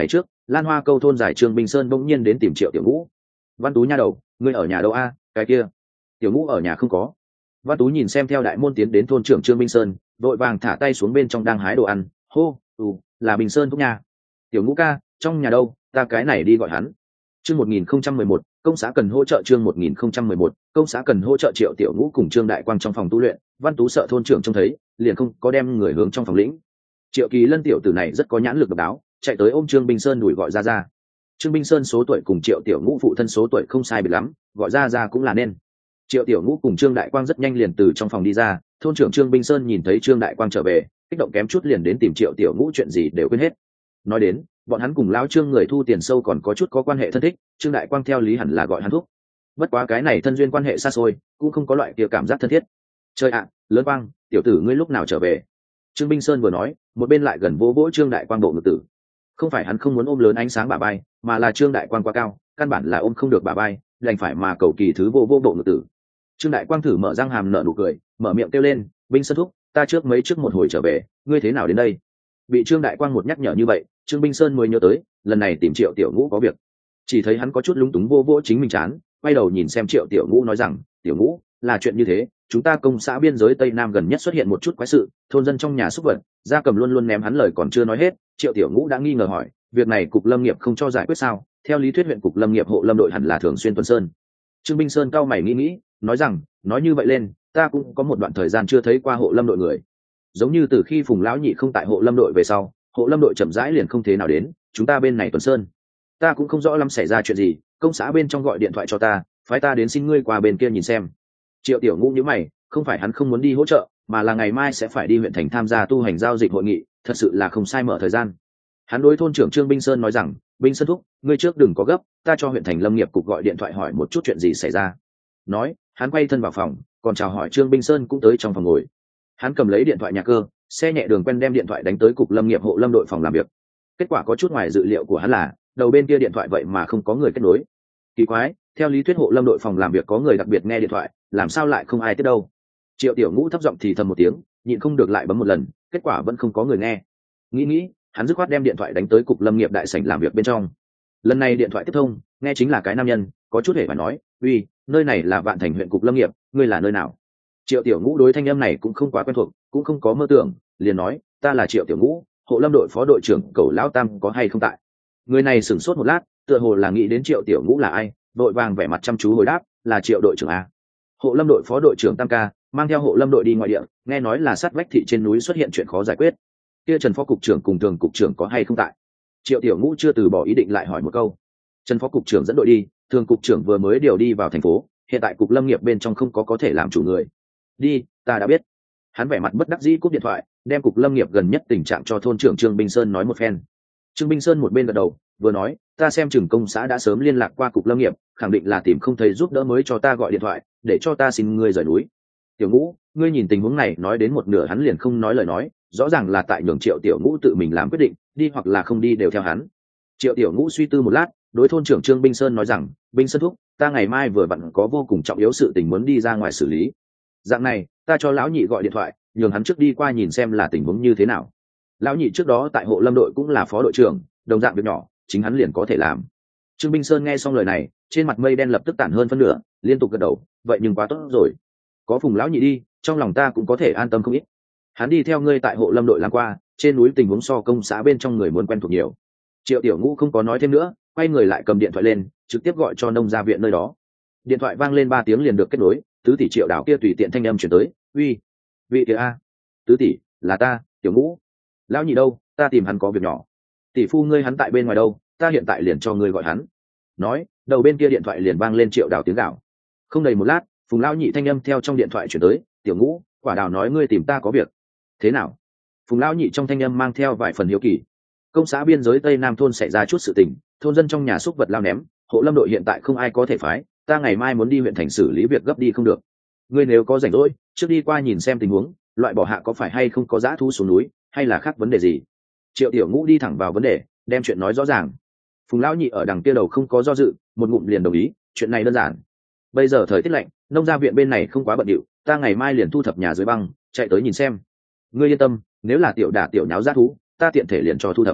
Lan Hoa Câu thôn giải Trương Binh Sơn bỗng nhiên đến tìm Triệu Tiểu Ngũ. Văn Tú nha đầu, ngươi ở nhà đâu a? Cái kia. Tiểu Ngũ ở nhà không có. Văn Tú nhìn xem theo đại môn tiến đến thôn trưởng Trương Binh Sơn, vội vàng thả tay xuống bên trong đang hái đồ ăn. Hô, ừ, là Bình Sơn thúc nhà. Tiểu Ngũ ca, trong nhà đâu, ta cái này đi gọi hắn. Chương một nghìn không trăm mười một, công xã cần hỗ trợ. Chương một nghìn không trăm mười một, công xã cần hỗ trợ. Triệu Tiểu Ngũ cùng Trương Đại Quang trong phòng tu luyện, Văn Tú sợ thôn trưởng trông thấy, liền không có đem người hướng trong phòng lĩnh. Triệu Kỳ Lân tiểu tử này rất có nhãn lực độc đáo, chạy tới ôm Trương Binh Sơn đuổi gọi ra ra. Trương Binh Sơn số tuổi cùng Triệu Tiểu Ngũ phụ thân số tuổi không sai biệt lắm, gọi ra ra cũng là nên. Triệu Tiểu Ngũ cùng Trương Đại Quang rất nhanh liền từ trong phòng đi ra, thôn trưởng Trương Binh Sơn nhìn thấy Trương Đại Quang trở về, kích động kém chút liền đến tìm Triệu Tiểu Ngũ chuyện gì đều quên hết. Nói đến, bọn hắn cùng lão Trương người thu tiền sâu còn có chút có quan hệ thân thích, Trương Đại Quang theo lý hẳn là gọi hắn thúc. Bất quá cái này thân duyên quan hệ xa xôi, cũng không có loại kia cảm giác thân thiết. Trời ạ, lớn Quang, tiểu tử ngươi lúc nào trở về? Trương Binh Sơn vừa nói, một bên lại gần vỗ vỗ Trương Đại Quang bộ ngực tử. Không phải hắn không muốn ôm lớn ánh sáng bả vai, mà là Trương Đại Quang quá cao, căn bản là ôm không được bả vai, đành phải mà cầu kỳ thứ vô vô bộ ngực tử. Trương Đại Quang thử mở răng hàm nở nụ cười, mở miệng kêu lên, Binh Sơn thúc, ta trước mấy trước một hồi trở về, ngươi thế nào đến đây? Bị Trương Đại Quang một nhắc nhở như vậy, Trương Binh Sơn mới nhớ tới, lần này tìm Triệu Tiểu Ngũ có việc. Chỉ thấy hắn có chút lúng túng vô vỗ chính mình chán, quay đầu nhìn xem Triệu Tiểu Ngũ nói rằng, Tiểu Ngũ, là chuyện như thế, chúng ta công xã biên giới Tây Nam gần nhất xuất hiện một chút quái sự, thôn dân trong nhà xúc vật, gia cầm luôn luôn ném hắn lời còn chưa nói hết, Triệu Tiểu Ngũ đã nghi ngờ hỏi, việc này cục lâm nghiệp không cho giải quyết sao? Theo lý thuyết huyện cục lâm nghiệp hộ lâm đội hẳn là thường xuyên tuần sơn. Trương Binh Sơn cao mày nghĩ nghĩ, nói rằng, nói như vậy lên, ta cũng có một đoạn thời gian chưa thấy qua hộ lâm đội người. Giống như từ khi Phùng lão nhị không tại hộ lâm đội về sau, hộ lâm đội chậm rãi liền không thế nào đến, chúng ta bên này tuần sơn. Ta cũng không rõ lắm xảy ra chuyện gì, công xã bên trong gọi điện thoại cho ta, phái ta đến xin ngươi qua bên kia nhìn xem. Triệu Tiểu Ngũ nhíu mày, không phải hắn không muốn đi hỗ trợ, mà là ngày mai sẽ phải đi huyện thành tham gia tu hành giao dịch hội nghị, thật sự là không sai mở thời gian. Hắn đối thôn trưởng Trương Binh Sơn nói rằng, Binh Sơn thúc, ngươi trước đừng có gấp, ta cho huyện thành lâm nghiệp cục gọi điện thoại hỏi một chút chuyện gì xảy ra. Nói, hắn quay thân vào phòng, còn chào hỏi Trương Binh Sơn cũng tới trong phòng ngồi. Hắn cầm lấy điện thoại nhà cơ, xe nhẹ đường quen đem điện thoại đánh tới cục lâm nghiệp hộ lâm đội phòng làm việc. Kết quả có chút ngoài dự liệu của hắn là, đầu bên kia điện thoại vậy mà không có người kết nối. Kỳ quái, theo lý thuyết hộ lâm đội phòng làm việc có người đặc biệt nghe điện thoại, làm sao lại không ai tiếp đâu? Triệu Tiểu Ngũ thấp giọng thì thầm một tiếng, nhịn không được lại bấm một lần, kết quả vẫn không có người nghe. Nghĩ nghĩ, hắn dứt khoát đem điện thoại đánh tới cục lâm nghiệp đại sảnh làm việc bên trong. Lần này điện thoại tiếp thông, nghe chính là cái nam nhân, có chút hề phải nói, uy, nơi này là Vạn Thành huyện cục lâm nghiệp, ngươi là nơi nào? Triệu Tiểu Ngũ đối thanh âm này cũng không quá quen thuộc, cũng không có mơ tưởng, liền nói, ta là Triệu Tiểu Ngũ, hộ lâm đội phó đội trưởng Cẩu Lão Tam có hay không tại? Người này sửng sốt một lát, tựa hồ là nghĩ đến Triệu Tiểu Ngũ là ai, vội vàng vẻ mặt chăm chú hồi đáp, là Triệu đội trưởng a. Hộ lâm đội phó đội trưởng Tam ca, mang theo hộ lâm đội đi ngoại địa, nghe nói là sát vách thị trên núi xuất hiện chuyện khó giải quyết. Kia Trần phó cục trưởng cùng thường cục trưởng có hay không tại? Triệu Tiểu Ngũ chưa từ bỏ ý định lại hỏi một câu. Trần phó cục trưởng dẫn đội đi, thường cục trưởng vừa mới điều đi vào thành phố, hiện tại cục lâm nghiệp bên trong không có có thể làm chủ người. Đi, ta đã biết. Hắn vẻ mặt bất đắc dĩ cúp điện thoại, đem cục lâm nghiệp gần nhất tình trạng cho thôn trưởng Trương Binh Sơn nói một phen. Trương Binh Sơn một bên gật đầu, vừa nói, ta xem chừng công xã đã sớm liên lạc qua cục lâm nghiệp, khẳng định là tìm không thấy giúp đỡ mới cho ta gọi điện thoại, để cho ta xin ngươi rời núi. Tiểu Ngũ, ngươi nhìn tình huống này, nói đến một nửa hắn liền không nói lời nói, rõ ràng là tại nhường Triệu Tiểu Ngũ tự mình làm quyết định, đi hoặc là không đi đều theo hắn. Triệu Tiểu Ngũ suy tư một lát, đối thôn trưởng Trương Binh Sơn nói rằng, Binh Sơn thúc, ta ngày mai vừa vặn có vô cùng trọng yếu sự tình muốn đi ra ngoài xử lý. Dạng này, ta cho lão nhị gọi điện thoại, nhường hắn trước đi qua nhìn xem là tình huống như thế nào. Lão nhị trước đó tại hộ lâm đội cũng là phó đội trưởng, đồng dạng việc nhỏ, chính hắn liền có thể làm. Trương Binh Sơn nghe xong lời này, trên mặt mây đen lập tức tản hơn phân nửa, liên tục gật đầu, vậy nhưng quá tốt rồi. Có Phùng lão nhị đi, trong lòng ta cũng có thể an tâm không ít. Hắn đi theo ngươi tại hộ lâm đội làm qua, trên núi tình huống so công xã bên trong người muốn quen thuộc nhiều. Triệu Tiểu Ngũ không có nói thêm nữa, quay người lại cầm điện thoại lên, trực tiếp gọi cho nông gia viện nơi đó. Điện thoại vang lên ba tiếng liền được kết nối, tứ tỷ Triệu Đào kia tùy tiện thanh âm chuyển tới, uy, vị kia a, tứ tỷ, là ta, Tiểu Ngũ. Lão nhị đâu, ta tìm hắn có việc nhỏ. Tỷ phu ngươi hắn tại bên ngoài đâu, ta hiện tại liền cho ngươi gọi hắn. Nói, đầu bên kia điện thoại liền vang lên Triệu Đào tiếng gào. Không đầy một lát, Phùng lão nhị thanh âm theo trong điện thoại chuyển tới, Tiểu Ngũ, Quả Đào nói ngươi tìm ta có việc. Thế nào? Phùng lão nhị trong thanh âm mang theo vài phần hiếu kỳ. Công xã biên giới Tây Nam thôn xảy ra chút sự tình, thôn dân trong nhà xúc vật lao ném, hộ lâm đội hiện tại không ai có thể phái, ta ngày mai muốn đi huyện thành xử lý việc gấp đi không được. Ngươi nếu có rảnh rỗi, trước đi qua nhìn xem tình huống, loại bỏ hạ có phải hay không có dã thú xuống núi, hay là khác vấn đề gì. Triệu Tiểu Ngũ đi thẳng vào vấn đề, đem chuyện nói rõ ràng. Phùng lão nhị ở đằng kia đầu không có do dự, một ngụm liền đồng ý, chuyện này đơn giản. Bây giờ thời tiết lạnh, nông gia viện bên này không quá bận điệu, ta ngày mai liền thu thập nhà dưới băng, chạy tới nhìn xem. Ngươi yên tâm, nếu là tiểu đả tiểu nháo dã thú, ta tiện thể liền cho thu thập.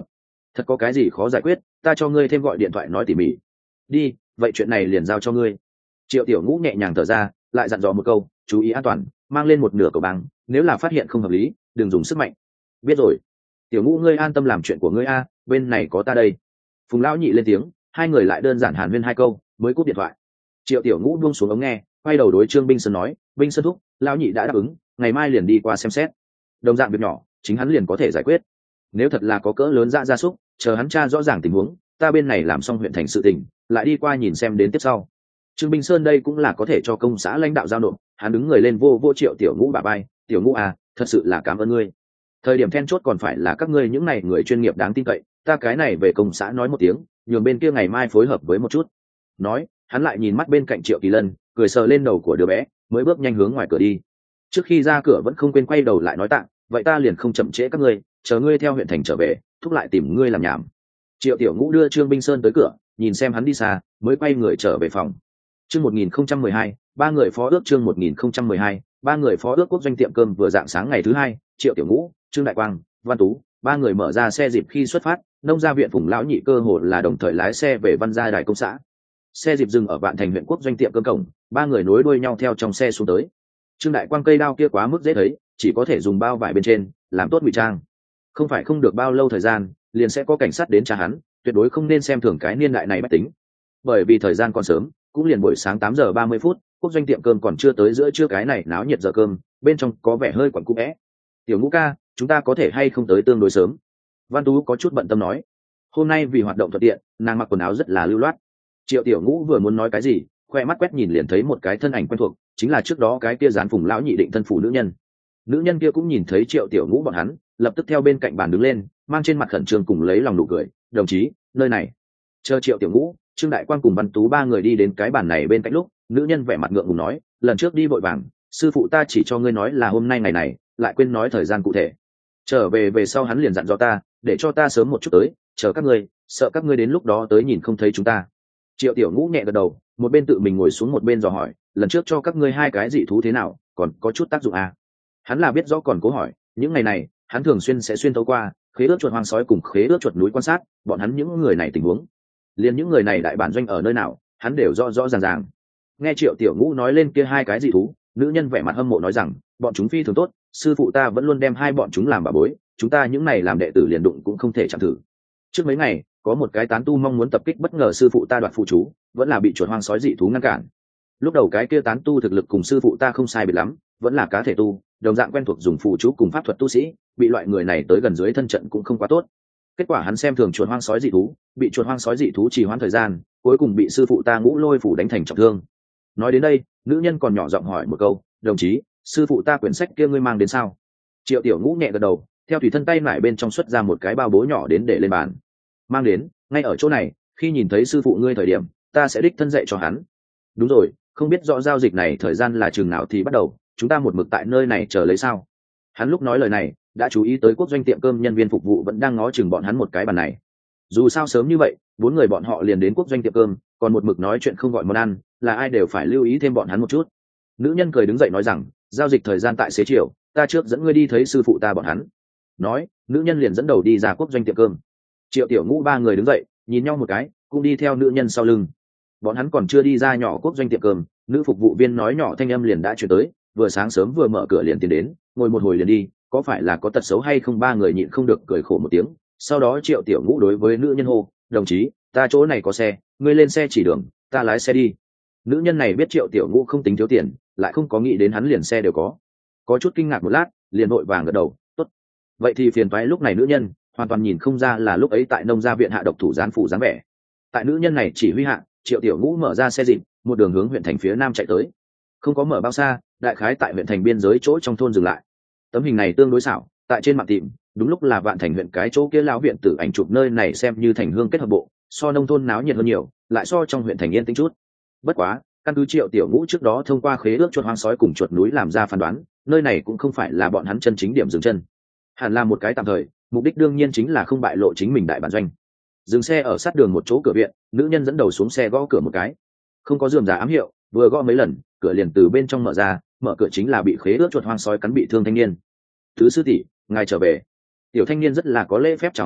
thật có cái gì khó giải quyết, ta cho ngươi thêm gọi điện thoại nói tỉ mỉ. Đi, vậy chuyện này liền giao cho ngươi. Triệu Tiểu Ngũ nhẹ nhàng thở ra, lại dặn dò một câu, chú ý an toàn, mang lên một nửa cầu băng, nếu là phát hiện không hợp lý đừng dùng sức mạnh. Biết rồi. Tiểu Ngũ ngươi an tâm làm chuyện của ngươi a, bên này có ta đây. Phùng lão nhị lên tiếng, hai người lại đơn giản hàn huyên hai câu mới cúp điện thoại. Triệu Tiểu Ngũ buông xuống ống nghe, quay đầu đối Trương Binh Sơn nói, Binh Sơn thúc, lão nhị đã đáp ứng, ngày mai liền đi qua xem xét. Đồng dạng việc nhỏ chính hắn liền có thể giải quyết, nếu thật là có cỡ lớn dã gia súc, chờ hắn tra rõ ràng tình huống, ta bên này làm xong huyện thành sự tình lại đi qua nhìn xem đến tiếp sau. Trương Binh Sơn đây cũng là có thể cho công xã lãnh đạo giao nộp, hắn đứng người lên vô vô Triệu Tiểu Ngũ bả vai, Tiểu Ngũ à, thật sự là cảm ơn ngươi, thời điểm then chốt còn phải là các ngươi những này người chuyên nghiệp đáng tin cậy, ta cái này về công xã nói một tiếng, nhường bên kia ngày mai phối hợp với một chút. Nói hắn lại nhìn mắt bên cạnh Triệu Kỳ Lân, cười sờ lên đầu của đứa bé, mới bước nhanh hướng ngoài cửa đi. Trước khi ra cửa vẫn không quên quay đầu lại nói tạng, vậy ta liền không chậm trễ các ngươi, chờ ngươi theo huyện thành trở về thúc lại tìm ngươi làm nhảm. Triệu Tiểu Ngũ đưa Trương Binh Sơn tới cửa, nhìn xem hắn đi xa mới quay người trở về phòng. Chương một nghìn không trăm mười hai, ba người phó ước. Chương một nghìn không trăm mười hai, ba người phó ước. Quốc doanh tiệm cơm vừa dạng sáng ngày thứ hai, Triệu Tiểu Ngũ, Trương Đại Quang, Văn Tú ba người mở ra xe dịp khi xuất phát. Nông gia viện Phùng lão nhị cơ hồ là đồng thời lái xe về Văn gia đài công xã. Xe dịp dừng ở Vạn Thành huyện quốc doanh tiệm cơm cổng, ba người nối đuôi nhau theo trong xe xuống tới. Trương Đại Quang cây đao kia quá mức dễ thấy, chỉ có thể dùng bao vải bên trên làm tốt ngụy trang, không phải không được bao lâu thời gian liền sẽ có cảnh sát đến tra hắn, tuyệt đối không nên xem thường cái niên đại này bách tính. Bởi vì thời gian còn sớm, cũng liền buổi sáng tám giờ ba mươi phút, quốc doanh tiệm cơm còn chưa tới giữa trưa cái này náo nhiệt giờ cơm, bên trong có vẻ hơi quẩn cũ vẽ. Tiểu Ngũ ca, chúng ta có thể hay không tới tương đối sớm? Văn Tú có chút bận tâm nói. Hôm nay vì hoạt động thuận tiện, nàng mặc quần áo rất là lưu loát. Triệu Tiểu Ngũ vừa muốn nói cái gì, khoe mắt quét nhìn liền thấy một cái thân ảnh quen thuộc, chính là trước đó cái kia dán Phùng lão nhị định thân phủ nữ nhân. Nữ nhân kia cũng nhìn thấy Triệu Tiểu Ngũ bọn hắn, lập tức theo bên cạnh bàn đứng lên, mang trên mặt khẩn trương cùng lấy lòng nụ cười, đồng chí, nơi này. Chờ Triệu Tiểu Ngũ, Trương Đại Quang cùng Văn Tú ba người đi đến cái bàn này bên cạnh lúc, nữ nhân vẻ mặt ngượng ngùng nói, lần trước đi vội vàng, sư phụ ta chỉ cho ngươi nói là hôm nay ngày này, lại quên nói thời gian cụ thể. Trở về về sau hắn liền dặn dò ta, để cho ta sớm một chút tới, chờ các ngươi, sợ các ngươi đến lúc đó tới nhìn không thấy chúng ta. Triệu Tiểu Ngũ nhẹ gật đầu, một bên tự mình ngồi xuống một bên dò hỏi, lần trước cho các ngươi hai cái dị thú thế nào, còn có chút tác dụng à? Hắn là biết rõ còn cố hỏi, những ngày này hắn thường xuyên sẽ xuyên tấu qua khế ước chuột hoang sói cùng khế ước chuột núi quan sát bọn hắn những người này tình huống, liền những người này đại bản doanh ở nơi nào hắn đều rõ rõ ràng ràng. Nghe Triệu Tiểu Ngũ nói lên kia hai cái dị thú, nữ nhân vẻ mặt hâm mộ nói rằng, bọn chúng phi thường tốt, sư phụ ta vẫn luôn đem hai bọn chúng làm bà bối, chúng ta những này làm đệ tử liền đụng cũng không thể chạm thử. Trước mấy ngày có một cái tán tu mong muốn tập kích bất ngờ sư phụ ta đoạt phụ chú, vẫn là bị chuột hoang sói dị thú ngăn cản. Lúc đầu cái kia tán tu thực lực cùng sư phụ ta không sai biệt lắm, vẫn là cá thể tu, đồng dạng quen thuộc dùng phụ chú cùng pháp thuật tu sĩ, bị loại người này tới gần dưới thân trận cũng không quá tốt. Kết quả hắn xem thường chuột hoang sói dị thú, bị chuột hoang sói dị thú trì hoãn thời gian, cuối cùng bị sư phụ ta Ngũ Lôi phủ đánh thành trọng thương. Nói đến đây, nữ nhân còn nhỏ giọng hỏi một câu, đồng chí, sư phụ ta quyển sách kia ngươi mang đến sao? Triệu Tiểu Ngũ nhẹ gật đầu, theo tùy thân tay lại bên trong xuất ra một cái bao bố nhỏ đến để lên bàn. Mang đến, ngay ở chỗ này, khi nhìn thấy sư phụ ngươi thời điểm, ta sẽ đích thân dạy cho hắn. Đúng rồi, không biết rõ giao dịch này thời gian là chừng nào thì bắt đầu, chúng ta một mực tại nơi này chờ lấy sao? Hắn lúc nói lời này đã chú ý tới quốc doanh tiệm cơm nhân viên phục vụ vẫn đang ngó chừng bọn hắn một cái bàn này. Dù sao sớm như vậy bốn người bọn họ liền đến quốc doanh tiệm cơm, còn một mực nói chuyện không gọi món ăn, là ai đều phải lưu ý thêm bọn hắn một chút. Nữ nhân cười đứng dậy nói rằng, giao dịch thời gian tại xế chiều, ta trước dẫn ngươi đi thấy sư phụ ta bọn hắn. Nói nữ nhân liền dẫn đầu đi ra quốc doanh tiệm cơm. Triệu Tiểu Ngũ ba người đứng dậy nhìn nhau một cái, cũng đi theo nữ nhân sau lưng. Bọn hắn còn chưa đi ra nhỏ quốc doanh tiệm cơm, nữ phục vụ viên nói nhỏ thanh âm liền đã chuyển tới, vừa sáng sớm vừa mở cửa liền tiến đến, ngồi một hồi liền đi, có phải là có tật xấu hay không? Ba người nhịn không được cười khổ một tiếng. Sau đó Triệu Tiểu Ngũ đối với nữ nhân hô, đồng chí, ta chỗ này có xe, ngươi lên xe chỉ đường, ta lái xe đi. Nữ nhân này biết Triệu Tiểu Ngũ không tính thiếu tiền, lại không có nghĩ đến hắn liền xe đều có, có chút kinh ngạc một lát, liền vội vàng gật đầu, tốt. Vậy thì phiền toái. Lúc này nữ nhân hoàn toàn nhìn không ra là lúc ấy tại nông gia viện hạ độc thủ gián phủ dáng vẻ. Tại nữ nhân này chỉ huy hạ, Triệu Tiểu Ngũ mở ra xe dịp, một đường hướng huyện thành phía nam chạy tới. Không có mở bao xa, đại khái tại huyện thành biên giới chỗ trong thôn dừng lại. Tấm hình này tương đối xảo, tại trên mạng tìm, đúng lúc là Vạn Thành huyện cái chỗ kia lão viện tử ảnh chụp nơi này xem như thành hương kết hợp bộ, so nông thôn náo nhiệt hơn nhiều, lại so trong huyện thành yên tĩnh chút. Bất quá, căn cứ Triệu Tiểu Ngũ trước đó thông qua khế ước chuột hoang sói cùng chuột núi làm ra phán đoán, nơi này cũng không phải là bọn hắn chân chính điểm dừng chân, hẳn là một cái tạm thời, mục đích đương nhiên chính là không bại lộ chính mình đại bản doanh. Dừng xe ở sát đường một chỗ cửa viện, nữ nhân dẫn đầu xuống xe gõ cửa một cái, không có rườm rà ám hiệu, vừa gõ mấy lần, cửa liền từ bên trong mở ra, mở cửa chính là bị khế ước chuột hoang sói cắn bị thương thanh niên. Thứ sư tỷ, ngài trở về. Tiểu thanh niên rất là có lễ phép chào hỏi,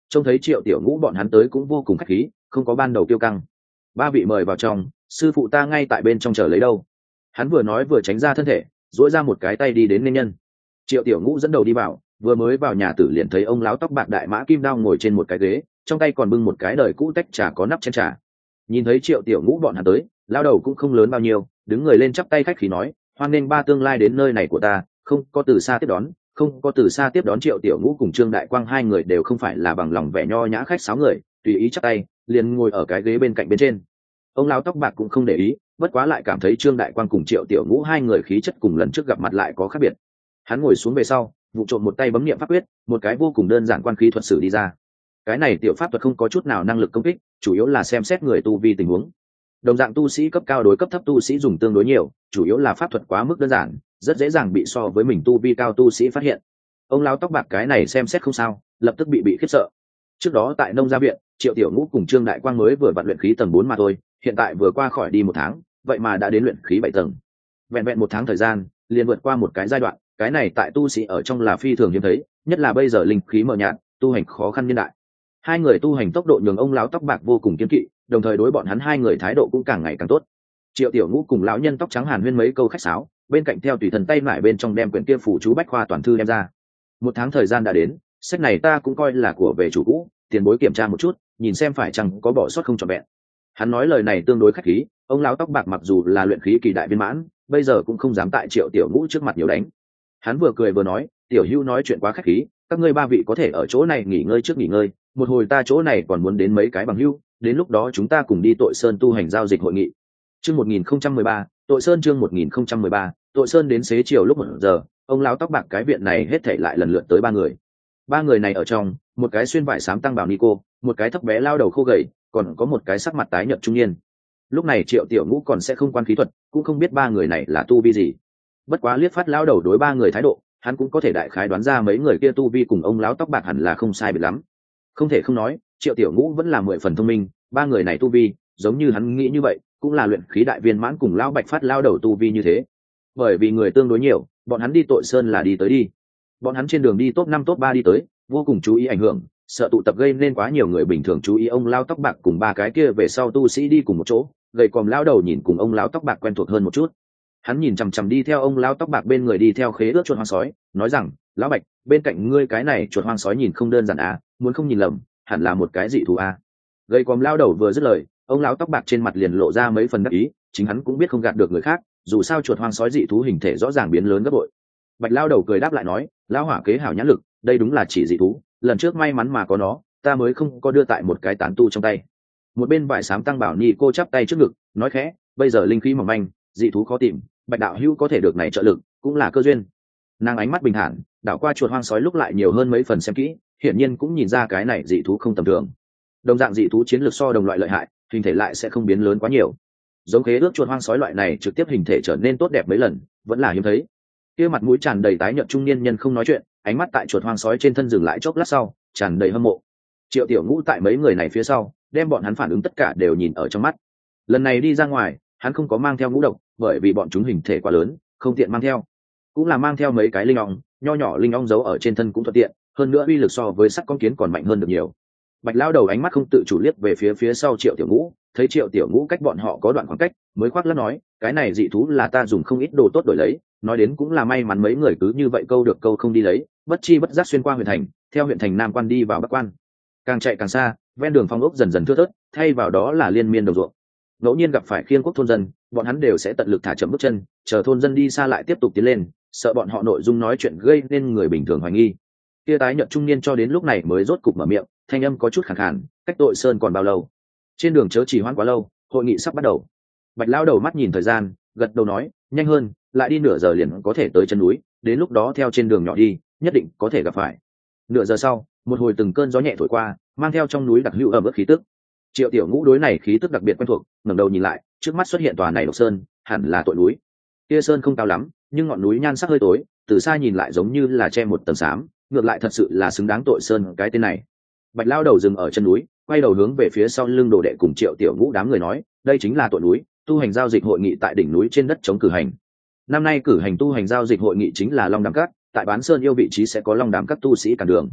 trông thấy Triệu Tiểu Ngũ bọn hắn tới cũng vô cùng khách khí, không có ban đầu kiêu căng. Ba vị mời vào trong, sư phụ ta ngay tại bên trong chờ lấy đâu. Hắn vừa nói vừa tránh ra thân thể, duỗi ra một cái tay đi đến nên nhân. Triệu Tiểu Ngũ dẫn đầu đi vào, vừa mới vào nhà tử liền thấy ông lão tóc bạc đại mã kim đao ngồi trên một cái ghế, trong tay còn bưng một cái đời cũ tách trà có nắp chén trà. Nhìn thấy Triệu Tiểu Ngũ bọn hắn tới, lão đầu cũng không lớn bao nhiêu, đứng người lên chắp tay khách khí nói, hoan nghênh ba tương lai đến nơi này của ta, không có từ xa tiếp đón, không có từ xa tiếp đón. Triệu Tiểu Ngũ cùng Trương Đại Quang hai người đều không phải là bằng lòng vẻ nho nhã khách sáo người, tùy ý chắp tay, liền ngồi ở cái ghế bên cạnh bên trên. Ông lão tóc bạc cũng không để ý, bất quá lại cảm thấy Trương Đại Quang cùng Triệu Tiểu Ngũ hai người khí chất cùng lần trước gặp mặt lại có khác biệt. Hắn ngồi xuống về sau, vụ trộm một tay bấm niệm pháp quyết, một cái vô cùng đơn giản quan khí thuật sử đi ra. Cái này tiểu pháp thuật không có chút nào năng lực công kích, chủ yếu là xem xét người tu vi tình huống. Đồng dạng tu sĩ cấp cao đối cấp thấp tu sĩ dùng tương đối nhiều, chủ yếu là pháp thuật quá mức đơn giản, rất dễ dàng bị so với mình tu vi cao tu sĩ phát hiện. Ông lão tóc bạc cái này xem xét không sao, lập tức bị bị khiếp sợ. Trước đó tại nông gia viện, Triệu Tiểu Ngũ cùng Trương Đại Quang mới vừa vận luyện khí tầng bốn mà thôi, hiện tại vừa qua khỏi đi một tháng, vậy mà đã đến luyện khí bảy tầng. Vẹn vẹn một tháng thời gian, liền vượt qua một cái giai đoạn, cái này tại tu sĩ ở trong là phi thường hiếm thấy, nhất là bây giờ linh khí mờ nhạt, tu hành khó khăn niên đại. Hai người tu hành tốc độ nhường ông lão tóc bạc vô cùng kiên kỵ, đồng thời đối bọn hắn hai người thái độ cũng càng ngày càng tốt. Triệu Tiểu Ngũ cùng lão nhân tóc trắng hàn huyên mấy câu khách sáo, bên cạnh theo tùy thần tay lại bên trong đem quyển kia phủ chú bách khoa toàn thư đem ra. Một tháng thời gian đã đến, sách này ta cũng coi là của về chủ cũ, tiền bối kiểm tra một chút, nhìn xem phải chăng có bỏ sót không trọn vẹn. Hắn nói lời này tương đối khách khí, ông lão tóc bạc mặc dù là luyện khí kỳ đại viên mãn, bây giờ cũng không dám tại Triệu Tiểu Ngũ trước mặt nhiều đánh. Hắn vừa cười vừa nói, Tiểu Hữu nói chuyện quá khách khí, các ngươi ba vị có thể ở chỗ này nghỉ ngơi trước nghỉ ngơi, một hồi ta chỗ này còn muốn đến mấy cái bằng hữu, đến lúc đó chúng ta cùng đi Tội Sơn tu hành giao dịch hội nghị. Chương một nghìn không trăm mười ba, Tội Sơn chương một nghìn không trăm mười ba, Tội Sơn đến xế chiều lúc một giờ, ông lão tóc bạc cái viện này hết thảy lại lần lượt tới ba người. Ba người này ở trong, một cái xuyên vải xám tăng bào Nico, một cái thấp bé lao đầu khô gầy, còn có một cái sắc mặt tái nhợt trung niên. Lúc này Triệu Tiểu Ngũ còn sẽ không quan khí thuật, cũng không biết ba người này là tu vi gì. Bất quá liếc phát lao đầu đối ba người thái độ, hắn cũng có thể đại khái đoán ra mấy người kia tu vi cùng ông lão tóc bạc hẳn là không sai biệt lắm. Không thể không nói, Triệu Tiểu Ngũ vẫn là mười phần thông minh, ba người này tu vi, giống như hắn nghĩ như vậy, cũng là luyện khí đại viên mãn cùng lão bạch phát lao đầu tu vi như thế. Bởi vì người tương đối nhiều, bọn hắn đi Tội Sơn là đi tới đi. Bọn hắn trên đường đi top năm top ba đi tới, vô cùng chú ý ảnh hưởng, sợ tụ tập gây nên quá nhiều người bình thường chú ý. Ông lao tóc bạc cùng ba cái kia về sau tu sĩ đi cùng một chỗ, gầy còm lao đầu nhìn cùng ông lão tóc bạc quen thuộc hơn một chút. Hắn nhìn chằm chằm đi theo ông lão tóc bạc bên người đi theo khế ước chuột hoang sói, nói rằng, lão bạch, bên cạnh ngươi cái này chuột hoang sói nhìn không đơn giản à, muốn không nhìn lầm, hẳn là một cái dị thú à. Gầy còm lao đầu vừa dứt lời, ông lão tóc bạc trên mặt liền lộ ra mấy phần đắc ý, chính hắn cũng biết không gạt được người khác, dù sao chuột hoang sói dị thú hình thể rõ ràng biến lớn gấp bội. Bạch lao đầu cười đáp lại nói, lão hỏa kế hảo nhãn lực, đây đúng là chỉ dị thú, lần trước may mắn mà có nó, ta mới không có đưa tại một cái tán tu trong tay. Một bên vải xám tăng bảo ni cô chắp tay trước ngực, nói khẽ, bây giờ linh khí mỏng manh, dị thú khó tìm, Bạch đạo hữu có thể được này trợ lực, cũng là cơ duyên. Nàng ánh mắt bình thản, đảo qua chuột hoang sói lúc lại nhiều hơn mấy phần xem kỹ, hiển nhiên cũng nhìn ra cái này dị thú không tầm thường. Đồng dạng dị thú chiến lược so đồng loại lợi hại, hình thể lại sẽ không biến lớn quá nhiều. Giống khế ước chuột hoang sói loại này trực tiếp hình thể trở nên tốt đẹp mấy lần, vẫn là hiếm thấy. Kia mặt mũi tràn đầy tái nhợt trung niên nhân không nói chuyện, ánh mắt tại chuột hoang sói trên thân dừng lại chốc lát sau, tràn đầy hâm mộ. Triệu Tiểu Ngũ tại mấy người này phía sau, đem bọn hắn phản ứng tất cả đều nhìn ở trong mắt. Lần này đi ra ngoài, hắn không có mang theo ngũ độc, bởi vì bọn chúng hình thể quá lớn, không tiện mang theo. Cũng là mang theo mấy cái linh ong, nho nhỏ linh ong giấu ở trên thân cũng thuận tiện, hơn nữa uy lực so với sắt con kiến còn mạnh hơn được nhiều. Bạch lao đầu ánh mắt không tự chủ liếc về phía phía sau Triệu Tiểu Ngũ, thấy Triệu Tiểu Ngũ cách bọn họ có đoạn khoảng cách, mới khoác lác nói, cái này dị thú là ta dùng không ít đồ tốt đổi lấy, nói đến cũng là may mắn mấy người cứ như vậy câu được câu không đi lấy, bất chi bất giác xuyên qua huyện thành, theo huyện thành nam quan đi vào bắc quan. Càng chạy càng xa, ven đường phong ốc dần dần thưa thớt, thay vào đó là liên miên đồng ruộng. Ngẫu nhiên gặp phải khiên quốc thôn dân, bọn hắn đều sẽ tận lực thả chậm bước chân, chờ thôn dân đi xa lại tiếp tục tiến lên, sợ bọn họ nội dung nói chuyện gây nên người bình thường hoài nghi. Kia tái nhợt trung niên cho đến lúc này mới rốt cục mở miệng, thanh âm có chút khàn khàn, cách Tội Sơn còn bao lâu? Trên đường chớ trì hoãn quá lâu, hội nghị sắp bắt đầu. Bạch lao đầu mắt nhìn thời gian, gật đầu nói, nhanh hơn, lại đi nửa giờ liền có thể tới chân núi, đến lúc đó theo trên đường nhỏ đi, nhất định có thể gặp phải. Nửa giờ sau, một hồi từng cơn gió nhẹ thổi qua, mang theo trong núi đặc hữu ẩm ướt khí tức. Triệu Tiểu Ngũ đối này khí tức đặc biệt quen thuộc, ngẩng đầu nhìn lại, trước mắt xuất hiện tòa này độc sơn, hẳn là Tội núi. Kia sơn không cao lắm, nhưng ngọn núi nhan sắc hơi tối, từ xa nhìn lại giống như là che một tầng xám, ngược lại thật sự là xứng đáng Tội Sơn cái tên này. Bạch lao đầu dừng ở chân núi, quay đầu hướng về phía sau lưng đồ đệ cùng Triệu Tiểu Ngũ đám người nói, đây chính là Tội núi, tu hành giao dịch hội nghị tại đỉnh núi trên đất chống cử hành. Năm nay cử hành tu hành giao dịch hội nghị chính là Long Đàm Các, tại Bán Sơn yêu vị trí sẽ có Long Đàm Các tu sĩ cản đường.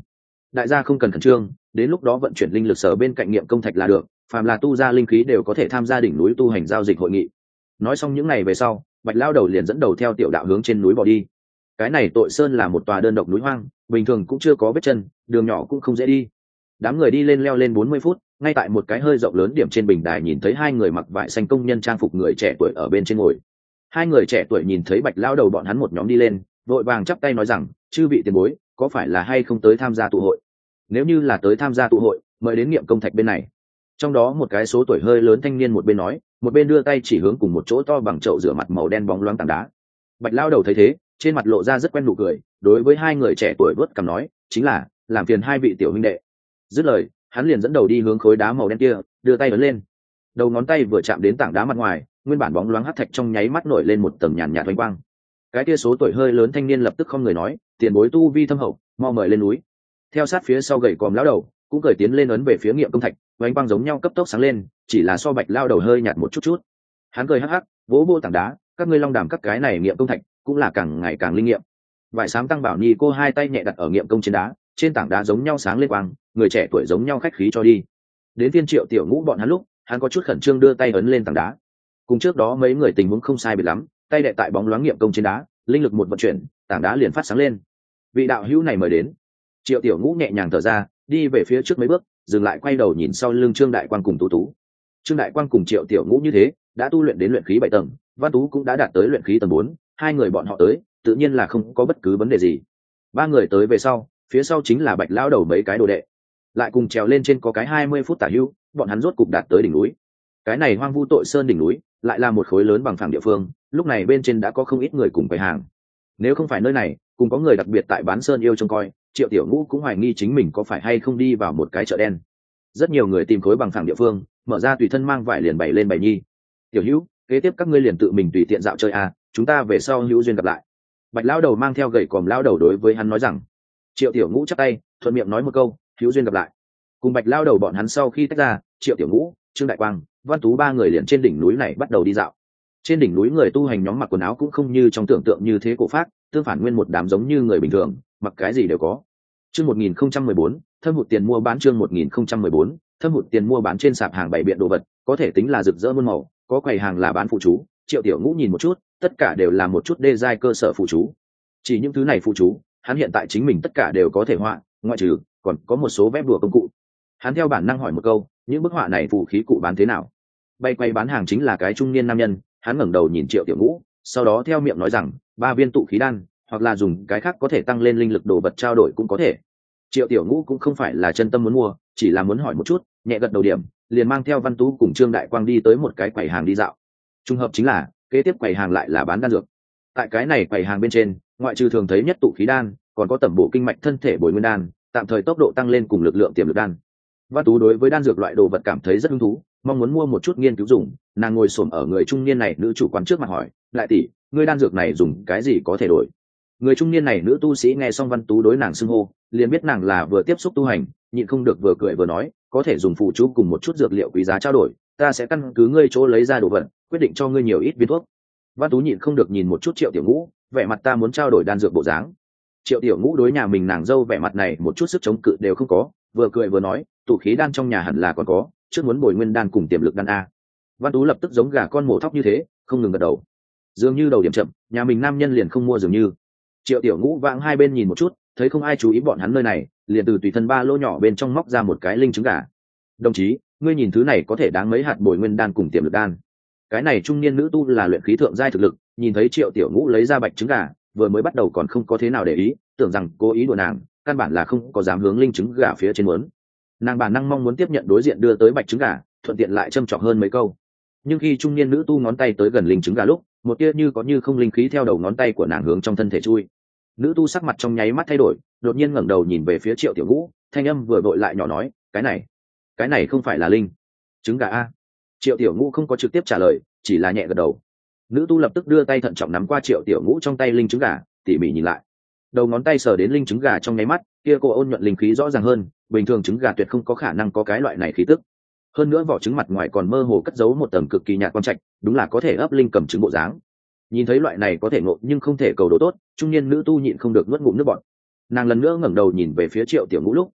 đại gia không cần khẩn trương, đến lúc đó vận chuyển linh lực sở bên cạnh nghiệm công thạch là được, phàm là tu ra linh khí đều có thể tham gia đỉnh núi tu hành giao dịch hội nghị. Nói xong những ngày về sau, Bạch lao đầu liền dẫn đầu theo tiểu đạo hướng trên núi bỏ đi. Cái này Tội Sơn là một tòa đơn độc núi hoang, bình thường cũng chưa có vết chân, đường nhỏ cũng không dễ đi. Đám người đi lên leo lên bốn mươi phút, ngay tại một cái hơi rộng lớn điểm trên bình đài nhìn thấy hai người mặc vải xanh công nhân trang phục người trẻ tuổi ở bên trên ngồi. Hai người trẻ tuổi nhìn thấy Bạch lao đầu bọn hắn một nhóm đi lên, vội vàng chắp tay nói rằng, chư vị tiền bối, có phải là hay không tới tham gia tụ hội? Nếu như là tới tham gia tụ hội, mời đến nghiệm công thạch bên này. Trong đó một cái số tuổi hơi lớn thanh niên một bên nói, một bên đưa tay chỉ hướng cùng một chỗ to bằng chậu rửa mặt màu đen bóng loáng tảng đá. Bạch lao đầu thấy thế, trên mặt lộ ra rất quen nụ cười, đối với hai người trẻ tuổi vớt cằm nói, chính là làm phiền hai vị tiểu huynh đệ. Dứt lời, hắn liền dẫn đầu đi hướng khối đá màu đen kia, đưa tay ấn lên. Đầu ngón tay vừa chạm đến tảng đá mặt ngoài, nguyên bản bóng loáng hắc thạch trong nháy mắt nổi lên một tầng nhàn nhạt oanh quang. Cái kia số tuổi hơi lớn thanh niên lập tức không người nói, tiền bối tu vi thâm hậu, mau mời lên núi. Theo sát phía sau gầy còm lão đầu cũng cởi tiến lên ấn về phía nghiệm công thạch, oanh quang giống nhau cấp tốc sáng lên, chỉ là so Bạch lao đầu hơi nhạt một chút chút. Hắn cười hắc hắc, vỗ vô tảng đá, các ngươi long đàm các cái này nghiệm công thạch cũng là càng ngày càng linh nghiệm. Vải sáng tăng bảo nhi cô hai tay nhẹ đặt ở nghiệm công trên đá, trên tảng đá giống nhau sáng lên quang, người trẻ tuổi giống nhau khách khí cho đi. Đến phiên Triệu Tiểu Ngũ bọn hắn lúc, hắn có chút khẩn trương đưa tay ấn lên tảng đá. Cùng trước đó mấy người tình huống không sai biệt lắm, tay đè tại bóng loáng nghiệm công trên đá, linh lực một vận chuyển, tảng đá liền phát sáng lên. Vị đạo hữu này mời đến. Triệu Tiểu Ngũ nhẹ nhàng thở ra, đi về phía trước mấy bước, dừng lại quay đầu nhìn sau lưng Trương Đại Quang cùng Tú Tú. Trương Đại Quang cùng Triệu Tiểu Ngũ như thế, đã tu luyện đến luyện khí bảy tầng, Văn Tú cũng đã đạt tới luyện khí tầng bốn, hai người bọn họ tới, tự nhiên là không có bất cứ vấn đề gì. Ba người tới về sau, phía sau chính là Bạch lão đầu mấy cái đồ đệ, lại cùng trèo lên trên có cái hai mươi phút tả hữu, bọn hắn rốt cục đạt tới đỉnh núi. Cái này hoang vu Tội Sơn đỉnh núi, lại là một khối lớn bằng phẳng địa phương, lúc này bên trên đã có không ít người cùng quầy hàng. Nếu không phải nơi này, cùng có người đặc biệt tại bán sơn yêu trông coi, Triệu Tiểu Ngũ cũng hoài nghi chính mình có phải hay không đi vào một cái chợ đen. Rất nhiều người tìm khối bằng phẳng địa phương, mở ra tùy thân mang vải liền bày lên bày nhi. Tiểu Hữu, kế tiếp các ngươi liền tự mình tùy tiện dạo chơi à, chúng ta về sau hữu duyên gặp lại. Bạch lão đầu mang theo gậy còm lão đầu đối với hắn nói rằng. Triệu Tiểu Ngũ chắp tay, thuận miệng nói một câu, hữu duyên gặp lại. Cùng Bạch lão đầu bọn hắn sau khi tách ra, Triệu Tiểu Ngũ, Trương Đại Quang, Văn Tú ba người liền trên đỉnh núi này bắt đầu đi dạo. Trên đỉnh núi người tu hành nhóm mặc quần áo cũng không như trong tưởng tượng như thế cổ phác, tương phản nguyên một đám giống như người bình thường, mặc cái gì đều có. Chương một nghìn không trăm mười bốn, thâm hụt tiền mua bán chương một nghìn không trăm mười bốn, thâm hụt tiền mua bán trên sạp hàng bày biện đồ vật, có thể tính là rực rỡ muôn màu, có quầy hàng là bán phụ chú, Triệu Tiểu Ngũ nhìn một chút, tất cả đều là một chút đê giai cơ sở phụ chú. Chỉ những thứ này phụ chú, hắn hiện tại chính mình tất cả đều có thể họa, ngoại trừ còn có một số vẽ bùa công cụ. Hắn theo bản năng hỏi một câu, những bức họa này phù khí cụ bán thế nào? Bay quay bán hàng chính là cái trung niên nam nhân, hắn ngẩng đầu nhìn Triệu Tiểu Ngũ, sau đó theo miệng nói rằng, ba viên tụ khí đan, hoặc là dùng cái khác có thể tăng lên linh lực đồ vật trao đổi cũng có thể. Triệu Tiểu Ngũ cũng không phải là chân tâm muốn mua, chỉ là muốn hỏi một chút, nhẹ gật đầu điểm, liền mang theo Văn Tú cùng Trương Đại Quang đi tới một cái quầy hàng đi dạo. Trùng hợp chính là, kế tiếp quầy hàng lại là bán đan dược. Tại cái này quầy hàng bên trên, ngoại trừ thường thấy nhất tụ khí đan, còn có tẩm bổ kinh mạch thân thể bồi nguyên đan, tạm thời tốc độ tăng lên cùng lực lượng tiềm lực đan. Văn Tú đối với đan dược loại đồ vật cảm thấy rất hứng thú, mong muốn mua một chút nghiên cứu dùng. Nàng ngồi xổm ở người trung niên này nữ chủ quán trước mặt hỏi, lại tỷ, ngươi đan dược này dùng cái gì có thể đổi? Người trung niên này nữ tu sĩ nghe xong Văn Tú đối nàng xưng hô, liền biết nàng là vừa tiếp xúc tu hành, nhịn không được vừa cười vừa nói, có thể dùng phụ chú cùng một chút dược liệu quý giá trao đổi, ta sẽ căn cứ ngươi chỗ lấy ra đồ vật, quyết định cho ngươi nhiều ít viên thuốc. Văn Tú nhịn không được nhìn một chút Triệu Tiểu Ngũ, vẻ mặt ta muốn trao đổi đan dược bộ dáng. Triệu Tiểu Ngũ đối nhà mình nàng dâu vẻ mặt này một chút sức chống cự đều không có, vừa cười vừa nói, tụ khí đan trong nhà hẳn là còn có, trước muốn bồi nguyên đan cùng tiềm lực đan a. Văn Tú lập tức giống gà con mổ thóc như thế, không ngừng gật đầu. Dường như đầu điểm chậm, nhà mình nam nhân liền không mua dường như. Triệu Tiểu Ngũ vãng hai bên nhìn một chút, thấy không ai chú ý bọn hắn nơi này, liền từ tùy thân ba lô nhỏ bên trong móc ra một cái linh trứng gà. Đồng chí, ngươi nhìn thứ này có thể đáng mấy hạt bồi nguyên đan cùng tiềm lực đan. Cái này trung niên nữ tu là luyện khí thượng giai thực lực, nhìn thấy Triệu Tiểu Ngũ lấy ra bạch trứng gà, vừa mới bắt đầu còn không có thế nào để ý, tưởng rằng cố ý đùa nàng, căn bản là không có dám hướng linh trứng gà phía trên muốn. Nàng bản năng mong muốn tiếp nhận đối diện đưa tới bạch trứng gà, thuận tiện lại châm chọc hơn mấy câu. Nhưng khi trung niên nữ tu ngón tay tới gần linh trứng gà lúc, một tia như có như không linh khí theo đầu ngón tay của nàng hướng trong thân thể chui. Nữ tu sắc mặt trong nháy mắt thay đổi, đột nhiên ngẩng đầu nhìn về phía Triệu Tiểu Ngũ, thanh âm vừa vội lại nhỏ nói, cái này, cái này không phải là linh trứng gà a? Triệu Tiểu Ngũ không có trực tiếp trả lời, chỉ là nhẹ gật đầu. Nữ tu lập tức đưa tay thận trọng nắm qua Triệu Tiểu Ngũ trong tay linh trứng gà, tỉ mỉ nhìn lại. Đầu ngón tay sờ đến linh trứng gà trong nháy mắt, kia cô ôn nhuận linh khí rõ ràng hơn, bình thường trứng gà tuyệt không có khả năng có cái loại này khí tức. Hơn nữa vỏ trứng mặt ngoài còn mơ hồ cất giấu một tầng cực kỳ nhạt quang trạch, đúng là có thể ấp linh cầm trứng bộ dáng. Nhìn thấy loại này có thể ngộ nhưng không thể cầu độ tốt, trung niên nữ tu nhịn không được nuốt ngụm nước bọt. Nàng lần nữa ngẩng đầu nhìn về phía Triệu Tiểu Ngũ lúc,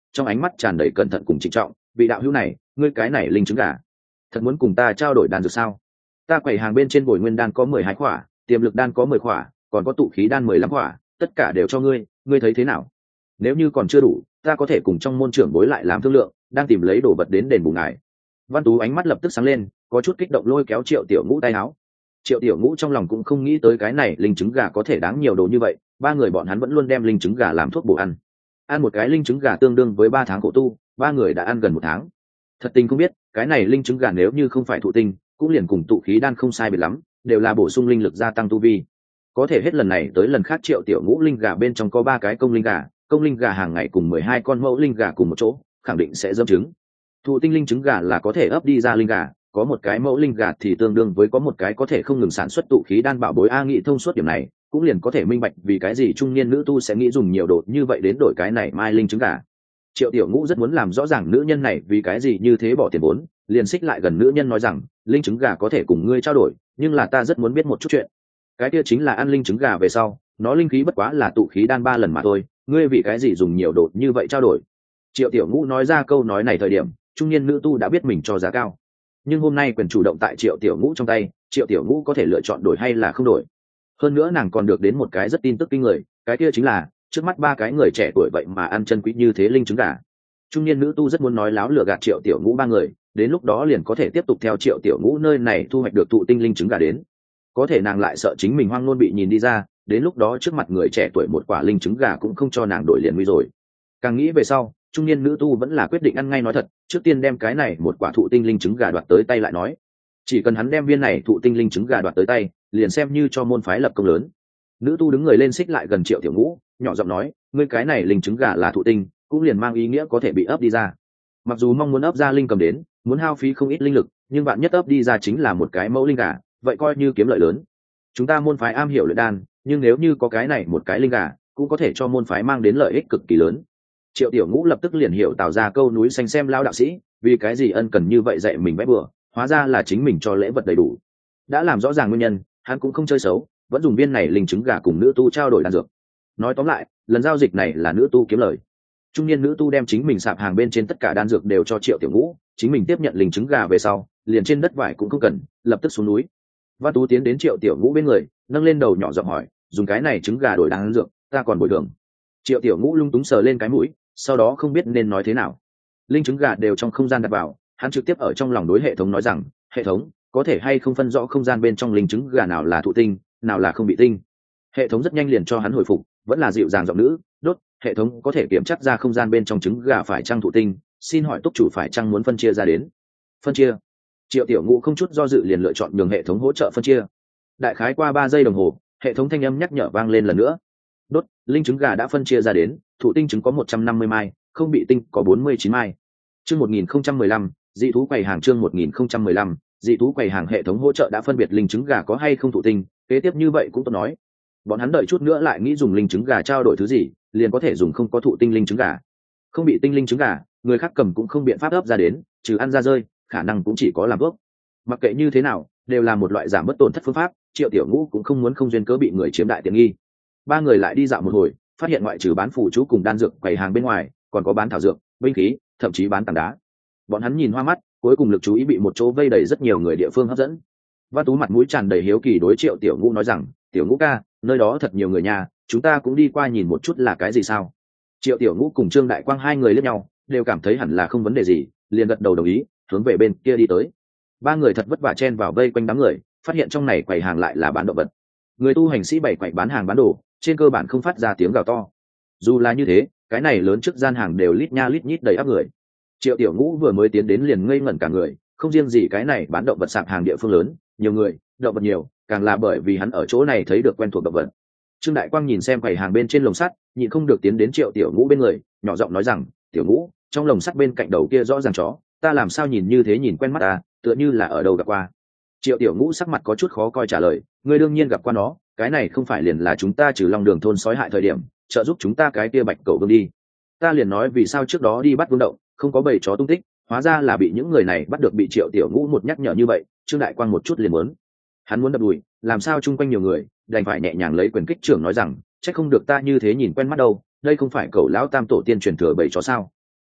trong ánh mắt tràn đầy cẩn thận cùng trịnh trọng. Vị đạo hữu này, ngươi cái này linh trứng gà thật muốn cùng ta trao đổi đan dược sao? Ta quầy hàng bên trên bồi nguyên đan có mười hai khỏa, tiềm lực đan có mười khỏa, còn có tụ khí đan mười lăm khỏa, tất cả đều cho ngươi, ngươi thấy thế nào? Nếu như còn chưa đủ, ta có thể cùng trong môn trưởng bối lại làm thương lượng, đang tìm lấy đồ vật đến đền bù ngài. Văn Tú ánh mắt lập tức sáng lên, có chút kích động lôi kéo Triệu Tiểu Ngũ tay áo. Triệu Tiểu Ngũ trong lòng cũng không nghĩ tới cái này linh trứng gà có thể đáng nhiều đồ như vậy, ba người bọn hắn vẫn luôn đem linh trứng gà làm thuốc bổ ăn. Ăn một cái linh trứng gà tương đương với ba tháng khổ tu, ba người đã ăn gần một tháng. Thật tình không biết, cái này linh trứng gà nếu như không phải thụ tinh, cũng liền cùng tụ khí đan không sai biệt lắm, đều là bổ sung linh lực gia tăng tu vi. Có thể hết lần này tới lần khác Triệu Tiểu Ngũ linh gà bên trong có ba cái công linh gà, công linh gà hàng ngày cùng mười hai con mẫu linh gà cùng một chỗ, khẳng định sẽ dâm trứng. Thụ tinh linh trứng gà là có thể ấp đi ra linh gà, có một cái mẫu linh gà thì tương đương với có một cái có thể không ngừng sản xuất tụ khí đan bảo bối. A nghị thông suốt điểm này, cũng liền có thể minh bạch vì cái gì trung niên nữ tu sẽ nghĩ dùng nhiều đồ như vậy đến đổi cái này mai linh trứng gà. Triệu Tiểu Ngũ rất muốn làm rõ ràng nữ nhân này vì cái gì như thế bỏ tiền vốn, liền xích lại gần nữ nhân nói rằng, linh trứng gà có thể cùng ngươi trao đổi, nhưng là ta rất muốn biết một chút chuyện. Cái kia chính là ăn linh trứng gà về sau, nó linh khí bất quá là tụ khí đan ba lần mà thôi, ngươi vì cái gì dùng nhiều đồ như vậy trao đổi? Triệu Tiểu Ngũ nói ra câu nói này thời điểm, trung niên nữ tu đã biết mình cho giá cao. Nhưng hôm nay quyền chủ động tại Triệu Tiểu Ngũ trong tay, Triệu Tiểu Ngũ có thể lựa chọn đổi hay là không đổi. Hơn nữa nàng còn được đến một cái rất tin tức kinh người, cái kia chính là trước mắt ba cái người trẻ tuổi vậy mà ăn chân quý như thế linh trứng gà. Trung niên nữ tu rất muốn nói láo lừa gạt Triệu Tiểu Ngũ ba người, đến lúc đó liền có thể tiếp tục theo Triệu Tiểu Ngũ nơi này thu hoạch được thụ tinh linh trứng gà đến. Có thể nàng lại sợ chính mình hoang nôn bị nhìn đi ra, đến lúc đó trước mặt người trẻ tuổi một quả linh trứng gà cũng không cho nàng đổi liền nguy rồi. Càng nghĩ về sau, trung niên nữ tu vẫn là quyết định ăn ngay nói thật, trước tiên đem cái này một quả thụ tinh linh trứng gà đoạt tới tay lại nói. Chỉ cần hắn đem viên này thụ tinh linh trứng gà đoạt tới tay, liền xem như cho môn phái lập công lớn. Nữ tu đứng người lên xích lại gần Triệu Tiểu Ngũ, nhỏ giọng nói, ngươi cái này linh trứng gà là thụ tinh, cũng liền mang ý nghĩa có thể bị ấp đi ra. Mặc dù mong muốn ấp ra linh cầm đến, muốn hao phí không ít linh lực, nhưng bạn nhất ấp đi ra chính là một cái mẫu linh gà, vậy coi như kiếm lợi lớn. Chúng ta môn phái am hiểu luyện đan, nhưng nếu như có cái này một cái linh gà, cũng có thể cho môn phái mang đến lợi ích cực kỳ lớn. Triệu Tiểu Ngũ lập tức liền hiểu tạo ra câu núi xanh xem lao đạo sĩ, vì cái gì ân cần như vậy dạy mình vẽ bừa, hóa ra là chính mình cho lễ vật đầy đủ. Đã làm rõ ràng nguyên nhân, hắn cũng không chơi xấu, vẫn dùng viên này linh trứng gà cùng nữ tu trao đổi đan dược. Nói tóm lại, lần giao dịch này là nữ tu kiếm lời. Trung niên nữ tu đem chính mình sạp hàng bên trên tất cả đan dược đều cho Triệu Tiểu Ngũ, chính mình tiếp nhận linh trứng gà về sau, liền trên đất vải cũng không cần, lập tức xuống núi. Văn Tú tiến đến Triệu Tiểu Ngũ bên người, nâng lên đầu nhỏ giọng hỏi, dùng cái này trứng gà đổi đan dược, ta còn bồi thường. Triệu Tiểu Ngũ lung túng sờ lên cái mũi, sau đó không biết nên nói thế nào. Linh trứng gà đều trong không gian đặt vào, hắn trực tiếp ở trong lòng đối hệ thống nói rằng, hệ thống có thể hay không phân rõ không gian bên trong linh trứng gà nào là thụ tinh, nào là không bị tinh. Hệ thống rất nhanh liền cho hắn hồi phục, vẫn là dịu dàng giọng nữ, đốt, hệ thống có thể kiểm chắc ra không gian bên trong trứng gà phải chăng thụ tinh, xin hỏi túc chủ phải chăng muốn phân chia ra đến. Phân chia. Triệu Tiểu Ngũ không chút do dự liền lựa chọn nhường hệ thống hỗ trợ phân chia. Đại khái qua ba giây đồng hồ, hệ thống thanh âm nhắc nhở vang lên lần nữa. Đốt, linh trứng gà đã phân chia ra đến, thụ tinh trứng có một trăm năm mươi mai, không bị tinh có bốn mươi chín mai. Chương một nghìn không trăm mười lăm, dị thú quầy hàng chương một nghìn không trăm mười lăm, dị thú quầy hàng hệ thống hỗ trợ đã phân biệt linh trứng gà có hay không thụ tinh, kế tiếp như vậy cũng tốt nói. Bọn hắn đợi chút nữa lại nghĩ dùng linh trứng gà trao đổi thứ gì, liền có thể dùng không có thụ tinh linh trứng gà. Không bị tinh linh trứng gà, người khác cầm cũng không biện pháp ấp ra đến, trừ ăn ra rơi, khả năng cũng chỉ có làm thuốc. Mặc kệ như thế nào, đều là một loại giảm bất tổn thất phương pháp, Triệu Tiểu Ngũ cũng không muốn không duyên cớ bị người chiếm đại tiện nghi. Ba người lại đi dạo một hồi, phát hiện ngoại trừ bán phù chú cùng đan dược quầy hàng bên ngoài, còn có bán thảo dược, binh khí, thậm chí bán tảng đá. Bọn hắn nhìn hoa mắt, cuối cùng lực chú ý bị một chỗ vây đầy rất nhiều người địa phương hấp dẫn. Văn Tú mặt mũi tràn đầy hiếu kỳ đối Triệu Tiểu Ngũ nói rằng, Tiểu Ngũ ca, nơi đó thật nhiều người nhà, chúng ta cũng đi qua nhìn một chút là cái gì sao? Triệu Tiểu Ngũ cùng Trương Đại Quang hai người liếc nhau, đều cảm thấy hẳn là không vấn đề gì, liền gật đầu đồng ý, hướng về bên kia đi tới. Ba người thật vất vả chen vào vây quanh đám người, phát hiện trong này quầy hàng lại là bán động vật. Người tu hành sĩ bày quầy bán hàng bán đồ, trên cơ bản không phát ra tiếng gào to. Dù là như thế, cái này lớn trước gian hàng đều lít nha lít nhít đầy áp người. Triệu Tiểu Ngũ vừa mới tiến đến liền ngây ngẩn cả người, không riêng gì cái này bán động vật sạp hàng địa phương lớn, nhiều người, động vật nhiều, càng là bởi vì hắn ở chỗ này thấy được quen thuộc động vật. Trương Đại Quang nhìn xem quầy hàng bên trên lồng sắt, nhịn không được tiến đến Triệu Tiểu Ngũ bên người, nhỏ giọng nói rằng, Tiểu Ngũ, trong lồng sắt bên cạnh đầu kia rõ ràng chó, ta làm sao nhìn như thế nhìn quen mắt ta, tựa như là ở đâu gặp qua. Triệu Tiểu Ngũ sắc mặt có chút khó coi trả lời, ngươi đương nhiên gặp qua nó, cái này không phải liền là chúng ta trừ Long Đường thôn sói hại thời điểm, trợ giúp chúng ta cái kia Bạch Cẩu Vương đi. Ta liền nói vì sao trước đó đi bắt Vương Động, không có bầy chó tung tích, hóa ra là bị những người này bắt được. Bị Triệu Tiểu Ngũ một nhắc nhở như vậy, Trương Đại Quang một chút liền muốn, hắn muốn đập đùi, làm sao chung quanh nhiều người, đành phải nhẹ nhàng lấy quyền kích trưởng nói rằng, chắc không được ta như thế nhìn quen mắt đâu, đây không phải Cẩu lão tam tổ tiên truyền thừa bầy chó sao?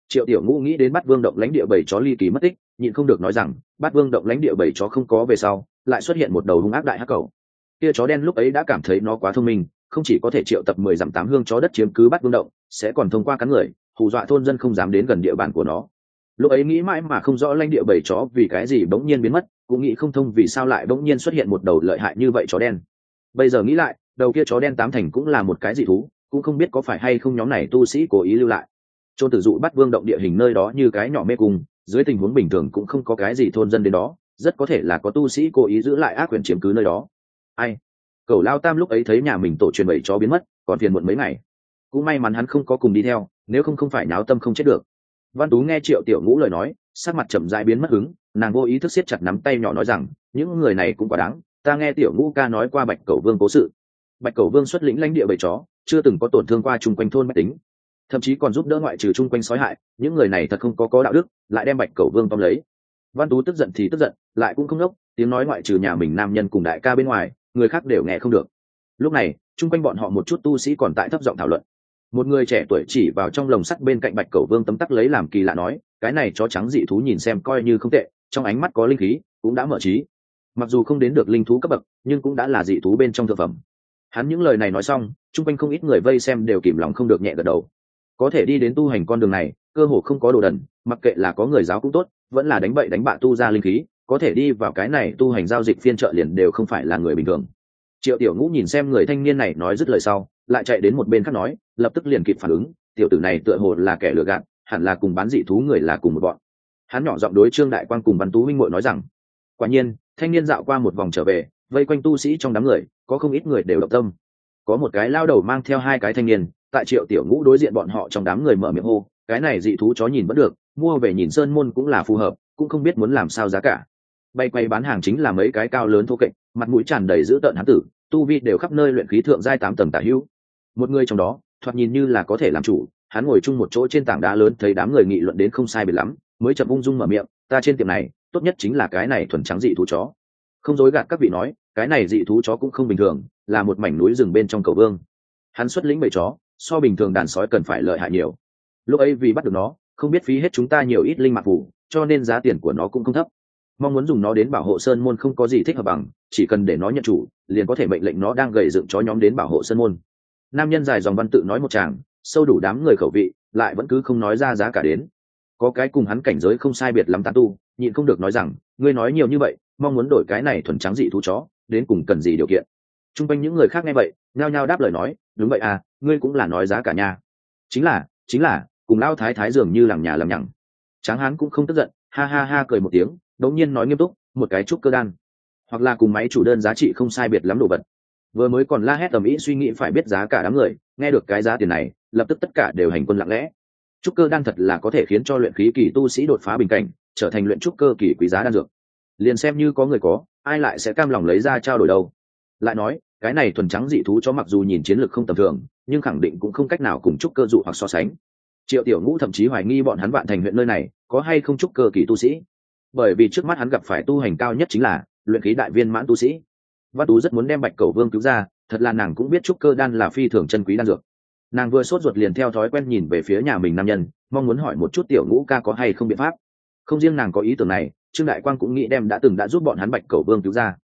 Triệu Tiểu Ngũ nghĩ đến Bát Vương động lãnh địa bảy chó ly kỳ mất tích, nhịn không được nói rằng Bát Vương động lãnh địa bảy chó không có về sau, lại xuất hiện một đầu hung ác đại hắc cầu. Kia chó đen lúc ấy đã cảm thấy nó quá thông minh, không chỉ có thể triệu tập mười dặm tám hương chó đất chiếm cứ Bát Vương động, sẽ còn thông qua cắn người, hù dọa thôn dân không dám đến gần địa bàn của nó. Lúc ấy nghĩ mãi mà không rõ lãnh địa bảy chó vì cái gì bỗng nhiên biến mất, cũng nghĩ không thông vì sao lại bỗng nhiên xuất hiện một đầu lợi hại như vậy chó đen. Bây giờ nghĩ lại, đầu kia chó đen tám thành cũng là một cái dị thú, cũng không biết có phải hay không nhóm này tu sĩ cố ý lưu lại. Chôn tử dụ Bát Vương động địa hình nơi đó như cái nhỏ mê cung, dưới tình huống bình thường cũng không có cái gì thôn dân đến đó, rất có thể là có tu sĩ cố ý giữ lại ác quyền chiếm cứ nơi đó. Ai? Cẩu Lao Tam lúc ấy thấy nhà mình tổ truyền bảy chó biến mất, còn phiền muộn mấy ngày. Cũng may mắn hắn không có cùng đi theo, nếu không không phải náo tâm không chết được. Văn Tú nghe Triệu Tiểu Ngũ lời nói, sắc mặt chậm rãi biến mất hứng, nàng vô ý thức siết chặt nắm tay nhỏ nói rằng, những người này cũng quá đáng, ta nghe Tiểu Ngũ ca nói qua Bạch Cẩu Vương cố sự. Bạch Cẩu Vương xuất lĩnh lãnh địa bảy chó, chưa từng có tổn thương qua chung quanh thôn bách tính, thậm chí còn giúp đỡ ngoại trừ chung quanh sói hại, những người này thật không có có đạo đức, lại đem Bạch Cẩu Vương tóm lấy. Văn Tú tức giận thì tức giận, lại cũng không ngốc, tiếng nói ngoại trừ nhà mình nam nhân cùng đại ca bên ngoài, người khác đều nghe không được. Lúc này, chung quanh bọn họ một chút tu sĩ còn tại thấp giọng thảo luận. Một người trẻ tuổi chỉ vào trong lồng sắt bên cạnh Bạch Cẩu Vương tấm tắc lấy làm kỳ lạ nói, cái này chó trắng dị thú nhìn xem coi như không tệ, trong ánh mắt có linh khí, cũng đã mở trí. Mặc dù không đến được linh thú cấp bậc, nhưng cũng đã là dị thú bên trong thực phẩm. Hắn những lời này nói xong, chung quanh không ít người vây xem đều kìm lòng không được nhẹ gật đầu. Có thể đi đến tu hành con đường này, cơ hồ không có đồ đần, mặc kệ là có người giáo cũng tốt, vẫn là đánh bậy đánh bạ tu ra linh khí, có thể đi vào cái này tu hành giao dịch phiên chợ liền đều không phải là người bình thường. Triệu Tiểu Ngũ nhìn xem người thanh niên này nói dứt lời sau, lại chạy đến một bên khác nói, lập tức liền kịp phản ứng, tiểu tử này tựa hồ là kẻ lừa gạt, hẳn là cùng bán dị thú người là cùng một bọn. Hắn nhỏ giọng đối Trương Đại Quang cùng Văn Tú huynh muội nói rằng, quả nhiên, thanh niên dạo qua một vòng trở về, vây quanh tu sĩ trong đám người, có không ít người đều động tâm. Có một cái lao đầu mang theo hai cái thanh niên, tại Triệu Tiểu Ngũ đối diện bọn họ trong đám người mở miệng hô, cái này dị thú chó nhìn vẫn được, mua về nhìn sơn môn cũng là phù hợp, cũng không biết muốn làm sao giá cả. Bay quay bán hàng chính là mấy cái cao lớn thô kệch, mặt mũi tràn đầy dữ tợn hán tử, tu vi đều khắp nơi luyện khí thượng giai tám tầng tả hữu. Một người trong đó, thoạt nhìn như là có thể làm chủ, hắn ngồi chung một chỗ trên tảng đá lớn, thấy đám người nghị luận đến không sai biệt lắm, mới chậm ung dung mở miệng, ta trên tiệm này, tốt nhất chính là cái này thuần trắng dị thú chó. Không dối gạt các vị nói, cái này dị thú chó cũng không bình thường, là một mảnh núi rừng bên trong Cầu Vương. Hắn xuất lĩnh bầy chó, so bình thường đàn sói cần phải lợi hại nhiều. Lúc ấy vì bắt được nó, không biết phí hết chúng ta nhiều ít linh mạc phủ, cho nên giá tiền của nó cũng không thấp. Mong muốn dùng nó đến bảo hộ sơn môn không có gì thích hợp bằng, chỉ cần để nó nhận chủ, liền có thể mệnh lệnh nó đang gầy dựng chó nhóm đến bảo hộ sơn môn. Nam nhân dài dòng văn tự nói một tràng, sâu đủ đám người khẩu vị, lại vẫn cứ không nói ra giá cả đến. Có cái cùng hắn cảnh giới không sai biệt lắm tán tu, nhịn không được nói rằng, ngươi nói nhiều như vậy, mong muốn đổi cái này thuần trắng dị thú chó, đến cùng cần gì điều kiện? Trung quanh những người khác nghe vậy, nhao nhao đáp lời nói, đúng vậy à, ngươi cũng là nói giá cả nha. Chính là, chính là, cùng lao thái thái dường như lằng nhà lằng nhằng. Tráng hán cũng không tức giận, ha ha ha cười một tiếng, đống nhiên nói nghiêm túc, một cái trúc cơ đan, hoặc là cùng máy chủ đơn giá trị không sai biệt lắm đồ vật. Vừa mới còn la hét tầm ý suy nghĩ phải biết giá cả đám người, nghe được cái giá tiền này, lập tức tất cả đều hành quân lặng lẽ. Trúc cơ đan thật là có thể khiến cho luyện khí kỳ tu sĩ đột phá bình cảnh, trở thành luyện trúc cơ kỳ quý giá đan dược. Liền xem như có người có, ai lại sẽ cam lòng lấy ra trao đổi đâu? Lại nói, cái này thuần trắng dị thú chó mặc dù nhìn chiến lược không tầm thường, nhưng khẳng định cũng không cách nào cùng trúc cơ dụ hoặc so sánh. Triệu Tiểu Ngũ thậm chí hoài nghi bọn hắn Vạn Thành huyện nơi này có hay không trúc cơ kỳ tu sĩ, bởi vì trước mắt hắn gặp phải tu hành cao nhất chính là luyện khí đại viên mãn tu sĩ. Văn Tú rất muốn đem Bạch Cẩu Vương cứu ra, thật là nàng cũng biết trúc cơ đan là phi thường chân quý đan dược. Nàng vừa sốt ruột liền theo thói quen nhìn về phía nhà mình nam nhân, mong muốn hỏi một chút Tiểu Ngũ ca có hay không biện pháp. Không riêng nàng có ý tưởng này, Trương Đại Quang cũng nghĩ đem đã từng đã giúp bọn hắn Bạch Cẩu Vương cứu ra.